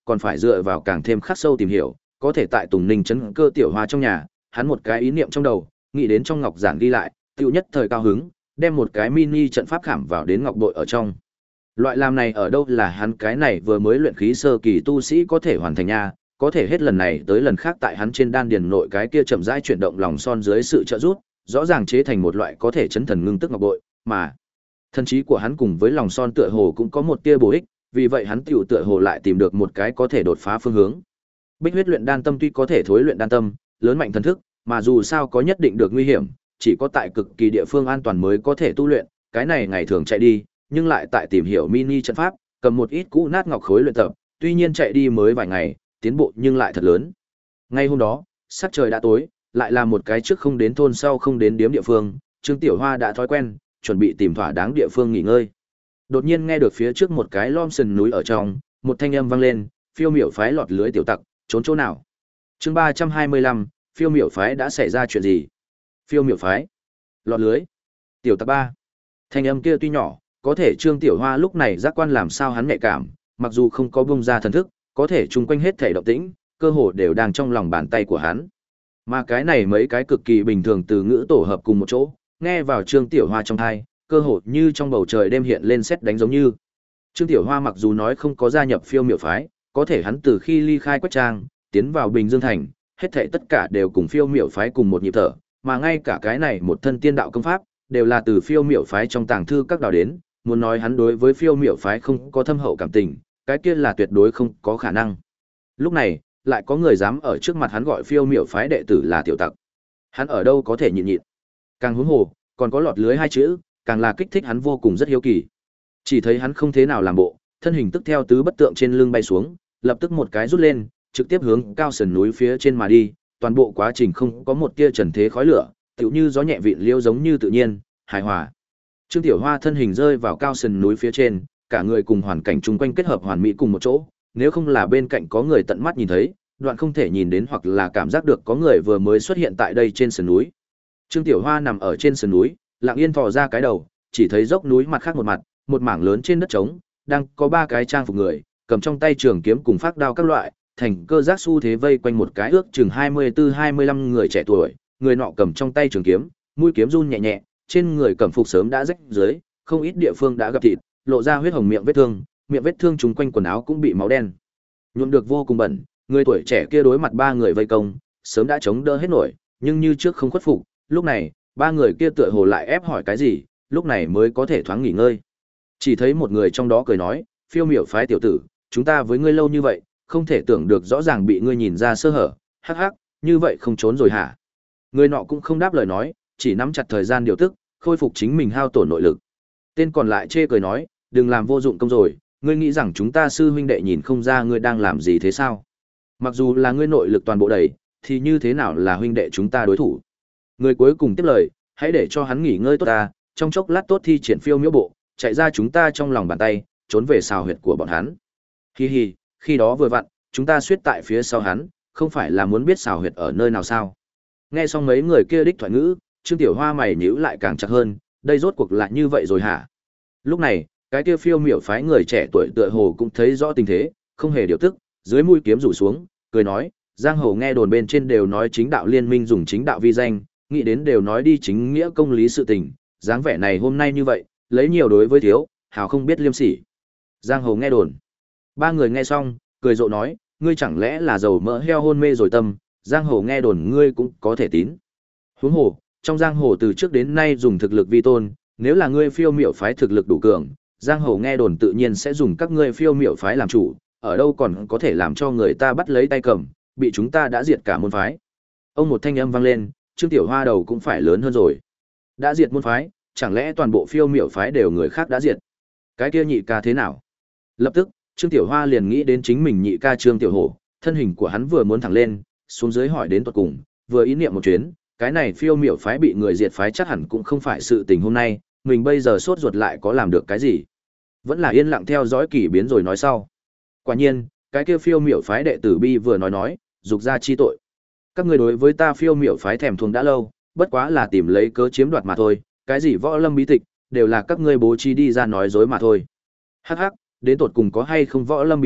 còn phải dựa vào càng thêm khắc sâu tìm hiểu, có thể tại Tùng Ninh trấn cơ tiểu hoa trong nhà, hắn một cái ý niệm trong đầu, nghĩ đến trong ngọc giản ghi lại, tiêu nhất thời cao hứng, đem một cái mini trận pháp khảm vào đến ngọc bội ở trong. Loại làm này ở đâu là hắn cái này vừa mới luyện khí sơ kỳ tu sĩ có thể hoàn thành nha, có thể hết lần này tới lần khác tại hắn trên đan điền nội cái kia chậm rãi chuyển động lòng son dưới sự trợ giúp, rõ ràng chế thành một loại có thể chấn thần ngưng tức ngọc bội, mà thần trí của hắn cùng với lòng son tựa hồ cũng có một tia bổ ích, vì vậy hắn tiểu tựa hồ lại tìm được một cái có thể đột phá phương hướng. Bích huyết luyện đan tâm tuy có thể thối luyện đan tâm, lớn mạnh thần thức, mà dù sao có nhất định được nguy hiểm, chỉ có tại cực kỳ địa phương an toàn mới có thể tu luyện, cái này ngày thường chạy đi, nhưng lại tại tìm hiểu mini trận pháp, cầm một ít cũ nát ngọc khối luyện tập, tuy nhiên chạy đi mới vài ngày, tiến bộ nhưng lại thật lớn. Ngay hôm đó, sắc trời đã tối, lại là một cái trước không đến thôn sau không đến điếm địa phương, Trương Tiểu Hoa đã thói quen, chuẩn bị tìm thỏa đáng địa phương nghỉ ngơi. Đột nhiên nghe được phía trước một cái lom sườn núi ở trong, một thanh âm vang lên, phiêu miểu phái lọt lưới tiểu tặc, trốn chỗ nào? Chương ba trăm hai mươi lăm, phiêu miểu phái đã xảy ra chuyện gì? Phiêu miểu phái, lọt lưới, tiểu tặc ba. Thanh âm kia tuy nhỏ, có thể Trương Tiểu Hoa lúc này giác quan làm sao hắn nhạy cảm, mặc dù không có bung ra thần thức, có thể chung quanh hết thảy động tĩnh, cơ hồ đều đang trong lòng bàn tay của hắn. Mà cái này mấy cái cực kỳ bình thường từ ngữ tổ hợp cùng một chỗ, nghe vào Trương Tiểu Hoa trong tai, cơ hồ như trong bầu trời đêm hiện lên sét đánh giống như. Trương Tiểu Hoa mặc dù nói không có gia nhập phiêu miểu phái, có thể hắn từ khi ly khai Quách Trang, tiến vào Bình Dương Thành, hết thảy tất cả đều cùng phiêu miểu phái cùng một nhịp thở, mà ngay cả cái này một thân tiên đạo công pháp, đều là từ phiêu miểu phái trong tàng thư các đào đến, muốn nói hắn đối với phiêu miểu phái không có thâm hậu cảm tình, cái kia là tuyệt đối không có khả năng. Lúc này, lại có người dám ở trước mặt hắn gọi phiêu miểu phái đệ tử là tiểu tặc. Hắn ở đâu có thể nhịn nhịn. Càng huống hồ, còn có lọt lưới hai chữ, càng là kích thích hắn vô cùng rất hiếu kỳ. Chỉ thấy hắn không thế nào làm bộ, thân hình tức theo tứ bất tượng trên lưng bay xuống, lập tức một cái rút lên, trực tiếp hướng cao sườn núi phía trên mà đi, toàn bộ quá trình không có một tia trần thế khói lửa, tựu như gió nhẹ vịn liêu giống như tự nhiên, hài hòa. Trương Tiểu Hoa thân hình rơi vào cao sườn núi phía trên, cả người cùng hoàn cảnh chung quanh kết hợp hoàn mỹ cùng một chỗ, nếu không là bên cạnh có người tận mắt nhìn thấy, đoạn không thể nhìn đến hoặc là cảm giác được có người vừa mới xuất hiện tại đây trên sườn núi. Trương Tiểu Hoa nằm ở trên sườn núi, lặng yên thò ra cái đầu, chỉ thấy dốc núi mặt khác một mặt, một mảng lớn trên đất trống, đang có ba cái trang phục người, cầm trong tay trường kiếm cùng phác đao các loại, thành cơ giác xu thế vây quanh một cái ước chừng hai mươi tư hai mươi lăm người trẻ tuổi, người nọ cầm trong tay trường kiếm, mũi kiếm run nhẹ nhẹ, trên người cẩm phục sớm đã rách dưới, không ít địa phương đã gặp thịt, lộ ra huyết hồng miệng vết thương, miệng vết thương chúng quanh quần áo cũng bị máu đen nhuộm được vô cùng bẩn. Người tuổi trẻ kia đối mặt ba người vây công, sớm đã chống đỡ hết nổi, nhưng như trước không khuất phục. Lúc này, ba người kia tựa hồ lại ép hỏi cái gì, lúc này mới có thể thoáng nghỉ ngơi. Chỉ thấy một người trong đó cười nói, phiêu miểu phái tiểu tử, chúng ta với ngươi lâu như vậy, không thể tưởng được rõ ràng bị ngươi nhìn ra sơ hở, hắc hắc, như vậy không trốn rồi hả? Người nọ cũng không đáp lời nói, chỉ nắm chặt thời gian điều tức, khôi phục chính mình hao tổn nội lực. Tên còn lại chê cười nói, đừng làm vô dụng công rồi, ngươi nghĩ rằng chúng ta sư huynh đệ nhìn không ra ngươi đang làm gì thế sao? Mặc dù là ngươi nội lực toàn bộ đầy, thì như thế nào là huynh đệ chúng ta đối thủ? Người cuối cùng tiếp lời, hãy để cho hắn nghỉ ngơi tốt ta, trong chốc lát tốt thi triển phiêu miễu bộ, chạy ra chúng ta trong lòng bàn tay, trốn về xào huyệt của bọn hắn. Hi hi, khi đó vừa vặn, chúng ta suýt tại phía sau hắn, không phải là muốn biết xào huyệt ở nơi nào sao? Nghe xong mấy người kia đích thoại ngữ, Trương Tiểu Hoa mày nhíu lại càng chặt hơn, đây rốt cuộc lại như vậy rồi hả? Lúc này, cái kia phiêu miểu phái người trẻ tuổi tựa hồ cũng thấy rõ tình thế, không hề điều tức, dưới mũi kiếm rủ xuống, cười nói, giang hồ nghe đồn bên trên đều nói chính đạo liên minh dùng chính đạo vi danh, nghĩ đến đều nói đi chính nghĩa công lý sự tình, dáng vẻ này hôm nay như vậy, lấy nhiều đối với thiếu, hào không biết liêm sỉ. Giang hồ nghe đồn. Ba người nghe xong, cười rộ nói, ngươi chẳng lẽ là dầu mỡ heo hôn mê rồi tâm, giang hồ nghe đồn ngươi cũng có thể tín. Huống hồ, trong giang hồ từ trước đến nay dùng thực lực vi tôn, nếu là ngươi phiêu miểu phái thực lực đủ cường, giang hồ nghe đồn tự nhiên sẽ dùng các ngươi phiêu miểu phái làm chủ, ở đâu còn có thể làm cho người ta bắt lấy tay cầm, bị chúng ta đã diệt cả môn phái. Ông một thanh âm vang lên, Trương Tiểu Hoa đầu cũng phải lớn hơn rồi. Đã diệt môn phái, chẳng lẽ toàn bộ phiêu miểu phái đều người khác đã diệt? Cái kia nhị ca thế nào? Lập tức, Trương Tiểu Hoa liền nghĩ đến chính mình nhị ca Trương Tiểu Hổ, thân hình của hắn vừa muốn thẳng lên, xuống dưới hỏi đến tuột cùng, vừa ý niệm một chuyến, cái này phiêu miểu phái bị người diệt phái chắc hẳn cũng không phải sự tình hôm nay, mình bây giờ sốt ruột lại có làm được cái gì? Vẫn là yên lặng theo dõi kỳ biến rồi nói sau. Quả nhiên, cái kia phiêu miểu phái đệ tử Bi vừa nói nói, dục ra chi tội. Các ngươi đối với ta phiêu miểu phái thèm thuồng đã lâu, bất quá là tìm lấy cớ chiếm đoạt mà thôi, cái gì võ lâm bí tịch, đều là các ngươi bố trí đi ra nói dối mà thôi. Hắc hắc, đến tột cùng có hay không võ lâm bí tịch,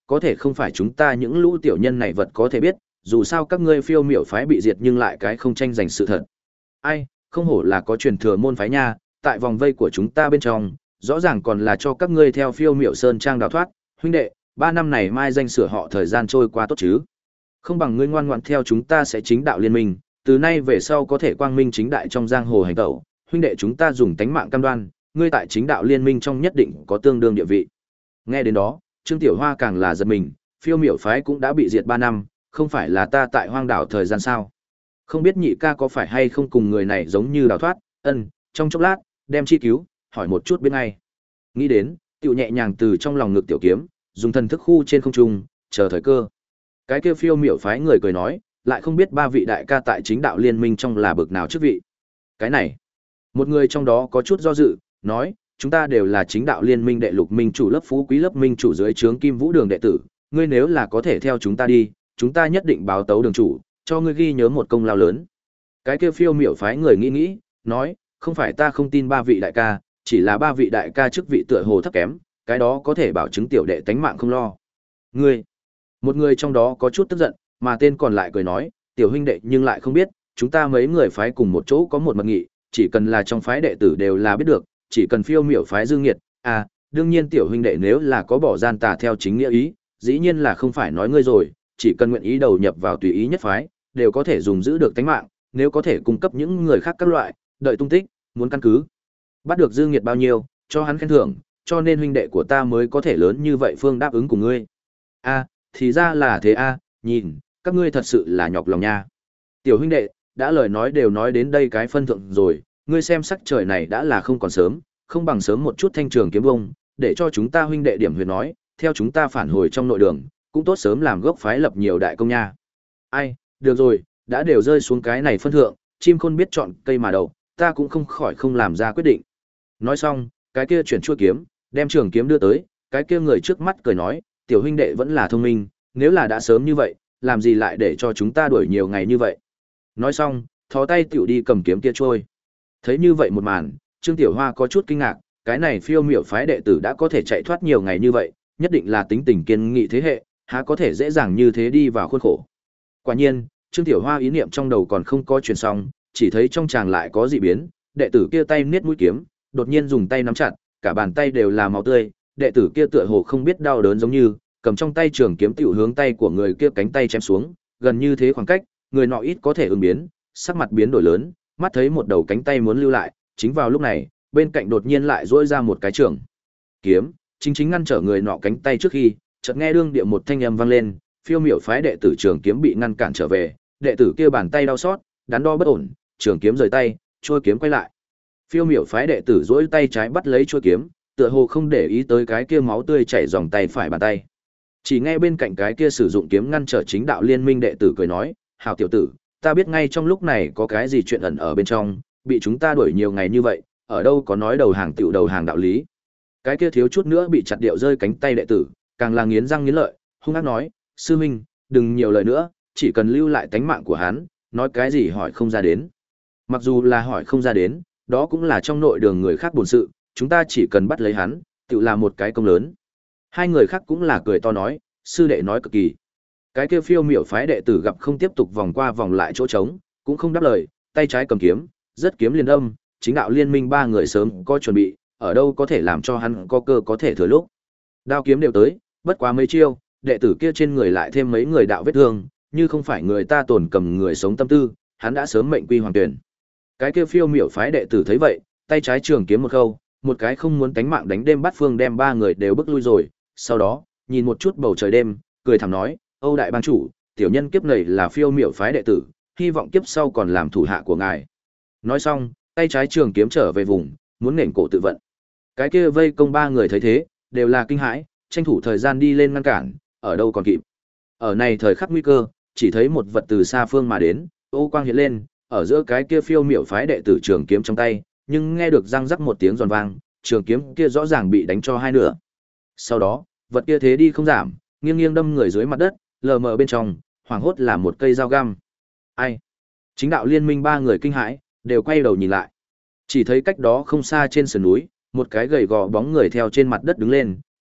có thể không phải chúng ta những lũ tiểu nhân này vật có thể biết, dù sao các ngươi phiêu miểu phái bị diệt nhưng lại cái không tranh giành sự thật. Ai, không hổ là có truyền thừa môn phái nha, tại vòng vây của chúng ta bên trong, rõ ràng còn là cho các ngươi theo phiêu miểu sơn trang đào thoát, huynh đệ, ba năm này mai danh sửa họ thời gian trôi qua tốt chứ. Không bằng ngươi ngoan ngoãn theo chúng ta sẽ chính đạo liên minh, từ nay về sau có thể quang minh chính đại trong giang hồ hành tẩu, huynh đệ chúng ta dùng tánh mạng cam đoan, ngươi tại chính đạo liên minh trong nhất định có tương đương địa vị. Nghe đến đó, Trương Tiểu Hoa càng là giật mình, phiêu miểu phái cũng đã bị diệt ba năm, không phải là ta tại hoang đảo thời gian sao? Không biết nhị ca có phải hay không cùng người này giống như đào thoát, ân, trong chốc lát, đem chi cứu, hỏi một chút biết ngay. Nghĩ đến, tiểu nhẹ nhàng từ trong lòng ngực tiểu kiếm, dùng thần thức khu trên không trung, chờ thời cơ. Cái kia phiêu miểu phái người cười nói, lại không biết ba vị đại ca tại chính đạo liên minh trong là bực nào chức vị. Cái này, một người trong đó có chút do dự, nói, chúng ta đều là chính đạo liên minh đệ lục minh chủ lớp phú quý lớp minh chủ dưới trướng Kim Vũ Đường đệ tử, ngươi nếu là có thể theo chúng ta đi, chúng ta nhất định báo tấu đường chủ, cho ngươi ghi nhớ một công lao lớn. Cái kia phiêu miểu phái người nghĩ nghĩ, nói, không phải ta không tin ba vị đại ca, chỉ là ba vị đại ca chức vị tựa hồ thấp kém, cái đó có thể bảo chứng tiểu đệ tánh mạng không lo. Ngươi, một người trong đó có chút tức giận, mà tên còn lại cười nói, tiểu huynh đệ nhưng lại không biết, chúng ta mấy người phái cùng một chỗ có một mật nghị, chỉ cần là trong phái đệ tử đều là biết được, chỉ cần phiêu miểu phái dương nghiệt, à, đương nhiên tiểu huynh đệ nếu là có bỏ gian tà theo chính nghĩa ý, dĩ nhiên là không phải nói ngươi rồi, chỉ cần nguyện ý đầu nhập vào tùy ý nhất phái, đều có thể dùng giữ được tánh mạng, nếu có thể cung cấp những người khác các loại, đợi tung tích, muốn căn cứ. Bắt được dương nghiệt bao nhiêu, cho hắn khen thưởng, cho nên huynh đệ của ta mới có thể lớn như vậy phương đáp ứng của ngươi. A, thì ra là thế a, nhìn, các ngươi thật sự là nhọc lòng nha. Tiểu huynh đệ, đã lời nói đều nói đến đây cái phân thượng rồi, ngươi xem sắc trời này đã là không còn sớm, không bằng sớm một chút thanh trường kiếm bông, để cho chúng ta huynh đệ điểm huyệt nói, theo chúng ta phản hồi trong nội đường, cũng tốt sớm làm gốc phái lập nhiều đại công nha. Ai, được rồi, đã đều rơi xuống cái này phân thượng, chim khôn biết chọn cây mà đậu, ta cũng không khỏi không làm ra quyết định. Nói xong, cái kia chuyển chuôi kiếm, đem trường kiếm đưa tới, cái kia người trước mắt cười nói, tiểu huynh đệ vẫn là thông minh, nếu là đã sớm như vậy, làm gì lại để cho chúng ta đuổi nhiều ngày như vậy. Nói xong, thò tay tiểu đi cầm kiếm kia trôi. Thấy như vậy một màn, Trương Tiểu Hoa có chút kinh ngạc, cái này phiêu miểu phái đệ tử đã có thể chạy thoát nhiều ngày như vậy, nhất định là tính tình kiên nghị thế hệ, há có thể dễ dàng như thế đi vào khuôn khổ. Quả nhiên, Trương Tiểu Hoa ý niệm trong đầu còn không có truyền xong, chỉ thấy trong chàng lại có dị biến, đệ tử kia tay niết mũi kiếm, đột nhiên dùng tay nắm chặt, cả bàn tay đều là máu tươi, đệ tử kia tựa hồ không biết đau đớn giống như, cầm trong tay trường kiếm tiểu hướng tay của người kia cánh tay chém xuống, gần như thế khoảng cách, người nọ ít có thể ứng biến, sắc mặt biến đổi lớn, mắt thấy một đầu cánh tay muốn lưu lại, chính vào lúc này, bên cạnh đột nhiên lại rỗi ra một cái trường kiếm, chính chính ngăn trở người nọ cánh tay trước khi, chợt nghe đương địa một thanh âm vang lên, phiêu miểu phái đệ tử trường kiếm bị ngăn cản trở về, đệ tử kia bàn tay đau xót, đắn đo bất ổn, trường kiếm rời tay, trôi kiếm quay lại. Phiêu miểu phái đệ tử duỗi tay trái bắt lấy trôi kiếm, tựa hồ không để ý tới cái kia máu tươi chảy dòng tay phải bàn tay. Chỉ nghe bên cạnh cái kia sử dụng kiếm ngăn trở chính đạo liên minh đệ tử cười nói, "Hảo tiểu tử, ta biết ngay trong lúc này có cái gì chuyện ẩn ở bên trong, bị chúng ta đuổi nhiều ngày như vậy, ở đâu có nói đầu hàng tiểu đầu hàng đạo lý." Cái kia thiếu chút nữa bị chặt điệu rơi cánh tay đệ tử, càng là nghiến răng nghiến lợi, hung ác nói, "Sư huynh, đừng nhiều lời nữa, chỉ cần lưu lại tánh mạng của hắn, nói cái gì hỏi không ra đến." Mặc dù là hỏi không ra đến, đó cũng là trong nội đường người khác buồn sự, chúng ta chỉ cần bắt lấy hắn, tự là một cái công lớn. Hai người khác cũng là cười to nói, sư đệ nói cực kỳ. Cái kia phiêu miểu phái đệ tử gặp không tiếp tục vòng qua vòng lại chỗ trống, cũng không đáp lời, tay trái cầm kiếm, rất kiếm liền âm, chính đạo liên minh ba người sớm có chuẩn bị, ở đâu có thể làm cho hắn có cơ có thể thừa lúc. Đao kiếm đều tới, bất quá mấy chiêu, đệ tử kia trên người lại thêm mấy người đạo vết thương, như không phải người ta tổn cầm người sống tâm tư, hắn đã sớm mệnh quy hoàng tuyển. Cái kia phiêu miểu phái đệ tử thấy vậy, tay trái trường kiếm một khâu, một cái không muốn tánh mạng đánh đêm bắt phương đem ba người đều bước lui rồi, sau đó, nhìn một chút bầu trời đêm, cười thầm nói, Âu đại bang chủ, tiểu nhân kiếp này là phiêu miểu phái đệ tử, hy vọng kiếp sau còn làm thủ hạ của ngài. Nói xong, tay trái trường kiếm trở về vùng, muốn nền cổ tự vận. Cái kia vây công ba người thấy thế, đều là kinh hãi, tranh thủ thời gian đi lên ngăn cản, ở đâu còn kịp. Ở này thời khắc nguy cơ, chỉ thấy một vật từ xa phương mà đến, ô quang hiện lên, ở giữa cái kia phiêu miểu phái đệ tử trường kiếm trong tay, nhưng nghe được răng rắc một tiếng giòn vang, trường kiếm kia rõ ràng bị đánh cho hai nửa. Sau đó, vật kia thế đi không giảm, nghiêng nghiêng đâm người dưới mặt đất, lờ mờ bên trong, hoảng hốt là một cây dao găm. Ai? Chính đạo liên minh ba người kinh hãi, đều quay đầu nhìn lại. Chỉ thấy cách đó không xa trên sườn núi, một cái gầy gò bóng người theo trên mặt đất đứng lên,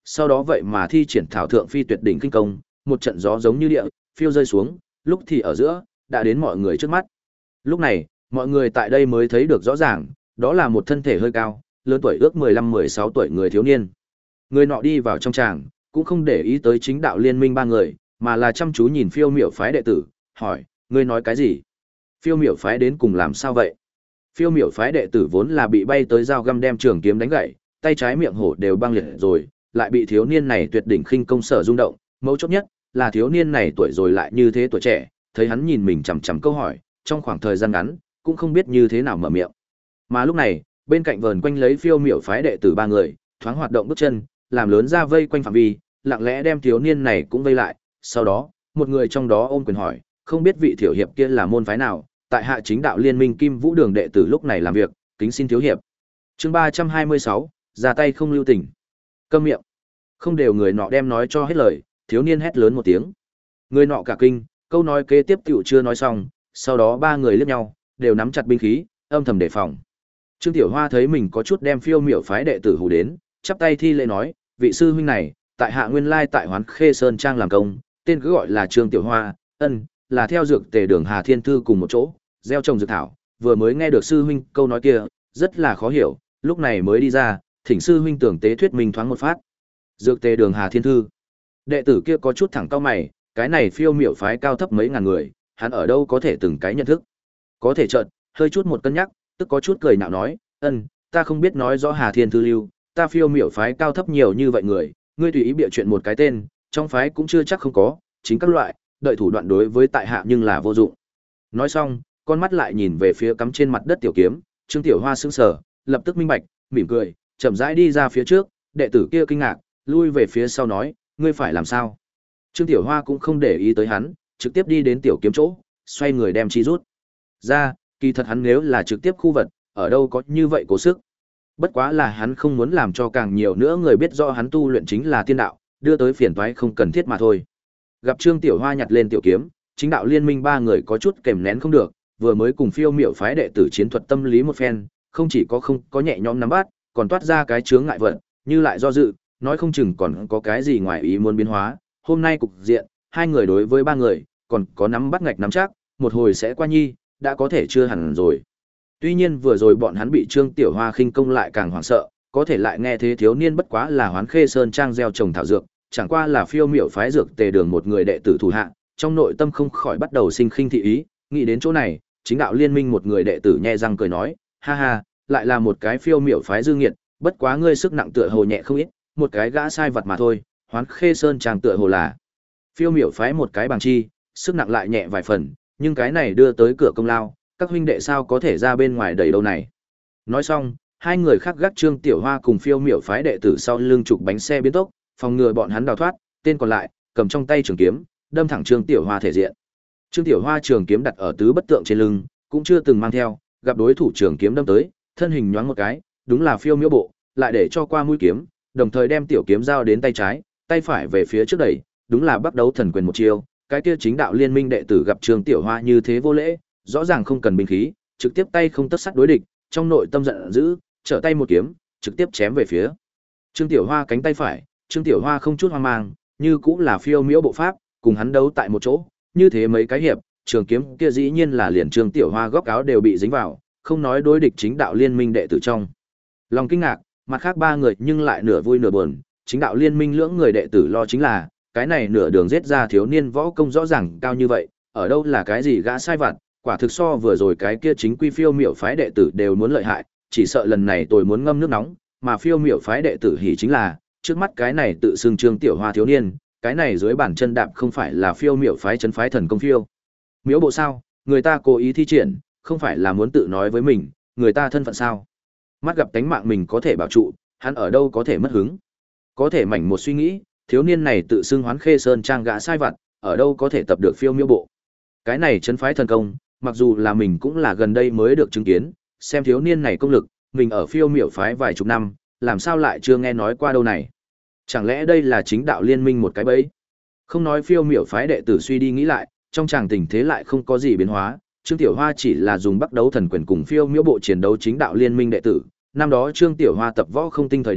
sau đó vậy mà thi triển thảo thượng phi tuyệt đỉnh kinh công, một trận gió giống như địa, phiêu rơi xuống, lúc thì ở giữa, đã đến mọi người trước mắt. Lúc này, mọi người tại đây mới thấy được rõ ràng, đó là một thân thể hơi cao, lớn tuổi ước mười lăm mười sáu tuổi người thiếu niên. Người nọ đi vào trong tràng, cũng không để ý tới chính đạo liên minh ba người, mà là chăm chú nhìn phiêu miểu phái đệ tử, hỏi, ngươi nói cái gì? Phiêu miểu phái đến cùng làm sao vậy? Phiêu miểu phái đệ tử vốn là bị bay tới dao găm đem trường kiếm đánh gãy, tay trái miệng hổ đều băng liệt rồi, lại bị thiếu niên này tuyệt đỉnh khinh công sở rung động, mấu chốt nhất là thiếu niên này tuổi rồi lại như thế tuổi trẻ, thấy hắn nhìn mình chằm chằm câu hỏi, trong khoảng thời gian ngắn, cũng không biết như thế nào mở miệng. Mà lúc này, bên cạnh vờn quanh lấy phiêu miểu phái đệ tử ba người, thoáng hoạt động bước chân, làm lớn ra vây quanh phạm vi, lặng lẽ đem thiếu niên này cũng vây lại, sau đó, một người trong đó ôm quyền hỏi, không biết vị thiểu hiệp kia là môn phái nào, tại hạ chính đạo liên minh Kim Vũ Đường đệ tử lúc này làm việc, kính xin thiếu hiệp. Chương ba trăm hai mươi sáu, ra tay không lưu tình. Câm miệng. Không đều người nọ đem nói cho hết lời, thiếu niên hét lớn một tiếng. Người nọ cả kinh, câu nói kế tiếp tiểu chưa nói xong, sau đó ba người liếc nhau, đều nắm chặt binh khí, âm thầm đề phòng. Trương Tiểu Hoa thấy mình có chút đem phiêu miểu phái đệ tử hù đến, chắp tay thi lễ nói, vị sư huynh này, tại hạ nguyên lai tại Hoán Khê Sơn Trang làm công, tên cứ gọi là Trương Tiểu Hoa, ân, là theo dược tề đường Hà Thiên Thư cùng một chỗ, gieo trồng dược thảo, vừa mới nghe được sư huynh câu nói kia, rất là khó hiểu, lúc này mới đi ra, thỉnh sư huynh tưởng tế thuyết minh thoáng một phát. Dược tề đường Hà Thiên Thư. Đệ tử kia có chút thẳng cau mày, cái này phiêu miểu phái cao thấp mấy ngàn người, hắn ở đâu có thể từng cái nhận thức. Có thể chợt, hơi chút một cân nhắc, tức có chút cười nhạo nói, ân, ta không biết nói rõ Hà Thiên Thư lưu, ta phiêu miểu phái cao thấp nhiều như vậy người, ngươi tùy ý bịa chuyện một cái tên, trong phái cũng chưa chắc không có, chính các loại, đợi thủ đoạn đối với tại hạ nhưng là vô dụng. Nói xong, con mắt lại nhìn về phía cắm trên mặt đất tiểu kiếm, Trương Tiểu Hoa sững sờ, lập tức minh bạch, mỉm cười, chậm rãi đi ra phía trước, đệ tử kia kinh ngạc, lui về phía sau nói, ngươi phải làm sao? Trương Tiểu Hoa cũng không để ý tới hắn, trực tiếp đi đến tiểu kiếm chỗ, xoay người đem chi rút ra, kỳ thật hắn nếu là trực tiếp khu vật, ở đâu có như vậy cố sức. Bất quá là hắn không muốn làm cho càng nhiều nữa người biết rõ hắn tu luyện chính là tiên đạo, đưa tới phiền toái không cần thiết mà thôi. Gặp Trương Tiểu Hoa nhặt lên tiểu kiếm, chính đạo liên minh ba người có chút kềm nén không được, vừa mới cùng phiêu miểu phái đệ tử chiến thuật tâm lý một phen, không chỉ có không có nhẹ nhõm nắm bắt, còn toát ra cái chướng ngại vật, như lại do dự, nói không chừng còn có cái gì ngoài ý muốn biến hóa. Hôm nay cục diện, hai người đối với ba người, còn có nắm bắt ngạch nắm chắc, một hồi sẽ qua nhi, đã có thể chưa hẳn rồi. Tuy nhiên vừa rồi bọn hắn bị Trương Tiểu Hoa khinh công lại càng hoảng sợ, có thể lại nghe thế thiếu niên bất quá là Hoán Khê Sơn Trang gieo trồng thảo dược, chẳng qua là phiêu miểu phái dược tề đường một người đệ tử thủ hạ, trong nội tâm không khỏi bắt đầu sinh khinh thị ý, nghĩ đến chỗ này, chính đạo liên minh một người đệ tử nhe răng cười nói, ha ha, lại là một cái phiêu miểu phái dư nghiệt, bất quá ngươi sức nặng tựa hồ nhẹ không ít, một cái gã sai vật mà thôi, Hoán Khê Sơn Trang tựa hồ là phiêu miểu phái một cái bằng chi, sức nặng lại nhẹ vài phần, nhưng cái này đưa tới cửa công lao, các huynh đệ sao có thể ra bên ngoài đầy đâu này. Nói xong, hai người khác gác Trương Tiểu Hoa cùng phiêu miểu phái đệ tử sau lưng trục bánh xe biến tốc, phòng ngừa bọn hắn đào thoát, tên còn lại, cầm trong tay trường kiếm, đâm thẳng Trương Tiểu Hoa thể diện. Trương Tiểu Hoa trường kiếm đặt ở tứ bất tượng trên lưng, cũng chưa từng mang theo, gặp đối thủ trường kiếm đâm tới, thân hình nhoáng một cái, đúng là phiêu miểu bộ, lại để cho qua mũi kiếm, đồng thời đem tiểu kiếm giao đến tay trái, tay phải về phía trước đẩy, đúng là bắt đấu thần quyền một chiêu. Cái kia chính đạo liên minh đệ tử gặp Trương Tiểu Hoa như thế vô lễ, rõ ràng không cần binh khí, trực tiếp tay không tất sắt đối địch, trong nội tâm giận dữ, trở tay một kiếm, trực tiếp chém về phía Trương Tiểu Hoa cánh tay phải. Trương Tiểu Hoa không chút hoang mang, như cũng là phiêu miểu bộ pháp, cùng hắn đấu tại một chỗ, như thế mấy cái hiệp, trường kiếm kia dĩ nhiên là liền Trương Tiểu Hoa góc áo đều bị dính vào, không nói đối địch chính đạo liên minh đệ tử trong lòng kinh ngạc, mặt khác ba người nhưng lại nửa vui nửa buồn, chính đạo liên minh lưỡng người đệ tử lo chính là, cái này nửa đường giết ra thiếu niên võ công rõ ràng cao như vậy, ở đâu là cái gì gã sai vặt, quả thực so vừa rồi cái kia chính quy phiêu miểu phái đệ tử đều muốn lợi hại, chỉ sợ lần này tôi muốn ngâm nước nóng, mà phiêu miểu phái đệ tử hỉ chính là, trước mắt cái này tự xưng Trương Tiểu Hoa thiếu niên, cái này dưới bàn chân đạp không phải là phiêu miểu phái trấn phái thần công phiêu miểu bộ sao, người ta cố ý thi triển, không phải là muốn tự nói với mình, người ta thân phận sao. Mắt gặp tánh mạng mình có thể bảo trụ, hắn ở đâu có thể mất hứng. Có thể mảnh một suy nghĩ, thiếu niên này tự xưng Hoán Khê Sơn Trang gã sai vặt, ở đâu có thể tập được phiêu miểu bộ. Cái này trấn phái thần công, mặc dù là mình cũng là gần đây mới được chứng kiến, xem thiếu niên này công lực, mình ở phiêu miểu phái vài chục năm, làm sao lại chưa nghe nói qua đâu này. Chẳng lẽ đây là chính đạo liên minh một cái bẫy? Không nói phiêu miểu phái đệ tử suy đi nghĩ lại, trong chàng tình thế lại không có gì biến hóa, Trương Tiểu Hoa chỉ là dùng bắt đấu thần quyền cùng phiêu miểu bộ chiến đấu chính đạo liên minh đệ tử. Năm đó Trương Tiểu Hoa tập võ không tinh thời điểm,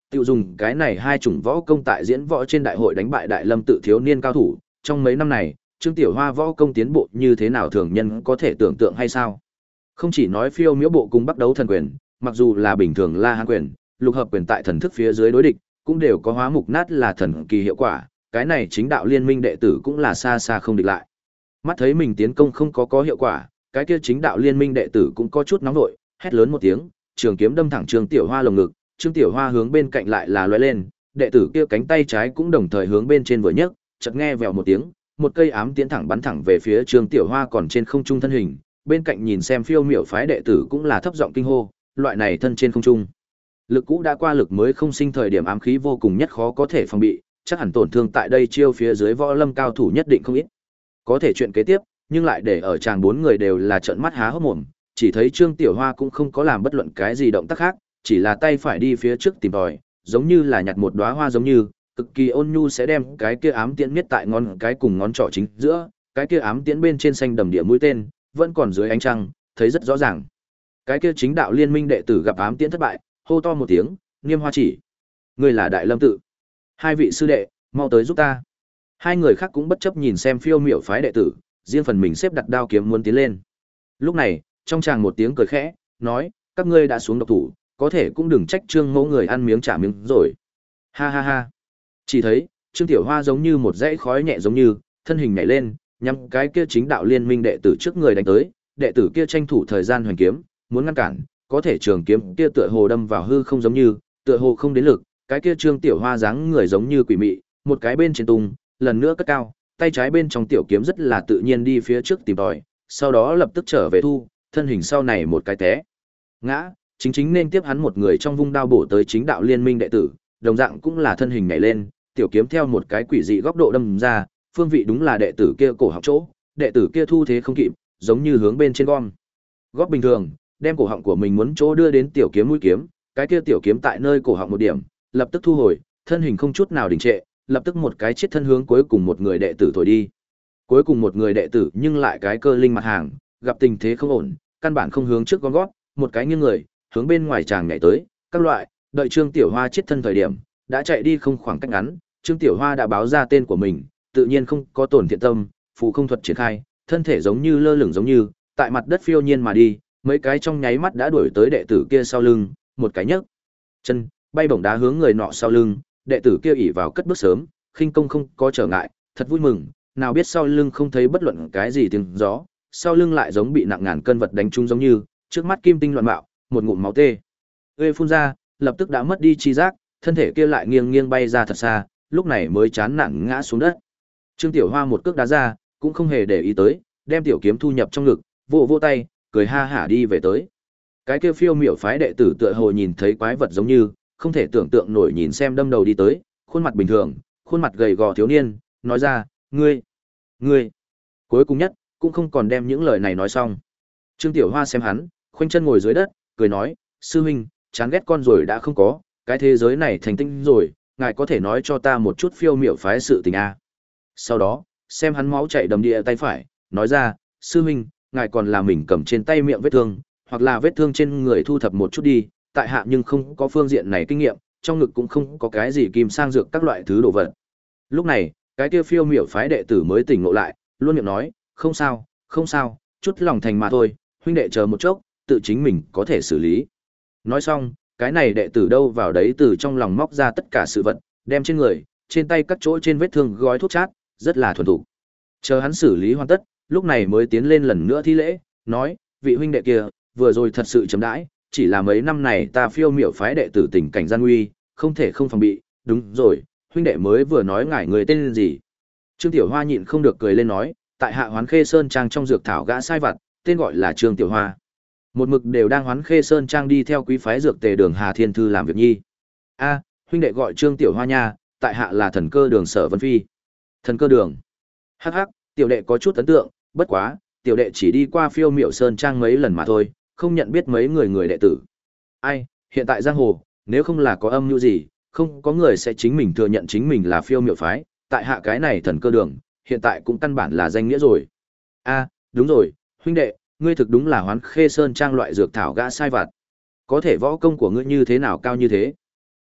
tiêu dùng cái này hai chủng võ công tại diễn võ trên đại hội đánh bại đại lâm tự thiếu niên cao thủ, trong mấy năm này, Trương Tiểu Hoa võ công tiến bộ như thế nào thường nhân có thể tưởng tượng hay sao? Không chỉ nói phiêu miễu bộ cùng bắt đấu thần quyền, mặc dù là bình thường La Hán quyền, lục hợp quyền tại thần thức phía dưới đối địch, cũng đều có hóa mục nát là thần kỳ hiệu quả, cái này chính đạo liên minh đệ tử cũng là xa xa không địch lại. Mắt thấy mình tiến công không có có hiệu quả, cái kia chính đạo liên minh đệ tử cũng có chút nóng nổi, hét lớn một tiếng, trường kiếm đâm thẳng Trương Tiểu Hoa lồng ngực, Trương Tiểu Hoa hướng bên cạnh lại là lóe lên, đệ tử kia cánh tay trái cũng đồng thời hướng bên trên vừa nhấc, chợt nghe vèo một tiếng, một cây ám tiến thẳng bắn thẳng về phía Trương Tiểu Hoa còn trên không trung thân hình, bên cạnh nhìn xem phiêu miểu phái đệ tử cũng là thấp giọng kinh hô, loại này thân trên không trung. Lực cũ đã qua lực mới không sinh thời điểm ám khí vô cùng nhất khó có thể phòng bị, chắc hẳn tổn thương tại đây chiêu phía dưới võ lâm cao thủ nhất định không ít. Có thể chuyện kế tiếp, nhưng lại để ở chàng bốn người đều là trợn mắt há hốc mồm, chỉ thấy Trương Tiểu Hoa cũng không có làm bất luận cái gì động tác khác, chỉ là tay phải đi phía trước tìm tòi, giống như là nhặt một đóa hoa giống như, cực kỳ ôn nhu sẽ đem cái kia ám tiễn miết tại ngón cái cùng ngón trỏ chính giữa, cái kia ám tiễn bên trên xanh đầm địa mũi tên, vẫn còn dưới ánh trăng, thấy rất rõ ràng. Cái kia chính đạo liên minh đệ tử gặp ám tiễn thất bại, hô to một tiếng, Niêm Hoa Chỉ, người là Đại Lâm tự, hai vị sư đệ, mau tới giúp ta. Hai người khác cũng bất chấp nhìn xem phiêu miểu phái đệ tử, riêng phần mình xếp đặt đao kiếm muốn tiến lên. Lúc này, trong chàng một tiếng cười khẽ, nói, các ngươi đã xuống độc thủ, có thể cũng đừng trách Trương Mẫu người ăn miếng trả miếng rồi. Ha ha ha. Chỉ thấy, Trương Tiểu Hoa giống như một dãy khói nhẹ giống như, thân hình nhảy lên, nhắm cái kia chính đạo liên minh đệ tử trước người đánh tới, đệ tử kia tranh thủ thời gian hoành kiếm, muốn ngăn cản, có thể trường kiếm kia tựa hồ đâm vào hư không giống như, tựa hồ không đến lực, cái kia Trương Tiểu Hoa dáng người giống như quỷ mị, một cái bên trên tung, lần nữa cất cao, tay trái bên trong tiểu kiếm rất là tự nhiên đi phía trước tìm tòi, sau đó lập tức trở về thu, thân hình sau này một cái té ngã, chính chính nên tiếp hắn một người trong vung đao bổ tới chính đạo liên minh đệ tử, đồng dạng cũng là thân hình nhảy lên, tiểu kiếm theo một cái quỷ dị góc độ đâm ra, phương vị đúng là đệ tử kia cổ họng chỗ, đệ tử kia thu thế không kịp, giống như hướng bên trên gom. Góp bình thường, đem cổ họng của mình muốn chỗ đưa đến tiểu kiếm mũi kiếm, cái kia tiểu kiếm tại nơi cổ họng một điểm, lập tức thu hồi, thân hình không chút nào đình trệ, lập tức một cái chết thân hướng cuối cùng một người đệ tử thổi đi. Cuối cùng một người đệ tử nhưng lại cái cơ linh mặt hàng, gặp tình thế không ổn, căn bản không hướng trước con gót, một cái nghiêng người, hướng bên ngoài chàng nhảy tới, các loại, đợi Trương Tiểu Hoa chết thân thời điểm, đã chạy đi không khoảng cách ngắn, Trương Tiểu Hoa đã báo ra tên của mình, tự nhiên không có tổn thiện tâm, phù không thuật triển khai, thân thể giống như lơ lửng giống như, tại mặt đất phiêu nhiên mà đi, mấy cái trong nháy mắt đã đuổi tới đệ tử kia sau lưng, một cái nhấc chân, bay bổng đá hướng người nọ sau lưng, đệ tử kia ỉ vào cất bước sớm, khinh công không có trở ngại, thật vui mừng, nào biết sau lưng không thấy bất luận cái gì tiếng gió, sau lưng lại giống bị nặng ngàn cân vật đánh trúng giống như, trước mắt kim tinh loạn bạo, một ngụm máu tê ê phun ra, lập tức đã mất đi chi giác, thân thể kia lại nghiêng nghiêng bay ra thật xa, lúc này mới chán nản ngã xuống đất. Trương Tiểu Hoa một cước đá ra, cũng không hề để ý tới, đem tiểu kiếm thu nhập trong ngực, vỗ vỗ tay, cười ha hả đi về tới. Cái kia phiêu miểu phái đệ tử tựa hồ nhìn thấy quái vật giống như, không thể tưởng tượng nổi nhìn xem đâm đầu đi tới, khuôn mặt bình thường, khuôn mặt gầy gò thiếu niên, nói ra, ngươi, ngươi. Cuối cùng nhất, cũng không còn đem những lời này nói xong. Trương Tiểu Hoa xem hắn, khoanh chân ngồi dưới đất, cười nói, sư huynh, chán ghét con rồi đã không có, cái thế giới này thành tinh rồi, ngài có thể nói cho ta một chút phiêu miểu phái sự tình à. Sau đó, xem hắn máu chảy đầm địa tay phải, nói ra, sư huynh, ngài còn là mình cầm trên tay miệng vết thương, hoặc là vết thương trên người thu thập một chút đi, tại hạ nhưng không có phương diện này kinh nghiệm, trong ngực cũng không có cái gì kim sang dược các loại thứ đồ vật. Lúc này, cái kia phiêu miểu phái đệ tử mới tỉnh ngộ lại, luôn miệng nói, không sao, không sao, chút lòng thành mà thôi, huynh đệ chờ một chốc, tự chính mình có thể xử lý. Nói xong, cái này đệ tử đâu vào đấy từ trong lòng móc ra tất cả sự vật, đem trên người, trên tay các chỗ trên vết thương gói thuốc chát, rất là thuần thục. Chờ hắn xử lý hoàn tất, lúc này mới tiến lên lần nữa thi lễ, nói, vị huynh đệ kia, vừa rồi thật sự chấm đãi, chỉ là mấy năm này ta phiêu miểu phái đệ tử tình cảnh gian nguy, không thể không phòng bị, đúng rồi, huynh đệ mới vừa nói ngài người tên gì. Trương Tiểu Hoa nhịn không được cười lên nói, tại hạ Hoán Khê Sơn Trang trong dược thảo gã sai vặt, tên gọi là Trương Tiểu Hoa. Một mực đều đang Hoán Khê Sơn Trang đi theo quý phái dược tề đường Hà Thiên Thư làm việc nhi. A, huynh đệ gọi Trương Tiểu Hoa nha, tại hạ là thần cơ đường Sở Vân Phi. Thần cơ đường. Hắc hắc, tiểu đệ có chút ấn tượng, bất quá, tiểu đệ chỉ đi qua phiêu miểu Sơn Trang mấy lần mà thôi, không nhận biết mấy người người đệ tử. Ai, hiện tại giang hồ, nếu không là có âm mưu gì, không có người sẽ chính mình thừa nhận chính mình là phiêu miểu phái, tại hạ cái này thần cơ đường, hiện tại cũng căn bản là danh nghĩa rồi. A, đúng rồi, huynh đệ, ngươi thực đúng là Hoán Khê Sơn Trang loại dược thảo gã sai vặt. Có thể võ công của ngươi như thế nào cao như thế?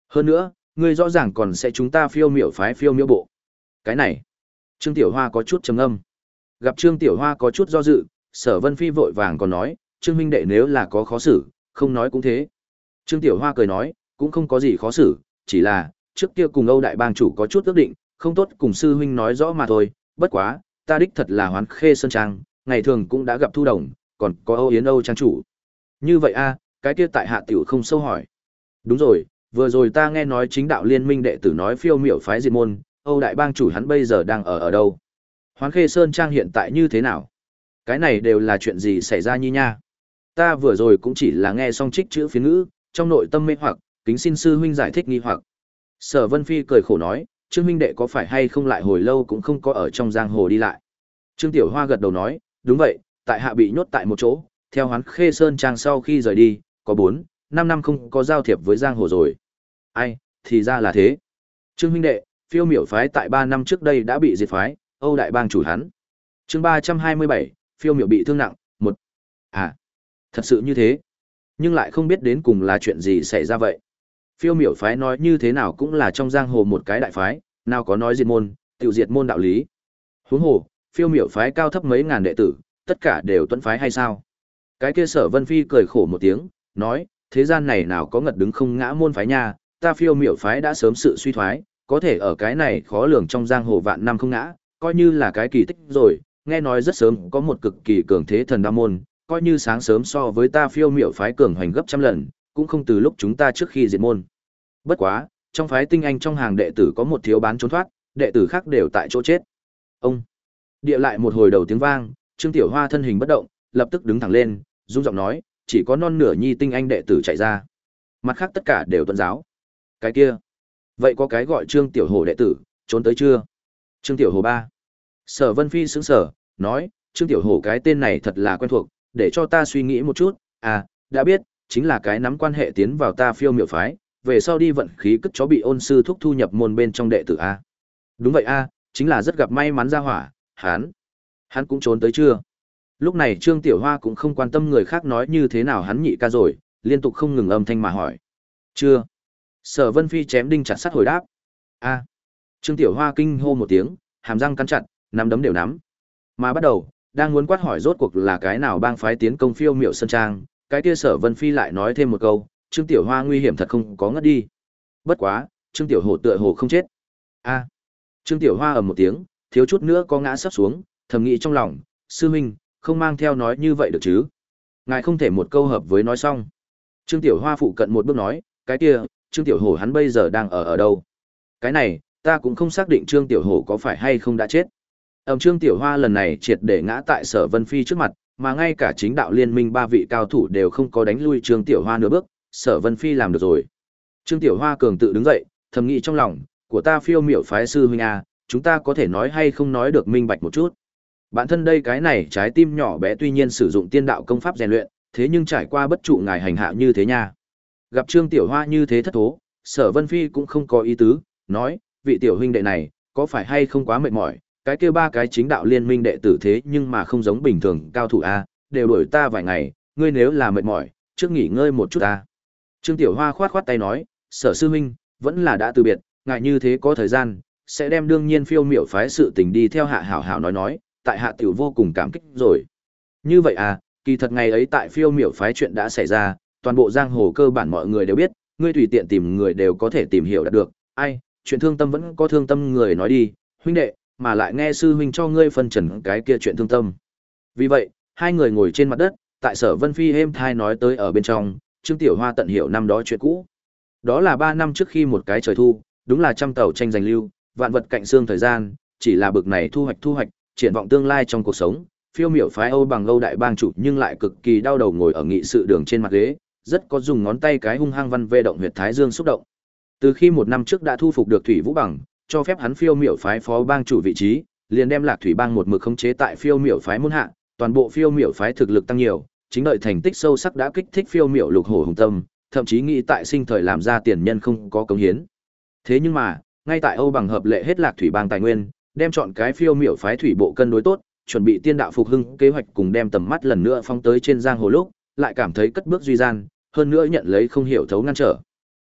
Hơn nữa, ngươi rõ ràng còn sẽ chúng ta phiêu miểu phái phiêu miểu bộ. Cái này, Trương Tiểu Hoa có chút trầm âm. Gặp Trương Tiểu Hoa có chút do dự, Sở Vân Phi vội vàng còn nói, Trương huynh đệ nếu là có khó xử, không nói cũng thế. Trương Tiểu Hoa cười nói, cũng không có gì khó xử, chỉ là, trước kia cùng Âu Đại Bang chủ có chút ước định, không tốt cùng sư huynh nói rõ mà thôi, bất quá, ta đích thật là Hoán Khê Sơn Trang, ngày thường cũng đã gặp Thu Đồng, còn có Âu Yến Âu Trang chủ. Như vậy a, cái kia tại hạ tiểu không sâu hỏi. Đúng rồi, vừa rồi ta nghe nói chính đạo liên minh đệ tử nói phiêu miểu phái diệt môn, Âu Đại Bang chủ hắn bây giờ đang ở ở đâu? Hoán Khê Sơn Trang hiện tại như thế nào? Cái này đều là chuyện gì xảy ra nhi nha? Ta vừa rồi cũng chỉ là nghe xong trích chữ phiến ngữ, trong nội tâm mê hoặc, kính xin sư huynh giải thích nghi hoặc. Sở Vân Phi cười khổ nói, Trương huynh đệ có phải hay không lại hồi lâu cũng không có ở trong giang hồ đi lại. Trương Tiểu Hoa gật đầu nói, đúng vậy, tại hạ bị nhốt tại một chỗ, theo Hoán Khê Sơn Trang sau khi rời đi, có bốn, năm năm không có giao thiệp với giang hồ rồi. Ai, thì ra là thế. Trương huynh đệ, phiêu miểu phái tại ba năm trước đây đã bị diệt phái, Âu Đại Bang chủ hắn. Chương ba trăm hai mươi bảy, phiêu miểu bị thương nặng, một. À, thật sự như thế. Nhưng lại không biết đến cùng là chuyện gì xảy ra vậy. Phiêu miểu phái nói như thế nào cũng là trong giang hồ một cái đại phái, nào có nói diệt môn, tiểu diệt môn đạo lý. Huống hồ, phiêu miểu phái cao thấp mấy ngàn đệ tử, tất cả đều tuấn phái hay sao? Cái kia Sở Vân Phi cười khổ một tiếng, nói, thế gian này nào có ngật đứng không ngã môn phái nha, ta phiêu miểu phái đã sớm sự suy thoái, có thể ở cái này khó lường trong giang hồ vạn năm không ngã, coi như là cái kỳ tích rồi, nghe nói rất sớm có một cực kỳ cường thế thần đa môn, coi như sáng sớm so với ta phiêu miểu phái cường hoành gấp trăm lần, cũng không từ lúc chúng ta trước khi diệt môn. Bất quá, trong phái tinh anh trong hàng đệ tử có một thiếu bán trốn thoát, đệ tử khác đều tại chỗ chết. Ông địa lại một hồi đầu tiếng vang, Trương Tiểu Hoa thân hình bất động, lập tức đứng thẳng lên, rung giọng nói, chỉ có non nửa nhi tinh anh đệ tử chạy ra. Mặt khác tất cả đều tuân giáo. Cái kia, vậy có cái gọi Trương Tiểu Hồ đệ tử, trốn tới chưa? Trương Tiểu Hồ ba. Sở Vân Phi sững sờ, nói, Trương Tiểu Hồ cái tên này thật là quen thuộc, để cho ta suy nghĩ một chút, à, đã biết, chính là cái nắm quan hệ tiến vào ta phiêu miểu phái, về sau đi vận khí cất chó bị ôn sư thúc thu nhập môn bên trong đệ tử a. Đúng vậy a, chính là rất gặp may mắn ra hỏa, hắn, hắn cũng trốn tới chưa? Lúc này Trương Tiểu Hoa cũng không quan tâm người khác nói như thế nào hắn nhị ca rồi, liên tục không ngừng âm thanh mà hỏi. Chưa. Sở Vân Phi chém đinh chặt sắt hồi đáp. A. Trương Tiểu Hoa kinh hô một tiếng, hàm răng cắn chặt, nắm đấm đều nắm. Mà bắt đầu, đang muốn quát hỏi rốt cuộc là cái nào bang phái tiến công phiêu miểu sơn trang, cái kia Sở Vân Phi lại nói thêm một câu, Trương Tiểu Hoa nguy hiểm thật không có ngất đi. Bất quá, Trương Tiểu Hồ tựa hồ không chết. A. Trương Tiểu Hoa ầm một tiếng, thiếu chút nữa có ngã sắp xuống, thầm nghĩ trong lòng, sư huynh, không mang theo nói như vậy được chứ? Ngài không thể một câu hợp với nói xong. Trương Tiểu Hoa phụ cận một bước nói, cái kia, Trương Tiểu Hổ hắn bây giờ đang ở ở đâu? Cái này, ta cũng không xác định Trương Tiểu Hổ có phải hay không đã chết. Ẩm Trương Tiểu Hoa lần này triệt để ngã tại Sở Vân Phi trước mặt, mà ngay cả chính đạo liên minh ba vị cao thủ đều không có đánh lui Trương Tiểu Hoa nửa bước, Sở Vân Phi làm được rồi. Trương Tiểu Hoa cường tự đứng dậy, thầm nghĩ trong lòng, của ta phiêu miểu phái sư huynh a, chúng ta có thể nói hay không nói được minh bạch một chút. Bản thân đây cái này trái tim nhỏ bé tuy nhiên sử dụng tiên đạo công pháp rèn luyện, thế nhưng trải qua bất trụ ngài hành hạ như thế nha. Gặp Trương Tiểu Hoa như thế thất thố, Sở Vân Phi cũng không có ý tứ, nói, vị tiểu huynh đệ này, có phải hay không quá mệt mỏi, cái kia ba cái chính đạo liên minh đệ tử thế nhưng mà không giống bình thường cao thủ a, đều đuổi ta vài ngày, ngươi nếu là mệt mỏi, trước nghỉ ngơi một chút a. Trương Tiểu Hoa khoát khoát tay nói, Sở sư huynh, vẫn là đã từ biệt, ngài như thế có thời gian, sẽ đem đương nhiên phiêu miểu phái sự tình đi theo hạ hảo hảo nói nói, tại hạ tiểu vô cùng cảm kích rồi. Như vậy à, kỳ thật ngày ấy tại phiêu miểu phái chuyện đã xảy ra, toàn bộ giang hồ cơ bản mọi người đều biết, ngươi tùy tiện tìm người đều có thể tìm hiểu được, ai, chuyện thương tâm vẫn có thương tâm người nói đi, huynh đệ, mà lại nghe sư huynh cho ngươi phân trần cái kia chuyện thương tâm. Vì vậy, hai người ngồi trên mặt đất, tại Sở Vân Phi êm thai nói tới ở bên trong, Trương Tiểu Hoa tận hiểu năm đó chuyện cũ. Đó là ba năm trước khi một cái trời thu, đúng là trăm tàu tranh giành lưu, vạn vật cạnh xương thời gian, chỉ là bực này thu hoạch thu hoạch, triển vọng tương lai trong cuộc sống, phiêu miểu phái Âu bằng Âu đại bang chủ nhưng lại cực kỳ đau đầu ngồi ở nghị sự đường trên mặt ghế, rất có dùng ngón tay cái hung hăng văn vê động huyệt thái dương xúc động. Từ khi một năm trước đã thu phục được Thủy Vũ Bằng, cho phép hắn phiêu miểu phái phó bang chủ vị trí, liền đem Lạc Thủy Bang một mực khống chế tại phiêu miểu phái môn hạ, toàn bộ phiêu miểu phái thực lực tăng nhiều, chính đợi thành tích sâu sắc đã kích thích phiêu miểu lục hổ hùng tâm, thậm chí nghĩ tại sinh thời làm ra tiền nhân không có cống hiến. Thế nhưng mà, ngay tại Âu bằng hợp lệ hết Lạc Thủy Bang tài nguyên, đem chọn cái phiêu miểu phái thủy bộ cân đối tốt, chuẩn bị tiên đạo phục hưng kế hoạch cùng đem tầm mắt lần nữa phong tới trên giang hồ lúc, lại cảm thấy cất bước duy gian, hơn nữa nhận lấy không hiểu thấu ngăn trở.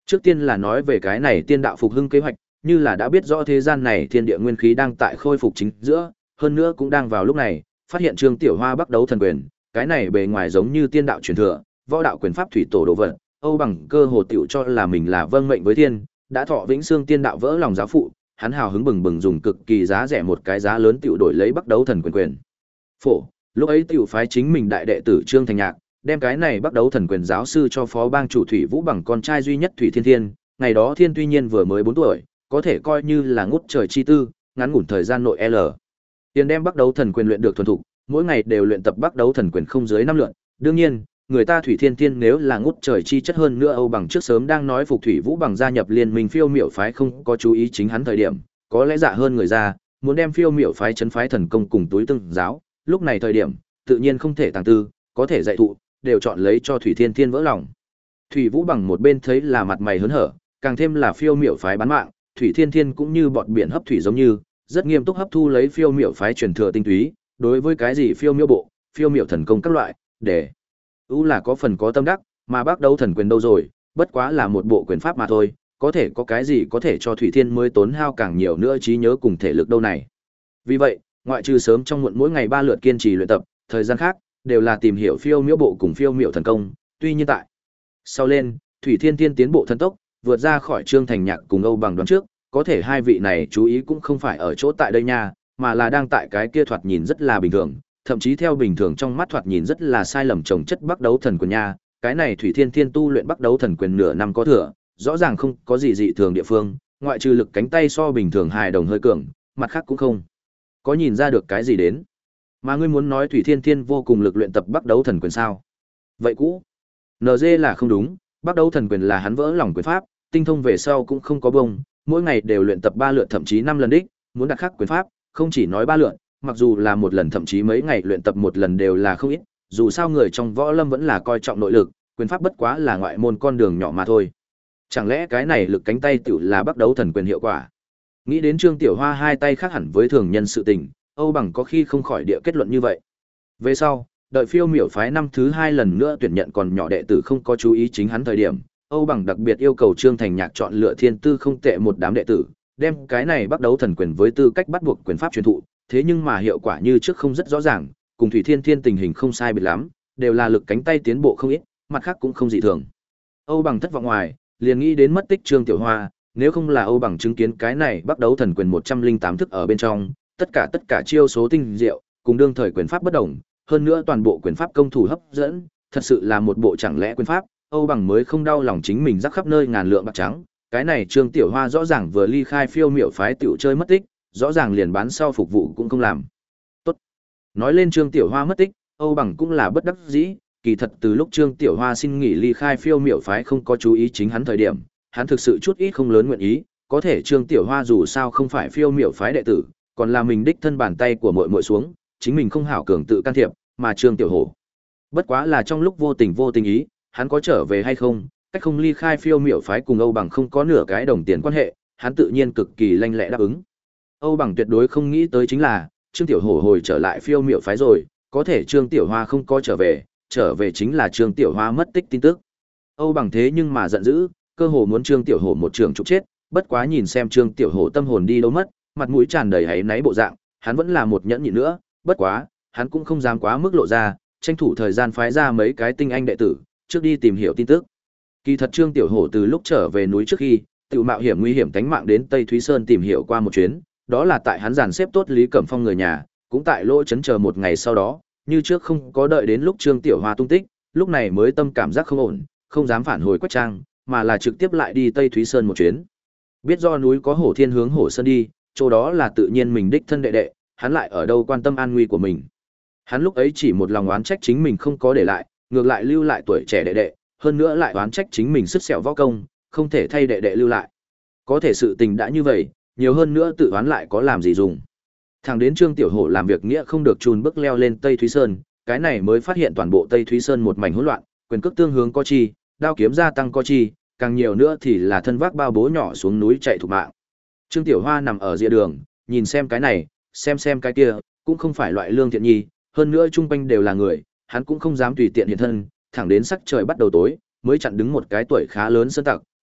Trước tiên là nói về cái này tiên đạo phục hưng kế hoạch, như là đã biết rõ thế gian này thiên địa nguyên khí đang tại khôi phục chính giữa, hơn nữa cũng đang vào lúc này, phát hiện Trương Tiểu Hoa bắt đấu thần quyền, cái này bề ngoài giống như tiên đạo truyền thừa, võ đạo quyền pháp thủy tổ đồ vật, Âu Bằng cơ hồ tiểu cho là mình là vâng mệnh với thiên, đã thọ vĩnh xương tiên đạo vỡ lòng giáo phụ, hắn hào hứng bừng bừng dùng cực kỳ giá rẻ một cái giá lớn tiểu đổi lấy bắt đấu thần quyền quyền. Phổ, lúc ấy tiểu phái chính mình đại đệ tử Trương Thành Nhạc, đem cái này bắt đấu thần quyền giáo sư cho phó bang chủ Thủy Vũ bằng con trai duy nhất Thủy Thiên Thiên, ngày đó Thiên tuy nhiên vừa mới bốn tuổi, có thể coi như là ngút trời chi tư, ngắn ngủn thời gian nội L. Tiền đem bắt đấu thần quyền luyện được thuần thục, mỗi ngày đều luyện tập bắt đấu thần quyền không dưới năm lượt. Đương nhiên, người ta Thủy Thiên Thiên nếu là ngút trời chi chất hơn nữa Âu Bằng trước sớm đang nói phục Thủy Vũ bằng gia nhập liên minh Phiêu Miểu phái không có chú ý chính hắn thời điểm, có lẽ dạ hơn người ra, muốn đem Phiêu Miểu phái trấn phái thần công cùng túi tương giáo, lúc này thời điểm, tự nhiên không thể tàng tư, có thể dạy thụ, đều chọn lấy cho Thủy Thiên Thiên vỡ lòng. Thủy Vũ bằng một bên thấy là mặt mày hớn hở, càng thêm là Phiêu Miểu phái bán mạng, Thủy Thiên Thiên cũng như bọt biển hấp thủy giống như, rất nghiêm túc hấp thu lấy Phiêu Miểu phái truyền thừa tinh túy, đối với cái gì Phiêu Miểu bộ, Phiêu Miểu thần công các loại, để u là có phần có tâm đắc, mà bác đấu thần quyền đâu rồi, bất quá là một bộ quyền pháp mà thôi, có thể có cái gì có thể cho Thủy Thiên mới tốn hao càng nhiều nữa trí nhớ cùng thể lực đâu này. Vì vậy, ngoại trừ sớm trong muộn mỗi ngày ba lượt kiên trì luyện tập, thời gian khác đều là tìm hiểu Phiêu Miểu bộ cùng Phiêu Miểu thần công, tuy nhiên tại sau lên, Thủy Thiên Thiên tiến bộ thần tốc, vượt ra khỏi Trương Thành Nhạc cùng Âu Bằng đoán trước, có thể hai vị này chú ý cũng không phải ở chỗ tại đây nha, mà là đang tại cái kia thoạt nhìn rất là bình thường, thậm chí theo bình thường trong mắt thoạt nhìn rất là sai lầm trồng chất bắt đấu thần quyền nha, cái này Thủy Thiên Thiên tu luyện bắt đấu thần quyền nửa năm có thừa, rõ ràng không có gì dị thường địa phương, ngoại trừ lực cánh tay so bình thường hài đồng hơi cường, mặt khác cũng không có nhìn ra được cái gì đến. Mà ngươi muốn nói Thủy Thiên Thiên vô cùng lực luyện tập bắt đấu thần quyền sao? Vậy cũ, en giê là không đúng, bắt đấu thần quyền là hắn vỡ lòng quyền pháp, tinh thông về sau cũng không có bông, mỗi ngày đều luyện tập ba lượt thậm chí năm lần đích, muốn đặt khắc quyền pháp, không chỉ nói ba lượt, mặc dù là một lần thậm chí mấy ngày luyện tập một lần đều là không ít, dù sao người trong võ lâm vẫn là coi trọng nội lực, quyền pháp bất quá là ngoại môn con đường nhỏ mà thôi. Chẳng lẽ cái này lực cánh tay tiểu là bắt đấu thần quyền hiệu quả? Nghĩ đến Trương Tiểu Hoa hai tay khác hẳn với thường nhân sự tình, Âu Bằng có khi không khỏi địa kết luận như vậy. Về sau, đợi Phiêu Miểu phái năm thứ hai lần nữa tuyển nhận còn nhỏ đệ tử không có chú ý chính hắn thời điểm, Âu Bằng đặc biệt yêu cầu Trương Thành Nhạc chọn lựa thiên tư không tệ một đám đệ tử, đem cái này bắt đấu thần quyền với tư cách bắt buộc quyền pháp truyền thụ, thế nhưng mà hiệu quả như trước không rất rõ ràng, cùng Thủy Thiên Thiên tình hình không sai biệt lắm, đều là lực cánh tay tiến bộ không ít, mặt khác cũng không dị thường. Âu Bằng thất vọng ngoài, liền nghĩ đến mất tích Trương Tiểu Hoa, nếu không là Âu Bằng chứng kiến cái này bắt đấu thần quyền một trăm linh tám thức ở bên trong, tất cả tất cả chiêu số tinh diệu, cùng đương thời quyền pháp bất đồng, hơn nữa toàn bộ quyền pháp công thủ hấp dẫn, thật sự là một bộ chẳng lẽ quyền pháp, Âu Bằng mới không đau lòng chính mình rắc khắp nơi ngàn lượng bạc trắng, cái này Trương Tiểu Hoa rõ ràng vừa ly khai Phiêu Miểu phái tiểu chơi mất tích, rõ ràng liền bán sau phục vụ cũng không làm. Tốt. Nói lên Trương Tiểu Hoa mất tích, Âu Bằng cũng là bất đắc dĩ, kỳ thật từ lúc Trương Tiểu Hoa xin nghỉ ly khai Phiêu Miểu phái không có chú ý chính hắn thời điểm, hắn thực sự chút ít không lớn nguyện ý, có thể Trương Tiểu Hoa dù sao không phải Phiêu Miểu phái đệ tử, còn là mình đích thân bàn tay của muội muội xuống, chính mình không hảo cường tự can thiệp, mà Trương Tiểu Hổ bất quá là trong lúc vô tình vô tình ý, hắn có trở về hay không, cách không ly khai Phiêu Miểu phái cùng Âu Bằng không có nửa cái đồng tiền quan hệ, hắn tự nhiên cực kỳ lanh lẹ đáp ứng. Âu Bằng tuyệt đối không nghĩ tới chính là Trương Tiểu Hổ hồi trở lại Phiêu Miểu phái rồi, có thể Trương Tiểu Hoa không có trở về, trở về chính là Trương Tiểu Hoa mất tích tin tức. Âu Bằng thế nhưng mà giận dữ, cơ hồ muốn Trương Tiểu Hổ một trường trục chết, bất quá nhìn xem Trương Tiểu Hổ tâm hồn đi đâu mất, mặt mũi tràn đầy áy náy bộ dạng, hắn vẫn là một nhẫn nhịn nữa, bất quá, hắn cũng không dám quá mức lộ ra, tranh thủ thời gian phái ra mấy cái tinh anh đệ tử, trước đi tìm hiểu tin tức. Kỳ thật Trương Tiểu Hổ từ lúc trở về núi trước khi, tự mạo hiểm nguy hiểm tánh mạng đến Tây Thúy Sơn tìm hiểu qua một chuyến, đó là tại hắn dàn xếp tốt Lý Cẩm Phong người nhà, cũng tại lỗ chấn chờ một ngày sau đó, như trước không có đợi đến lúc Trương Tiểu Hoa tung tích, lúc này mới tâm cảm giác không ổn, không dám phản hồi Quách Trang, mà là trực tiếp lại đi Tây Thúy Sơn một chuyến. Biết do núi có Hổ Thiên hướng Hổ Sơn đi, chỗ đó là tự nhiên mình đích thân đệ đệ, hắn lại ở đâu quan tâm an nguy của mình. Hắn lúc ấy chỉ một lòng oán trách chính mình không có để lại, ngược lại lưu lại tuổi trẻ đệ đệ, hơn nữa lại oán trách chính mình sứt sẹo võ công, không thể thay đệ đệ lưu lại. Có thể sự tình đã như vậy, nhiều hơn nữa tự oán lại có làm gì dùng. Thằng đến Trương Tiểu Hổ làm việc nghĩa không được chùn bước leo lên Tây Thúy Sơn, cái này mới phát hiện toàn bộ Tây Thúy Sơn một mảnh hỗn loạn, quyền cước tương hướng có chi, đao kiếm gia tăng có chi, càng nhiều nữa thì là thân vác bao bố nhỏ xuống núi chạy thục mạng. Trương Tiểu Hoa nằm ở rìa đường, nhìn xem cái này, xem xem cái kia, cũng không phải loại lương thiện nhi, hơn nữa chung quanh đều là người, hắn cũng không dám tùy tiện hiện thân, thẳng đến sắc trời bắt đầu tối, mới chặn đứng một cái tuổi khá lớn sơn tặc,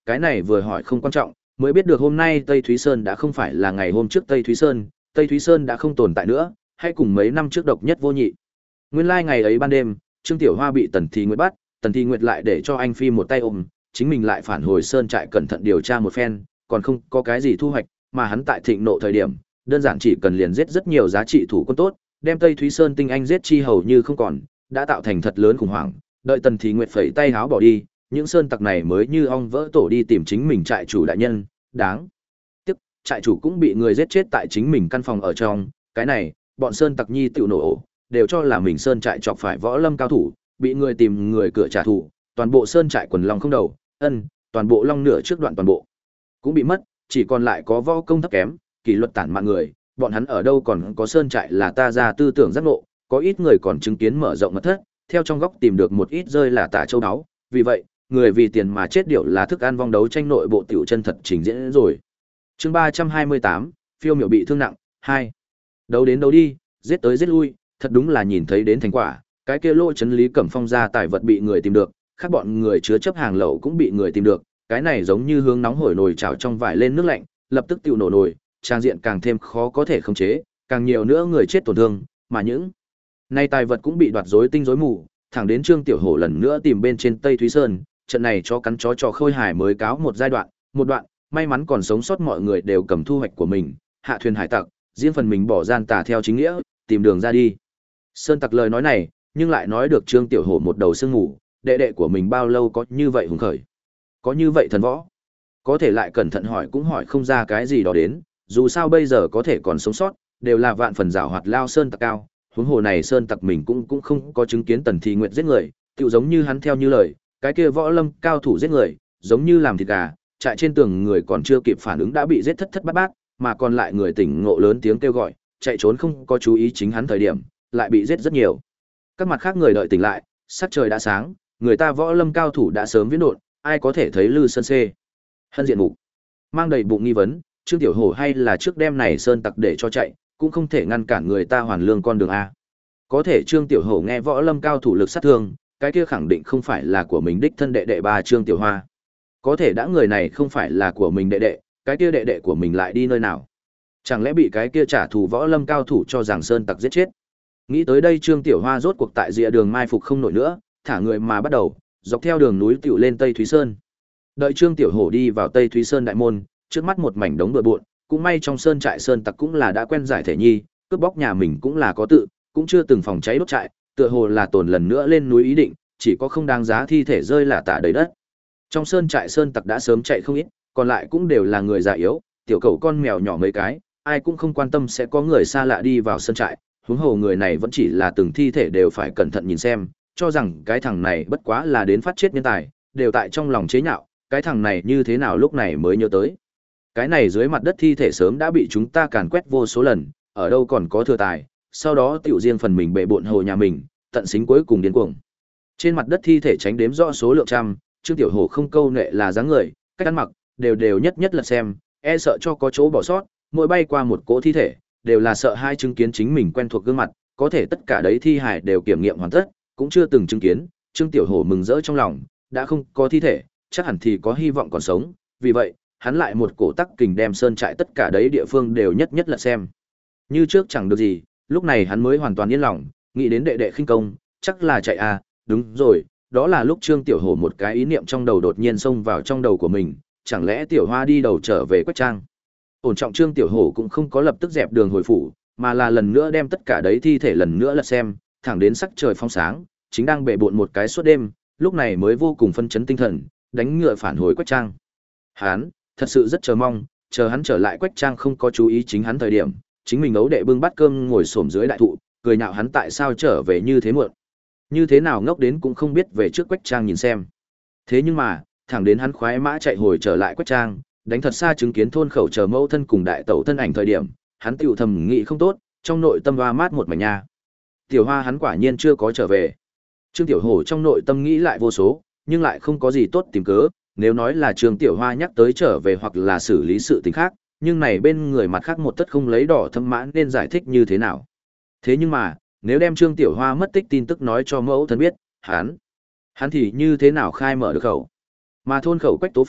cái này vừa hỏi không quan trọng, mới biết được hôm nay Tây Thúy Sơn đã không phải là ngày hôm trước Tây Thúy Sơn, Tây Thúy Sơn đã không tồn tại nữa, hay cùng mấy năm trước độc nhất vô nhị. Nguyên lai like ngày ấy ban đêm, Trương Tiểu Hoa bị Tần Thi Nguyệt bắt, Tần Thi Nguyệt lại để cho anh Phi một tay ôm, chính mình lại phản hồi sơn trại cẩn thận điều tra một phen, còn không có cái gì thu hoạch, mà hắn tại thịnh nộ thời điểm, đơn giản chỉ cần liền giết rất nhiều giá trị thủ quân tốt, đem Tây Thúy Sơn tinh anh giết chi hầu như không còn, đã tạo thành thật lớn khủng hoảng, đợi Tần Thi Nguyệt phẩy tay háo bỏ đi, những sơn tặc này mới như ong vỡ tổ đi tìm chính mình trại chủ đại nhân, đáng tiếc, trại chủ cũng bị người giết chết tại chính mình căn phòng ở trong, cái này, bọn sơn tặc nhi tiểu nổ ổ, đều cho là mình sơn trại chọc phải võ lâm cao thủ, bị người tìm người cửa trả thù, toàn bộ sơn trại quần long không đầu, ân, toàn bộ long nửa trước đoạn toàn bộ cũng bị mất, chỉ còn lại có võ công thấp kém, kỷ luật tản mạn người, bọn hắn ở đâu còn có sơn trại là ta ra tư tưởng giác ngộ, có ít người còn chứng kiến mở rộng mật thất, theo trong góc tìm được một ít rơi là tả châu đáo, vì vậy, người vì tiền mà chết điệu là thức ăn vong đấu tranh nội bộ tiểu chân thật trình diễn rồi. Chương ba trăm hai mươi tám, phiêu miểu bị thương nặng, hai. Đấu đến đấu đi, giết tới giết lui, thật đúng là nhìn thấy đến thành quả, cái kia lỗ chấn Lý Cẩm Phong ra tài vật bị người tìm được, khác bọn người chứa chấp hàng lậu cũng bị người tìm được, cái này giống như hướng nóng hổi nồi chảo trong vải lên nước lạnh, lập tức tiêu nổ nồi, trang diện càng thêm khó có thể khống chế, càng nhiều nữa người chết tổn thương, mà những nay tài vật cũng bị đoạt rối tinh rối mù, thẳng đến Trương Tiểu Hổ lần nữa tìm bên trên Tây Thúy Sơn, trận này cho cắn chó trò khôi hài mới cáo một giai đoạn, một đoạn, may mắn còn sống sót mọi người đều cầm thu hoạch của mình, hạ thuyền hải tặc, riêng phần mình bỏ gian tà theo chính nghĩa, tìm đường ra đi. Sơn tặc lời nói này, nhưng lại nói được Trương Tiểu Hổ một đầu sương ngủ, đệ đệ của mình bao lâu có như vậy hùng khởi, có như vậy thần võ, có thể lại cẩn thận hỏi cũng hỏi không ra cái gì đó đến, dù sao bây giờ có thể còn sống sót, đều là vạn phần giảo hoạt lao sơn tặc cao, huống hồ này sơn tặc mình cũng cũng không có chứng kiến Tần Thi Nguyệt giết người, tựu giống như hắn theo như lời, cái kia võ lâm cao thủ giết người, giống như làm thịt gà, trại trên tường người còn chưa kịp phản ứng đã bị giết thất thất bát bát, mà còn lại người tỉnh ngộ lớn tiếng kêu gọi, chạy trốn không có chú ý chính hắn thời điểm, lại bị giết rất nhiều. Các mặt khác người đợi tỉnh lại, sắc trời đã sáng, người ta võ lâm cao thủ đã sớm viễn độn, ai có thể thấy Lư Sơn Xê. Hân diện mục mang đầy bụng nghi vấn, Trương Tiểu Hổ hay là trước đêm này sơn tặc để cho chạy, cũng không thể ngăn cản người ta hoàn lương con đường a. Có thể Trương Tiểu Hổ nghe võ lâm cao thủ lực sát thương, cái kia khẳng định không phải là của mình đích thân đệ đệ ba Trương Tiểu Hoa. Có thể đã người này không phải là của mình đệ đệ, cái kia đệ đệ của mình lại đi nơi nào? Chẳng lẽ bị cái kia trả thù võ lâm cao thủ cho rằng sơn tặc giết chết? Nghĩ tới đây Trương Tiểu Hoa rốt cuộc tại rìa đường mai phục không nổi nữa, thả người mà bắt đầu, dọc theo đường núi tiểu lên Tây Thúy Sơn. Đợi Trương Tiểu Hổ đi vào Tây Thúy Sơn đại môn, trước mắt một mảnh đống bừa bộn, cũng may trong sơn trại sơn tặc cũng là đã quen giải thể nhi, cướp bóc nhà mình cũng là có tự, cũng chưa từng phòng cháy đốt trại, tựa hồ là tồn lần nữa lên núi ý định, chỉ có không đáng giá thi thể rơi là tả đầy đất. Trong sơn trại sơn tặc đã sớm chạy không ít, còn lại cũng đều là người già yếu, tiểu cẩu con mèo nhỏ mấy cái, ai cũng không quan tâm sẽ có người xa lạ đi vào sơn trại, huống hồ người này vẫn chỉ là từng thi thể đều phải cẩn thận nhìn xem, cho rằng cái thằng này bất quá là đến phát chết nhân tài, đều tại trong lòng chế nhạo, cái thằng này như thế nào lúc này mới nhớ tới. Cái này dưới mặt đất thi thể sớm đã bị chúng ta càn quét vô số lần, ở đâu còn có thừa tài, sau đó tiểu riêng phần mình bệ bộn hồ nhà mình, tận xính cuối cùng điên cuồng. Trên mặt đất thi thể tránh đếm rõ số lượng trăm, Trương Tiểu Hổ không câu nệ là dáng người, cách ăn mặc, đều đều nhất nhất là xem, e sợ cho có chỗ bỏ sót, mỗi bay qua một cỗ thi thể, đều là sợ hai chứng kiến chính mình quen thuộc gương mặt, có thể tất cả đấy thi hài đều kiểm nghiệm hoàn tất, cũng chưa từng chứng kiến, Trương Tiểu Hổ mừng rỡ trong lòng, đã không có thi thể, chắc hẳn thì có hy vọng còn sống, vì vậy, hắn lại một cổ tắc kình đem sơn trại tất cả đấy địa phương đều nhất nhất là xem. Như trước chẳng được gì, lúc này hắn mới hoàn toàn yên lòng, nghĩ đến đệ đệ khinh công, chắc là chạy à, đúng rồi, đó là lúc Trương Tiểu Hổ một cái ý niệm trong đầu đột nhiên xông vào trong đầu của mình, chẳng lẽ Tiểu Hoa đi đầu trở về Quách Trang. Ổn trọng Trương Tiểu Hổ cũng không có lập tức dẹp đường hồi phủ, mà là lần nữa đem tất cả đấy thi thể lần nữa lật xem, thẳng đến sắc trời phong sáng, chính đang bệ bộn một cái suốt đêm, lúc này mới vô cùng phân chấn tinh thần, đánh ngựa phản hồi Quách Trang. Hắn, thật sự rất chờ mong, chờ hắn trở lại Quách Trang không có chú ý chính hắn thời điểm, chính mình ấu đệ bưng bát cơm ngồi xổm dưới đại thụ, cười nhạo hắn tại sao trở về như thế muộn. Như thế nào ngốc đến cũng không biết về trước Quách Trang nhìn xem. Thế nhưng mà, thẳng đến hắn khoái mã chạy hồi trở lại Quách Trang, đánh thật xa chứng kiến thôn khẩu chờ mẫu thân cùng đại tẩu thân ảnh thời điểm, hắn tiểu thầm nghĩ không tốt, trong nội tâm hoa mát một mảnh nha. Tiểu Hoa hắn quả nhiên chưa có trở về. Trương Tiểu Hổ trong nội tâm nghĩ lại vô số, nhưng lại không có gì tốt tìm cớ, nếu nói là Trương Tiểu Hoa nhắc tới trở về hoặc là xử lý sự tình khác, nhưng này bên người mặt khác một tất không lấy đỏ thâm mãn nên giải thích như thế nào. Thế nhưng mà, nếu đem Trương Tiểu Hoa mất tích tin tức nói cho mẫu thân biết, hắn, hắn thì như thế nào khai mở được khẩu. Mà thôn khẩu Quách Tố Phỉ,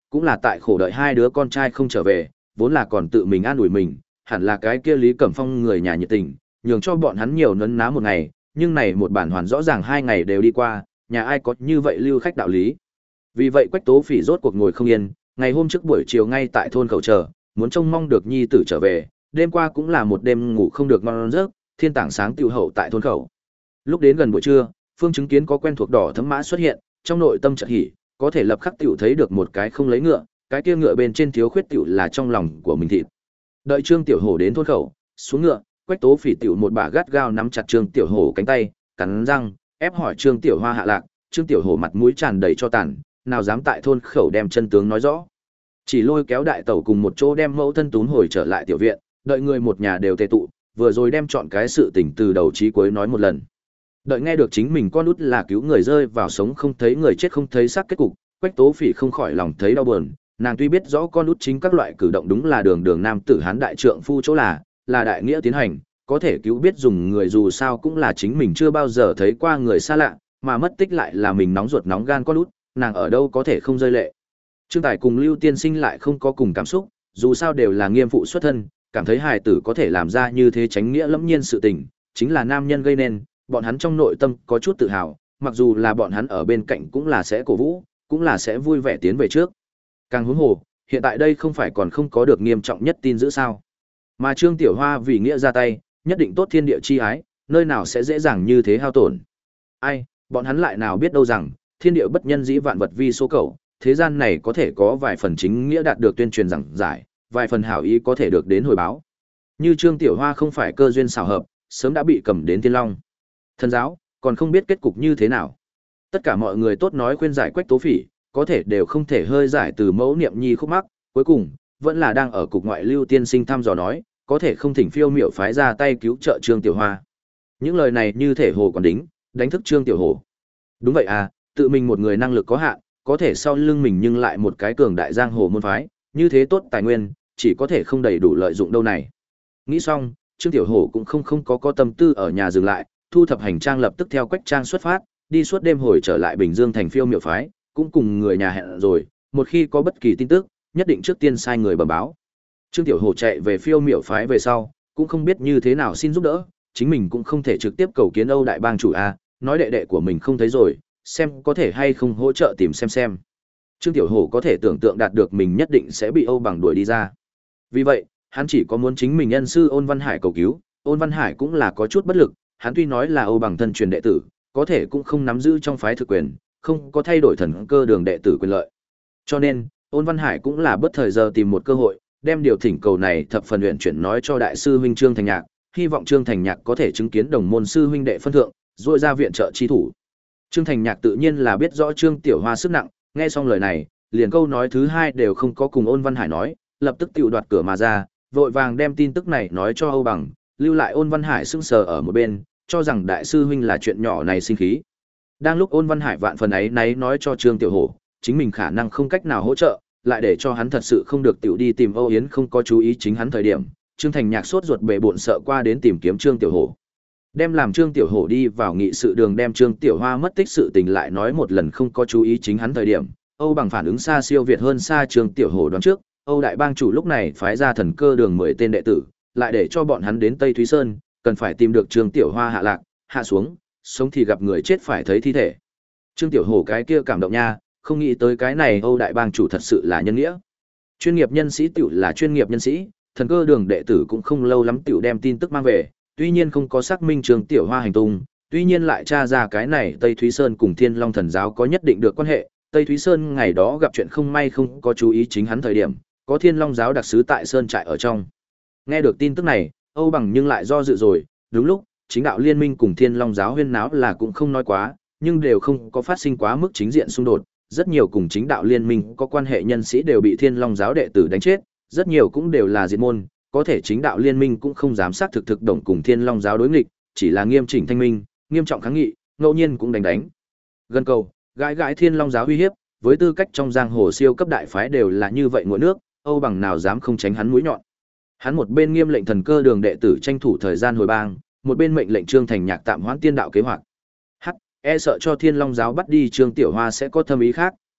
cũng là tại khổ đợi hai đứa con trai không trở về, vốn là còn tự mình an ủi mình, hẳn là cái kia Lý Cẩm Phong người nhà nhiệt tình, nhường cho bọn hắn nhiều nấn ná một ngày, nhưng này một bản hoàn rõ ràng hai ngày đều đi qua, nhà ai có như vậy lưu khách đạo lý. Vì vậy Quách Tố Phỉ rốt cuộc ngồi không yên, ngày hôm trước buổi chiều ngay tại thôn khẩu chờ, muốn trông mong được nhi tử trở về, đêm qua cũng là một đêm ngủ không được ngon giấc, thiên tảng sáng tiêu hậu tại thôn khẩu. Lúc đến gần buổi trưa, Phương chứng kiến có quen thuộc đỏ thấm mã xuất hiện, trong nội tâm chợt hỉ, có thể lập khắc tiểu thấy được một cái không lấy ngựa, cái kia ngựa bên trên thiếu khuyết tiểu là trong lòng của mình thịt. Đợi Trương Tiểu Hổ đến thôn khẩu, xuống ngựa, Quách Tố Phỉ tiểu một bà gắt gao nắm chặt Trương Tiểu Hổ cánh tay, cắn răng, ép hỏi Trương Tiểu Hoa hạ lạc, Trương Tiểu Hổ mặt mũi tràn đầy cho tàn, nào dám tại thôn khẩu đem chân tướng nói rõ. Chỉ lôi kéo đại tẩu cùng một chỗ đem mẫu thân tún hồi trở lại tiểu viện, đợi người một nhà đều tề tụ, vừa rồi đem chọn cái sự tình từ đầu chí cuối nói một lần. Đợi nghe được chính mình con út là cứu người rơi vào sống không thấy người chết không thấy xác kết cục, Quách Tố Phỉ không khỏi lòng thấy đau buồn, nàng tuy biết rõ con út chính các loại cử động đúng là đường đường nam tử hán đại trượng phu chỗ là, là đại nghĩa tiến hành, có thể cứu biết dùng người dù sao cũng là chính mình chưa bao giờ thấy qua người xa lạ, mà mất tích lại là mình nóng ruột nóng gan con út, nàng ở đâu có thể không rơi lệ. Trương Tài cùng Lưu Tiên Sinh lại không có cùng cảm xúc, dù sao đều là nghiêm phụ xuất thân, cảm thấy hài tử có thể làm ra như thế tránh nghĩa lẫm nhiên sự tình, chính là nam nhân gây nên, bọn hắn trong nội tâm có chút tự hào, mặc dù là bọn hắn ở bên cạnh cũng là sẽ cổ vũ, cũng là sẽ vui vẻ tiến về trước. Càng huống hồ, hiện tại đây không phải còn không có được nghiêm trọng nhất tin giữ sao? Mà Trương Tiểu Hoa vì nghĩa ra tay, nhất định tốt thiên địa chi ái, nơi nào sẽ dễ dàng như thế hao tổn. Ai, bọn hắn lại nào biết đâu rằng, thiên địa bất nhân dĩ vạn vật vi số cầu, thế gian này có thể có vài phần chính nghĩa đạt được tuyên truyền giảng giải, vài phần hảo ý có thể được đến hồi báo. Như Trương Tiểu Hoa không phải cơ duyên xảo hợp, sớm đã bị cầm đến Thiên Long Thần giáo, còn không biết kết cục như thế nào. Tất cả mọi người tốt nói khuyên giải Quách Tố Phỉ, có thể đều không thể hơi giải từ mẫu niệm nhi khúc mắc, cuối cùng vẫn là đang ở cục ngoại Lưu Tiên Sinh thăm dò nói, có thể không thỉnh phiêu miểu phái ra tay cứu trợ Trương Tiểu Hoa. Những lời này như thể hồ còn đính, đánh thức Trương Tiểu Hồ. Đúng vậy à, tự mình một người năng lực có hạn, có thể sau lưng mình nhưng lại một cái cường đại giang hồ môn phái, như thế tốt tài nguyên, chỉ có thể không đầy đủ lợi dụng đâu này. Nghĩ xong, Trương Tiểu Hổ cũng không không có có tâm tư ở nhà dừng lại, thu thập hành trang lập tức theo Quách Trang xuất phát, đi suốt đêm hồi trở lại Bình Dương thành phiêu miểu phái, cũng cùng người nhà hẹn rồi, một khi có bất kỳ tin tức, nhất định trước tiên sai người bẩm báo. Trương Tiểu Hổ chạy về phiêu miểu phái về sau, cũng không biết như thế nào xin giúp đỡ, chính mình cũng không thể trực tiếp cầu kiến Âu đại bang chủ a, nói đệ đệ của mình không thấy rồi, xem có thể hay không hỗ trợ tìm xem xem. Trương Tiểu Hổ có thể tưởng tượng đạt được mình nhất định sẽ bị Âu Bằng đuổi đi ra. Vì vậy, hắn chỉ có muốn chính mình nhân sư Ôn Văn Hải cầu cứu, Ôn Văn Hải cũng là có chút bất lực, hắn tuy nói là Âu Bằng thân truyền đệ tử, có thể cũng không nắm giữ trong phái thực quyền, không có thay đổi thần cơ đường đệ tử quyền lợi. Cho nên, Ôn Văn Hải cũng là bất thời giờ tìm một cơ hội, đem điều thỉnh cầu này thập phần luyện chuyển nói cho đại sư huynh Trương Thành Nhạc, hy vọng Trương Thành Nhạc có thể chứng kiến đồng môn sư huynh đệ phân thượng, rồi ra viện trợ chi thủ. Trương Thành Nhạc tự nhiên là biết rõ Trương Tiểu Hoa sức nặng, nghe xong lời này, liền câu nói thứ hai đều không có cùng Ôn Văn Hải nói, lập tức tự đoạt cửa mà ra, vội vàng đem tin tức này nói cho Âu Bằng, lưu lại Ôn Văn Hải sững sờ ở một bên, cho rằng đại sư huynh là chuyện nhỏ này sinh khí. Đang lúc Ôn Văn Hải vạn phần ấy náy nói cho Trương Tiểu Hổ, chính mình khả năng không cách nào hỗ trợ, lại để cho hắn thật sự không được tiểu đi tìm Âu Yến không có chú ý chính hắn thời điểm, Trương Thành Nhạc sốt ruột bệ bội sợ qua đến tìm kiếm Trương Tiểu Hổ. Đem làm Trương Tiểu Hổ đi vào nghị sự đường đem Trương Tiểu Hoa mất tích sự tình lại nói một lần không có chú ý chính hắn thời điểm, Âu Bằng phản ứng xa siêu việt hơn xa Trương Tiểu Hổ đoán trước, Âu đại bang chủ lúc này phái ra thần cơ đường mười tên đệ tử, lại để cho bọn hắn đến Tây Thúy Sơn, cần phải tìm được Trương Tiểu Hoa hạ lạc, hạ xuống, sống thì gặp người chết phải thấy thi thể. Trương Tiểu Hổ cái kia cảm động nha, không nghĩ tới cái này Âu đại bang chủ thật sự là nhân nghĩa. Chuyên nghiệp nhân sĩ tiểu là chuyên nghiệp nhân sĩ, thần cơ đường đệ tử cũng không lâu lắm tiểu đem tin tức mang về, tuy nhiên không có xác minh Trương Tiểu Hoa hành tung, tuy nhiên lại tra ra cái này Tây Thúy Sơn cùng Thiên Long Thần giáo có nhất định được quan hệ, Tây Thúy Sơn ngày đó gặp chuyện không may không có chú ý chính hắn thời điểm, có Thiên Long giáo đặc sứ tại sơn trại ở trong. Nghe được tin tức này, Âu Bằng nhưng lại do dự rồi, đúng lúc, chính đạo liên minh cùng Thiên Long giáo huyên náo là cũng không nói quá, nhưng đều không có phát sinh quá mức chính diện xung đột, rất nhiều cùng chính đạo liên minh có quan hệ nhân sĩ đều bị Thiên Long giáo đệ tử đánh chết, rất nhiều cũng đều là diệt môn, có thể chính đạo liên minh cũng không dám xác thực thực động cùng Thiên Long giáo đối nghịch, chỉ là nghiêm chỉnh thanh minh, nghiêm trọng kháng nghị, ngẫu nhiên cũng đánh đánh. Gần cầu, gãi gãi Thiên Long giáo uy hiếp, với tư cách trong giang hồ siêu cấp đại phái đều là như vậy ngụa nước, Âu Bằng nào dám không tránh hắn mũi nhọn. Hắn một bên nghiêm lệnh thần cơ đường đệ tử tranh thủ thời gian hồi bang, một bên mệnh lệnh Trương Thành Nhạc tạm hoãn tiên đạo kế hoạch. Hắc, e sợ cho Thiên Long giáo bắt đi Trương Tiểu Hoa sẽ có thâm ý khác,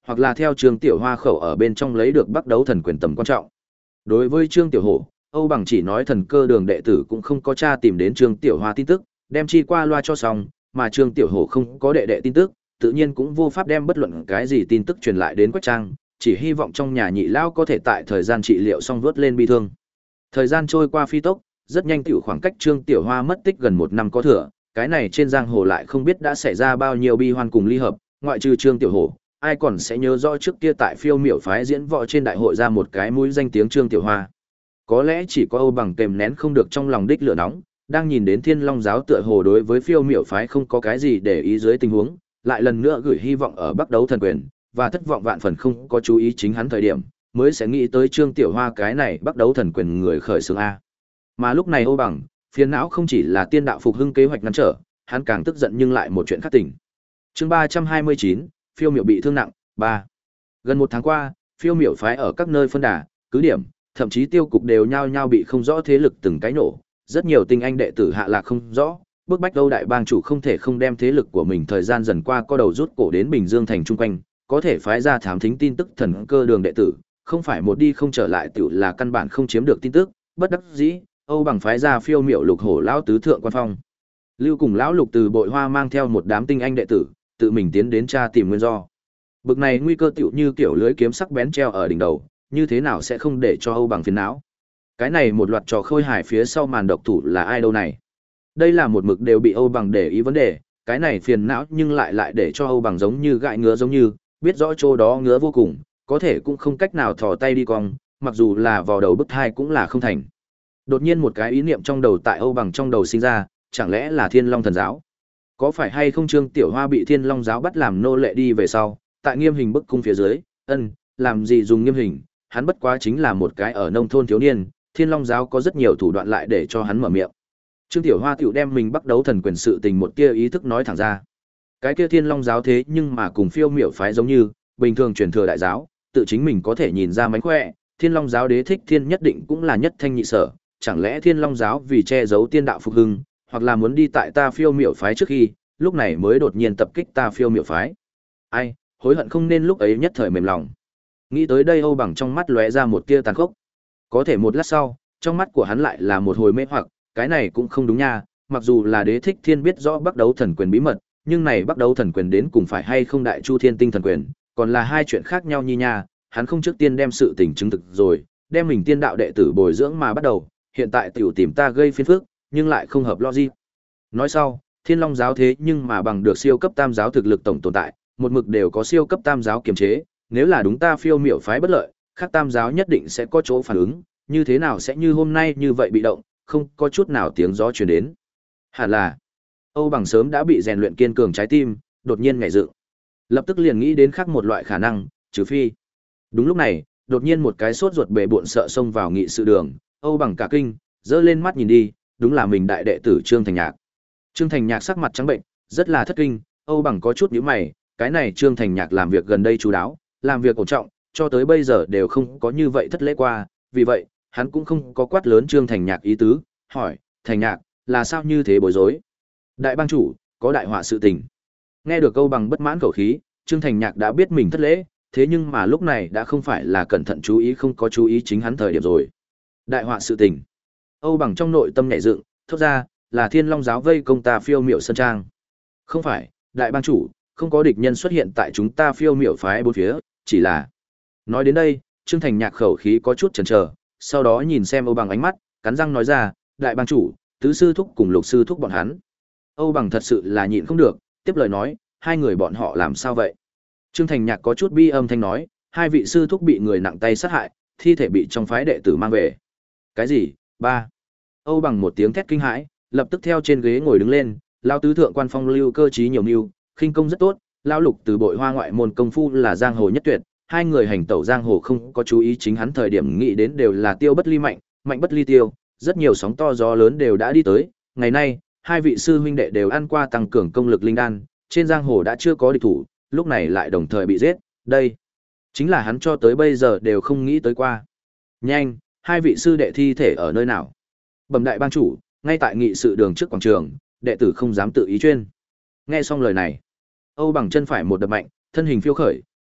hoặc là theo Trương Tiểu Hoa khẩu ở bên trong lấy được Bắc Đấu Thần quyền tầm quan trọng. Đối với Trương Tiểu Hổ, Âu Bằng chỉ nói thần cơ đường đệ tử cũng không có tra tìm đến Trương Tiểu Hoa tin tức, đem chi qua loa cho xong, mà Trương Tiểu Hổ không có đệ đệ tin tức, tự nhiên cũng vô pháp đem bất luận cái gì tin tức truyền lại đến Quách Trang, chỉ hy vọng trong nhà nhị lao có thể tại thời gian trị liệu xong vớt lên bi thương. Thời gian trôi qua phi tốc, rất nhanh tiểu khoảng cách Trương Tiểu Hoa mất tích gần một năm có thừa, cái này trên giang hồ lại không biết đã xảy ra bao nhiêu bi hoan cùng ly hợp, ngoại trừ Trương Tiểu Hổ, ai còn sẽ nhớ rõ trước kia tại Phiêu Miểu phái diễn võ trên đại hội ra một cái mũi danh tiếng Trương Tiểu Hoa. Có lẽ chỉ có Âu Bằng kềm nén không được trong lòng đích lửa nóng, đang nhìn đến Thiên Long giáo tựa hồ đối với Phiêu Miểu phái không có cái gì để ý dưới tình huống, lại lần nữa gửi hy vọng ở Bắc Đấu Thần quyền, và thất vọng vạn phần không có chú ý chính hắn thời điểm, mới sẽ nghĩ tới Trương Tiểu Hoa cái này Bắc Đấu Thần quyền người khởi xướng a. Mà lúc này Âu Bằng, phiền não không chỉ là tiên đạo phục hưng kế hoạch ngăn trở, hắn càng tức giận nhưng lại một chuyện khác tỉnh. Chương ba trăm hai mươi chín, Phiêu Miểu bị thương nặng, ba. Gần một tháng qua, Phiêu Miểu phái ở các nơi phân đà, cứ điểm, thậm chí tiêu cục đều nhao nhao bị không rõ thế lực từng cái nổ, rất nhiều tinh anh đệ tử hạ lạc không rõ, bức bách Âu đại bang chủ không thể không đem thế lực của mình thời gian dần qua co đầu rút cổ đến Bình Dương thành trung quanh, có thể phái ra thám thính tin tức thần cơ đường đệ tử, không phải một đi không trở lại tiểu là căn bản không chiếm được tin tức, bất đắc dĩ, Âu Bằng phái ra Phiêu Miểu Lục Hổ lão tứ thượng quan phong. Lưu cùng lão Lục từ Bội Hoa mang theo một đám tinh anh đệ tử, tự mình tiến đến tra tìm nguyên do. Bực này nguy cơ tiểu như kiểu lưới kiếm sắc bén treo ở đỉnh đầu, như thế nào sẽ không để cho Âu Bằng phiền não. Cái này một loạt trò khôi hài phía sau màn độc thủ là ai đâu này? Đây là một mực đều bị Âu Bằng để ý vấn đề, cái này phiền não nhưng lại lại để cho Âu Bằng giống như gãi ngứa giống như, biết rõ chỗ đó ngứa vô cùng, có thể cũng không cách nào thò tay đi cong, mặc dù là vào đầu bức thai cũng là không thành. Đột nhiên một cái ý niệm trong đầu tại Âu Bằng trong đầu sinh ra, chẳng lẽ là Thiên Long thần giáo? Có phải hay không Trương Tiểu Hoa bị Thiên Long giáo bắt làm nô lệ đi về sau, tại nghiêm hình bức cung phía dưới, ân, làm gì dùng nghiêm hình, hắn bất quá chính là một cái ở nông thôn thiếu niên, Thiên Long giáo có rất nhiều thủ đoạn lại để cho hắn mở miệng. Trương Tiểu Hoa tiểu đem mình Bắc Đấu Thần quyền sự tình một tia ý thức nói thẳng ra. Cái kia Thiên Long giáo thế nhưng mà cùng Phiêu Miểu phái giống như, bình thường truyền thừa đại giáo, tự chính mình có thể nhìn ra mánh khỏe, Thiên Long giáo đế thích thiên nhất định cũng là nhất thanh nhị sở, chẳng lẽ Thiên Long giáo vì che giấu tiên đạo phục hưng, hoặc là muốn đi tại ta Phiêu Miểu phái trước khi, lúc này mới đột nhiên tập kích ta Phiêu Miểu phái. Ai, hối hận không nên lúc ấy nhất thời mềm lòng. Nghĩ tới đây Âu Bằng trong mắt lóe ra một tia tàn khốc. Có thể một lát sau, trong mắt của hắn lại là một hồi mê hoặc, cái này cũng không đúng nha, mặc dù là đế thích thiên biết rõ Bắc Đấu Thần quyền bí mật, nhưng này Bắc Đấu Thần quyền đến cùng phải hay không Đại Chu Thiên Tinh thần quyền, còn là hai chuyện khác nhau nhi nha, hắn không trước tiên đem sự tình chứng thực rồi, đem mình tiên đạo đệ tử bồi dưỡng mà bắt đầu, hiện tại tiểu tìm ta gây phiền phức, nhưng lại không hợp logic. Nói sau, Thiên Long giáo thế nhưng mà bằng được siêu cấp tam giáo thực lực tổng tồn tại, một mực đều có siêu cấp tam giáo kiềm chế, nếu là đúng ta Phiêu Miểu phái bất lợi, khác tam giáo nhất định sẽ có chỗ phản ứng, như thế nào sẽ như hôm nay như vậy bị động, không có chút nào tiếng gió truyền đến. Hẳn là Âu Bằng sớm đã bị rèn luyện kiên cường trái tim, đột nhiên nhảy dựng. Lập tức liền nghĩ đến khác một loại khả năng, trừ phi. Đúng lúc này, đột nhiên một cái sốt ruột bề bộn sợ xông vào nghị sự đường, Âu Bằng cả kinh, giơ lên mắt nhìn đi, đúng là mình đại đệ tử Trương Thành Nhạc. Trương Thành Nhạc sắc mặt trắng bệnh, rất là thất kinh, Âu Bằng có chút nhíu mày, cái này Trương Thành Nhạc làm việc gần đây chú đáo, làm việc ổn trọng, cho tới bây giờ đều không có như vậy thất lễ qua, vì vậy, hắn cũng không có quát lớn Trương Thành Nhạc ý tứ, hỏi, Thành Nhạc, là sao như thế bối rối? Đại bang chủ, có đại họa sự tình. Nghe được Âu Bằng bất mãn khẩu khí, Trương Thành Nhạc đã biết mình thất lễ, thế nhưng mà lúc này đã không phải là cẩn thận chú ý không có chú ý chính hắn thời điểm rồi. Đại họa sự tình. Âu Bằng trong nội tâm nhảy dựng, thốt ra, là Thiên Long giáo vây công ta Phiêu Miểu sơn trang. Không phải, đại bang chủ, không có địch nhân xuất hiện tại chúng ta Phiêu Miểu phái bốn phía, chỉ là. Nói đến đây, Trương Thành Nhạc khẩu khí có chút chần chờ, sau đó nhìn xem Âu Bằng ánh mắt, cắn răng nói ra, đại bang chủ, tứ sư thúc cùng lục sư thúc bọn hắn. Âu Bằng thật sự là nhịn không được, tiếp lời nói, hai người bọn họ làm sao vậy? Trương Thành Nhạc có chút bi âm thanh nói, hai vị sư thúc bị người nặng tay sát hại, thi thể bị trong phái đệ tử mang về. Cái gì? Ba. Âu Bằng một tiếng thét kinh hãi, lập tức theo trên ghế ngồi đứng lên, lao tứ thượng quan phong lưu cơ trí nhiều mưu, khinh công rất tốt, lao lục từ Bội Hoa ngoại môn công phu là giang hồ nhất tuyệt, hai người hành tẩu giang hồ không có chú ý chính hắn thời điểm nghĩ đến đều là tiêu bất ly mạnh, mạnh bất ly tiêu, rất nhiều sóng to gió lớn đều đã đi tới, ngày nay, hai vị sư huynh đệ đều ăn qua tăng cường công lực linh đan, trên giang hồ đã chưa có địch thủ, lúc này lại đồng thời bị giết, đây chính là hắn cho tới bây giờ đều không nghĩ tới qua. Nhanh, hai vị sư đệ thi thể ở nơi nào? Bẩm đại bang chủ, ngay tại nghị sự đường trước quảng trường, đệ tử không dám tự ý chuyên. Nghe xong lời này, Âu Bằng chân phải một đập mạnh, thân hình phiêu khởi,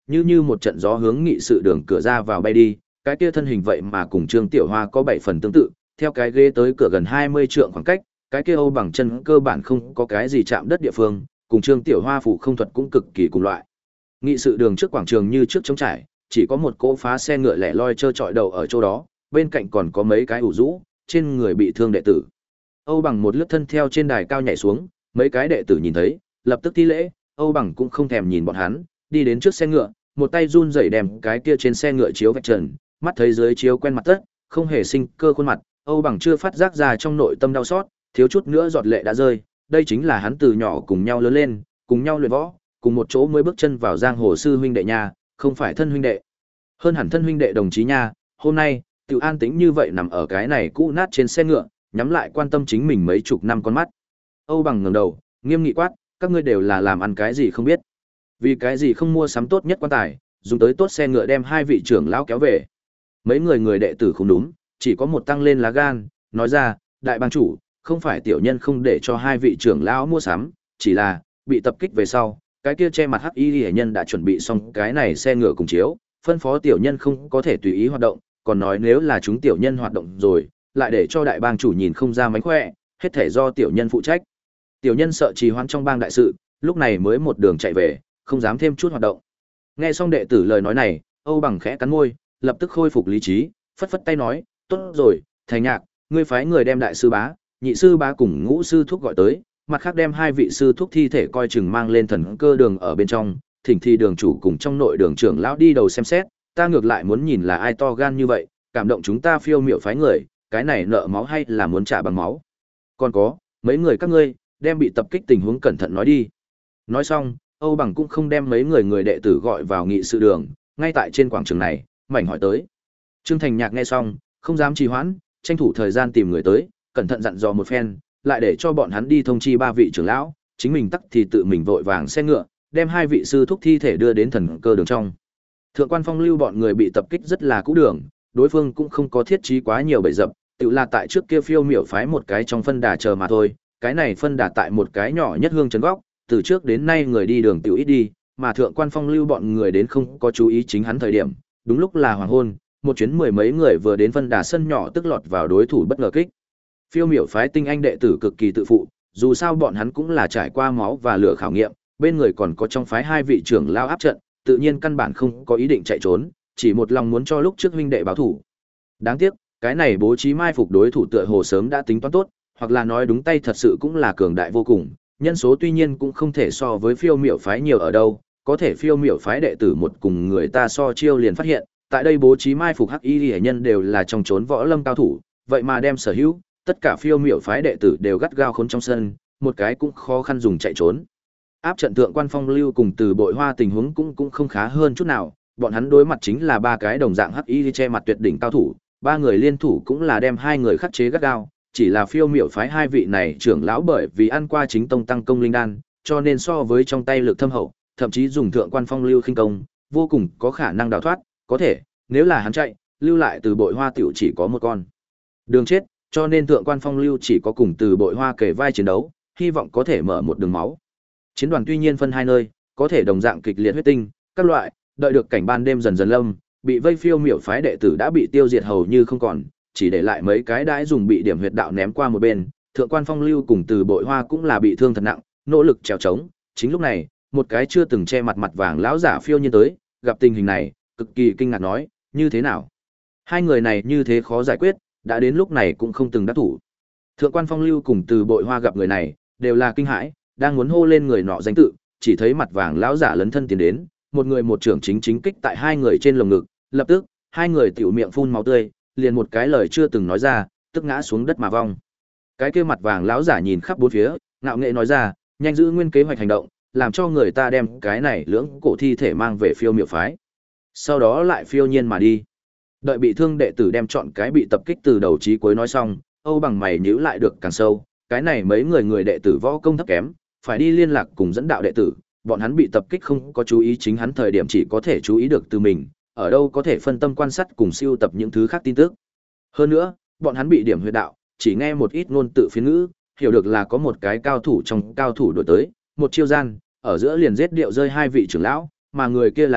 như như một trận gió hướng nghị sự đường cửa ra vào bay đi, cái kia thân hình vậy mà cùng Trương Tiểu Hoa có bảy phần tương tự, theo cái ghế tới cửa gần hai mươi trượng khoảng cách, cái kia Âu Bằng chân cơ bản không có cái gì chạm đất địa phương, cùng Trương Tiểu Hoa phủ không thuật cũng cực kỳ cùng loại. Nghị sự đường trước quảng trường như trước trống trải, chỉ có một cỗ phá xe ngựa lẻ loi trơ trọi đầu ở chỗ đó, bên cạnh còn có mấy cái ủ rũ, trên người bị thương đệ tử. Âu Bằng một lướt thân theo trên đài cao nhảy xuống, mấy cái đệ tử nhìn thấy, lập tức thi lễ, Âu Bằng cũng không thèm nhìn bọn hắn, đi đến trước xe ngựa, một tay run rẩy đem cái kia trên xe ngựa chiếu vạch trần, mắt thấy dưới chiếu quen mặt tất, không hề sinh cơ khuôn mặt, Âu Bằng chưa phát giác ra trong nội tâm đau xót, thiếu chút nữa giọt lệ đã rơi, đây chính là hắn từ nhỏ cùng nhau lớn lên, cùng nhau luyện võ, cùng một chỗ mới bước chân vào giang hồ sư huynh đệ nha, không phải thân huynh đệ. Hơn hẳn thân huynh đệ đồng chí nha, hôm nay, Tiểu an tĩnh như vậy nằm ở cái này cũ nát trên xe ngựa, nhắm lại quan tâm chính mình mấy chục năm con mắt. Âu Bằng ngẩng đầu, nghiêm nghị quát, các ngươi đều là làm ăn cái gì không biết? Vì cái gì không mua sắm tốt nhất quan tài, dùng tới tốt xe ngựa đem hai vị trưởng lão kéo về? Mấy người người đệ tử không đúng, chỉ có một tăng lên lá gan, nói ra, đại bang chủ, không phải tiểu nhân không để cho hai vị trưởng lão mua sắm, chỉ là bị tập kích về sau, cái kia che mặt hắc y hệ nhân đã chuẩn bị xong cái này xe ngựa cùng chiếu, phân phó tiểu nhân không có thể tùy ý hoạt động, còn nói nếu là chúng tiểu nhân hoạt động rồi, lại để cho đại bang chủ nhìn không ra mánh khỏe, hết thể do tiểu nhân phụ trách. Tiểu nhân sợ trì hoãn trong bang đại sự, lúc này mới một đường chạy về, không dám thêm chút hoạt động. Nghe xong đệ tử lời nói này, Âu Bằng khẽ cắn môi, lập tức khôi phục lý trí, phất phất tay nói, tốt rồi, Thành Nhạc, ngươi phái người đem đại sư bá, nhị sư bá cùng ngũ sư thúc gọi tới, mặt khác đem hai vị sư thúc thi thể coi chừng mang lên thần cơ đường ở bên trong, thỉnh thi đường chủ cùng trong nội đường trưởng lão đi đầu xem xét, ta ngược lại muốn nhìn là ai to gan như vậy, cảm động chúng ta phiêu miểu phái người, cái này nợ máu hay là muốn trả bằng máu. Còn có, mấy người các ngươi, đem bị tập kích tình huống cẩn thận nói đi. Nói xong, Âu Bằng cũng không đem mấy người người đệ tử gọi vào nghị sự đường, ngay tại trên quảng trường này, mảnh hỏi tới. Trương Thành Nhạc nghe xong, không dám trì hoãn, tranh thủ thời gian tìm người tới, cẩn thận dặn dò một phen, lại để cho bọn hắn đi thông chi ba vị trưởng lão, chính mình tắc thì tự mình vội vàng xe ngựa, đem hai vị sư thúc thi thể đưa đến thần cơ đường trong. Thượng quan Phong lưu bọn người bị tập kích rất là cũ đường, đối phương cũng không có thiết trí quá nhiều bẫy dập, tự là tại trước kia phiêu miểu phái một cái trong phân đà chờ mà thôi, cái này phân đà tại một cái nhỏ nhất hương trấn góc, từ trước đến nay người đi đường tiểu ít đi, mà thượng quan Phong lưu bọn người đến không có chú ý chính hắn thời điểm, đúng lúc là hoàng hôn, một chuyến mười mấy người vừa đến phân đà sân nhỏ tức lọt vào đối thủ bất ngờ kích. Phiêu miểu phái tinh anh đệ tử cực kỳ tự phụ, dù sao bọn hắn cũng là trải qua máu và lửa khảo nghiệm, bên người còn có trong phái hai vị trưởng lao áp trận, tự nhiên căn bản không có ý định chạy trốn, chỉ một lòng muốn cho lúc trước huynh đệ báo thủ. Đáng tiếc, cái này bố trí mai phục đối thủ tựa hồ sớm đã tính toán tốt, hoặc là nói đúng tay thật sự cũng là cường đại vô cùng, nhân số tuy nhiên cũng không thể so với phiêu miểu phái nhiều ở đâu, có thể phiêu miểu phái đệ tử một cùng người ta so chiêu liền phát hiện, tại đây bố trí mai phục hắc y hệ nhân đều là trong trốn võ lâm cao thủ, vậy mà đem sở hữu tất cả phiêu miểu phái đệ tử đều gắt gao khốn trong sân, một cái cũng khó khăn dùng chạy trốn. Áp trận thượng quan Phong lưu cùng từ bội hoa tình huống cũng cũng không khá hơn chút nào, bọn hắn đối mặt chính là ba cái đồng dạng hắc y che mặt tuyệt đỉnh cao thủ, ba người liên thủ cũng là đem hai người khắc chế gắt gao, chỉ là phiêu miểu phái hai vị này trưởng lão bởi vì ăn qua chính tông tăng công linh đan, cho nên so với trong tay lực thâm hậu, thậm chí dùng thượng quan Phong lưu khinh công, vô cùng có khả năng đào thoát, có thể, nếu là hắn chạy, lưu lại từ bội hoa tiểu chỉ có một con đường chết, cho nên thượng quan Phong lưu chỉ có cùng từ bội hoa kể vai chiến đấu, hy vọng có thể mở một đường máu. Chiến đoàn tuy nhiên phân hai nơi, có thể đồng dạng kịch liệt huyết tinh, các loại, đợi được cảnh ban đêm dần dần lâm, bị vây phiêu miểu phái đệ tử đã bị tiêu diệt hầu như không còn, chỉ để lại mấy cái đãi dùng bị điểm huyệt đạo ném qua một bên, thượng quan Phong lưu cùng từ bội hoa cũng là bị thương thật nặng, nỗ lực trèo trống. Chính lúc này, một cái chưa từng che mặt mặt vàng lão giả phiêu nhiên tới, gặp tình hình này, cực kỳ kinh ngạc nói, như thế nào? Hai người này như thế khó giải quyết, đã đến lúc này cũng không từng đắc thủ. Thượng quan Phong lưu cùng từ bội hoa gặp người này, đều là kinh hãi, đang muốn hô lên người nọ danh tự, chỉ thấy mặt vàng lão giả lấn thân tiến đến, một người một trưởng chính chính kích tại hai người trên lồng ngực, lập tức, hai người tiểu miệng phun máu tươi, liền một cái lời chưa từng nói ra, tức ngã xuống đất mà vong. Cái kia mặt vàng lão giả nhìn khắp bốn phía, ngạo nghệ nói ra, nhanh giữ nguyên kế hoạch hành động, làm cho người ta đem cái này lưỡng cổ thi thể mang về phiêu miệu phái. Sau đó lại phiêu nhiên mà đi. Đợi bị thương đệ tử đem chọn cái bị tập kích từ đầu chí cuối nói xong, Âu Bằng mày nhíu lại được càng sâu, cái này mấy người người đệ tử võ công thấp kém, phải đi liên lạc cùng dẫn đạo đệ tử, bọn hắn bị tập kích không có chú ý chính hắn thời điểm chỉ có thể chú ý được từ mình, ở đâu có thể phân tâm quan sát cùng siêu tập những thứ khác tin tức. Hơn nữa, bọn hắn bị điểm huyệt đạo, chỉ nghe một ít ngôn tự phiên ngữ, hiểu được là có một cái cao thủ trong cao thủ đổi tới, một chiêu gian, ở giữa liền giết điệu rơi hai vị trưởng lão, mà người kia là ai,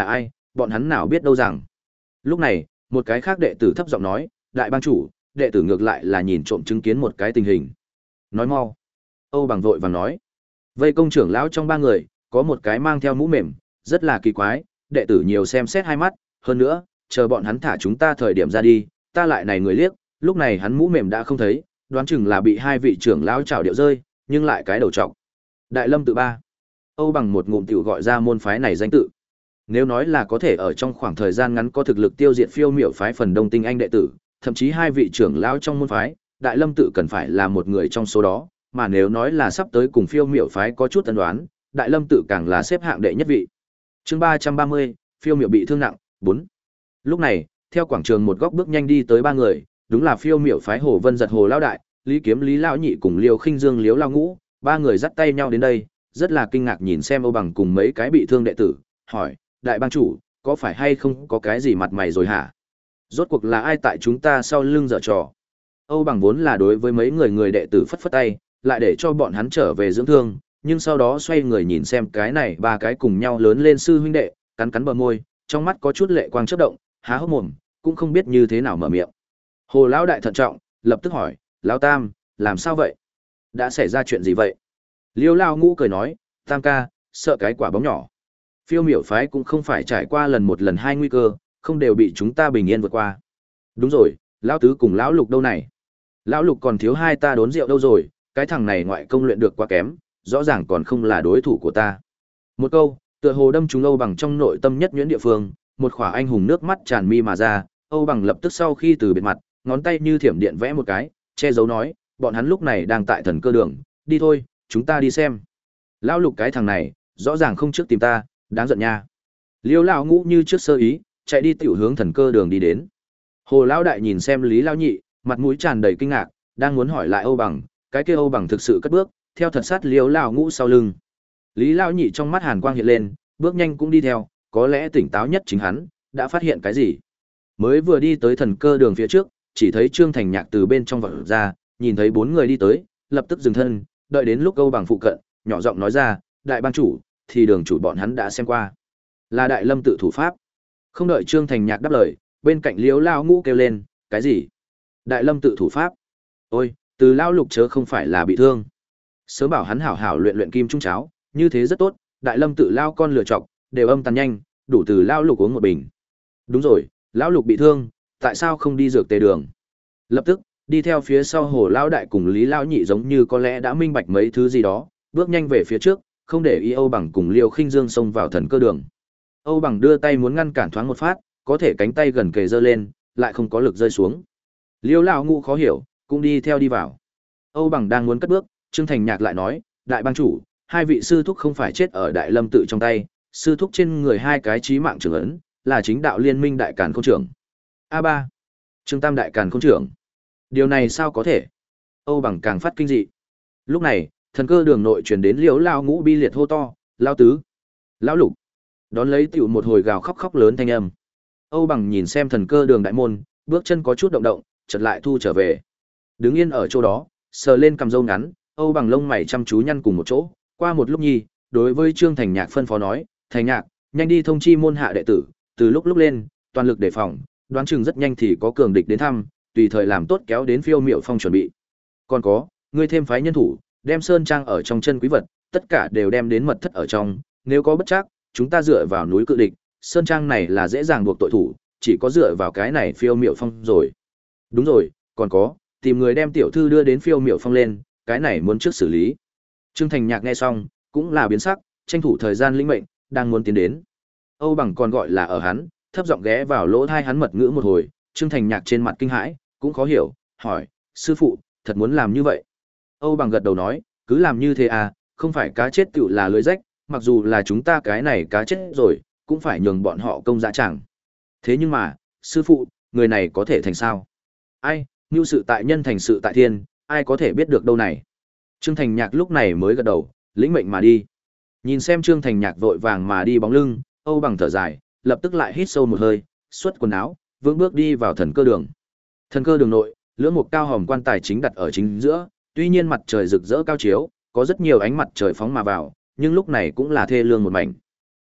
bọn hắn nào biết đâu rằng. Lúc này, một cái khác đệ tử thấp giọng nói, đại bang chủ, đệ tử ngược lại là nhìn trộm chứng kiến một cái tình hình. Nói mau. Âu Bằng vội vàng nói. Vây công trưởng lão trong ba người, có một cái mang theo mũ mềm, rất là kỳ quái, đệ tử nhiều xem xét hai mắt, hơn nữa, chờ bọn hắn thả chúng ta thời điểm ra đi, ta lại này người liếc, lúc này hắn mũ mềm đã không thấy, đoán chừng là bị hai vị trưởng lão chảo điệu rơi, nhưng lại cái đầu trọc. Đại Lâm tự ba. Âu Bằng một ngụm tiểu gọi ra môn phái này danh tự. Nếu nói là có thể ở trong khoảng thời gian ngắn có thực lực tiêu diệt phiêu miểu phái phần đông tinh anh đệ tử, thậm chí hai vị trưởng lão trong môn phái, Đại Lâm tự cần phải là một người trong số đó, mà nếu nói là sắp tới cùng phiêu miểu phái có chút tân đoán, Đại Lâm tự càng là xếp hạng đệ nhất vị. Chương ba trăm ba mươi, phiêu miểu bị thương nặng, bốn. Lúc này, theo quảng trường một góc bước nhanh đi tới ba người, đúng là phiêu miểu phái Hồ Vân Giật Hồ lão đại, Lý Kiếm Lý lão nhị cùng Liêu Khinh Dương Liếu lão ngũ, ba người dắt tay nhau đến đây, rất là kinh ngạc nhìn xem Âu Bằng cùng mấy cái bị thương đệ tử, hỏi: "Đại bang chủ, có phải hay không có cái gì mặt mày rồi hả? Rốt cuộc là ai tại chúng ta sau lưng giở trò?" Âu Bằng vốn là đối với mấy người người đệ tử phất phất tay, lại để cho bọn hắn trở về dưỡng thương, nhưng sau đó xoay người nhìn xem cái này ba cái cùng nhau lớn lên sư huynh đệ, cắn cắn bờ môi, trong mắt có chút lệ quang chớp động, há hốc mồm, cũng không biết như thế nào mở miệng. Hồ lão đại thận trọng, lập tức hỏi: "Lão Tam, làm sao vậy? Đã xảy ra chuyện gì vậy?" Liêu Lao Ngũ cười nói: "Tam ca, sợ cái quả bóng nhỏ. Phiêu miểu phái cũng không phải trải qua lần một lần hai nguy cơ, không đều bị chúng ta bình yên vượt qua." "Đúng rồi, lão tứ cùng lão lục đâu này? Lão lục còn thiếu hai ta đốn rượu đâu rồi, cái thằng này ngoại công luyện được quá kém, rõ ràng còn không là đối thủ của ta." Một câu, tựa hồ đâm trúng Âu Bằng trong nội tâm nhất nhuyễn địa phương, một khỏa anh hùng nước mắt tràn mi mà ra, Âu Bằng lập tức sau khi từ biệt mặt, ngón tay như thiểm điện vẽ một cái, che giấu nói: "Bọn hắn lúc này đang tại thần cơ đường, đi thôi, chúng ta đi xem." Lão lục cái thằng này, rõ ràng không trước tìm ta, đáng giận nha. Liêu lão ngũ như trước sơ ý, chạy đi tiểu hướng thần cơ đường đi đến. Hồ lão đại nhìn xem Lý lão nhị, mặt mũi tràn đầy kinh ngạc, đang muốn hỏi lại Âu Bằng, cái kia Âu Bằng thực sự cất bước, theo thật sát Liêu lão ngũ sau lưng. Lý lão nhị trong mắt hàn quang hiện lên, bước nhanh cũng đi theo, có lẽ tỉnh táo nhất chính hắn, đã phát hiện cái gì. Mới vừa đi tới thần cơ đường phía trước, chỉ thấy Trương Thành Nhạc từ bên trong vọt ra, nhìn thấy bốn người đi tới, lập tức dừng thân, đợi đến lúc Âu Bằng phụ cận, nhỏ giọng nói ra: "Đại bang chủ, thì đường chủ bọn hắn đã xem qua, là Đại Lâm tự thủ pháp." Không đợi Trương Thành Nhạc đáp lời, bên cạnh Liếu Lao Ngũ kêu lên: "Cái gì? Đại Lâm tự thủ pháp? Ôi, từ Lao Lục chớ không phải là bị thương. Sớm bảo hắn hảo hảo luyện luyện kim trung cháo, như thế rất tốt, Đại Lâm tự Lao con lựa chọc, đều âm tàn nhanh, đủ từ Lao Lục uống một bình." "Đúng rồi, Lão Lục bị thương, tại sao không đi dược tề đường?" Lập tức, đi theo phía sau Hồ Lão đại cùng Lý Lão nhị giống như có lẽ đã minh bạch mấy thứ gì đó, bước nhanh về phía trước, không để ý Âu Bằng cùng Liêu Khinh Dương xông vào thần cơ đường. Âu Bằng đưa tay muốn ngăn cản thoáng một phát, có thể cánh tay gần kề giơ lên, lại không có lực rơi xuống. Liêu lão ngũ khó hiểu, cũng đi theo đi vào. Âu Bằng đang muốn cất bước, Trương Thành Nhạc lại nói: "Đại bang chủ, hai vị sư thúc không phải chết ở Đại Lâm tự trong tay, sư thúc trên người hai cái chí mạng trưởng ấn, là chính đạo liên minh đại càn khôn trưởng." A ba, Trương Tam đại càn khôn trưởng. Điều này sao có thể? Âu Bằng càng phát kinh dị. Lúc này, thần cơ đường nội truyền đến Liễu Lao Ngũ bi liệt hô to: "Lao tứ, lão lục!" Đón lấy tiểu một hồi gào khóc khóc lớn thanh âm. Âu Bằng nhìn xem thần cơ đường đại môn, bước chân có chút động động, chợt lại thu trở về. Đứng yên ở chỗ đó, sờ lên cằm râu ngắn, Âu Bằng lông mày chăm chú nhăn cùng một chỗ. Qua một lúc nhi, đối với Trương Thành Nhạc phân phó nói: "Thành Nhạc, nhanh đi thông chi môn hạ đệ tử, từ lúc lúc lên, toàn lực đề phòng, đoán chừng rất nhanh thì có cường địch đến thăm, tùy thời làm tốt kéo đến Phiêu Miểu Phong chuẩn bị. Còn có, ngươi thêm phái nhân thủ, đem sơn trang ở trong chân quý vật, tất cả đều đem đến mật thất ở trong, nếu có bất trắc, chúng ta dựa vào núi cự địch, sơn trang này là dễ dàng buộc tội thủ, chỉ có dựa vào cái này Phiêu Miểu Phong rồi. Đúng rồi, còn có, tìm người đem tiểu thư đưa đến Phiêu Miểu Phong lên, cái này muốn trước xử lý." Trương Thành Nhạc nghe xong, cũng là biến sắc, tranh thủ thời gian lĩnh mệnh, đang muốn tiến đến. Âu Bằng còn gọi là ở hắn, thấp giọng ghé vào lỗ tai hắn mật ngữ một hồi, Trương Thành Nhạc trên mặt kinh hãi, cũng khó hiểu, hỏi: "Sư phụ, thật muốn làm như vậy?" Âu Bằng gật đầu nói: "Cứ làm như thế à, không phải cá chết tựu là lưới rách, mặc dù là chúng ta cái này cá chết rồi, cũng phải nhường bọn họ công dã chẳng. Thế nhưng mà, sư phụ, người này có thể thành sao? Ai, nưu sự tại nhân thành sự tại thiên, ai có thể biết được đâu này?" Trương Thành Nhạc lúc này mới gật đầu, lĩnh mệnh mà đi. Nhìn xem Trương Thành Nhạc vội vàng mà đi bóng lưng, Âu Bằng thở dài, lập tức lại hít sâu một hơi, xuất quần áo, vững bước đi vào thần cơ đường. Thần cơ đường nội, lưỡng một cao hòm quan tài chính đặt ở chính giữa, tuy nhiên mặt trời rực rỡ cao chiếu, có rất nhiều ánh mặt trời phóng mà vào, nhưng lúc này cũng là thê lương một mảnh.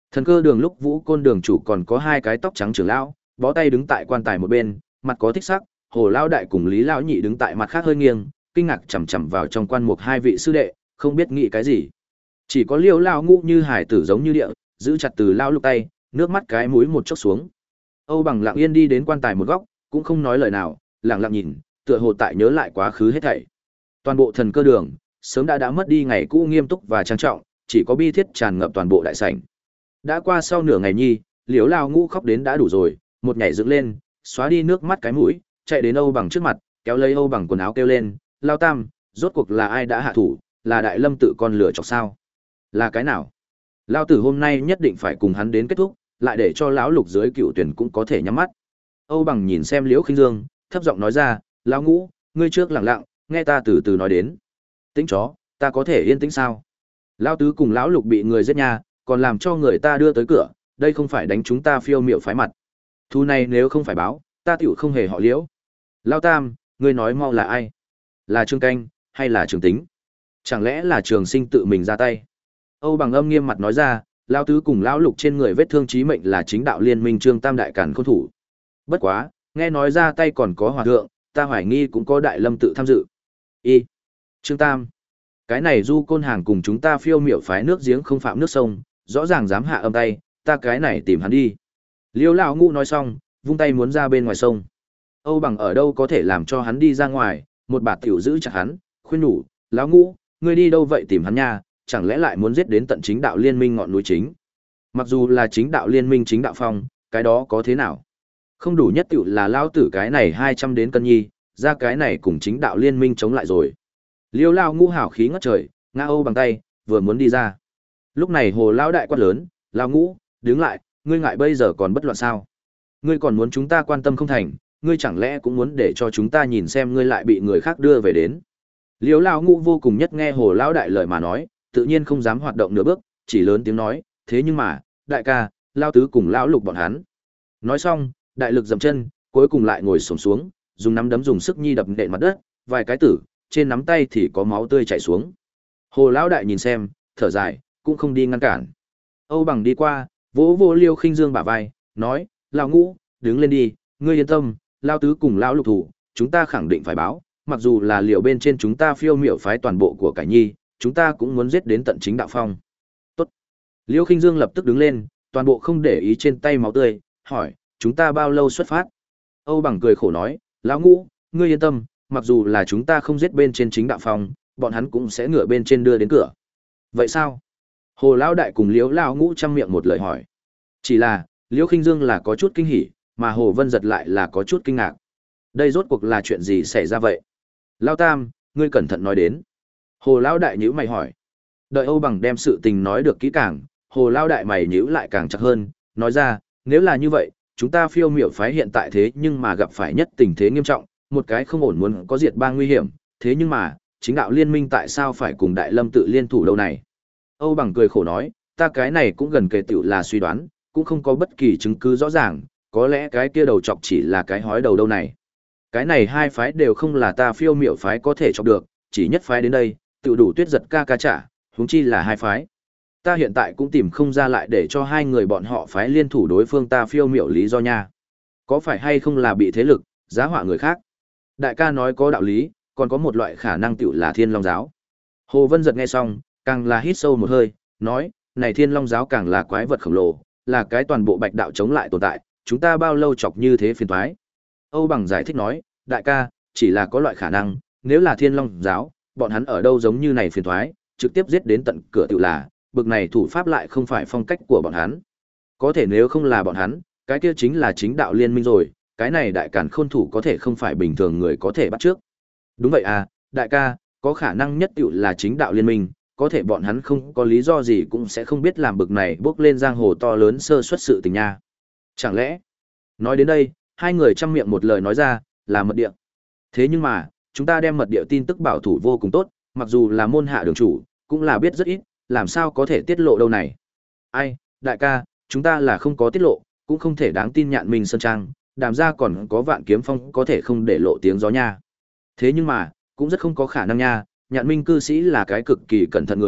Thần cơ đường lúc Vũ Côn đường chủ còn có hai cái tóc trắng trưởng lão, bó tay đứng tại quan tài một bên, mặt có thích sắc, Hồ lão đại cùng Lý lão nhị đứng tại mặt khác hơi nghiêng, kinh ngạc chằm chằm vào trong quan mục hai vị sư đệ, không biết nghĩ cái gì. Chỉ có Liêu lão ngũ như hải tử giống như địa, giữ chặt từ lão lục tay, nước mắt cái mũi một chốc xuống. Âu Bằng lặng yên đi đến quan tài một góc, cũng không nói lời nào, lặng lặng nhìn, tựa hồ tại nhớ lại quá khứ hết thảy. Toàn bộ thần cơ đường sớm đã đã mất đi ngày cũ nghiêm túc và trang trọng, chỉ có bi thiết tràn ngập toàn bộ đại sảnh. Đã qua sau nửa ngày nhi, Liễu Lao Ngũ khóc đến đã đủ rồi, một nhảy dựng lên, xóa đi nước mắt cái mũi, chạy đến Âu Bằng trước mặt, kéo lấy Âu Bằng quần áo kêu lên, "Lao Tam, rốt cuộc là ai đã hạ thủ, là Đại Lâm tự con lửa chọc sao? Là cái nào? Lao tử hôm nay nhất định phải cùng hắn đến kết thúc, lại để cho lão Lục dưới cựu tuyển cũng có thể nhắm mắt." Âu Bằng nhìn xem Liễu Khinh Dương, thấp giọng nói ra, "Lão Ngũ, ngươi trước lặng lặng, nghe ta từ từ nói đến." "Tĩnh chó, ta có thể yên tĩnh sao? Lão tứ cùng lão Lục bị người giết nha, còn làm cho người ta đưa tới cửa, đây không phải đánh chúng ta phiêu miệu phái mặt. Thu này nếu không phải báo, ta tiểu không hề họ Liễu. Lão Tam, ngươi nói mau là ai? Là Trương Canh, hay là Trường Tính? Chẳng lẽ là Trường Sinh tự mình ra tay?" Âu Bằng âm nghiêm mặt nói ra, lão tứ cùng lão Lục trên người vết thương chí mệnh là chính đạo liên minh Trương Tam đại càn khôn thủ. Bất quá, nghe nói ra tay còn có hòa thượng, ta hoài nghi cũng có Đại Lâm tự tham dự. Y, Trương Tam, cái này Du Côn Hàng cùng chúng ta phiêu miểu phái nước giếng không phạm nước sông, rõ ràng dám hạ âm tay, ta cái này tìm hắn đi. Liêu lão Ngũ nói xong, vung tay muốn ra bên ngoài sông. Âu Bằng ở đâu có thể làm cho hắn đi ra ngoài, một bà tiểu giữ chặt hắn, khuyên nhủ, "Lão Ngũ, ngươi đi đâu vậy tìm hắn nha, chẳng lẽ lại muốn giết đến tận chính đạo liên minh ngọn núi chính?" Mặc dù là chính đạo liên minh chính đạo phong, cái đó có thế nào? Không đủ nhất tiểu là lao tử cái này hai trăm đến cân nhi, ra cái này cùng chính đạo liên minh chống lại rồi. Liêu Lao Ngũ hào khí ngất trời, ngã Âu Bằng tay, vừa muốn đi ra. Lúc này Hồ lão đại quát lớn, "Lao Ngũ, đứng lại, ngươi ngại bây giờ còn bất loạn sao? Ngươi còn muốn chúng ta quan tâm không thành, ngươi chẳng lẽ cũng muốn để cho chúng ta nhìn xem ngươi lại bị người khác đưa về đến?" Liêu Lao Ngũ vô cùng nhất nghe Hồ lão đại lời mà nói, tự nhiên không dám hoạt động nửa bước, chỉ lớn tiếng nói, "Thế nhưng mà, đại ca, Lao tứ cùng lão Lục bọn hắn." Nói xong, đại lực dậm chân, cuối cùng lại ngồi xổm xuống, dùng nắm đấm dùng sức nhi đập nện mặt đất, vài cái tử, trên nắm tay thì có máu tươi chảy xuống. Hồ lão đại nhìn xem, thở dài, cũng không đi ngăn cản. Âu Bằng đi qua, vỗ vỗ Liêu Khinh Dương bả vai, nói, "Lão Ngũ, đứng lên đi, ngươi yên tâm, Lao tứ cùng lão Lục thủ, chúng ta khẳng định phải báo, mặc dù là liều bên trên chúng ta phiêu miểu phái toàn bộ của cải nhi, chúng ta cũng muốn giết đến tận chính đạo phong." Tốt. Liêu Khinh Dương lập tức đứng lên, toàn bộ không để ý trên tay máu tươi, hỏi, "Chúng ta bao lâu xuất phát?" Âu Bằng cười khổ nói, "Lão Ngũ, ngươi yên tâm, mặc dù là chúng ta không giết bên trên chính đạo phong, bọn hắn cũng sẽ ngựa bên trên đưa đến cửa." "Vậy sao?" Hồ lão đại cùng Liễu lão Ngũ chăm miệng một lời hỏi. Chỉ là, Liễu Khinh Dương là có chút kinh hỉ, mà Hồ Vân Giật lại là có chút kinh ngạc. Đây rốt cuộc là chuyện gì xảy ra vậy? "Lão Tam, ngươi cẩn thận nói đến." Hồ lão đại nhíu mày hỏi. Đợi Âu Bằng đem sự tình nói được kỹ càng, Hồ lão đại mày nhíu lại càng chặt hơn, nói ra, "Nếu là như vậy, chúng ta phiêu miểu phái hiện tại thế nhưng mà gặp phải nhất tình thế nghiêm trọng, một cái không ổn muốn có diệt bang nguy hiểm, thế nhưng mà, chính đạo liên minh tại sao phải cùng Đại Lâm tự liên thủ đâu này?" Âu Bằng cười khổ nói, "Ta cái này cũng gần kề tiểu là suy đoán, cũng không có bất kỳ chứng cứ rõ ràng, có lẽ cái kia đầu chọc chỉ là cái hói đầu đâu này. Cái này hai phái đều không là ta phiêu miểu phái có thể chọc được, chỉ nhất phái đến đây, tự đủ Tuyết Giật ca ca trả, huống chi là hai phái. Ta hiện tại cũng tìm không ra lại để cho hai người bọn họ phái liên thủ đối phương ta phiêu miểu lý do nha. Có phải hay không là bị thế lực giá họa người khác?" Đại ca nói có đạo lý, còn có một loại khả năng tiểu là Thiên Long giáo. Hồ Vân Giật nghe xong, càng là hít sâu một hơi, nói, "Này Thiên Long giáo càng là quái vật khổng lồ, là cái toàn bộ bạch đạo chống lại tồn tại, chúng ta bao lâu chọc như thế phiền toái." Âu Bằng giải thích nói, "Đại ca, chỉ là có loại khả năng, nếu là Thiên Long giáo, bọn hắn ở đâu giống như này phiền toái, trực tiếp giết đến tận cửa tiểu là, bực này thủ pháp lại không phải phong cách của bọn hắn. Có thể nếu không là bọn hắn, cái kia chính là chính đạo liên minh rồi, cái này đại càn khôn thủ có thể không phải bình thường người có thể bắt trước." "Đúng vậy à, đại ca, có khả năng nhất tiểu là chính đạo liên minh, có thể bọn hắn không có lý do gì cũng sẽ không biết làm bực này bước lên giang hồ to lớn sơ suất sự tình nha. Chẳng lẽ?" Nói đến đây, hai người chăm miệng một lời nói ra, là mật địa. Thế nhưng mà, chúng ta đem mật địa tin tức bảo thủ vô cùng tốt, mặc dù là môn hạ đường chủ, cũng là biết rất ít, làm sao có thể tiết lộ đâu này. "Ai, đại ca, chúng ta là không có tiết lộ, cũng không thể đáng tin Nhạn Minh Sơn Trang, đàm ra còn có Vạn Kiếm Phong có thể không để lộ tiếng gió nha. Thế nhưng mà, cũng rất không có khả năng nha, Nhạn Minh cư sĩ là cái cực kỳ cẩn thận người,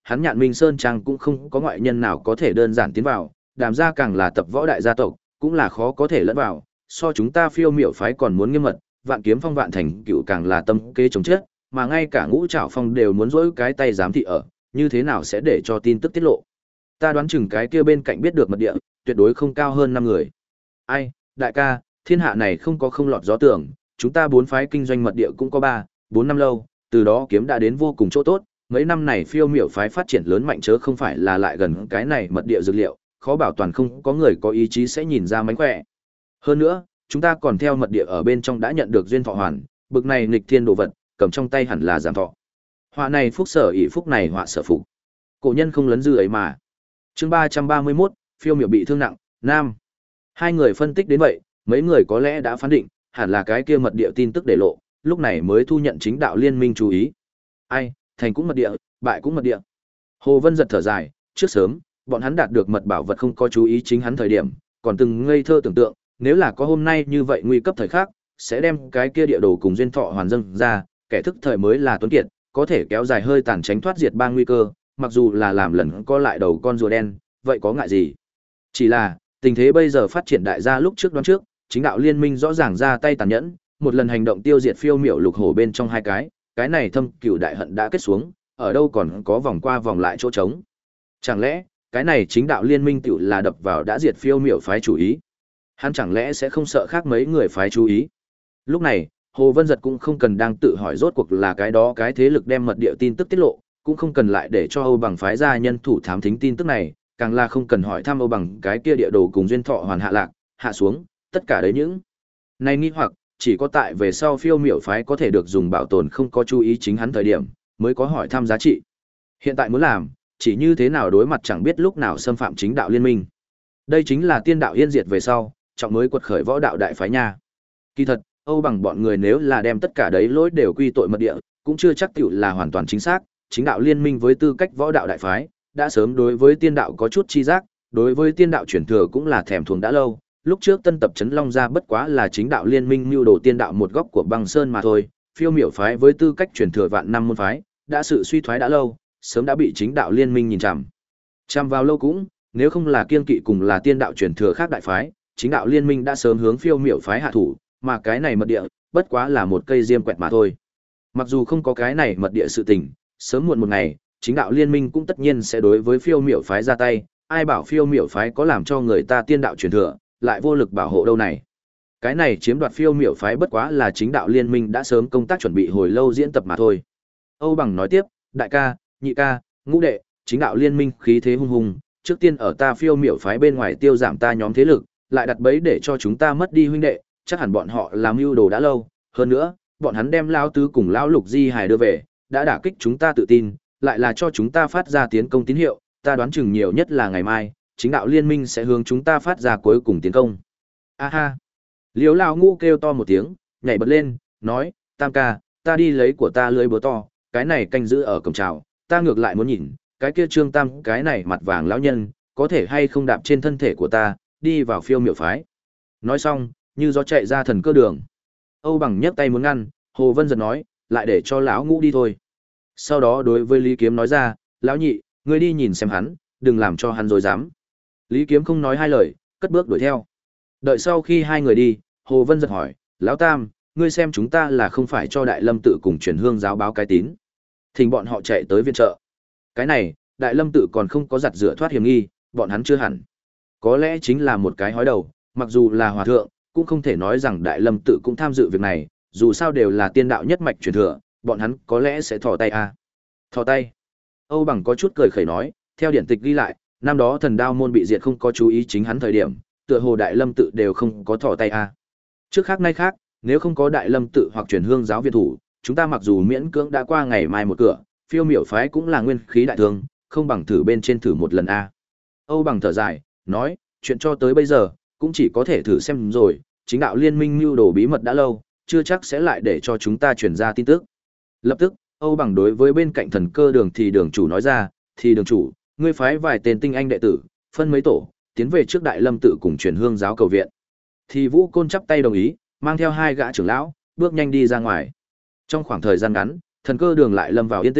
hắn Nhạn Minh Sơn Trang cũng không có ngoại nhân nào có thể đơn giản tiến vào, Đàm gia càng là tập võ đại gia tộc, cũng là khó có thể lẫn vào, so chúng ta Phiêu Miểu phái còn muốn nghiêm mật, Vạn Kiếm Phong Vạn Thành Cựu càng là tâm kế chống chết, mà ngay cả Ngũ Trảo Phong đều muốn dỗi cái tay giám thị ở, như thế nào sẽ để cho tin tức tiết lộ. Ta đoán chừng cái kia bên cạnh biết được mật địa, tuyệt đối không cao hơn năm người. Ai, đại ca, thiên hạ này không có không lọt gió tưởng, chúng ta bốn phái kinh doanh mật địa cũng có ba, bốn năm lâu, từ đó kiếm đã đến vô cùng chỗ tốt, mấy năm này Phiêu Miểu phái phát triển lớn mạnh chớ không phải là lại gần cái này mật địa dược liệu, khó bảo toàn không có người có ý chí sẽ nhìn ra mánh khỏe. Hơn nữa, chúng ta còn theo mật địa ở bên trong đã nhận được duyên thọ hoàn, bực này nghịch thiên đồ vật, cầm trong tay hẳn là giảm thọ. Họa này phúc sở ỷ phúc này họa sở phục. Cổ nhân không lấn dư ấy mà. Chương ba trăm ba mươi mốt, Phiêu Miểu bị thương nặng, nam. Hai người phân tích đến vậy, mấy người có lẽ đã phán định, hẳn là cái kia mật địa tin tức để lộ, lúc này mới thu nhận chính đạo liên minh chú ý. Ai, thành cũng mật địa, bại cũng mật địa. Hồ Vân giật thở dài, trước sớm, bọn hắn đạt được mật bảo vật không có chú ý chính hắn thời điểm, còn từng ngây thơ tưởng tượng, nếu là có hôm nay như vậy nguy cấp thời khắc, sẽ đem cái kia địa đồ cùng duyên thọ hoàn dâng ra, kẻ thức thời mới là tuấn kiệt, có thể kéo dài hơi tàn tránh thoát diệt bang nguy cơ, mặc dù là làm lần co lại đầu con rùa đen, vậy có ngại gì? Chỉ là, tình thế bây giờ phát triển đại gia lúc trước đoán trước, chính đạo liên minh rõ ràng ra tay tàn nhẫn, một lần hành động tiêu diệt Phiêu Miểu lục hổ bên trong hai cái, cái này thâm cửu đại hận đã kết xuống, ở đâu còn có vòng qua vòng lại chỗ trống. Chẳng lẽ, cái này chính đạo liên minh tiểu là đập vào đã diệt Phiêu Miểu phái chủ ý? Hắn chẳng lẽ sẽ không sợ khác mấy người phái chú ý? Lúc này, Hồ Vân Giật cũng không cần đang tự hỏi rốt cuộc là cái đó cái thế lực đem mật địa tin tức tiết lộ, cũng không cần lại để cho Âu Bằng phái ra nhân thủ thám thính tin tức này, càng là không cần hỏi thăm Âu Bằng cái kia địa đồ cùng duyên thọ hoàn hạ lạc, hạ xuống, tất cả đấy những này nghi hoặc chỉ có tại về sau Phiêu Miểu phái có thể được dùng bảo tồn không có chú ý chính hắn thời điểm, mới có hỏi thăm giá trị. Hiện tại muốn làm, chỉ như thế nào đối mặt chẳng biết lúc nào xâm phạm chính đạo liên minh. Đây chính là tiên đạo yên diệt về sau, trọng mới quật khởi võ đạo đại phái nha. Kỳ thật, Âu Bằng bọn người nếu là đem tất cả đấy lỗi đều quy tội mật địa, cũng chưa chắc tiểu là hoàn toàn chính xác, chính đạo liên minh với tư cách võ đạo đại phái, đã sớm đối với tiên đạo có chút chi giác, đối với tiên đạo chuyển thừa cũng là thèm thuồng đã lâu. Lúc trước tân tập trấn Long gia bất quá là chính đạo liên minh mưu đồ tiên đạo một góc của băng sơn mà thôi, Phiêu Miểu phái với tư cách chuyển thừa vạn năm môn phái, đã sự suy thoái đã lâu, sớm đã bị chính đạo liên minh nhìn chằm. Chằm vào lâu cũng, nếu không là kiên kỵ cùng là tiên đạo chuyển thừa khác đại phái, chính đạo liên minh đã sớm hướng Phiêu Miểu phái hạ thủ, mà cái này mật địa, bất quá là một cây diêm quẹt mà thôi. Mặc dù không có cái này mật địa sự tình, sớm muộn một ngày, chính đạo liên minh cũng tất nhiên sẽ đối với Phiêu Miểu phái ra tay, ai bảo Phiêu Miểu phái có làm cho người ta tiên đạo truyền thừa, lại vô lực bảo hộ đâu này. Cái này chiếm đoạt Phiêu Miểu phái bất quá là chính đạo liên minh đã sớm công tác chuẩn bị hồi lâu diễn tập mà thôi. Âu Bằng nói tiếp, đại ca, nhị ca, ngũ đệ, chính đạo liên minh khí thế hung hùng, trước tiên ở ta Phiêu Miểu phái bên ngoài tiêu giảm ta nhóm thế lực, lại đặt bẫy để cho chúng ta mất đi huynh đệ, chắc hẳn bọn họ làm mưu đồ đã lâu, hơn nữa, bọn hắn đem lão tứ cùng lão lục di hài đưa về, đã đả kích chúng ta tự tin, lại là cho chúng ta phát ra tiến công tín hiệu, ta đoán chừng nhiều nhất là ngày mai, chính đạo liên minh sẽ hướng chúng ta phát ra cuối cùng tiến công. A ha. Liếu lão ngũ kêu to một tiếng, nhảy bật lên, nói, tam ca, ta đi lấy của ta lưới búa to, cái này canh giữ ở cổng trào, ta ngược lại muốn nhìn, cái kia Trương Tam, cái này mặt vàng lão nhân, có thể hay không đạp trên thân thể của ta, đi vào Phiêu Miểu phái. Nói xong, như gió chạy ra thần cơ đường. Âu Bằng nhấc tay muốn ngăn, Hồ Vân giật nói, lại để cho lão ngũ đi thôi. Sau đó đối với Lý Kiếm nói ra, lão nhị, ngươi đi nhìn xem hắn, đừng làm cho hắn dối dám. Lý Kiếm không nói hai lời, cất bước đuổi theo. Đợi sau khi hai người đi, Hồ Vân giật hỏi, lão tam, ngươi xem chúng ta là không phải cho Đại Lâm tự cùng truyền hương giáo báo cái tín. Thỉnh bọn họ chạy tới viện trợ. Cái này, Đại Lâm tự còn không có giặt rửa thoát hiểm nghi, bọn hắn chưa hẳn. Có lẽ chính là một cái hói đầu, mặc dù là hòa thượng, cũng không thể nói rằng Đại Lâm tự cũng tham dự việc này, dù sao đều là tiên đạo nhất mạch truyền thừa, bọn hắn có lẽ sẽ thò tay à. Thò tay. Âu Bằng có chút cười khẩy nói, theo điển tịch ghi lại, năm đó thần đao môn bị diệt không có chú ý chính hắn thời điểm, tựa hồ Đại Lâm tự đều không có thò tay à. Trước khác nay khác, nếu không có Đại Lâm tự hoặc truyền hương giáo viện thủ, chúng ta mặc dù miễn cưỡng đã qua ngày mai một cửa, Phiêu Miểu phái cũng là nguyên khí đại thương, không bằng thử bên trên thử một lần a. À. Âu Bằng thở dài, nói, chuyện cho tới bây giờ, cũng chỉ có thể thử xem rồi, chính đạo liên minh mưu đồ bí mật đã lâu, chưa chắc sẽ lại để cho chúng ta truyền ra tin tức. Lập tức, Âu Bằng đối với bên cạnh thần cơ đường thì đường chủ nói ra, thì đường chủ, ngươi phái vài tên tinh anh đệ tử, phân mấy tổ, tiến về trước Đại Lâm tự cùng truyền hương giáo cầu viện. Thì Vũ Côn chắp tay đồng ý, mang theo hai gã trưởng lão, bước nhanh đi ra ngoài. Trong khoảng thời gian ngắn, thần cơ đường lại lâm vào yên tĩnh,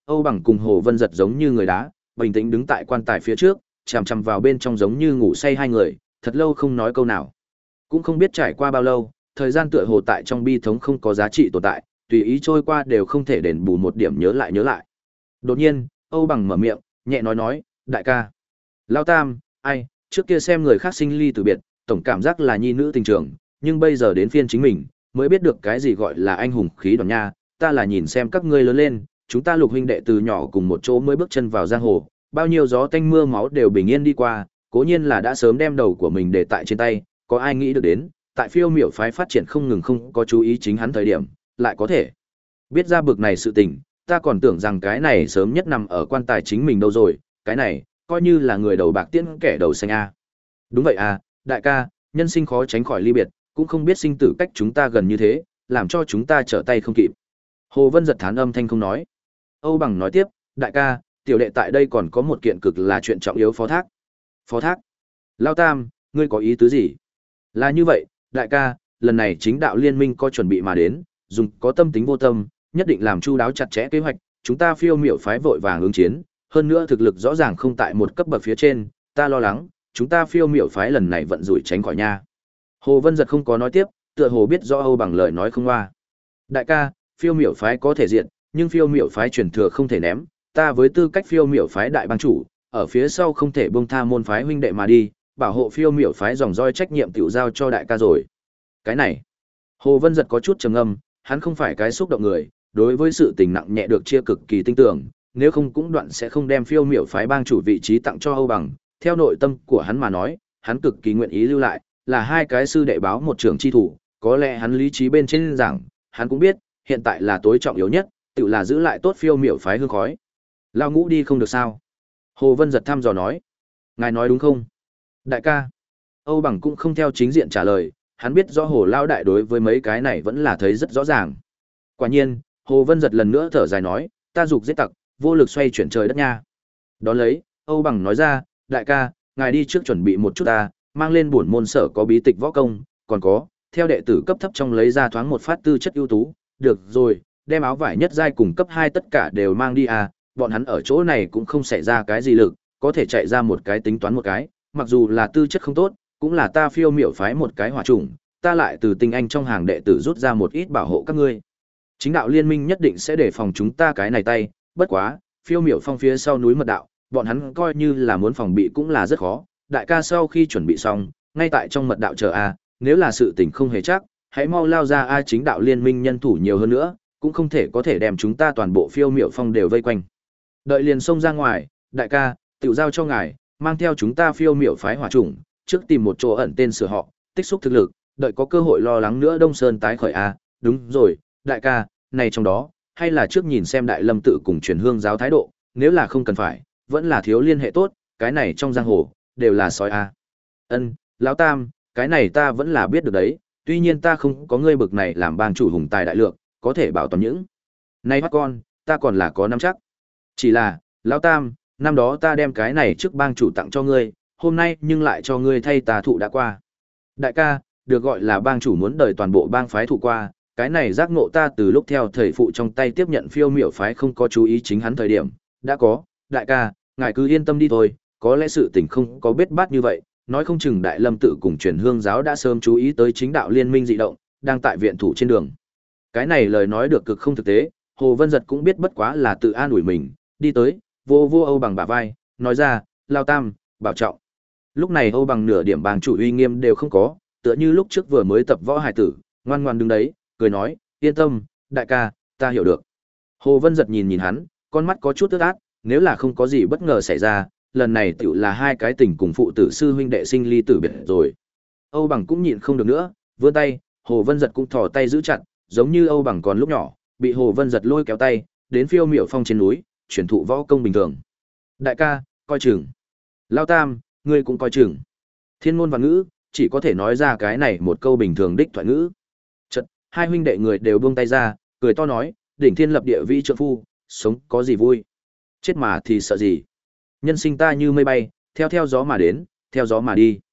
Âu Bằng cùng Hồ Vân Giật giống như người đá, bình tĩnh đứng tại quan tài phía trước, chằm chằm vào bên trong giống như ngủ say hai người, thật lâu không nói câu nào. Cũng không biết trải qua bao lâu, thời gian tựa hồ tại trong bi thống không có giá trị tồn tại, tùy ý trôi qua đều không thể đền bù một điểm nhớ lại nhớ lại. Đột nhiên, Âu Bằng mở miệng, nhẹ nói nói, đại ca. Lao Tam, ai, trước kia xem người khác sinh ly từ biệt, tổng cảm giác là nhi nữ tình trường, nhưng bây giờ đến phiên chính mình, mới biết được cái gì gọi là anh hùng khí đoàn nha, ta là nhìn xem các ngươi lớn lên, chúng ta Lục huynh đệ từ nhỏ cùng một chỗ mới bước chân vào giang hồ, bao nhiêu gió tanh mưa máu đều bình yên đi qua, cố nhiên là đã sớm đem đầu của mình để tại trên tay, có ai nghĩ được đến, tại Phiêu Miểu phái phát triển không ngừng không có chú ý chính hắn thời điểm, lại có thể biết ra bực này sự tình, ta còn tưởng rằng cái này sớm nhất nằm ở quan tài chính mình đâu rồi, cái này coi như là người đầu bạc tiễn kẻ đầu xanh a. Đúng vậy à, đại ca, nhân sinh khó tránh khỏi ly biệt, cũng không biết sinh tử cách chúng ta gần như thế, làm cho chúng ta trở tay không kịp. Hồ Vân Giật thán âm thanh không nói. Âu Bằng nói tiếp, đại ca, tiểu đệ tại đây còn có một kiện cực là chuyện trọng yếu phó thác. Phó thác? Lao Tam, ngươi có ý tứ gì? Là như vậy, đại ca, lần này chính đạo liên minh có chuẩn bị mà đến, dùng có tâm tính vô tâm, nhất định làm chu đáo chặt chẽ kế hoạch, chúng ta Phiêu Miểu phái vội vàng ứng chiến, hơn nữa thực lực rõ ràng không tại một cấp bậc phía trên, ta lo lắng, chúng ta Phiêu Miểu phái lần này vận rủi tránh khỏi nha. Hồ Vân Giật không có nói tiếp, tựa hồ biết rõ Âu Bằng lời nói không hoa. Đại ca, Phiêu Miểu phái có thể diện, nhưng Phiêu Miểu phái truyền thừa không thể ném, ta với tư cách Phiêu Miểu phái đại bang chủ, ở phía sau không thể buông tha môn phái huynh đệ mà đi, bảo hộ Phiêu Miểu phái dòng roi trách nhiệm tiểu giao cho đại ca rồi. Cái này, Hồ Vân Giật có chút trầm ngâm, hắn không phải cái xúc động người, đối với sự tình nặng nhẹ được chia cực kỳ tinh tưởng, nếu không cũng đoạn sẽ không đem Phiêu Miểu phái bang chủ vị trí tặng cho Âu Bằng, theo nội tâm của hắn mà nói, hắn cực kỳ nguyện ý lưu lại, là hai cái sư đệ báo một trưởng chi thủ, có lẽ hắn lý trí bên trên rằng, hắn cũng biết, hiện tại là tối trọng yếu nhất, tự là giữ lại tốt Phiêu Miểu phái hương khói. Lao Ngũ đi không được sao? Hồ Vân Giật thăm dò nói. Ngài nói đúng không? Đại ca. Âu Bằng cũng không theo chính diện trả lời, hắn biết rõ Hồ Lao Đại đối với mấy cái này vẫn là thấy rất rõ ràng. Quả nhiên, Hồ Vân Giật lần nữa thở dài nói, ta dục giết tặc, vô lực xoay chuyển trời đất nha. Đón lấy, Âu Bằng nói ra, đại ca, ngài đi trước chuẩn bị một chút ta, mang lên bổn môn sở có bí tịch võ công, còn có, theo đệ tử cấp thấp trong lấy ra thoáng một phát tư chất ưu tú, được rồi, đem áo vải nhất giai cùng cấp hai tất cả đều mang đi à, bọn hắn ở chỗ này cũng không xảy ra cái gì lực, có thể chạy ra một cái tính toán một cái, mặc dù là tư chất không tốt, cũng là ta Phiêu Miểu phái một cái hỏa chủng, ta lại từ tinh anh trong hàng đệ tử rút ra một ít bảo hộ các ngươi. Chính đạo liên minh nhất định sẽ đề phòng chúng ta cái này tay, bất quá, Phiêu Miểu phong phía sau núi mật đạo, bọn hắn coi như là muốn phòng bị cũng là rất khó, đại ca sau khi chuẩn bị xong, ngay tại trong mật đạo chờ a, nếu là sự tình không hề chắc, hãy mau lao ra a, chính đạo liên minh nhân thủ nhiều hơn nữa, cũng không thể có thể đem chúng ta toàn bộ Phiêu Miểu phong đều vây quanh. Đợi liền xông ra ngoài, đại ca, tiểu giao cho ngài, mang theo chúng ta Phiêu Miểu phái hỏa chủng, trước tìm một chỗ ẩn tên sửa họ, tích xúc thực lực, đợi có cơ hội lo lắng nữa Đông Sơn tái khởi a, đúng rồi, đại ca, này trong đó, hay là trước nhìn xem Đại Lâm tự cùng truyền hương giáo thái độ, nếu là không cần phải, vẫn là thiếu liên hệ tốt, cái này trong giang hồ đều là sói a. Ân, lão Tam, cái này ta vẫn là biết được đấy, tuy nhiên ta không có ngươi bực này làm bang chủ hùng tài đại lượng, có thể bảo toàn những này bắt con, ta còn là có nắm chắc. Chỉ là, lão Tam, năm đó ta đem cái này trước bang chủ tặng cho ngươi, hôm nay nhưng lại cho ngươi thay tà thụ đã qua. Đại ca, được gọi là bang chủ muốn đời toàn bộ bang phái thụ qua, cái này giác ngộ ta từ lúc theo thầy phụ trong tay tiếp nhận Phiêu Miểu phái không có chú ý chính hắn thời điểm, đã có, đại ca, ngài cứ yên tâm đi thôi, có lẽ sự tình không có biết bát như vậy, nói không chừng Đại Lâm tự cùng truyền hương giáo đã sớm chú ý tới chính đạo liên minh dị động, đang tại viện thủ trên đường. Cái này lời nói được cực không thực tế, Hồ Vân Giật cũng biết bất quá là tự an ủi mình, đi tới, vô vô Âu Bằng bả vai, nói ra, Lao Tam, bảo trọng. Lúc này Âu Bằng nửa điểm bang chủ uy nghiêm đều không có, tựa như lúc trước vừa mới tập võ hải tử, ngoan ngoan đứng đấy, cười nói, yên tâm, đại ca, ta hiểu được. Hồ Vân Giật nhìn nhìn hắn, con mắt có chút tức ác, nếu là không có gì bất ngờ xảy ra, lần này tiểu là hai cái tình cùng phụ tử sư huynh đệ sinh ly tử biệt rồi. Âu Bằng cũng nhịn không được nữa, vươn tay, Hồ Vân Giật cũng thò tay giữ chặt, giống như Âu Bằng còn lúc nhỏ, bị Hồ Vân Giật lôi kéo tay, đến Phiêu Miểu phong trên núi, chuyển thụ võ công bình thường. Đại ca, coi chừng. Lao Tam, ngươi cũng coi chừng. Thiên ngôn và ngữ, chỉ có thể nói ra cái này một câu bình thường đích thoại ngữ. Chật, hai huynh đệ người đều buông tay ra, cười to nói, đỉnh thiên lập địa vĩ trượng phu, sống có gì vui. Chết mà thì sợ gì. Nhân sinh ta như mây bay, theo theo gió mà đến, theo gió mà đi.